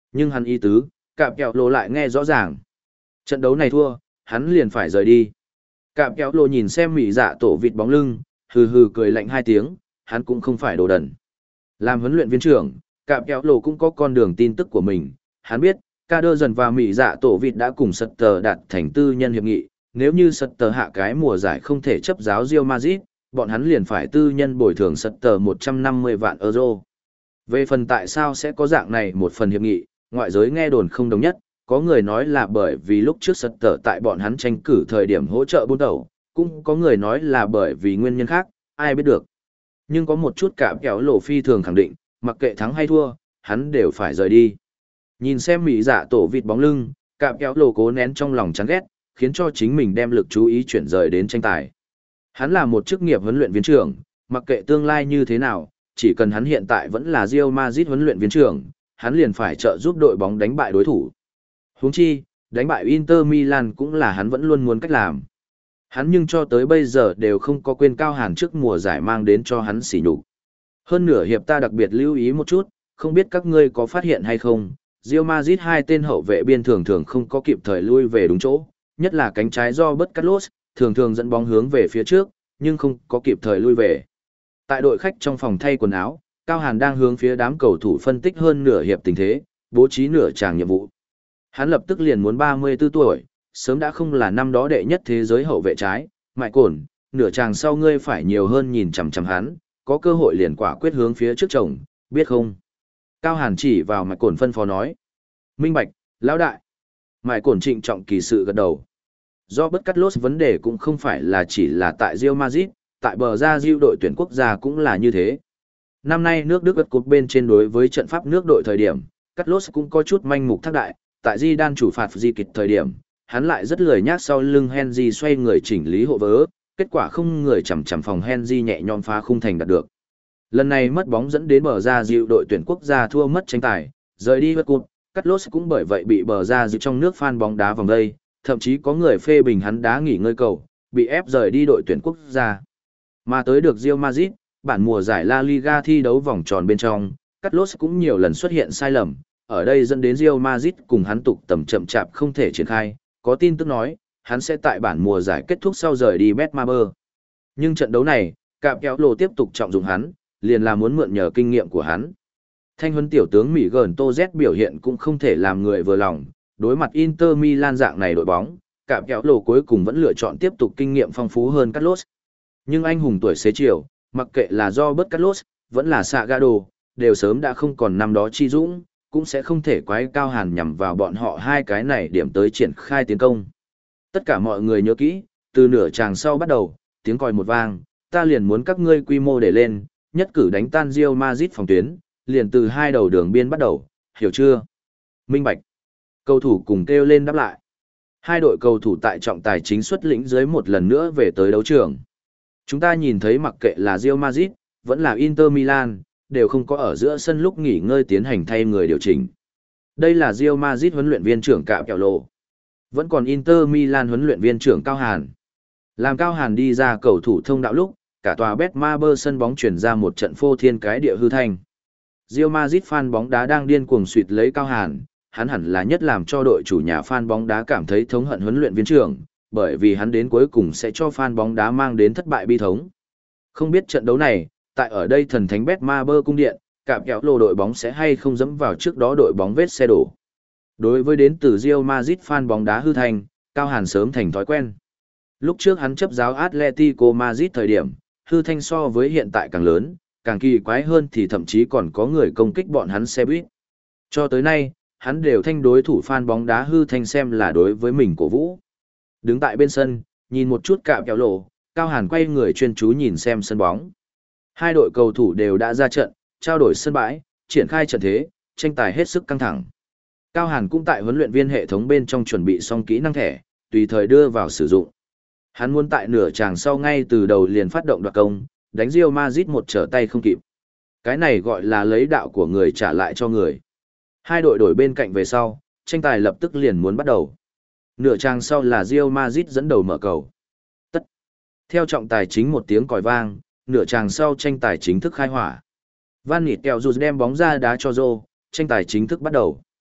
[SPEAKER 1] Nhưng hắn ý tứ, cạm kẹo lộ lại nghe rõ ràng. Trận đấu này thua, hắn liền phải rời đi. Cạm kẹo lộ nhìn xem mị dạ tổ vịt bóng lưng, hừ hừ cười lạnh hai tiếng, hắn cũng không phải đồ đần. Làm huấn luyện viên trưởng, cạm kẹo lộ cũng có con đường tin tức của mình. Hắn biết, ca đơ dần và mị dạ tổ vịt đã cùng sật tờ đạt thành tư nhân hiệp nghị. Nếu như sật tờ hạ cái mùa giải không thể chấp giáo Real Madrid, bọn hắn liền phải tư nhân bồi thường sật tờ một trăm năm mươi vạn euro. Về phần tại sao sẽ có dạng này một phần hiệp nghị, ngoại giới nghe đồn không đồng nhất, có người nói là bởi vì lúc trước sật tờ tại bọn hắn tranh cử thời điểm hỗ trợ buôn đầu, cũng có người nói là bởi vì nguyên nhân khác, ai biết được. Nhưng có một chút cạm kẹo lộ phi thường khẳng định, mặc kệ thắng hay thua, hắn đều phải rời đi. Nhìn xem mỹ dạ tổ vịt bóng lưng, cạm kẹo lộ cố nén trong lòng chán ghét, khiến cho chính mình đem lực chú ý chuyển rời đến tranh tài. Hắn là một chức nghiệp huấn luyện viên trưởng, mặc kệ tương lai như thế nào, chỉ cần hắn hiện tại vẫn là Real Madrid huấn luyện viên trưởng, hắn liền phải trợ giúp đội bóng đánh bại đối thủ. Huống chi, đánh bại Inter Milan cũng là hắn vẫn luôn muốn cách làm. Hắn nhưng cho tới bây giờ đều không có quên Cao Hàn trước mùa giải mang đến cho hắn sỉ nhục. Hơn nửa hiệp ta đặc biệt lưu ý một chút, không biết các ngươi có phát hiện hay không, Real Madrid hai tên hậu vệ biên thường thường không có kịp thời lui về đúng chỗ, nhất là cánh trái do bất cắt lốt, thường thường dẫn bóng hướng về phía trước, nhưng không có kịp thời lui về. Tại đội khách trong phòng thay quần áo, Cao Hàn đang hướng phía đám cầu thủ phân tích hơn nửa hiệp tình thế, bố trí nửa tràng nhiệm vụ. Hắn lập tức liền muốn ba mươi tư tuổi, sớm đã không là năm đó đệ nhất thế giới hậu vệ trái, mại cổn, nửa tràng sau ngươi phải nhiều hơn nhìn chằm chằm hắn, có cơ hội liền quả quyết hướng phía trước chồng, biết không? Cao Hàn chỉ vào mại cổn phân phó nói. Minh bạch, lão đại. Mại cổn trịnh trọng kỳ sự gật đầu. Do bất cắt lốt vấn đề cũng không phải là chỉ là tại Real Madrid, tại bờ ra Diêu đội tuyển quốc gia cũng là như thế. Năm nay nước Đức gật cột bên trên đối với trận pháp nước đội thời điểm, cắt lốt cũng có chút manh mục thác đại, tại Di đan chủ phạt di kịch thời điểm, hắn lại rất lười nhác sau lưng Henry xoay người chỉnh lý hộ vớ, kết quả không người chằm chằm phòng Henry nhẹ nhõm phá khung thành đạt được. Lần này mất bóng dẫn đến bờ ra Diêu đội tuyển quốc gia thua mất tranh tài, rời đi gật cột, cắt lốt cũng bởi vậy bị bờ ra Diêu trong nước fan bóng đá vòng đây, thậm chí có người phê bình hắn đá nghỉ ngơi cầu, bị ép rời đi đội tuyển quốc gia. Mà tới được Real Madrid, bản mùa giải La Liga thi đấu vòng tròn bên trong, Carlos cũng nhiều lần xuất hiện sai lầm, ở đây dẫn đến Real Madrid cùng hắn tục tầm chậm chạp không thể triển khai, có tin tức nói, hắn sẽ tại bản mùa giải kết thúc sau rời đi Betmaber. Nhưng trận đấu này, cạm kéo lộ tiếp tục trọng dụng hắn, liền là muốn mượn nhờ kinh nghiệm của hắn. Thanh huấn tiểu tướng Mỹ Gởn Tô Z biểu hiện cũng không thể làm người vừa lòng, đối mặt Inter Milan dạng này đội bóng, cạm kéo lộ cuối cùng vẫn lựa chọn tiếp tục kinh nghiệm phong phú hơn Carlos. Nhưng anh hùng tuổi xế chiều, mặc kệ là do bất Carlos, vẫn là Sagado, đều sớm đã không còn năm đó chi dũng, cũng sẽ không thể quái Cao Hàn nhằm vào bọn họ hai cái này điểm tới triển khai tiến công. Tất cả mọi người nhớ kỹ, từ nửa tràng sau bắt đầu, tiếng còi một vang, ta liền muốn các ngươi quy mô để lên, nhất cử đánh tan Real Madrid phòng tuyến, liền từ hai đầu đường biên bắt đầu, hiểu chưa? Minh bạch. Cầu thủ cùng kêu lên đáp lại. Hai đội cầu thủ tại trọng tài chính xuất lĩnh dưới một lần nữa về tới đấu trường. Chúng ta nhìn thấy mặc kệ là Real Madrid, vẫn là Inter Milan, đều không có ở giữa sân lúc nghỉ ngơi tiến hành thay người điều chỉnh. Đây là Real Madrid huấn luyện viên trưởng Cạm Kẹo Lộ. Vẫn còn Inter Milan huấn luyện viên trưởng Cao Hàn. Làm Cao Hàn đi ra cầu thủ thông đạo lúc, cả tòa Betmaber sân bóng chuyển ra một trận phô thiên cái địa hư thanh. Real Madrid fan bóng đá đang điên cuồng suýt lấy Cao Hàn, hắn hẳn là nhất làm cho đội chủ nhà fan bóng đá cảm thấy thống hận huấn luyện viên trưởng, bởi vì hắn đến cuối cùng sẽ cho fan bóng đá mang đến thất bại bi thống. Không biết trận đấu này, tại ở đây thần thánh Betmaber cung điện, Cạm Kẹo Lộ đội bóng sẽ hay không dẫm vào trước đó đội bóng vết xe đổ. Đối với đến từ Real Madrid fan bóng đá hư thành, Cao Hàn sớm thành thói quen. Lúc trước hắn chấp giáo Atletico Madrid thời điểm, hư thanh so với hiện tại càng lớn, càng kỳ quái hơn thì thậm chí còn có người công kích bọn hắn xe buýt. Cho tới nay, hắn đều thanh đối thủ fan bóng đá hư thanh xem là đối với mình cổ vũ. Đứng tại bên sân, nhìn một chút Cạm Kẹo Lộ, Cao Hàn quay người chuyên chú nhìn xem sân bóng. Hai đội cầu thủ đều đã ra trận, trao đổi sân bãi, triển khai trận thế, tranh tài hết sức căng thẳng. Cao Hàn cũng tại huấn luyện viên hệ thống bên trong chuẩn bị xong kỹ năng thẻ, tùy thời đưa vào sử dụng. Hắn muốn tại nửa tràng sau ngay từ đầu liền phát động đoạt công, đánh Real Madrid một trở tay không kịp. Cái này gọi là lấy đạo của người trả lại cho người. Hai đội đổi bên cạnh về sau, tranh tài lập tức liền muốn bắt đầu. Nửa tràng sau là Real Madrid dẫn đầu mở cầu. Tất. Theo trọng tài chính một tiếng còi vang, nửa tràng sau tranh tài chính thức khai hỏa. Van Nịt kẹo dù đem bóng ra đá cho Rô, tranh tài chính thức bắt đầu.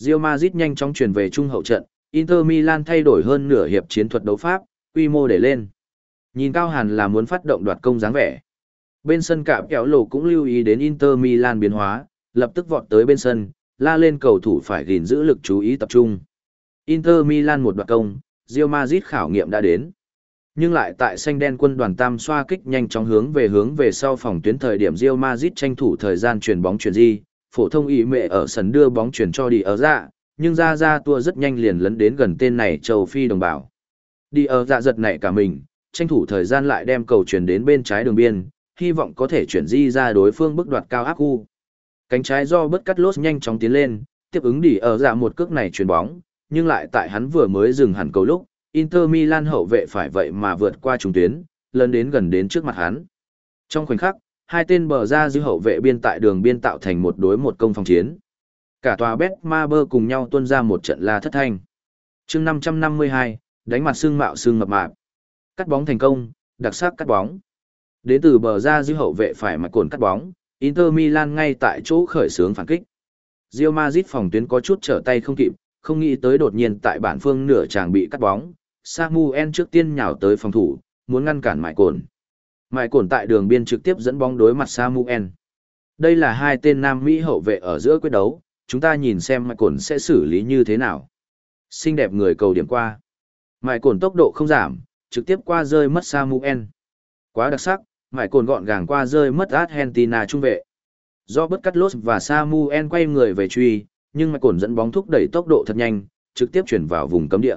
[SPEAKER 1] Real Madrid nhanh chóng chuyển về trung hậu trận, Inter Milan thay đổi hơn nửa hiệp chiến thuật đấu pháp, quy mô để lên. Nhìn Cao Hàn là muốn phát động đoạt công dáng vẻ. Bên sân cạm kéo lồ cũng lưu ý đến Inter Milan biến hóa, lập tức vọt tới bên sân, la lên cầu thủ phải gìn giữ lực chú ý tập trung. Inter Milan một đoạt công, Real Madrid khảo nghiệm đã đến. Nhưng lại tại xanh đen quân đoàn tam xoa kích nhanh chóng hướng về hướng về sau phòng tuyến thời điểm Real Madrid tranh thủ thời gian chuyển bóng chuyển di, phổ thông ý mẹ ở sân đưa bóng chuyển cho đi ở dạ, nhưng ra ra tua rất nhanh liền lấn đến gần tên này châu Phi đồng bào. Đi ở dạ giật nảy cả mình, tranh thủ thời gian lại đem cầu chuyển đến bên trái đường biên, hy vọng có thể chuyển di ra đối phương bức đoạt cao áp khu. Cánh trái do bất cắt lốt nhanh chóng tiến lên, tiếp ứng đi ở dạ một cước này chuyển bóng, nhưng lại tại hắn vừa mới dừng hẳn cầu lúc, Inter Milan hậu vệ phải vậy mà vượt qua trung tuyến, lần đến gần đến trước mặt hắn. Trong khoảnh khắc, hai tên bờ ra dư hậu vệ biên tại đường biên tạo thành một đối một công phòng chiến. Cả tòa Betmaber cùng nhau tuôn ra một trận la thất thanh. Chương năm trăm năm mươi hai, đánh mặt xương mạo xương mập mạp. Cắt bóng thành công, đặc sắc cắt bóng. Đến từ bờ ra dư hậu vệ phải mặt cồn cắt bóng, Inter Milan ngay tại chỗ khởi xướng phản kích. Real Madrid phòng tuyến có chút trở tay không kịp, không nghĩ tới đột nhiên tại bản phương nửa chàng bị cắt bóng. Samuel trước tiên nhào tới phòng thủ, muốn ngăn cản Mại Cồn. Mại Cồn tại đường biên trực tiếp dẫn bóng đối mặt Samuel. Đây là hai tên Nam Mỹ hậu vệ ở giữa quyết đấu, chúng ta nhìn xem Mại Cồn sẽ xử lý như thế nào. Xinh đẹp người cầu điểm qua. Mại Cồn tốc độ không giảm, trực tiếp qua rơi mất Samuel. Quá đặc sắc, Mại Cồn gọn gàng qua rơi mất Argentina trung vệ. Do bất cắt lốt và Samuel quay người về truy, nhưng Mại Cồn dẫn bóng thúc đẩy tốc độ thật nhanh, trực tiếp chuyển vào vùng cấm địa.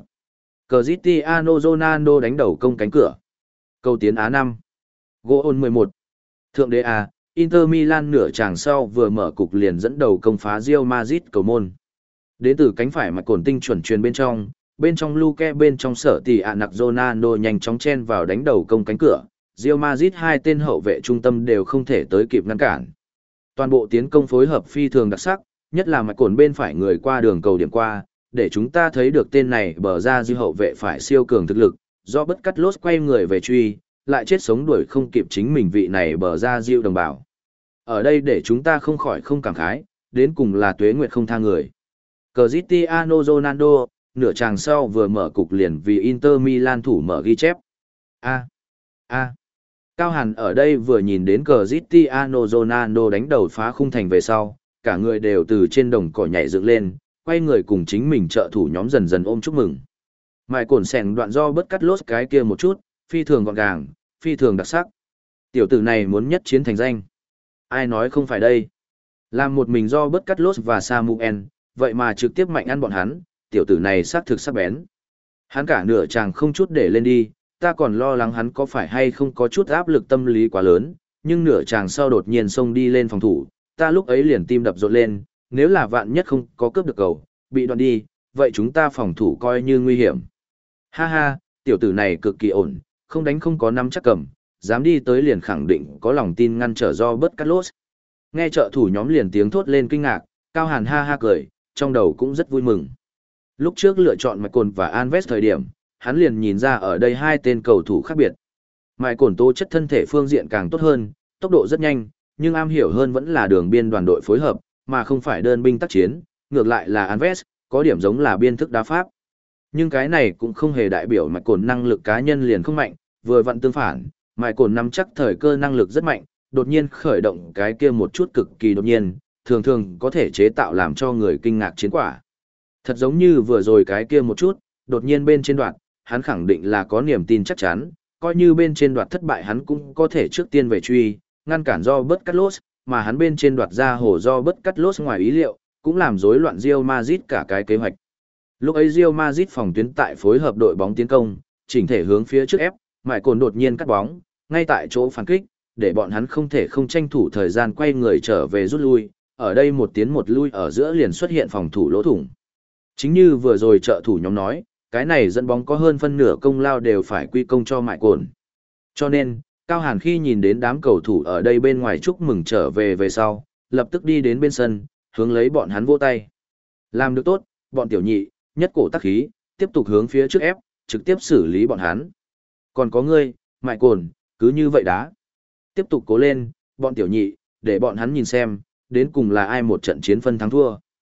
[SPEAKER 1] Cristiano Ronaldo đánh đầu công cánh cửa. Cầu tiến Á năm. Goal mười một. Thượng đế A, Inter Milan nửa chàng sau vừa mở cục liền dẫn đầu công phá Real Madrid cầu môn. Đến từ cánh phải mặt cồn tinh chuẩn truyền bên trong, bên trong Luke bên trong sở tỷ ạ nặc Ronaldo nhanh chóng chen vào đánh đầu công cánh cửa. Real Madrid hai tên hậu vệ trung tâm đều không thể tới kịp ngăn cản. Toàn bộ tiến công phối hợp phi thường đặc sắc, nhất là mặt cồn bên phải người qua đường cầu điểm qua, để chúng ta thấy được tên này bờ ra dư hậu vệ phải siêu cường thực lực, do bất cắt lốt quay người về truy, lại chết sống đuổi không kịp chính mình vị này bờ ra diêu đồng bào. Ở đây để chúng ta không khỏi không cảm khái, đến cùng là tuế nguyệt không tha người. Cristiano Ronaldo, nửa chàng sau vừa mở cục liền vì Inter Milan thủ mở ghi chép. A. A. Cao Hàn ở đây vừa nhìn đến Cristiano Ronaldo đánh đầu phá khung thành về sau, cả người đều từ trên đồng cỏ nhảy dựng lên, quay người cùng chính mình trợ thủ nhóm dần dần ôm chúc mừng. Mại Cồn sèn đoạn do bất cắt lốt cái kia một chút, phi thường gọn gàng, phi thường đặc sắc. Tiểu tử này muốn nhất chiến thành danh. Ai nói không phải đây. Làm một mình do bất cắt lốt và Samuel, vậy mà trực tiếp mạnh ăn bọn hắn, tiểu tử này xác thực sắc bén. Hắn cả nửa chàng không chút để lên đi, ta còn lo lắng hắn có phải hay không có chút áp lực tâm lý quá lớn, nhưng nửa chàng sau đột nhiên xông đi lên phòng thủ, ta lúc ấy liền tim đập rộn lên, nếu là vạn nhất không có cướp được cầu, bị đoạn đi, vậy chúng ta phòng thủ coi như nguy hiểm. Ha ha, tiểu tử này cực kỳ ổn, không đánh không có nắm chắc cầm, dám đi tới liền khẳng định có lòng tin ngăn trở do bất cắt lốt. Nghe trợ thủ nhóm liền tiếng thốt lên kinh ngạc, Cao Hàn ha ha cười, trong đầu cũng rất vui mừng. Lúc trước lựa chọn Mại Cồn và Alves thời điểm, hắn liền nhìn ra ở đây hai tên cầu thủ khác biệt. Mại Cồn tố chất thân thể phương diện càng tốt hơn, tốc độ rất nhanh, nhưng am hiểu hơn vẫn là đường biên đoàn đội phối hợp, mà không phải đơn binh tác chiến, ngược lại là Alves, có điểm giống là biên thức đá pháp. Nhưng cái này cũng không hề đại biểu Mại Cồn năng lực cá nhân liền không mạnh, vừa vặn tương phản, Mại Cồn nắm chắc thời cơ năng lực rất mạnh, đột nhiên khởi động cái kia một chút cực kỳ đột nhiên, thường thường có thể chế tạo làm cho người kinh ngạc chiến quả. Thật giống như vừa rồi cái kia một chút, đột nhiên bên trên đoạn, hắn khẳng định là có niềm tin chắc chắn, coi như bên trên đoạt thất bại hắn cũng có thể trước tiên về truy, ngăn cản do bất cắt lốt, mà hắn bên trên đoạt ra hổ do bất cắt lốt ngoài ý liệu, cũng làm rối loạn Real Madrid cả cái kế hoạch. Lúc ấy Real Madrid phòng tuyến tại phối hợp đội bóng tiến công, chỉnh thể hướng phía trước ép, Mại Cồn đột nhiên cắt bóng, ngay tại chỗ phản kích, để bọn hắn không thể không tranh thủ thời gian quay người trở về rút lui, ở đây một tiến một lui ở giữa liền xuất hiện phòng thủ lỗ thủng. Chính như vừa rồi trợ thủ nhóm nói, cái này dẫn bóng có hơn phân nửa công lao đều phải quy công cho Mại Cồn. Cho nên, Cao Hàn khi nhìn đến đám cầu thủ ở đây bên ngoài chúc mừng trở về về sau, lập tức đi đến bên sân, hướng lấy bọn hắn vỗ tay. Làm được tốt, bọn tiểu nhị, nhất cổ tắc khí, tiếp tục hướng phía trước ép, trực tiếp xử lý bọn hắn. Còn có ngươi, Mại Cồn, cứ như vậy đá. Tiếp tục cố lên, bọn tiểu nhị, để bọn hắn nhìn xem, đến cùng là ai một trận chiến phân thắng thua.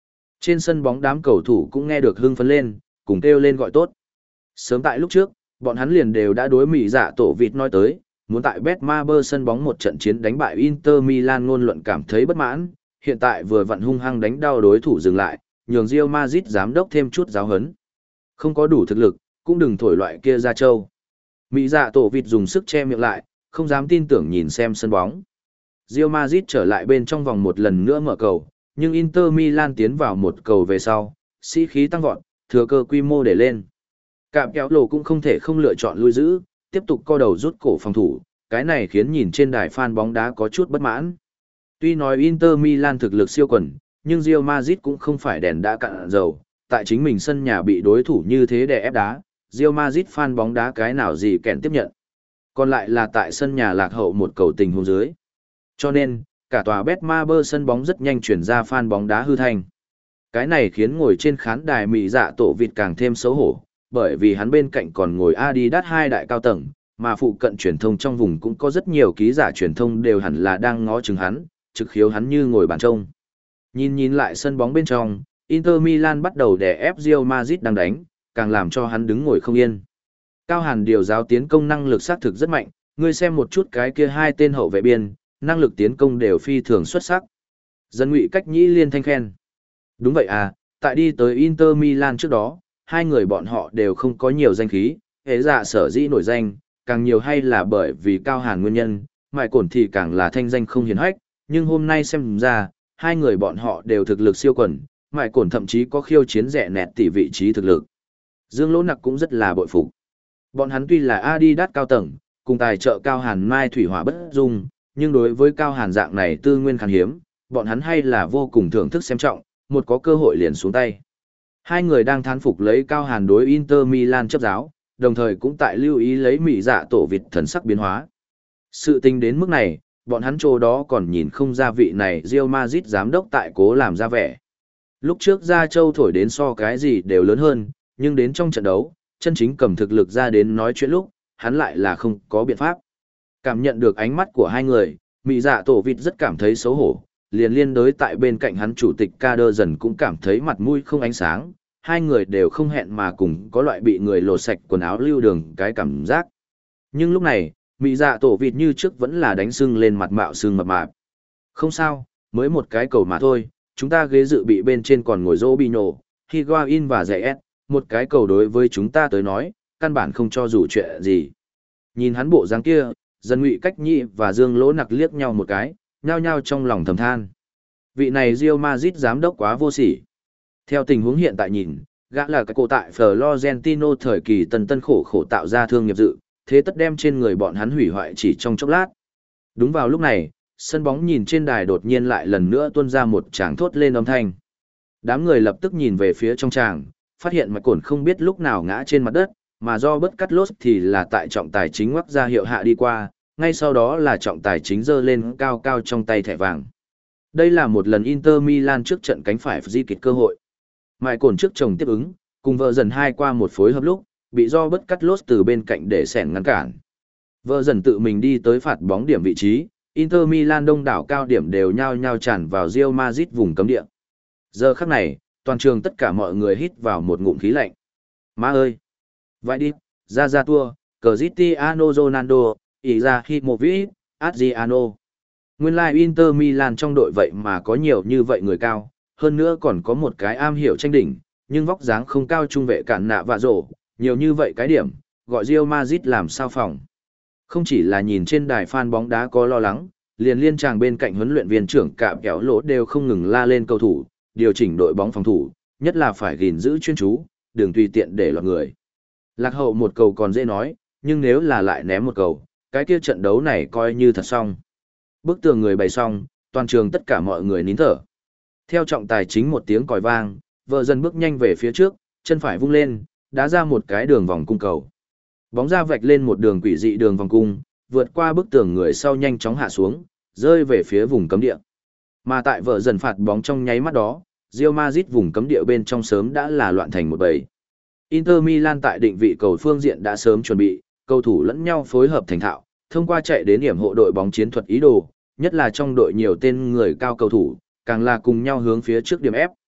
[SPEAKER 1] Trên sân bóng đám cầu thủ cũng nghe được hưng phấn lên, cùng kêu lên gọi tốt. Sớm tại lúc trước, bọn hắn liền đều đã đối Mỹ Dạ tổ vịt nói tới, muốn tại Betmaber sân bóng một trận chiến đánh bại Inter Milan ngôn luận cảm thấy bất mãn, hiện tại vừa vặn hung hăng đánh đau đối thủ dừng lại, nhường Real Madrid giám đốc thêm chút giáo hấn. Không có đủ thực lực, cũng đừng thổi loại kia ra châu. Mỹ Dạ tổ vịt dùng sức che miệng lại, không dám tin tưởng nhìn xem sân bóng. Real Madrid trở lại bên trong vòng một lần nữa mở cầu, nhưng Inter Milan tiến vào một cầu về sau, sĩ khí tăng vọt, thừa cơ quy mô để lên. Cạm kéo lồ cũng không thể không lựa chọn lui giữ, tiếp tục co đầu rút cổ phòng thủ, cái này khiến nhìn trên đài fan bóng đá có chút bất mãn. Tuy nói Inter Milan thực lực siêu quần, nhưng Real Madrid cũng không phải đèn đã cạn dầu, tại chính mình sân nhà bị đối thủ như thế đè ép đá, Real Madrid fan bóng đá cái nào gì kèn tiếp nhận. Còn lại là tại sân nhà lạc hậu một cầu tình huống dưới. Cho nên, cả tòa Betmaber sân bóng rất nhanh chuyển ra fan bóng đá hư thành. Cái này khiến ngồi trên khán đài Mỹ Dạ tổ vịt càng thêm xấu hổ, bởi vì hắn bên cạnh còn ngồi Adidas hai đại cao tầng, mà phụ cận truyền thông trong vùng cũng có rất nhiều ký giả truyền thông đều hẳn là đang ngó chừng hắn, trực khiếu hắn như ngồi bàn trông. Nhìn nhìn lại sân bóng bên trong, Inter Milan bắt đầu đè ép Real Madrid đang đánh, càng làm cho hắn đứng ngồi không yên. Cao Hàn điều giáo tiến công năng lực xác thực rất mạnh, ngươi xem một chút cái kia hai tên hậu vệ biên, năng lực tiến công đều phi thường xuất sắc. Dân Ngụy Cách Nhĩ liên thanh khen. Đúng vậy à, tại đi tới Inter Milan trước đó, hai người bọn họ đều không có nhiều danh khí, hễ dạ sở dĩ nổi danh, càng nhiều hay là bởi vì Cao Hàn nguyên nhân, Mại Cổn thì càng là thanh danh không hiển hách, nhưng hôm nay xem ra, hai người bọn họ đều thực lực siêu quần, Mại Cổn thậm chí có khiêu chiến rẻ nẹt tỷ vị trí thực lực. Dương Lỗ Nặc cũng rất là bội phục. Bọn hắn tuy là Adidas cao tầng, cùng tài trợ Cao Hàn Mai Thủy Hỏa bất dung, nhưng đối với Cao Hàn dạng này tư nguyên khan hiếm, bọn hắn hay là vô cùng thưởng thức xem trọng, một có cơ hội liền xuống tay. Hai người đang thán phục lấy Cao Hàn đối Inter Milan chấp giáo, đồng thời cũng tại lưu ý lấy Mỹ Dạ tổ vịt thần sắc biến hóa. Sự tình đến mức này, bọn hắn chỗ đó còn nhìn không ra vị này Real Madrid giám đốc tại cố làm ra vẻ. Lúc trước Gia Châu thổi đến so cái gì đều lớn hơn, nhưng đến trong trận đấu, chân chính cầm thực lực ra đến nói chuyện lúc, hắn lại là không có biện pháp. Cảm nhận được ánh mắt của hai người, Mỹ Dạ tổ vịt rất cảm thấy xấu hổ, liền liên đối tại bên cạnh hắn chủ tịch Kader dần cũng cảm thấy mặt mũi không ánh sáng, hai người đều không hẹn mà cùng có loại bị người lột sạch quần áo lưu đường cái cảm giác. Nhưng lúc này, Mỹ Dạ tổ vịt như trước vẫn là đánh sưng lên mặt mạo sưng mập mạp. Không sao, mới một cái cầu mà thôi, chúng ta ghế dự bị bên trên còn ngồi Robinho, Higuain và Zayet, một cái cầu đối với chúng ta tới nói, căn bản không cho dù chuyện gì. Nhìn hắn bộ dáng kia, Dân Ngụy Cách Nhĩ và Dương Lỗ Nặc liếc nhau một cái, nhao nhao trong lòng thầm than. Vị này Real Madrid giám đốc quá vô sỉ. Theo tình huống hiện tại nhìn, gã là cái cổ tại Florentino thời kỳ tần tân khổ khổ tạo ra thương nghiệp dự, thế tất đem trên người bọn hắn hủy hoại chỉ trong chốc lát. Đúng vào lúc này, sân bóng nhìn trên đài đột nhiên lại lần nữa tuôn ra một tràng thốt lên âm thanh. Đám người lập tức nhìn về phía trong tràng, phát hiện Mạch Cổn không biết lúc nào ngã trên mặt đất, mà do bất cắt lốt thì là tại trọng tài chính ngoắc ra hiệu hạ đi qua, ngay sau đó là trọng tài chính giơ lên cao cao trong tay thẻ vàng. Đây là một lần Inter Milan trước trận cánh phải di kịch cơ hội. Mạch Cổn trước chồng tiếp ứng, cùng vợ dần hai qua một phối hợp lúc, bị do bất cắt lốt từ bên cạnh để sẻn ngăn cản. Vợ dần tự mình đi tới phạt bóng điểm vị trí, Inter Milan đông đảo cao điểm đều nhao nhao tràn vào Real Madrid vùng cấm địa. Giờ khắc này, toàn trường tất cả mọi người hít vào một ngụm khí lạnh. Má ơi! Vậy đi, ra ra tua, Cristiano Ronaldo, Izahimovic, Adriano. Nguyên lai like Inter Milan trong đội vậy mà có nhiều như vậy người cao, hơn nữa còn có một cái am hiểu tranh đỉnh, nhưng vóc dáng không cao trung vệ cản nạ vạ rổ, nhiều như vậy cái điểm, gọi Real Madrid làm sao phòng. Không chỉ là nhìn trên đài fan bóng đá có lo lắng, liền liên tràng bên cạnh huấn luyện viên trưởng Cạm Kéo Lỗ đều không ngừng la lên cầu thủ, điều chỉnh đội bóng phòng thủ, nhất là phải gìn giữ chuyên chú, đừng tùy tiện để lọt người. Lạc hậu một cầu còn dễ nói, nhưng nếu là lại ném một cầu, cái kia trận đấu này coi như thật xong. Bức tường người bày xong, toàn trường tất cả mọi người nín thở. Theo trọng tài chính một tiếng còi vang, vợ dần bước nhanh về phía trước, chân phải vung lên, đá ra một cái đường vòng cung cầu. Bóng ra vạch lên một đường quỷ dị đường vòng cung, vượt qua bức tường người sau nhanh chóng hạ xuống, rơi về phía vùng cấm địa. Mà tại vợ dần phạt bóng trong nháy mắt đó, Real Madrid vùng cấm địa bên trong sớm đã là loạn thành một bầy. Inter Milan tại định vị cầu phương diện đã sớm chuẩn bị, cầu thủ lẫn nhau phối hợp thành thạo, thông qua chạy đến điểm hộ đội bóng chiến thuật ý đồ, nhất là trong đội nhiều tên người cao cầu thủ, càng là cùng nhau hướng phía trước điểm ép.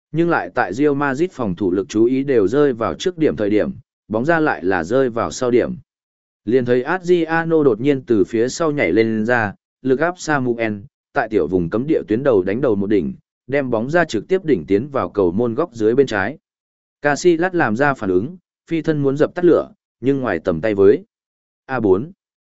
[SPEAKER 1] Nhưng lại tại Real Madrid phòng thủ lực chú ý đều rơi vào trước điểm thời điểm, bóng ra lại là rơi vào sau điểm. Liền thấy Adriano đột nhiên từ phía sau nhảy lên ra, lực áp Samuel, tại tiểu vùng cấm địa tuyến đầu đánh đầu một đỉnh, đem bóng ra trực tiếp đỉnh tiến vào cầu môn góc dưới bên trái. Casillas làm ra phản ứng, phi thân muốn dập tắt lửa, nhưng ngoài tầm tay với. a bốn.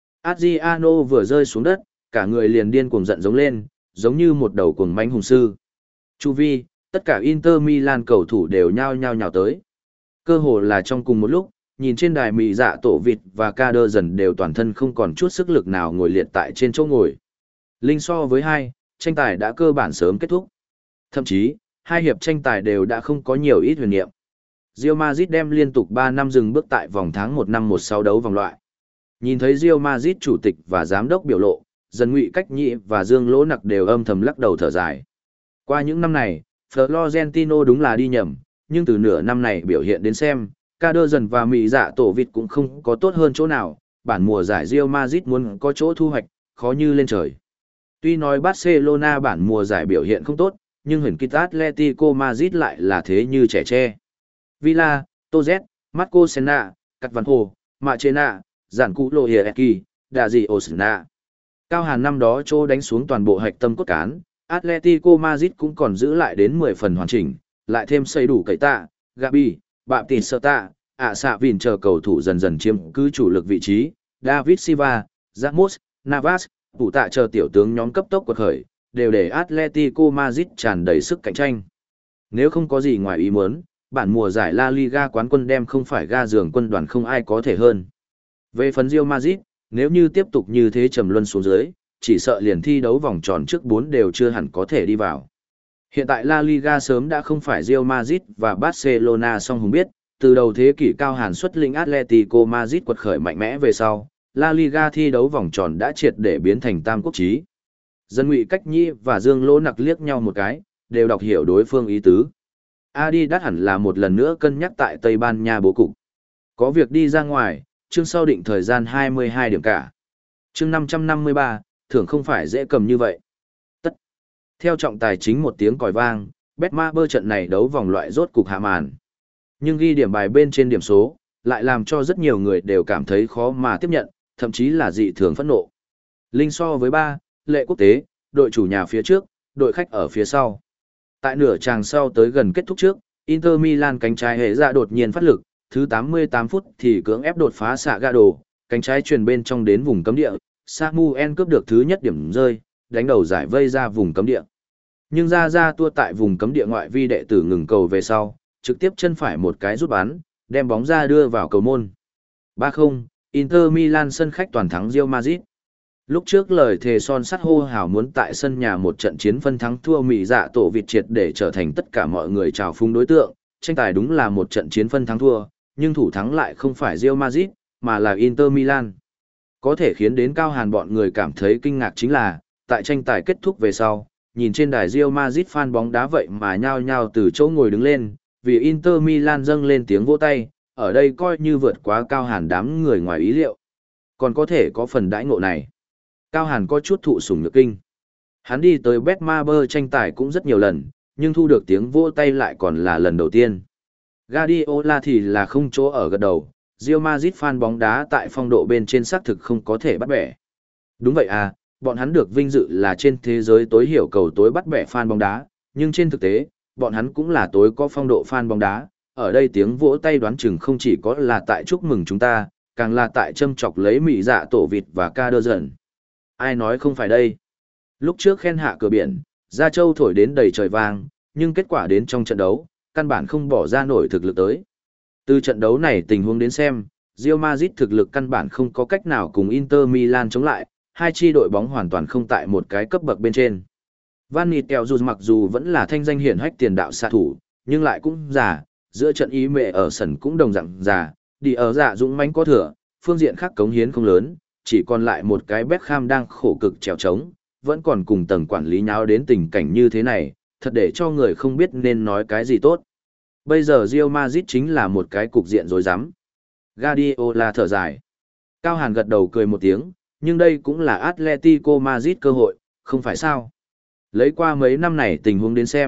[SPEAKER 1] Adriano vừa rơi xuống đất, cả người liền điên cuồng giận giống lên, giống như một đầu cuồng mãnh hùng sư. Chu vi, tất cả Inter Milan cầu thủ đều nhao nhao nhào tới. Cơ hồ là trong cùng một lúc, nhìn trên đài mị dạ tổ vịt và ca đơ dần đều toàn thân không còn chút sức lực nào ngồi liệt tại trên chỗ ngồi. Linh so với hai, tranh tài đã cơ bản sớm kết thúc. Thậm chí, hai hiệp tranh tài đều đã không có nhiều ít huyền niệm. Real Madrid đem liên tục ba năm dừng bước tại vòng tháng một năm một sáu đấu vòng loại. Nhìn thấy Real Madrid chủ tịch và giám đốc biểu lộ, Dần Ngụy Cách Nhĩ và Dương Lỗ Nặc đều âm thầm lắc đầu thở dài. Qua những năm này, Florentino đúng là đi nhầm, nhưng từ nửa năm này biểu hiện đến xem, ca đơ dần và mị dạ tổ vịt cũng không có tốt hơn chỗ nào, bản mùa giải Real Madrid muốn có chỗ thu hoạch, khó như lên trời. Tuy nói Barcelona bản mùa giải biểu hiện không tốt, nhưng hình kích Atletico Madrid lại là thế như trẻ tre. Villa, Toz, Marco Senna, Cắt Văn Hồ, Machena, Giản Cụ Lộ Hieki, Đà Dị Osna. Cao Hàn năm đó chỗ đánh xuống toàn bộ hạch tâm cốt cán, Atletico Madrid cũng còn giữ lại đến mười phần hoàn chỉnh, lại thêm xây đủ cậy tạ, Gabi, Bạm Tì Sơ Tạ, ạ xạ vìn chờ cầu thủ dần dần chiếm cứ chủ lực vị trí, David Silva, Ramos, Navas, thủ tạ chờ tiểu tướng nhóm cấp tốc quật khởi, đều để Atletico Madrid tràn đầy sức cạnh tranh. Nếu không có gì ngoài ý muốn, bản mùa giải La Liga quán quân đem không phải ga giường quân đoàn không ai có thể hơn. Về phần Real Madrid, nếu như tiếp tục như thế trầm luân xuống dưới, chỉ sợ liền thi đấu vòng tròn trước bốn đều chưa hẳn có thể đi vào. Hiện tại La Liga sớm đã không phải Real Madrid và Barcelona song hùng biết, từ đầu thế kỷ Cao Hàn xuất lĩnh Atletico Madrid quật khởi mạnh mẽ về sau, La Liga thi đấu vòng tròn đã triệt để biến thành tam quốc chí. Dân Ngụy Cách Nhĩ và Dương Lỗ Nặc liếc nhau một cái, đều đọc hiểu đối phương ý tứ. Adidas hẳn là một lần nữa cân nhắc tại Tây Ban Nha bố cục. Có việc đi ra ngoài, chương sau định thời gian hai mươi hai điểm cả. Chương năm trăm năm mươi ba, thưởng không phải dễ cầm như vậy. Tất. Theo trọng tài chính một tiếng còi vang, Betmaber trận này đấu vòng loại rốt cục hạ màn. Nhưng ghi điểm bài bên trên điểm số, lại làm cho rất nhiều người đều cảm thấy khó mà tiếp nhận, thậm chí là dị thường phẫn nộ. Linh so với ba, lệ quốc tế, đội chủ nhà phía trước, đội khách ở phía sau. Tại nửa tràng sau tới gần kết thúc trước, Inter Milan cánh trái hệ ra đột nhiên phát lực, thứ tám mươi tám phút thì cưỡng ép đột phá xạ ga đồ, cánh trái truyền bên trong đến vùng cấm địa, Samuel cướp được thứ nhất điểm rơi, đánh đầu giải vây ra vùng cấm địa. Nhưng ra ra tua tại vùng cấm địa ngoại vi đệ tử ngừng cầu về sau, trực tiếp chân phải một cái rút bắn, đem bóng ra đưa vào cầu môn. ba không, Inter Milan sân khách toàn thắng Real Madrid. Lúc trước lời thề son sắt hô hào muốn tại sân nhà một trận chiến phân thắng thua mị dạ tổ vịt triệt để trở thành tất cả mọi người trào phúng đối tượng, tranh tài đúng là một trận chiến phân thắng thua, nhưng thủ thắng lại không phải Real Madrid, mà là Inter Milan. Có thể khiến đến Cao Hàn bọn người cảm thấy kinh ngạc chính là, tại tranh tài kết thúc về sau, nhìn trên đài Real Madrid fan bóng đá vậy mà nhao nhao từ chỗ ngồi đứng lên, vì Inter Milan dâng lên tiếng vỗ tay, ở đây coi như vượt quá Cao Hàn đám người ngoài ý liệu. Còn có thể có phần đãi ngộ này. Cao Hàn có chút thụ sủng nhược kinh. Hắn đi tới Betmaber tranh tài cũng rất nhiều lần, nhưng thu được tiếng vỗ tay lại còn là lần đầu tiên. Guardiola thì là không chỗ ở gật đầu, Real Madrid fan bóng đá tại phong độ bên trên xác thực không có thể bắt bẻ. Đúng vậy à, bọn hắn được vinh dự là trên thế giới tối hiểu cầu tối bắt bẻ fan bóng đá, nhưng trên thực tế, bọn hắn cũng là tối có phong độ fan bóng đá. Ở đây tiếng vỗ tay đoán chừng không chỉ có là tại chúc mừng chúng ta, càng là tại châm chọc lấy mị dạ tổ vịt và ca đơ dần. Ai nói không phải đây? Lúc trước khen hạ cửa biển, Gia Châu thổi đến đầy trời vang, nhưng kết quả đến trong trận đấu, căn bản không bỏ ra nổi thực lực tới. Từ trận đấu này tình huống đến xem, Real Madrid thực lực căn bản không có cách nào cùng Inter Milan chống lại, hai chi đội bóng hoàn toàn không tại một cái cấp bậc bên trên. Van Nistelrooy mặc dù vẫn là thanh danh hiển hách tiền đạo xạ thủ, nhưng lại cũng già, giữa trận ý mẹ ở sân cũng đồng dạng già, đi ở dạ dũng mãnh có thừa, phương diện khác cống hiến không lớn, chỉ còn lại một cái Beckham đang khổ cực trèo trống, vẫn còn cùng tầng quản lý nháo đến tình cảnh như thế này, thật để cho người không biết nên nói cái gì tốt. Bây giờ Real Madrid chính là một cái cục diện rối rắm. Guardiola thở dài. Cao Hàn gật đầu cười một tiếng, nhưng đây cũng là Atletico Madrid cơ hội, không phải sao? Lấy qua mấy năm này tình huống đến xem,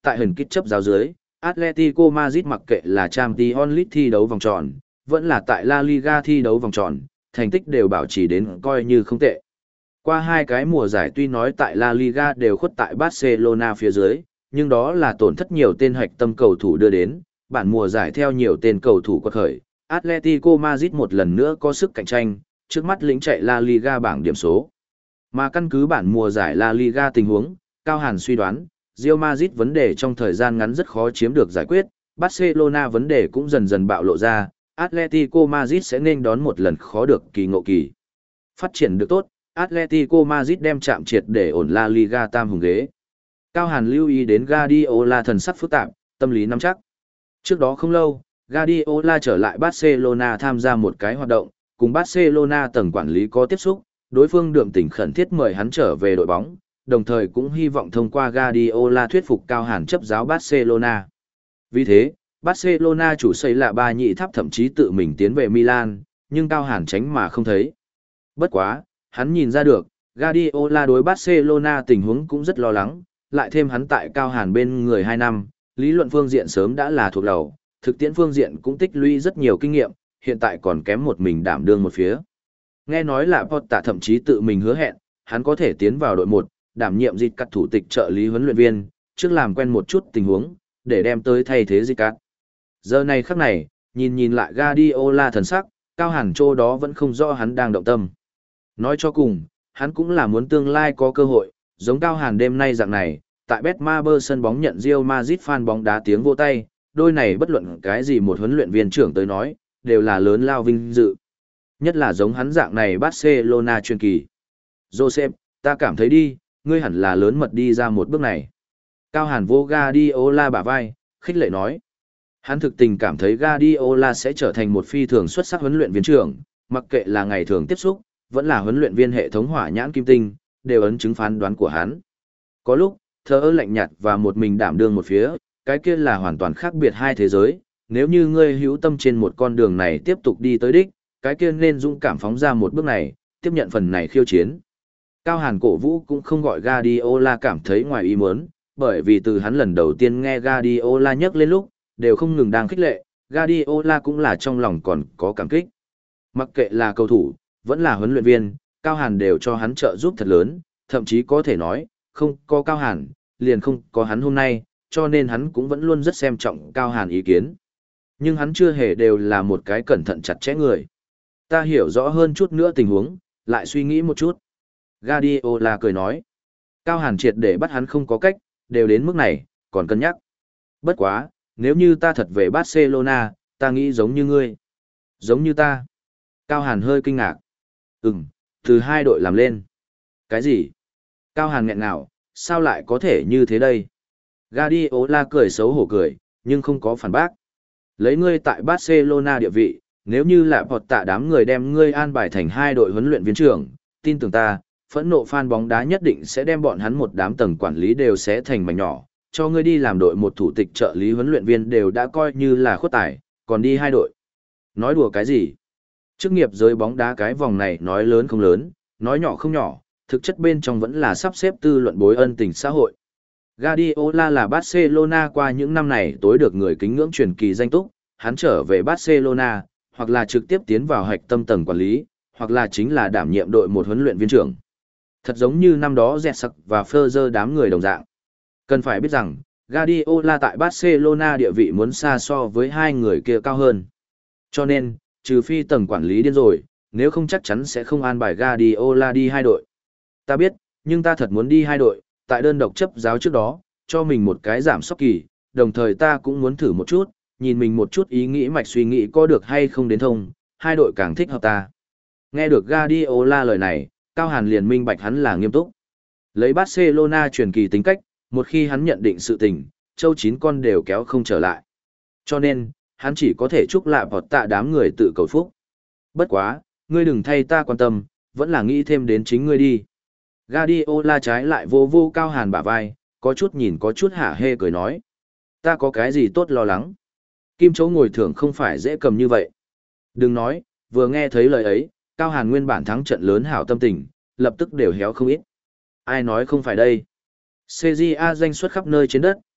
[SPEAKER 1] tại hình kích chấp giáo dưới, Atletico Madrid mặc kệ là Champions League thi đấu vòng tròn, vẫn là tại La Liga thi đấu vòng tròn, thành tích đều bảo trì đến coi như không tệ. Qua hai cái mùa giải tuy nói tại La Liga đều khuất tại Barcelona phía dưới, nhưng đó là tổn thất nhiều tên hạch tâm cầu thủ đưa đến, bản mùa giải theo nhiều tên cầu thủ quật khởi, Atletico Madrid một lần nữa có sức cạnh tranh, trước mắt lĩnh chạy La Liga bảng điểm số. Mà căn cứ bản mùa giải La Liga tình huống, Cao Hàn suy đoán, Real Madrid vấn đề trong thời gian ngắn rất khó chiếm được giải quyết, Barcelona vấn đề cũng dần dần bạo lộ ra, Atletico Madrid sẽ nên đón một lần khó được kỳ ngộ kỳ. Phát triển được tốt, Atletico Madrid đem chạm triệt để ổn La Liga tam hùng ghế. Cao Hàn lưu ý đến Guardiola thần sắc phức tạp, tâm lý nắm chắc. Trước đó không lâu, Guardiola trở lại Barcelona tham gia một cái hoạt động, cùng Barcelona tầng quản lý có tiếp xúc, đối phương đượm tình khẩn thiết mời hắn trở về đội bóng, đồng thời cũng hy vọng thông qua Guardiola thuyết phục Cao Hàn chấp giáo Barcelona. Vì thế, Barcelona chủ xây là ba nhị tháp thậm chí tự mình tiến về Milan, nhưng Cao Hàn tránh mà không thấy. Bất quá, hắn nhìn ra được, Guardiola đối Barcelona tình huống cũng rất lo lắng, lại thêm hắn tại Cao Hàn bên người hai năm, lý luận phương diện sớm đã là thuộc đầu, thực tiễn phương diện cũng tích lũy rất nhiều kinh nghiệm, hiện tại còn kém một mình đảm đương một phía. Nghe nói là Porta thậm chí tự mình hứa hẹn, hắn có thể tiến vào đội một, đảm nhiệm dịch cắt thủ tịch trợ lý huấn luyện viên, trước làm quen một chút tình huống, để đem tới thay thế dịch cắt. Giờ này khắc này, nhìn nhìn lại Guardiola thần sắc, Cao Hàn chỗ đó vẫn không rõ hắn đang động tâm. Nói cho cùng, hắn cũng là muốn tương lai có cơ hội, giống Cao Hàn đêm nay dạng này, tại Betmaber sân bóng nhận Real Madrid fan bóng đá tiếng vỗ tay, đôi này bất luận cái gì một huấn luyện viên trưởng tới nói, đều là lớn lao vinh dự. Nhất là giống hắn dạng này Barcelona truyền kỳ. Joseph, ta cảm thấy đi, ngươi hẳn là lớn mật đi ra một bước này. Cao Hàn vô Guardiola bả vai, khích lệ nói. Hắn thực tình cảm thấy Guardiola sẽ trở thành một phi thường xuất sắc huấn luyện viên trưởng, mặc kệ là ngày thường tiếp xúc, vẫn là huấn luyện viên hệ thống hỏa nhãn kim tinh, đều ấn chứng phán đoán của hắn. Có lúc, thờ ơ lạnh nhạt và một mình đảm đương một phía, cái kia là hoàn toàn khác biệt hai thế giới, nếu như ngươi hữu tâm trên một con đường này tiếp tục đi tới đích, cái kia nên dũng cảm phóng ra một bước này, tiếp nhận phần này khiêu chiến. Cao Hàn cổ vũ cũng không gọi Guardiola cảm thấy ngoài ý muốn, bởi vì từ hắn lần đầu tiên nghe Guardiola nhắc lên lúc, đều không ngừng đang khích lệ, Guardiola cũng là trong lòng còn có cảm kích. Mặc kệ là cầu thủ, vẫn là huấn luyện viên, Cao Hàn đều cho hắn trợ giúp thật lớn, thậm chí có thể nói, không có Cao Hàn, liền không có hắn hôm nay, cho nên hắn cũng vẫn luôn rất xem trọng Cao Hàn ý kiến. Nhưng hắn chưa hề đều là một cái cẩn thận chặt chẽ người. Ta hiểu rõ hơn chút nữa tình huống, lại suy nghĩ một chút. Guardiola cười nói. Cao Hàn triệt để bắt hắn không có cách, đều đến mức này, còn cân nhắc. Bất quá, nếu như ta thật về Barcelona, ta nghĩ giống như ngươi. Giống như ta. Cao Hàn hơi kinh ngạc. Ừm, từ hai đội làm lên. Cái gì? Cao Hàn nghẹn ngào, sao lại có thể như thế đây? Guardiola cười xấu hổ cười, nhưng không có phản bác. Lấy ngươi tại Barcelona địa vị, nếu như là bọt tạ đám người đem ngươi an bài thành hai đội huấn luyện viên trưởng, tin tưởng ta, phẫn nộ fan bóng đá nhất định sẽ đem bọn hắn một đám tầng quản lý đều sẽ thành mảnh nhỏ, cho ngươi đi làm đội một thủ tịch trợ lý huấn luyện viên đều đã coi như là khuất tài, còn đi hai đội. Nói đùa cái gì? Chức nghiệp giới bóng đá cái vòng này nói lớn không lớn, nói nhỏ không nhỏ, thực chất bên trong vẫn là sắp xếp tư luận bối ân tình xã hội. Guardiola là Barcelona qua những năm này tối được người kính ngưỡng truyền kỳ danh túc, hắn trở về Barcelona, hoặc là trực tiếp tiến vào hạch tâm tầng quản lý, hoặc là chính là đảm nhiệm đội một huấn luyện viên trưởng. Thật giống như năm đó Zetsak và Ferrer đám người đồng dạng. Cần phải biết rằng, Guardiola tại Barcelona địa vị muốn xa so với hai người kia cao hơn. Cho nên, trừ phi tầng quản lý điên rồi, nếu không chắc chắn sẽ không an bài Guardiola đi hai đội. Ta biết, nhưng ta thật muốn đi hai đội, tại đơn độc chấp giáo trước đó, cho mình một cái giảm sóc kỳ, đồng thời ta cũng muốn thử một chút, nhìn mình một chút ý nghĩ mạch suy nghĩ có được hay không đến thông, hai đội càng thích hợp ta. Nghe được Guardiola lời này, Cao Hàn liền minh bạch hắn là nghiêm túc. Lấy Barcelona truyền kỳ tính cách, một khi hắn nhận định sự tình, châu chín con đều kéo không trở lại. Cho nên, hắn chỉ có thể chúc lạ vọt tạ đám người tự cầu phúc. Bất quá, ngươi đừng thay ta quan tâm, vẫn là nghĩ thêm đến chính ngươi đi. Guardiola trái lại vô vô Cao Hàn bả vai, có chút nhìn có chút hả hê cười nói. Ta có cái gì tốt lo lắng. Kim chỗ ngồi thưởng không phải dễ cầm như vậy. Đừng nói, vừa nghe thấy lời ấy, Cao Hàn nguyên bản thắng trận lớn hảo tâm tình, lập tức đều héo không ít. Ai nói không phải đây. xê giê a danh xuất khắp nơi trên đất,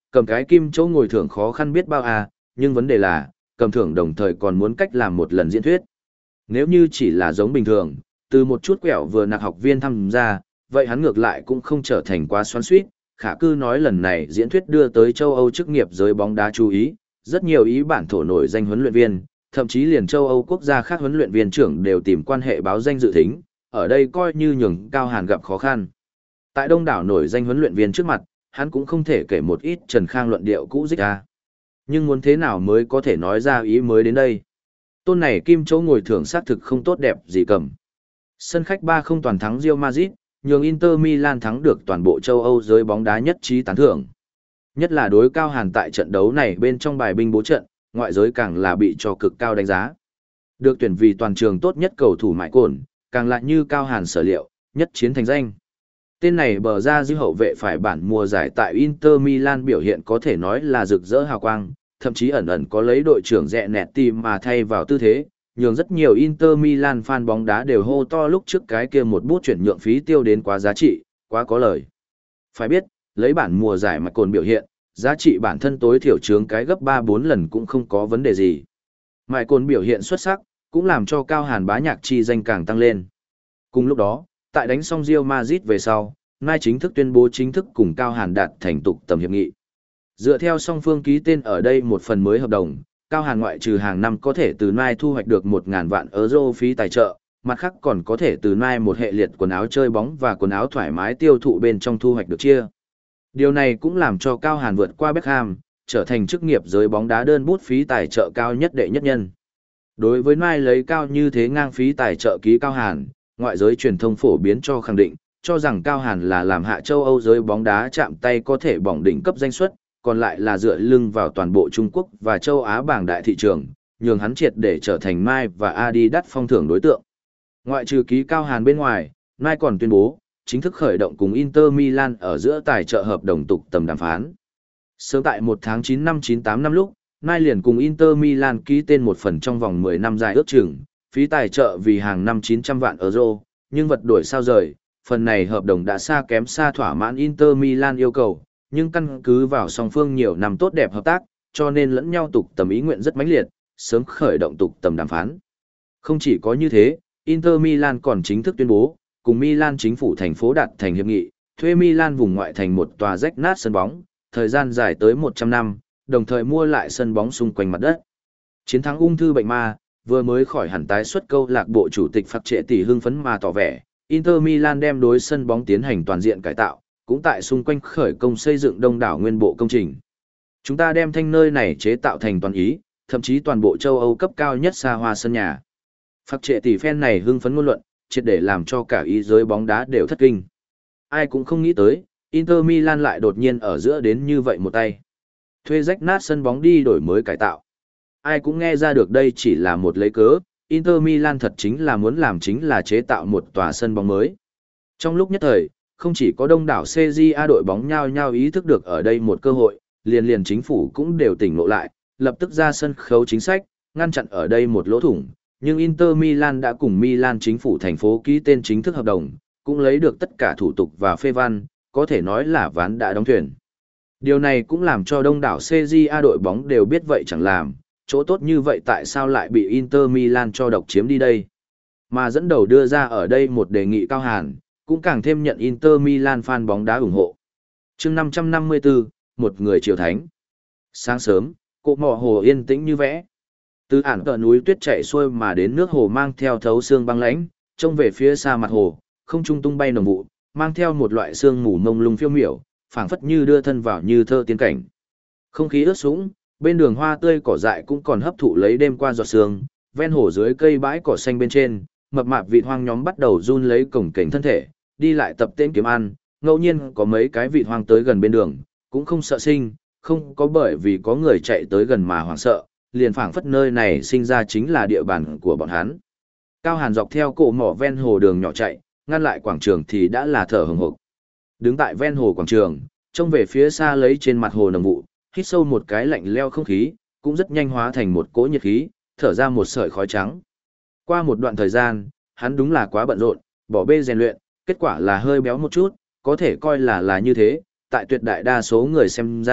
[SPEAKER 1] cầm cái kim chỗ ngồi thưởng khó khăn biết bao à, nhưng vấn đề là, cầm thưởng đồng thời còn muốn cách làm một lần diễn thuyết. Nếu như chỉ là giống bình thường, từ một chút quẹo vừa nạc học viên tham gia, vậy hắn ngược lại cũng không trở thành quá xoắn xuýt. Khả cư nói lần này diễn thuyết đưa tới châu Âu chức nghiệp giới bóng đá chú ý, rất nhiều ý bản thổ nổi danh huấn luyện viên, thậm chí liền châu Âu quốc gia khác huấn luyện viên trưởng đều tìm quan hệ báo danh dự thính, ở đây coi như nhường Cao Hàn gặp khó khăn. Tại đông đảo nổi danh huấn luyện viên trước mặt, hắn cũng không thể kể một ít Trần Khang luận điệu cũ dích ra. Nhưng muốn thế nào mới có thể nói ra ý mới đến đây? Tôn này kim chỗ ngồi thưởng xác thực không tốt đẹp gì cầm. Sân khách ba không toàn thắng Real Madrid, nhường Inter Milan thắng được toàn bộ châu Âu giới bóng đá nhất trí tán thưởng. Nhất là đối Cao Hàn tại trận đấu này bên trong bài binh bố trận, ngoại giới càng là bị cho cực cao đánh giá. Được tuyển vì toàn trường tốt nhất cầu thủ mại cồn, càng lại như Cao Hàn sở liệu, nhất chiến thành danh. Tên này bờ ra dư hậu vệ phải bản mùa giải tại Inter Milan biểu hiện có thể nói là rực rỡ hào quang, thậm chí ẩn ẩn có lấy đội trưởng rẹ nẹt tìm mà thay vào tư thế, nhường rất nhiều Inter Milan fan bóng đá đều hô to lúc trước cái kia một bút chuyển nhượng phí tiêu đến quá giá trị, quá có lời. Phải biết, lấy bản mùa giải mà cồn biểu hiện, giá trị bản thân tối thiểu chướng cái gấp ba bốn lần cũng không có vấn đề gì. Mại cồn biểu hiện xuất sắc, cũng làm cho Cao Hàn bá nhạc chi danh càng tăng lên. Cùng lúc đó, tại đánh xong Real Madrid về sau, Nai chính thức tuyên bố chính thức cùng Cao Hàn đạt thành tục tầm hiệp nghị. Dựa theo song phương ký tên ở đây một phần mới hợp đồng, Cao Hàn ngoại trừ hàng năm có thể từ Nai thu hoạch được một nghìn vạn euro phí tài trợ, mặt khác còn có thể từ Nai một hệ liệt quần áo chơi bóng và quần áo thoải mái tiêu thụ bên trong thu hoạch được chia. Điều này cũng làm cho Cao Hàn vượt qua Beckham, trở thành chức nghiệp giới bóng đá đơn bút phí tài trợ cao nhất đệ nhất nhân. Đối với Nai lấy cao như thế ngang phí tài trợ ký Cao Hàn, ngoại giới truyền thông phổ biến cho khẳng định, cho rằng Cao Hàn là làm hạ châu Âu giới bóng đá chạm tay có thể bỏng đỉnh cấp danh suất, còn lại là dựa lưng vào toàn bộ Trung Quốc và châu Á bảng đại thị trường, nhường hắn triệt để trở thành Nike và Adidas phong thưởng đối tượng. Ngoại trừ ký Cao Hàn bên ngoài, Nike còn tuyên bố, chính thức khởi động cùng Inter Milan ở giữa tài trợ hợp đồng tục tầm đàm phán. Sớm tại một tháng chín năm chín tám năm lúc, Nike liền cùng Inter Milan ký tên một phần trong vòng mười năm dài ước chừng, phí tài trợ vì hàng năm chín trăm vạn euro, nhưng vật đổi sao rời, phần này hợp đồng đã xa kém xa thỏa mãn Inter Milan yêu cầu, nhưng căn cứ vào song phương nhiều năm tốt đẹp hợp tác, cho nên lẫn nhau tục tầm ý nguyện rất mãnh liệt, sớm khởi động tục tầm đàm phán. Không chỉ có như thế, Inter Milan còn chính thức tuyên bố, cùng Milan chính phủ thành phố đạt thành hiệp nghị, thuê Milan vùng ngoại thành một tòa rách nát sân bóng, thời gian dài tới một trăm năm, đồng thời mua lại sân bóng xung quanh mặt đất. Chiến thắng ung thư bệnh ma, vừa mới khỏi hẳn tái xuất câu lạc bộ chủ tịch Phạt Trệ tỷ hưng phấn mà tỏ vẻ, Inter Milan đem đối sân bóng tiến hành toàn diện cải tạo, cũng tại xung quanh khởi công xây dựng đông đảo nguyên bộ công trình. Chúng ta đem thanh nơi này chế tạo thành toàn ý, thậm chí toàn bộ châu Âu cấp cao nhất xa hoa sân nhà. Phạt Trệ tỷ fan này hưng phấn ngôn luận, triệt để làm cho cả ý giới bóng đá đều thất kinh. Ai cũng không nghĩ tới, Inter Milan lại đột nhiên ở giữa đến như vậy một tay. Thuê rách nát sân bóng đi đổi mới cải tạo. Ai cũng nghe ra được đây chỉ là một lấy cớ, Inter Milan thật chính là muốn làm chính là chế tạo một tòa sân bóng mới. Trong lúc nhất thời, không chỉ có đông đảo xê giê a đội bóng nhao nhao ý thức được ở đây một cơ hội, liền liền chính phủ cũng đều tỉnh ngộ lại, lập tức ra sân khấu chính sách, ngăn chặn ở đây một lỗ thủng. Nhưng Inter Milan đã cùng Milan chính phủ thành phố ký tên chính thức hợp đồng, cũng lấy được tất cả thủ tục và phê văn, có thể nói là ván đã đóng thuyền. Điều này cũng làm cho đông đảo xê giê a đội bóng đều biết vậy chẳng làm, chỗ tốt như vậy tại sao lại bị Inter Milan cho độc chiếm đi đây. Mà dẫn đầu đưa ra ở đây một đề nghị Cao Hàn, cũng càng thêm nhận Inter Milan fan bóng đá ủng hộ. Chương năm trăm năm mươi tư, một người triều thánh. Sáng sớm, cột mỏ hồ yên tĩnh như vẽ. Từ ản cờ núi tuyết chảy xuôi mà đến nước hồ mang theo thấu xương băng lãnh, trông về phía xa mặt hồ, không trung tung bay nồng vụ, mang theo một loại sương mù mông lung phiêu miểu, phảng phất như đưa thân vào như thơ tiên cảnh. Không khí ướt sũng, bên đường hoa tươi cỏ dại cũng còn hấp thụ lấy đêm qua giọt sương, ven hồ dưới cây bãi cỏ xanh bên trên, mập mạp vịt hoang nhóm bắt đầu run lấy cổng kềnh thân thể, đi lại tập tên kiếm ăn, ngẫu nhiên có mấy cái vịt hoang tới gần bên đường, cũng không sợ sinh, không có bởi vì có người chạy tới gần mà hoảng sợ, liền phảng phất nơi này sinh ra chính là địa bàn của bọn hắn. Cao Hàn dọc theo cổ mỏ ven hồ đường nhỏ chạy, ngăn lại quảng trường thì đã là thở hừng hực. Đứng tại ven hồ quảng trường, trông về phía xa lấy trên mặt hồ nồng vụ, hít sâu một cái lạnh leo không khí, cũng rất nhanh hóa thành một cỗ nhiệt khí, thở ra một sợi khói trắng. Qua một đoạn thời gian, hắn đúng là quá bận rộn, bỏ bê rèn luyện, kết quả là hơi béo một chút, có thể coi là là như thế, tại tuyệt đại đa số người xem ra,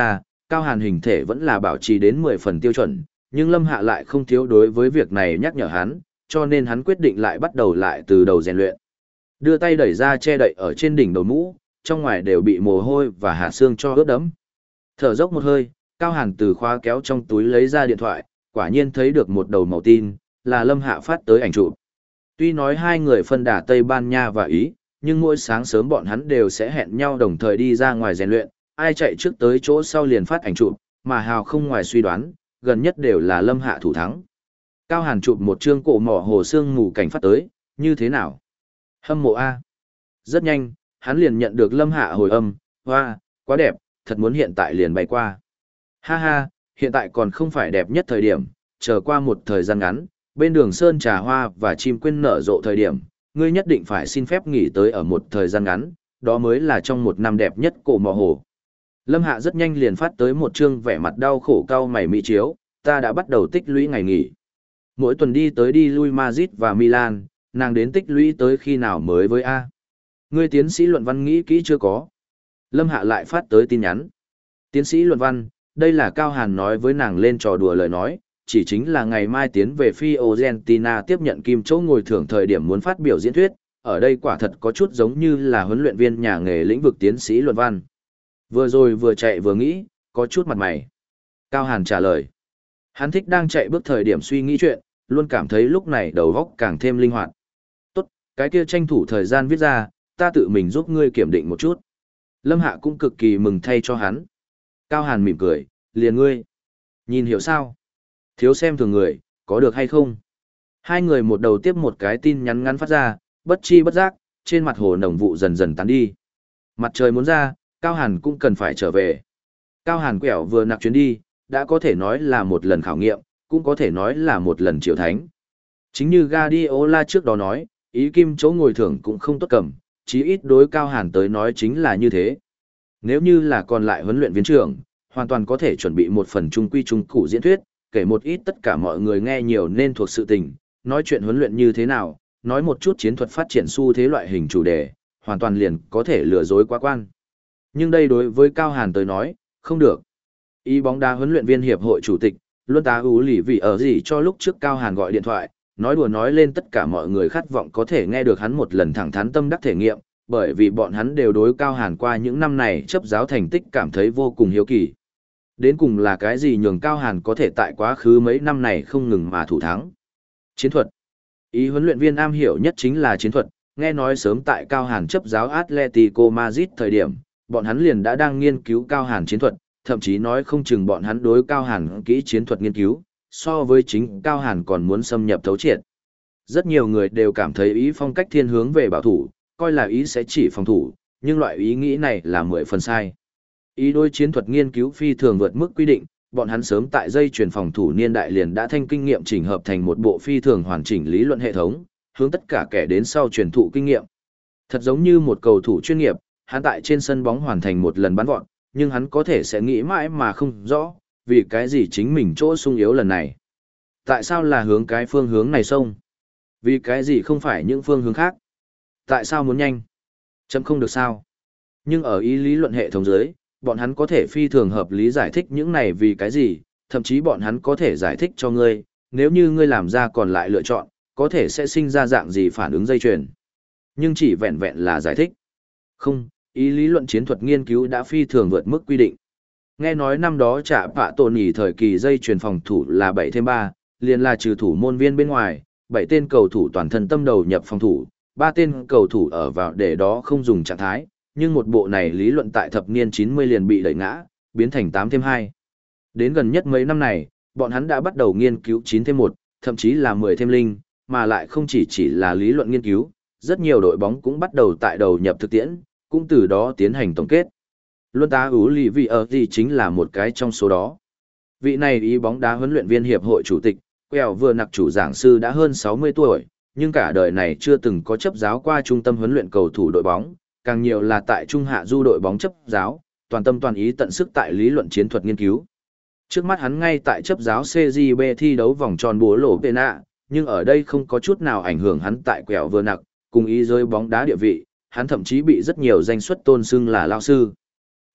[SPEAKER 1] Cao Hàn hình thể vẫn là bảo trì đến mười phần tiêu chuẩn, nhưng Lâm Hạ lại không thiếu đối với việc này nhắc nhở hắn, cho nên hắn quyết định lại bắt đầu lại từ đầu rèn luyện. Đưa tay đẩy ra che đậy ở trên đỉnh đầu mũ, trong ngoài đều bị mồ hôi và hạt xương cho ướt đẫm. Thở dốc một hơi, Cao Hàn từ khóa kéo trong túi lấy ra điện thoại, quả nhiên thấy được một đầu màu tin, là Lâm Hạ phát tới ảnh chụp. Tuy nói hai người phân đà Tây Ban Nha và Ý, nhưng mỗi sáng sớm bọn hắn đều sẽ hẹn nhau đồng thời đi ra ngoài rèn luyện, ai chạy trước tới chỗ sau liền phát ảnh chụp, mà Hào không ngoài suy đoán, gần nhất đều là Lâm Hạ thủ thắng. Cao Hàn chụp một chương cổ mỏ hồ xương mù cảnh phát tới, như thế nào? Hâm mộ A. Rất nhanh, hắn liền nhận được Lâm Hạ hồi âm, hoa, quá đẹp, thật muốn hiện tại liền bay qua. Ha ha, hiện tại còn không phải đẹp nhất thời điểm, chờ qua một thời gian ngắn, bên đường sơn trà hoa và chim quyên nở rộ thời điểm, ngươi nhất định phải xin phép nghỉ tới ở một thời gian ngắn, đó mới là trong một năm đẹp nhất cổ mỏ hồ. Lâm Hạ rất nhanh liền phát tới một chương vẻ mặt đau khổ cau mày mỹ chiếu, ta đã bắt đầu tích lũy ngày nghỉ. Mỗi tuần đi tới đi lui Madrid và Milan, nàng đến tích lũy tới khi nào mới với A. Ngươi tiến sĩ luận văn nghĩ kỹ chưa có? Lâm Hạ lại phát tới tin nhắn. Tiến sĩ luận văn, đây là Cao Hàn nói với nàng lên trò đùa lời nói, chỉ chính là ngày mai tiến về Fiorentina tiếp nhận kim chỗ ngồi thưởng thời điểm muốn phát biểu diễn thuyết, ở đây quả thật có chút giống như là huấn luyện viên nhà nghề lĩnh vực tiến sĩ luận văn. Vừa rồi vừa chạy vừa nghĩ, có chút mặt mày. Cao Hàn trả lời. Hắn thích đang chạy bước thời điểm suy nghĩ chuyện, luôn cảm thấy lúc này đầu óc càng thêm linh hoạt. Tốt, cái kia tranh thủ thời gian viết ra, ta tự mình giúp ngươi kiểm định một chút. Lâm Hạ cũng cực kỳ mừng thay cho hắn. Cao Hàn mỉm cười, liền ngươi. Nhìn hiểu sao? Thiếu xem thường người, có được hay không? Hai người một đầu tiếp một cái tin nhắn ngắn phát ra, bất chi bất giác, trên mặt hồ nồng vụ dần dần tán đi. Mặt trời muốn ra, Cao Hàn cũng cần phải trở về. Cao Hàn quẹo vừa nặc chuyến đi, đã có thể nói là một lần khảo nghiệm, cũng có thể nói là một lần triệu thánh. Chính như Guardiola trước đó nói, ý kim chỗ ngồi thưởng cũng không tốt cầm, chí ít đối Cao Hàn tới nói chính là như thế. Nếu như là còn lại huấn luyện viên trưởng, hoàn toàn có thể chuẩn bị một phần trung quy trung cụ diễn thuyết, kể một ít tất cả mọi người nghe nhiều nên thuộc sự tình, nói chuyện huấn luyện như thế nào, nói một chút chiến thuật phát triển xu thế loại hình chủ đề, hoàn toàn liền có thể lừa dối quá quan. Nhưng đây đối với Cao Hàn tới nói, không được. Ý bóng đá huấn luyện viên hiệp hội chủ tịch, luôn tá ú lì vì ở gì cho lúc trước Cao Hàn gọi điện thoại, nói đùa nói lên tất cả mọi người khát vọng có thể nghe được hắn một lần thẳng thắn tâm đắc thể nghiệm, bởi vì bọn hắn đều đối Cao Hàn qua những năm này chấp giáo thành tích cảm thấy vô cùng hiếu kỳ. Đến cùng là cái gì nhường Cao Hàn có thể tại quá khứ mấy năm này không ngừng mà thủ thắng? Chiến thuật. Ý huấn luyện viên am hiểu nhất chính là chiến thuật, nghe nói sớm tại Cao Hàn chấp giáo Atletico Madrid thời điểm, bọn hắn liền đã đang nghiên cứu Cao Hàn chiến thuật, thậm chí nói không chừng bọn hắn đối Cao Hàn kỹ chiến thuật nghiên cứu, so với chính Cao Hàn còn muốn xâm nhập thấu triệt. Rất nhiều người đều cảm thấy ý phong cách thiên hướng về bảo thủ, coi là ý sẽ chỉ phòng thủ, nhưng loại ý nghĩ này là mười phần sai. Ý đối chiến thuật nghiên cứu phi thường vượt mức quy định, bọn hắn sớm tại dây chuyền phòng thủ niên đại liền đã thanh kinh nghiệm chỉnh hợp thành một bộ phi thường hoàn chỉnh lý luận hệ thống, hướng tất cả kẻ đến sau truyền thụ kinh nghiệm. Thật giống như một cầu thủ chuyên nghiệp, hắn tại trên sân bóng hoàn thành một lần bắn vọt, nhưng hắn có thể sẽ nghĩ mãi mà không rõ, vì cái gì chính mình chỗ sung yếu lần này. Tại sao là hướng cái phương hướng này xông? Vì cái gì không phải những phương hướng khác? Tại sao muốn nhanh? Chấm không được sao? Nhưng ở ý lý luận hệ thống dưới, bọn hắn có thể phi thường hợp lý giải thích những này vì cái gì, thậm chí bọn hắn có thể giải thích cho ngươi, nếu như ngươi làm ra còn lại lựa chọn, có thể sẽ sinh ra dạng gì phản ứng dây chuyền. Nhưng chỉ vẹn vẹn là giải thích. Không, ý lý luận chiến thuật nghiên cứu đã phi thường vượt mức quy định. Nghe nói năm đó trả bạ tổ nỉ thời kỳ dây chuyền phòng thủ là bảy thêm ba, liền là trừ thủ môn viên bên ngoài, bảy tên cầu thủ toàn thân tâm đầu nhập phòng thủ, ba tên cầu thủ ở vào để đó không dùng trạng thái, nhưng một bộ này lý luận tại thập niên chín mươi liền bị đẩy ngã, biến thành tám thêm hai. Đến gần nhất mấy năm này, bọn hắn đã bắt đầu nghiên cứu chín thêm một, thậm chí là mười thêm linh, mà lại không chỉ chỉ là lý luận nghiên cứu, rất nhiều đội bóng cũng bắt đầu tại đầu nhập thực tiễn, cũng từ đó tiến hành tổng kết. Luân tá ú lì vì ở gì chính là một cái trong số đó. Vị này ý bóng đá huấn luyện viên hiệp hội chủ tịch, quèo vừa nặc chủ giảng sư đã hơn sáu mươi tuổi, nhưng cả đời này chưa từng có chấp giáo qua trung tâm huấn luyện cầu thủ đội bóng, càng nhiều là tại trung hạ du đội bóng chấp giáo, toàn tâm toàn ý tận sức tại lý luận chiến thuật nghiên cứu. Trước mắt hắn ngay tại chấp giáo xê giê bê thi đấu vòng tròn búa lỗ pena, nhưng ở đây không có chút nào ảnh hưởng hắn tại quèo vừa nặc, cùng ý giới bóng đá địa vị, hắn thậm chí bị rất nhiều danh suất tôn xưng là lao sư.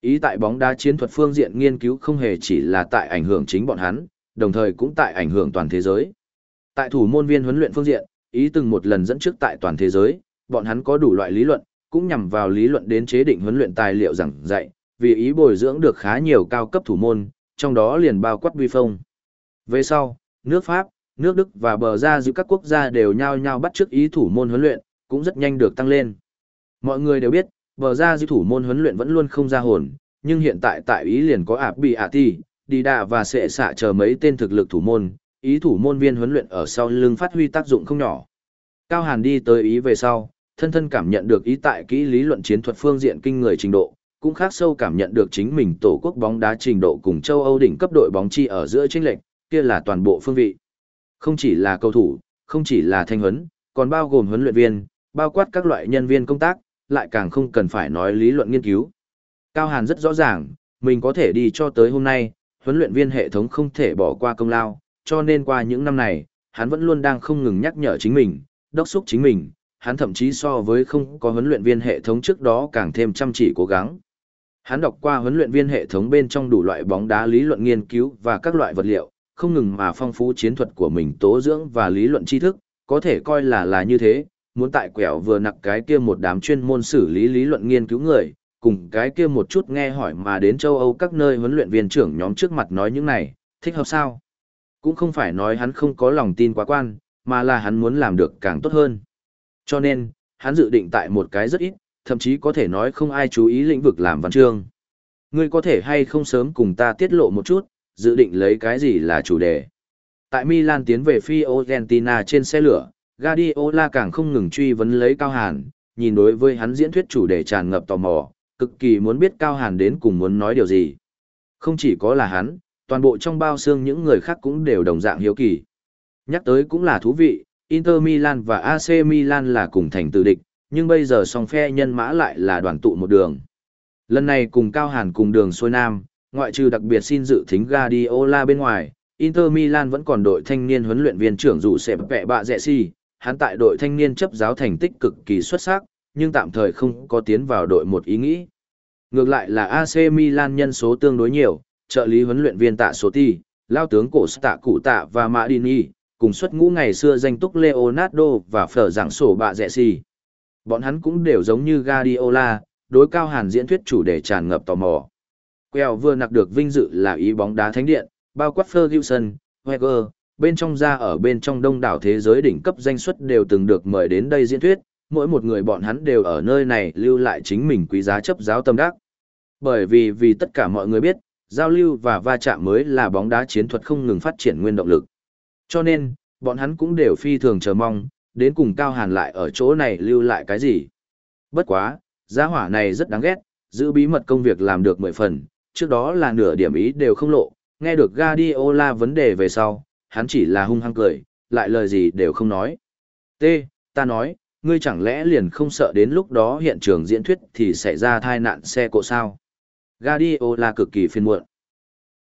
[SPEAKER 1] Ý tại bóng đá chiến thuật phương diện nghiên cứu không hề chỉ là tại ảnh hưởng chính bọn hắn, đồng thời cũng tại ảnh hưởng toàn thế giới. Tại thủ môn viên huấn luyện phương diện, ý từng một lần dẫn trước tại toàn thế giới, bọn hắn có đủ loại lý luận, cũng nhằm vào lý luận đến chế định huấn luyện tài liệu giảng dạy, vì ý bồi dưỡng được khá nhiều cao cấp thủ môn, trong đó liền bao quát vi phong. Về sau, nước Pháp, nước Đức và bờ ra giữa các quốc gia đều nhao nhao bắt chước ý thủ môn huấn luyện, cũng rất nhanh được tăng lên. Mọi người đều biết, bờ ra giữa thủ môn huấn luyện vẫn luôn không ra hồn, nhưng hiện tại tại ý liền có ạp bị ả ti, đi đà và sệ xạ chờ mấy tên thực lực thủ môn, ý thủ môn viên huấn luyện ở sau lưng phát huy tác dụng không nhỏ. Cao Hàn đi tới ý về sau, thân thân cảm nhận được ý tại kỹ lý luận chiến thuật phương diện kinh người trình độ, cũng khác sâu cảm nhận được chính mình tổ quốc bóng đá trình độ cùng châu Âu đỉnh cấp đội bóng chi ở giữa chênh lệch, kia là toàn bộ phương vị. Không chỉ là cầu thủ, không chỉ là thanh huấn, còn bao gồm huấn luyện viên, bao quát các loại nhân viên công tác, lại càng không cần phải nói lý luận nghiên cứu. Cao Hàn rất rõ ràng, mình có thể đi cho tới hôm nay, huấn luyện viên hệ thống không thể bỏ qua công lao, cho nên qua những năm này, hắn vẫn luôn đang không ngừng nhắc nhở chính mình, đốc thúc chính mình, hắn thậm chí so với không có huấn luyện viên hệ thống trước đó càng thêm chăm chỉ cố gắng. Hắn đọc qua huấn luyện viên hệ thống bên trong đủ loại bóng đá lý luận nghiên cứu và các loại vật liệu, không ngừng mà phong phú chiến thuật của mình tố dưỡng và lý luận tri thức, có thể coi là là như thế, muốn tại quẹo vừa nặc cái kia một đám chuyên môn xử lý lý luận nghiên cứu người, cùng cái kia một chút nghe hỏi mà đến châu Âu các nơi huấn luyện viên trưởng nhóm trước mặt nói những này, thích hợp sao? Cũng không phải nói hắn không có lòng tin quá quan, mà là hắn muốn làm được càng tốt hơn. Cho nên, hắn dự định tại một cái rất ít, thậm chí có thể nói không ai chú ý lĩnh vực làm văn chương. Ngươi có thể hay không sớm cùng ta tiết lộ một chút, dự định lấy cái gì là chủ đề. Tại Milan tiến về Fiorentina trên xe lửa, Guardiola càng không ngừng truy vấn lấy Cao Hàn, nhìn đối với hắn diễn thuyết chủ đề tràn ngập tò mò, cực kỳ muốn biết Cao Hàn đến cùng muốn nói điều gì. Không chỉ có là hắn, toàn bộ trong bao xương những người khác cũng đều đồng dạng hiếu kỳ. Nhắc tới cũng là thú vị, Inter Milan và a xê Milan là cùng thành tử địch, nhưng bây giờ song phe nhân mã lại là đoàn tụ một đường. Lần này cùng Cao Hàn cùng đường xuôi nam, ngoại trừ đặc biệt xin dự thính Guardiola bên ngoài, Inter Milan vẫn còn đội thanh niên huấn luyện viên trưởng dụ sẽ vẹ bạ rẹ si, hắn tại đội thanh niên chấp giáo thành tích cực kỳ xuất sắc, nhưng tạm thời không có tiến vào đội một ý nghĩ. Ngược lại là a xê Milan nhân số tương đối nhiều, trợ lý huấn luyện viên Tạ Sotti, lao tướng cổ Tạ Cụ Tạ và Madini, cùng xuất ngũ ngày xưa danh túc Leonardo và phở giảng sổ bạ rẹ si. Bọn hắn cũng đều giống như Guardiola, đối Cao Hàn diễn thuyết chủ đề tràn ngập tò mò. Quèo vừa nặc được vinh dự là ý bóng đá thánh điện, bao quát Ferguson, Wenger, bên trong ra ở bên trong đông đảo thế giới đỉnh cấp danh xuất đều từng được mời đến đây diễn thuyết, mỗi một người bọn hắn đều ở nơi này lưu lại chính mình quý giá chấp giáo tâm đắc. Bởi vì vì tất cả mọi người biết, giao lưu và va chạm mới là bóng đá chiến thuật không ngừng phát triển nguyên động lực. Cho nên, bọn hắn cũng đều phi thường chờ mong, đến cùng Cao Hàn lại ở chỗ này lưu lại cái gì. Bất quá, gia hỏa này rất đáng ghét, giữ bí mật công việc làm được mười phần, trước đó là nửa điểm ý đều không lộ, nghe được Guardiola vấn đề về sau, hắn chỉ là hung hăng cười, lại lời gì đều không nói. T, ta nói, ngươi chẳng lẽ liền không sợ đến lúc đó hiện trường diễn thuyết thì xảy ra tai nạn xe cộ sao? Guardiola cực kỳ phiền muộn.